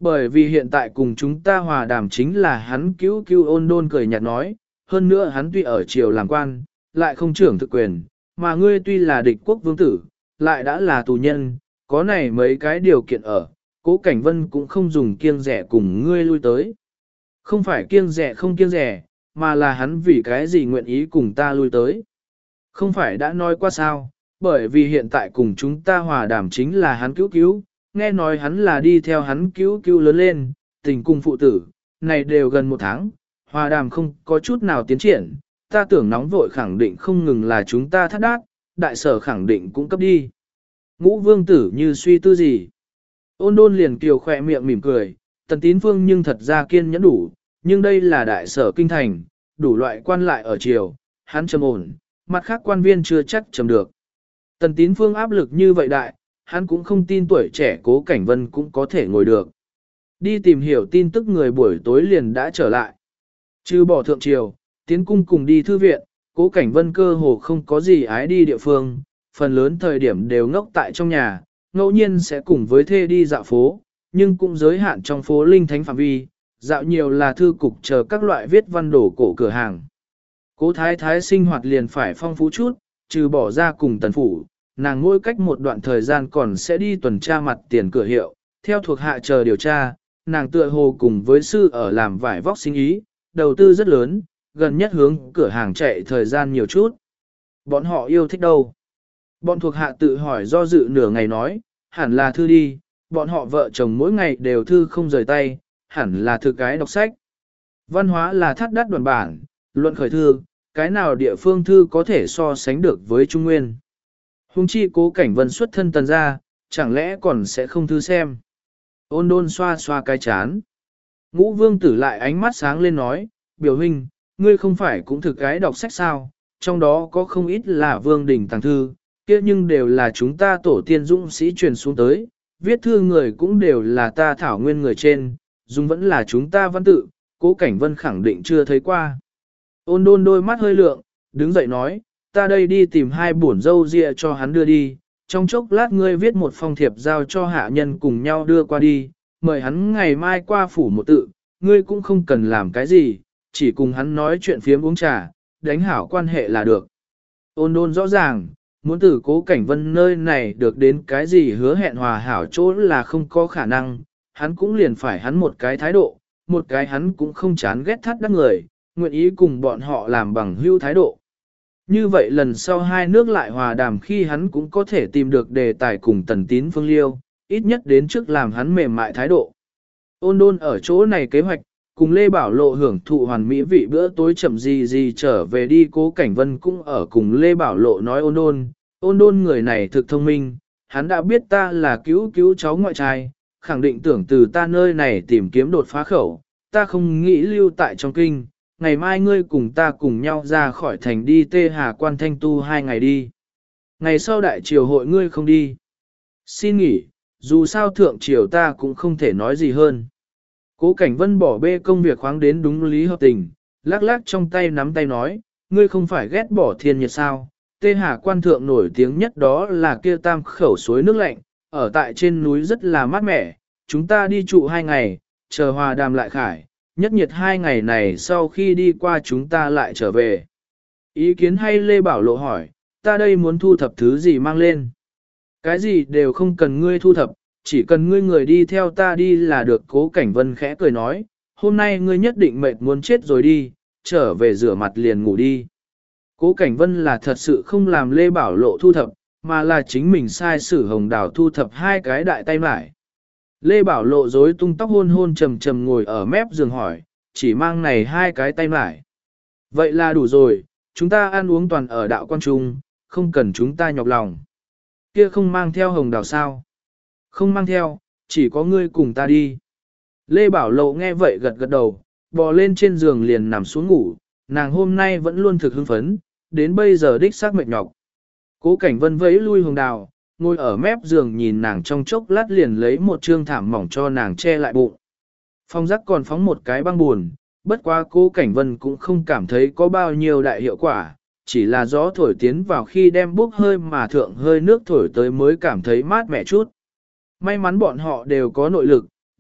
Bởi vì hiện tại cùng chúng ta hòa đàm chính là hắn cứu cứu Ôn Đôn cười nhạt nói, hơn nữa hắn tuy ở triều làm quan, lại không trưởng thực quyền, mà ngươi tuy là địch quốc vương tử, lại đã là tù nhân, có này mấy cái điều kiện ở, Cố Cảnh Vân cũng không dùng kiêng rẻ cùng ngươi lui tới. Không phải kiêng rẻ không kiêng rẻ, mà là hắn vì cái gì nguyện ý cùng ta lui tới. Không phải đã nói qua sao, bởi vì hiện tại cùng chúng ta hòa đàm chính là hắn cứu cứu, nghe nói hắn là đi theo hắn cứu cứu lớn lên, tình cùng phụ tử, này đều gần 1 tháng, hòa đàm không có chút nào tiến triển, ta tưởng nóng vội khẳng định không ngừng là chúng ta thắt đát, đại sở khẳng định cũng cấp đi. Ngũ vương tử như suy tư gì. Ôn Đôn liền kiều khỏe miệng mỉm cười, Tần Tín Phương nhưng thật ra kiên nhẫn đủ, nhưng đây là đại sở kinh thành, đủ loại quan lại ở triều, hắn trầm ổn, mặt khác quan viên chưa chắc trầm được. Tần Tín Phương áp lực như vậy đại, hắn cũng không tin tuổi trẻ Cố Cảnh Vân cũng có thể ngồi được. Đi tìm hiểu tin tức người buổi tối liền đã trở lại. Trừ bỏ thượng triều, tiến cung cùng đi thư viện, Cố Cảnh Vân cơ hồ không có gì ái đi địa phương, phần lớn thời điểm đều ngốc tại trong nhà, ngẫu nhiên sẽ cùng với thê đi dạo phố, nhưng cũng giới hạn trong phố linh thánh phạm vi, dạo nhiều là thư cục chờ các loại viết văn đổ cổ cửa hàng. Cố Thái Thái sinh hoạt liền phải phong phú chút, trừ bỏ ra cùng tần phủ, nàng mỗi cách một đoạn thời gian còn sẽ đi tuần tra mặt tiền cửa hiệu, theo thuộc hạ chờ điều tra, nàng tựa hồ cùng với sư ở làm vải vóc sinh ý, đầu tư rất lớn, gần nhất hướng cửa hàng chạy thời gian nhiều chút. Bọn họ yêu thích đâu? Bọn thuộc hạ tự hỏi do dự nửa ngày nói, hẳn là thư đi, bọn họ vợ chồng mỗi ngày đều thư không rời tay, hẳn là thư cái đọc sách. Văn hóa là thắt đắt đoàn bản, luận khởi thư, cái nào địa phương thư có thể so sánh được với Trung Nguyên. Hùng chi Cố Cảnh Vân xuất thân tần ra, chẳng lẽ còn sẽ không thư xem. Ôn Đôn xoa xoa cái chán. Ngũ vương tử lại ánh mắt sáng lên nói, biểu huynh, ngươi không phải cũng thực cái đọc sách sao, trong đó có không ít là vương đình tàng thư, kia nhưng đều là chúng ta tổ tiên dũng sĩ truyền xuống tới, viết thư người cũng đều là ta thảo nguyên người trên, dùng vẫn là chúng ta văn tự, Cố Cảnh Vân khẳng định chưa thấy qua. Ôn Đôn đôi mắt hơi lượng, đứng dậy nói, ta đây đi tìm 2 bổn dâu dịa cho hắn đưa đi, trong chốc lát ngươi viết một phong thiệp giao cho hạ nhân cùng nhau đưa qua đi, mời hắn ngày mai qua phủ một tự, ngươi cũng không cần làm cái gì, chỉ cùng hắn nói chuyện phiếm uống trà, đánh hảo quan hệ là được. Ôn Đôn rõ ràng, muốn từ Cố Cảnh Vân nơi này được đến cái gì hứa hẹn hòa hảo chỗ là không có khả năng, hắn cũng liền phải hắn một cái thái độ, một cái hắn cũng không chán ghét thắt đắc người, nguyện ý cùng bọn họ làm bằng hữu thái độ. Như vậy lần sau 2 nước lại hòa đàm khi hắn cũng có thể tìm được đề tài cùng Tần Tín Phương liêu, ít nhất đến trước làm hắn mềm mại thái độ. Ôn Đôn ở chỗ này kế hoạch, cùng Lê Bảo Lộ hưởng thụ hoàn mỹ vị bữa tối chậm gì trở về đi. Cố Cảnh Vân cũng ở cùng Lê Bảo Lộ nói Ôn Đôn người này thực thông minh, hắn đã biết ta là cứu cháu ngoại trai, khẳng định tưởng từ ta nơi này tìm kiếm đột phá khẩu, ta không nghĩ lưu tại trong kinh, ngày mai ngươi cùng ta cùng nhau ra khỏi thành đi Tê Hà Quan Thanh tu 2 ngày đi. Ngày sau đại triều hội ngươi không đi. Xin nghỉ, dù sao thượng triều ta cũng không thể nói gì hơn. Cố Cảnh Vân bỏ bê công việc khoáng đến đúng lý hợp tình, lắc lắc trong tay nắm tay nói, ngươi không phải ghét bỏ thiên nhiệt sao, Tê Hà Quan thượng nổi tiếng nhất đó là kia tam khẩu suối nước lạnh, ở tại trên núi rất là mát mẻ, chúng ta đi trụ 2 ngày, chờ hòa đàm lại khải, nhất nhiệt 2 ngày này sau khi đi qua chúng ta lại trở về. Ý kiến hay Lê Bảo Lộ hỏi, ta đây muốn thu thập thứ gì mang lên? Cái gì đều không cần ngươi thu thập, chỉ cần ngươi người đi theo ta đi là được. Cố Cảnh Vân khẽ cười nói, hôm nay ngươi nhất định mệt muốn chết rồi đi, trở về rửa mặt liền ngủ đi. Cố Cảnh Vân là thật sự không làm Lê Bảo Lộ thu thập, mà là chính mình sai sử Hồng Đào thu thập 2 cái đại tay mải. Lê Bảo Lộ rối tung tóc hôn trầm trầm ngồi ở mép giường hỏi, chỉ mang này 2 cái tay mải. Vậy là đủ rồi, chúng ta ăn uống toàn ở đạo quan trung, không cần chúng ta nhọc lòng. Kia không mang theo Hồng Đào sao? Không mang theo, chỉ có ngươi cùng ta đi. Lê Bảo Lộ nghe vậy gật gật đầu, bò lên trên giường liền nằm xuống ngủ, nàng hôm nay vẫn luôn thực hưng phấn, đến bây giờ đích xác mệt nhọc. Cố Cảnh Vân vẫy lui Hồng Đào, ngồi ở mép giường nhìn nàng trong chốc lát liền lấy một trương thảm mỏng cho nàng che lại bụng. Phong rắc còn phóng một cái băng buồn, bất quá Cố Cảnh Vân cũng không cảm thấy có bao nhiêu đại hiệu quả, chỉ là gió thổi tiến vào khi đem bốc hơi mà thượng hơi nước thổi tới mới cảm thấy mát mẻ chút. May mắn bọn họ đều có nội lực,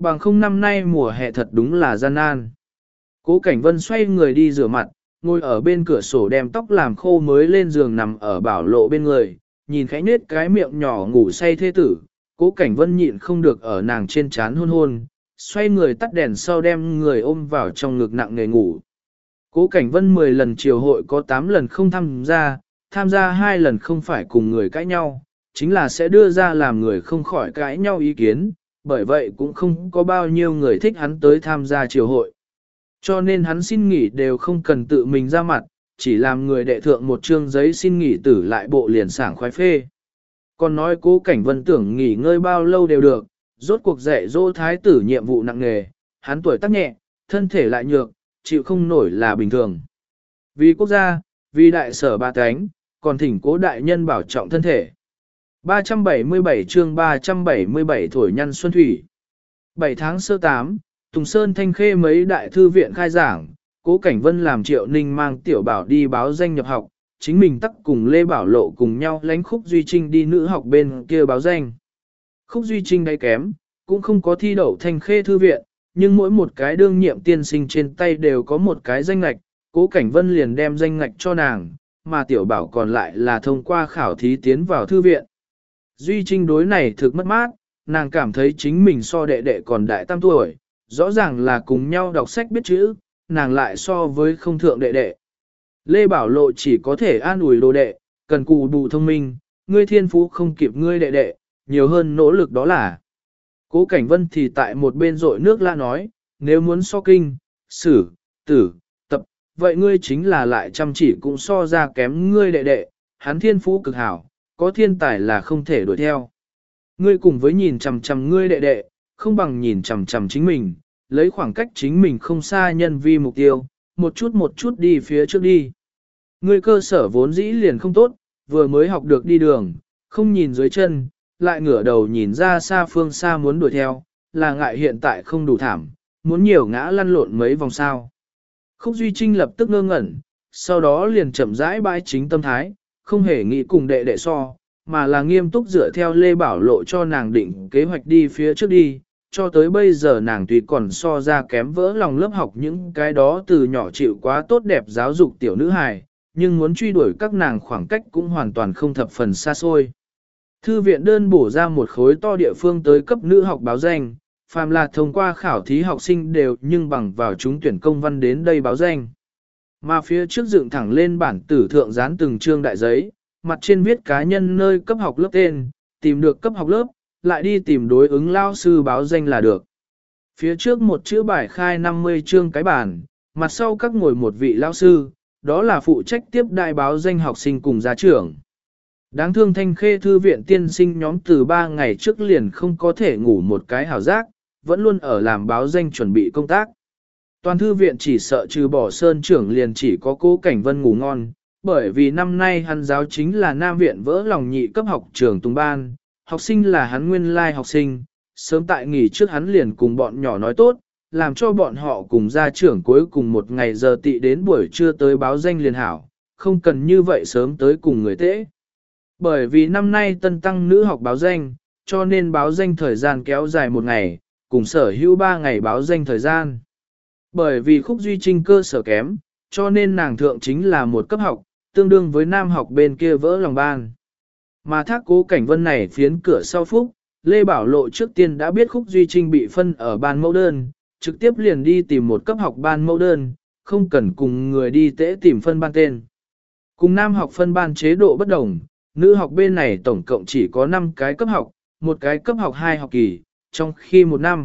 bằng không năm nay mùa hè thật đúng là gian nan. Cố Cảnh Vân xoay người đi rửa mặt, ngồi ở bên cửa sổ đem tóc làm khô mới lên giường nằm ở Bảo Lộ bên người, nhìn khẽ nết cái miệng nhỏ ngủ say thê tử. Cố Cảnh Vân nhịn không được ở nàng trên trán hôn hôn, xoay người tắt đèn sau đem người ôm vào trong ngực nặng nề ngủ. Cố Cảnh Vân 10 lần triều hội có 8 lần không tham gia 2 lần không phải cùng người cãi nhau, chính là sẽ đưa ra làm người không khỏi cãi nhau ý kiến, bởi vậy cũng không có bao nhiêu người thích hắn tới tham gia triều hội. Cho nên hắn xin nghỉ đều không cần tự mình ra mặt, chỉ làm người đệ thượng một trương giấy xin nghỉ tử lại bộ liền sảng khoái phê. Còn nói Cố Cảnh Vân tưởng nghỉ ngơi bao lâu đều được, rốt cuộc dạy dỗ thái tử nhiệm vụ nặng nề, hắn tuổi tác nhẹ, thân thể lại nhược, chịu không nổi là bình thường. Vì quốc gia, vì đại sở ba cánh, còn thỉnh Cố đại nhân bảo trọng thân thể. 377 chương 377 thổi nhăn xuân thủy. 7 tháng sơ 8, Tùng Sơn Thanh Khê mấy đại thư viện khai giảng, Cố Cảnh Vân làm Triệu Ninh mang Tiểu Bảo đi báo danh nhập học, chính mình tắc cùng Lê Bảo Lộ cùng nhau lánh Khúc Duy Trinh đi nữ học bên kia báo danh. Khúc Duy Trinh đáy kém, cũng không có thi đậu Thanh Khê thư viện, nhưng mỗi một cái đương nhiệm tiên sinh trên tay đều có một cái danh ngạch, Cố Cảnh Vân liền đem danh ngạch cho nàng, mà Tiểu Bảo còn lại là thông qua khảo thí tiến vào thư viện. Duy Trinh đối này thực mất mát, nàng cảm thấy chính mình so đệ đệ còn đại tam tuổi, rõ ràng là cùng nhau đọc sách biết chữ, nàng lại so với không thượng đệ đệ. Lê Bảo Lộ chỉ có thể an ủi đồ đệ, cần cù bù thông minh, ngươi thiên phú không kịp ngươi đệ đệ, nhiều hơn nỗ lực đó là. Cố Cảnh Vân thì tại một bên rội nước la nói, nếu muốn so kinh, sử, tử, tập, vậy ngươi chính là lại chăm chỉ cũng so ra kém ngươi đệ đệ, hắn thiên phú cực hảo, có thiên tài là không thể đuổi theo. Ngươi cùng với nhìn chằm chằm ngươi đệ đệ, không bằng nhìn chằm chằm chính mình, lấy khoảng cách chính mình không xa nhân vi mục tiêu, một chút đi phía trước đi. Ngươi cơ sở vốn dĩ liền không tốt, vừa mới học được đi đường, không nhìn dưới chân, lại ngửa đầu nhìn ra xa phương xa muốn đuổi theo, là ngại hiện tại không đủ thảm, muốn nhiều ngã lăn lộn mấy vòng sao. Khúc Duy Trinh lập tức ngơ ngẩn, sau đó liền chậm rãi bãi chính tâm thái, không hề nghĩ cùng đệ đệ so, mà là nghiêm túc dựa theo Lê Bảo Lộ cho nàng định kế hoạch đi phía trước đi, cho tới bây giờ nàng tuy còn so ra kém vỡ lòng lớp học những cái đó từ nhỏ chịu quá tốt đẹp giáo dục tiểu nữ hài, nhưng muốn truy đuổi các nàng khoảng cách cũng hoàn toàn không thập phần xa xôi. Thư viện đơn bổ ra một khối to địa phương tới cấp nữ học báo danh, phàm là thông qua khảo thí học sinh đều nhưng bằng vào trúng tuyển công văn đến đây báo danh. Mà phía trước dựng thẳng lên bản tử thượng dán từng chương đại giấy, mặt trên viết cá nhân nơi cấp học lớp tên, tìm được cấp học lớp, lại đi tìm đối ứng lao sư báo danh là được. Phía trước một chữ bài khai 50 chương cái bản, mặt sau các ngồi một vị lao sư, đó là phụ trách tiếp đại báo danh học sinh cùng gia trưởng. Đáng thương Thanh Khê thư viện tiên sinh nhóm từ 3 ngày trước liền không có thể ngủ một cái hảo giác, vẫn luôn ở làm báo danh chuẩn bị công tác. Toàn thư viện chỉ sợ trừ bỏ sơn trưởng liền chỉ có Cố Cảnh Vân ngủ ngon, bởi vì năm nay hắn giáo chính là Nam viện vỡ lòng nhị cấp học trường Tùng Ban, học sinh là hắn nguyên lai học sinh, sớm tại nghỉ trước hắn liền cùng bọn nhỏ nói tốt, làm cho bọn họ cùng gia trưởng cuối cùng một ngày giờ tị đến buổi trưa tới báo danh liền hảo, không cần như vậy sớm tới cùng người tễ. Bởi vì năm nay tân tăng nữ học báo danh, cho nên báo danh thời gian kéo dài một ngày, cùng sở hữu 3 ngày báo danh thời gian. Bởi vì Khúc Duy Trinh cơ sở kém, cho nên nàng thượng chính là một cấp học, tương đương với nam học bên kia vỡ lòng ban. Mà thác Cố Cảnh Vân này phiến cửa sau phúc, Lê Bảo Lộ trước tiên đã biết Khúc Duy Trinh bị phân ở ban mẫu đơn, trực tiếp liền đi tìm một cấp học ban mẫu đơn, không cần cùng người đi tễ tìm phân ban tên. Cùng nam học phân ban chế độ bất đồng, nữ học bên này tổng cộng chỉ có 5 cái cấp học, một cái cấp học 2 học kỳ, trong khi một năm.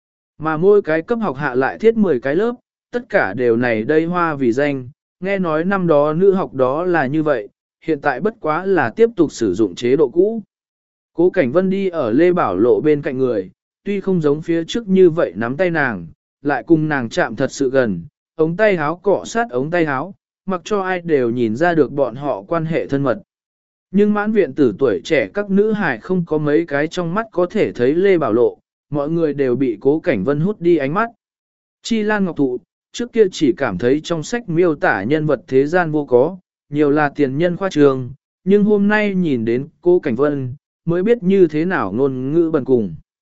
Mà mỗi cái cấp học hạ lại thiết 10 cái lớp, tất cả đều này đây hoa vì danh, nghe nói năm đó nữ học đó là như vậy, hiện tại bất quá là tiếp tục sử dụng chế độ cũ. Cố Cảnh Vân đi ở Lê Bảo Lộ bên cạnh người, tuy không giống phía trước như vậy nắm tay nàng, lại cùng nàng chạm thật sự gần, ống tay háo cọ sát ống tay háo, mặc cho ai đều nhìn ra được bọn họ quan hệ thân mật. Nhưng mãn viện tử tuổi trẻ các nữ hài không có mấy cái trong mắt có thể thấy Lê Bảo Lộ, mọi người đều bị Cố Cảnh Vân hút đi ánh mắt. Chi Lan Ngọc Thụ, trước kia chỉ cảm thấy trong sách miêu tả nhân vật thế gian vô có, nhiều là tiền nhân khoa trường, nhưng hôm nay nhìn đến Cố Cảnh Vân, mới biết như thế nào ngôn ngữ bần cùng.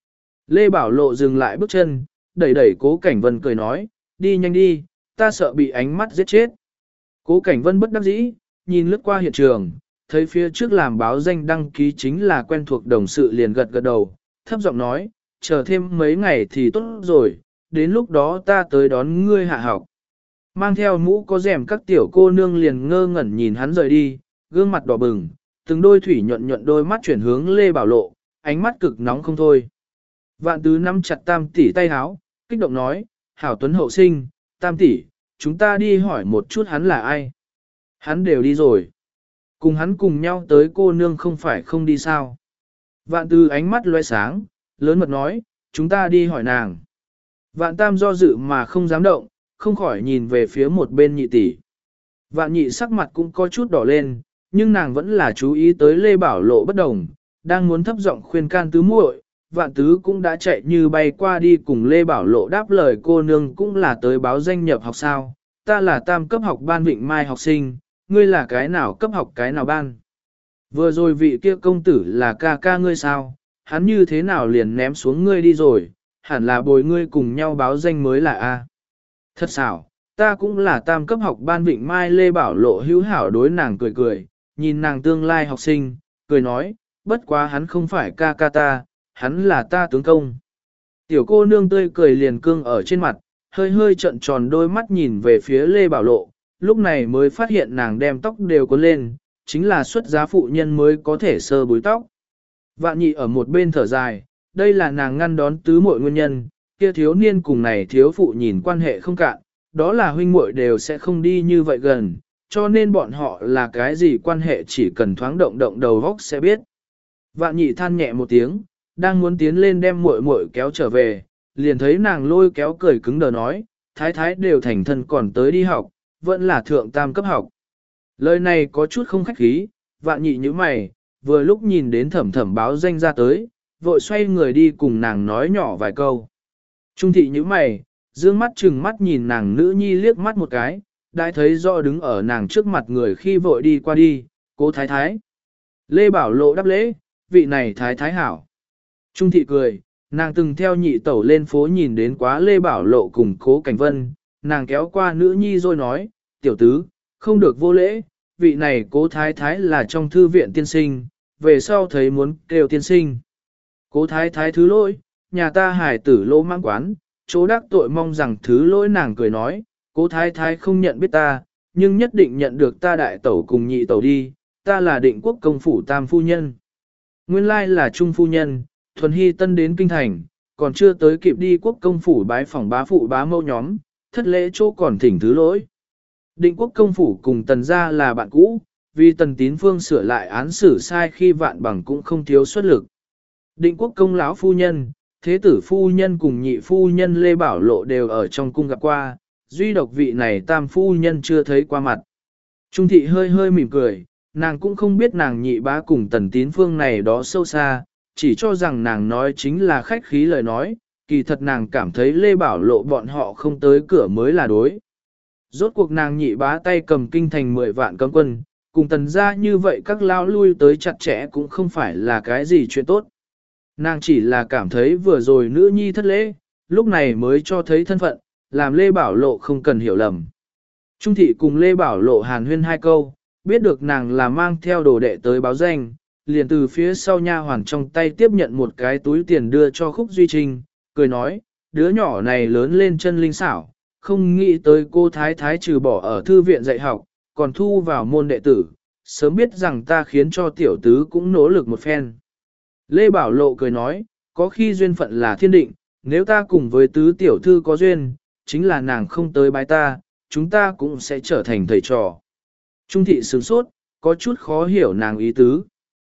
Lê Bảo Lộ dừng lại bước chân, đẩy đẩy Cố Cảnh Vân cười nói, đi nhanh đi, ta sợ bị ánh mắt giết chết. Cố Cảnh Vân bất đắc dĩ, nhìn lướt qua hiện trường, thấy phía trước làm báo danh đăng ký chính là quen thuộc đồng sự liền gật gật đầu, thấp giọng nói, chờ thêm mấy ngày thì tốt rồi, đến lúc đó ta tới đón ngươi hạ học. Mang theo mũ có rèm các tiểu cô nương liền ngơ ngẩn nhìn hắn rời đi, gương mặt đỏ bừng, từng đôi thủy nhuận nhuận đôi mắt chuyển hướng Lê Bảo Lộ, ánh mắt cực nóng không thôi. Vạn Tứ nắm chặt Tam tỷ tay háo, kích động nói, hảo tuấn hậu sinh, Tam tỷ, chúng ta đi hỏi một chút hắn là ai. Hắn đều đi rồi. Cùng hắn cùng nhau tới cô nương không phải không đi sao. Vạn Tứ ánh mắt lóe sáng, lớn mật nói, chúng ta đi hỏi nàng. Vạn Tam do dự mà không dám động, không khỏi nhìn về phía một bên nhị tỷ. Vạn nhị sắc mặt cũng có chút đỏ lên, nhưng nàng vẫn là chú ý tới Lê Bảo Lộ bất đồng, đang muốn thấp giọng khuyên can tứ muội, Vạn Tứ cũng đã chạy như bay qua đi cùng Lê Bảo Lộ đáp lời cô nương cũng là tới báo danh nhập học sao, ta là tam cấp học ban Vịnh Mai học sinh, ngươi là cái nào cấp học cái nào ban. Vừa rồi vị kia công tử là ca ca ngươi sao, hắn như thế nào liền ném xuống ngươi đi rồi, hẳn là bồi ngươi cùng nhau báo danh mới là A. Thật xảo, ta cũng là tam cấp học ban Vịnh Mai. Lê Bảo Lộ hữu hảo đối nàng cười cười, nhìn nàng tương lai học sinh, cười nói, bất quá hắn không phải ca ca ta, hắn là ta tướng công. Tiểu cô nương tươi cười liền cương ở trên mặt, hơi hơi trợn tròn đôi mắt nhìn về phía Lê Bảo Lộ, lúc này mới phát hiện nàng đem tóc đều có lên, chính là xuất giá phụ nhân mới có thể sơ búi tóc. Vạn nhị ở một bên thở dài, đây là nàng ngăn đón tứ muội nguyên nhân, kia thiếu niên cùng này thiếu phụ nhìn quan hệ không cạn, đó là huynh muội đều sẽ không đi như vậy gần, cho nên bọn họ là cái gì quan hệ chỉ cần thoáng động động đầu góc sẽ biết. Vạn nhị than nhẹ một tiếng, đang muốn tiến lên đem muội muội kéo trở về, liền thấy nàng lôi kéo cười cứng đờ nói, thái thái đều thành thân còn tới đi học, vẫn là thượng tam cấp học. Lời này có chút không khách khí, vạn nhị như mày, vừa lúc nhìn đến thẩm thẩm báo danh ra tới, vội xoay người đi cùng nàng nói nhỏ vài câu. Trung thị như mày, dương mắt chừng mắt nhìn nàng nữ nhi liếc mắt một cái, đã thấy rõ đứng ở nàng trước mặt người khi vội đi qua đi, Cố thái thái. Lê Bảo Lộ đáp lễ, vị này thái thái hảo. Trung thị cười, nàng từng theo nhị tẩu lên phố nhìn đến quá Lê Bảo Lộ cùng Cố Cảnh Vân, nàng kéo qua nữ nhi rồi nói, tiểu tứ, không được vô lễ, vị này Cố thái thái là trong thư viện tiên sinh, về sau thấy muốn kêu tiên sinh. Cố thái thái thứ lỗi, nhà ta hải tử lỗ mang quán, chỗ đắc tội mong rằng thứ lỗi. Nàng cười nói, Cố thái thái không nhận biết ta, nhưng nhất định nhận được ta đại tẩu cùng nhị tẩu đi, ta là Định Quốc công phủ tam phu nhân. Nguyên lai là trung phu nhân, thuần hy tân đến kinh thành, còn chưa tới kịp đi quốc công phủ bái phỏng bá phụ bá mâu nhóm, thất lễ chỗ còn thỉnh thứ lỗi. Định Quốc công phủ cùng tần gia là bạn cũ, vì tần tín phương sửa lại án xử sai khi vạn bằng cũng không thiếu xuất lực. Định Quốc công lão phu nhân, thế tử phu nhân cùng nhị phu nhân Lê Bảo Lộ đều ở trong cung gặp qua, duy độc vị này tam phu nhân chưa thấy qua mặt. Trung thị hơi hơi mỉm cười, nàng cũng không biết nàng nhị bá cùng tần tín phương này đó sâu xa, chỉ cho rằng nàng nói chính là khách khí lời nói, kỳ thật nàng cảm thấy Lê Bảo Lộ bọn họ không tới cửa mới là đối. Rốt cuộc nàng nhị bá tay cầm kinh thành 10 vạn cấm quân, cùng tần gia như vậy các lao lui tới chặt chẽ cũng không phải là cái gì chuyện tốt. Nàng chỉ là cảm thấy vừa rồi nữ nhi thất lễ, lúc này mới cho thấy thân phận, làm Lê Bảo Lộ không cần hiểu lầm. Trung thị cùng Lê Bảo Lộ hàn huyên hai câu, biết được nàng là mang theo đồ đệ tới báo danh, liền từ phía sau nha hoàn trong tay tiếp nhận một cái túi tiền đưa cho Khúc Duy Trinh, cười nói, đứa nhỏ này lớn lên chân linh xảo, không nghĩ tới cô thái thái trừ bỏ ở thư viện dạy học, còn thu vào môn đệ tử, sớm biết rằng ta khiến cho tiểu tứ cũng nỗ lực một phen. Lê Bảo Lộ cười nói, có khi duyên phận là thiên định, nếu ta cùng với tứ tiểu thư có duyên, chính là nàng không tới bái ta, chúng ta cũng sẽ trở thành thầy trò. Trung thị sửng sốt, có chút khó hiểu nàng ý tứ.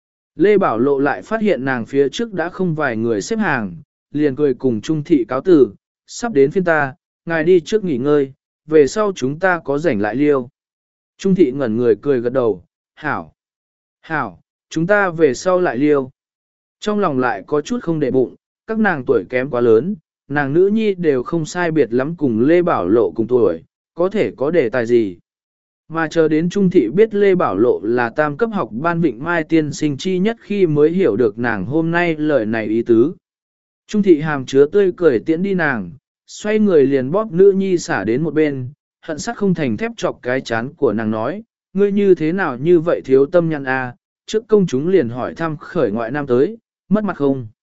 Lê Bảo Lộ lại phát hiện nàng phía trước đã không vài người xếp hàng, liền cười cùng Trung thị cáo tử, sắp đến phiên ta, ngài đi trước nghỉ ngơi, về sau chúng ta có rảnh lại liêu. Trung thị ngẩn người cười gật đầu, hảo, hảo, chúng ta về sau lại liêu. Trong lòng lại có chút không để bụng, các nàng tuổi kém quá lớn, nàng nữ nhi đều không sai biệt lắm cùng Lê Bảo Lộ cùng tuổi, có thể có đề tài gì. Mà chờ đến Trung thị biết Lê Bảo Lộ là tam cấp học ban Vịnh Mai tiên sinh chi nhất khi mới hiểu được nàng hôm nay lời này ý tứ. Trung thị hàm chứa tươi cười tiễn đi nàng, xoay người liền bóp nữ nhi xả đến một bên, hận sắc không thành thép chọc cái chán của nàng nói, ngươi như thế nào như vậy thiếu tâm nhăn a, trước công chúng liền hỏi thăm khởi ngoại nam tới, mất mặt không.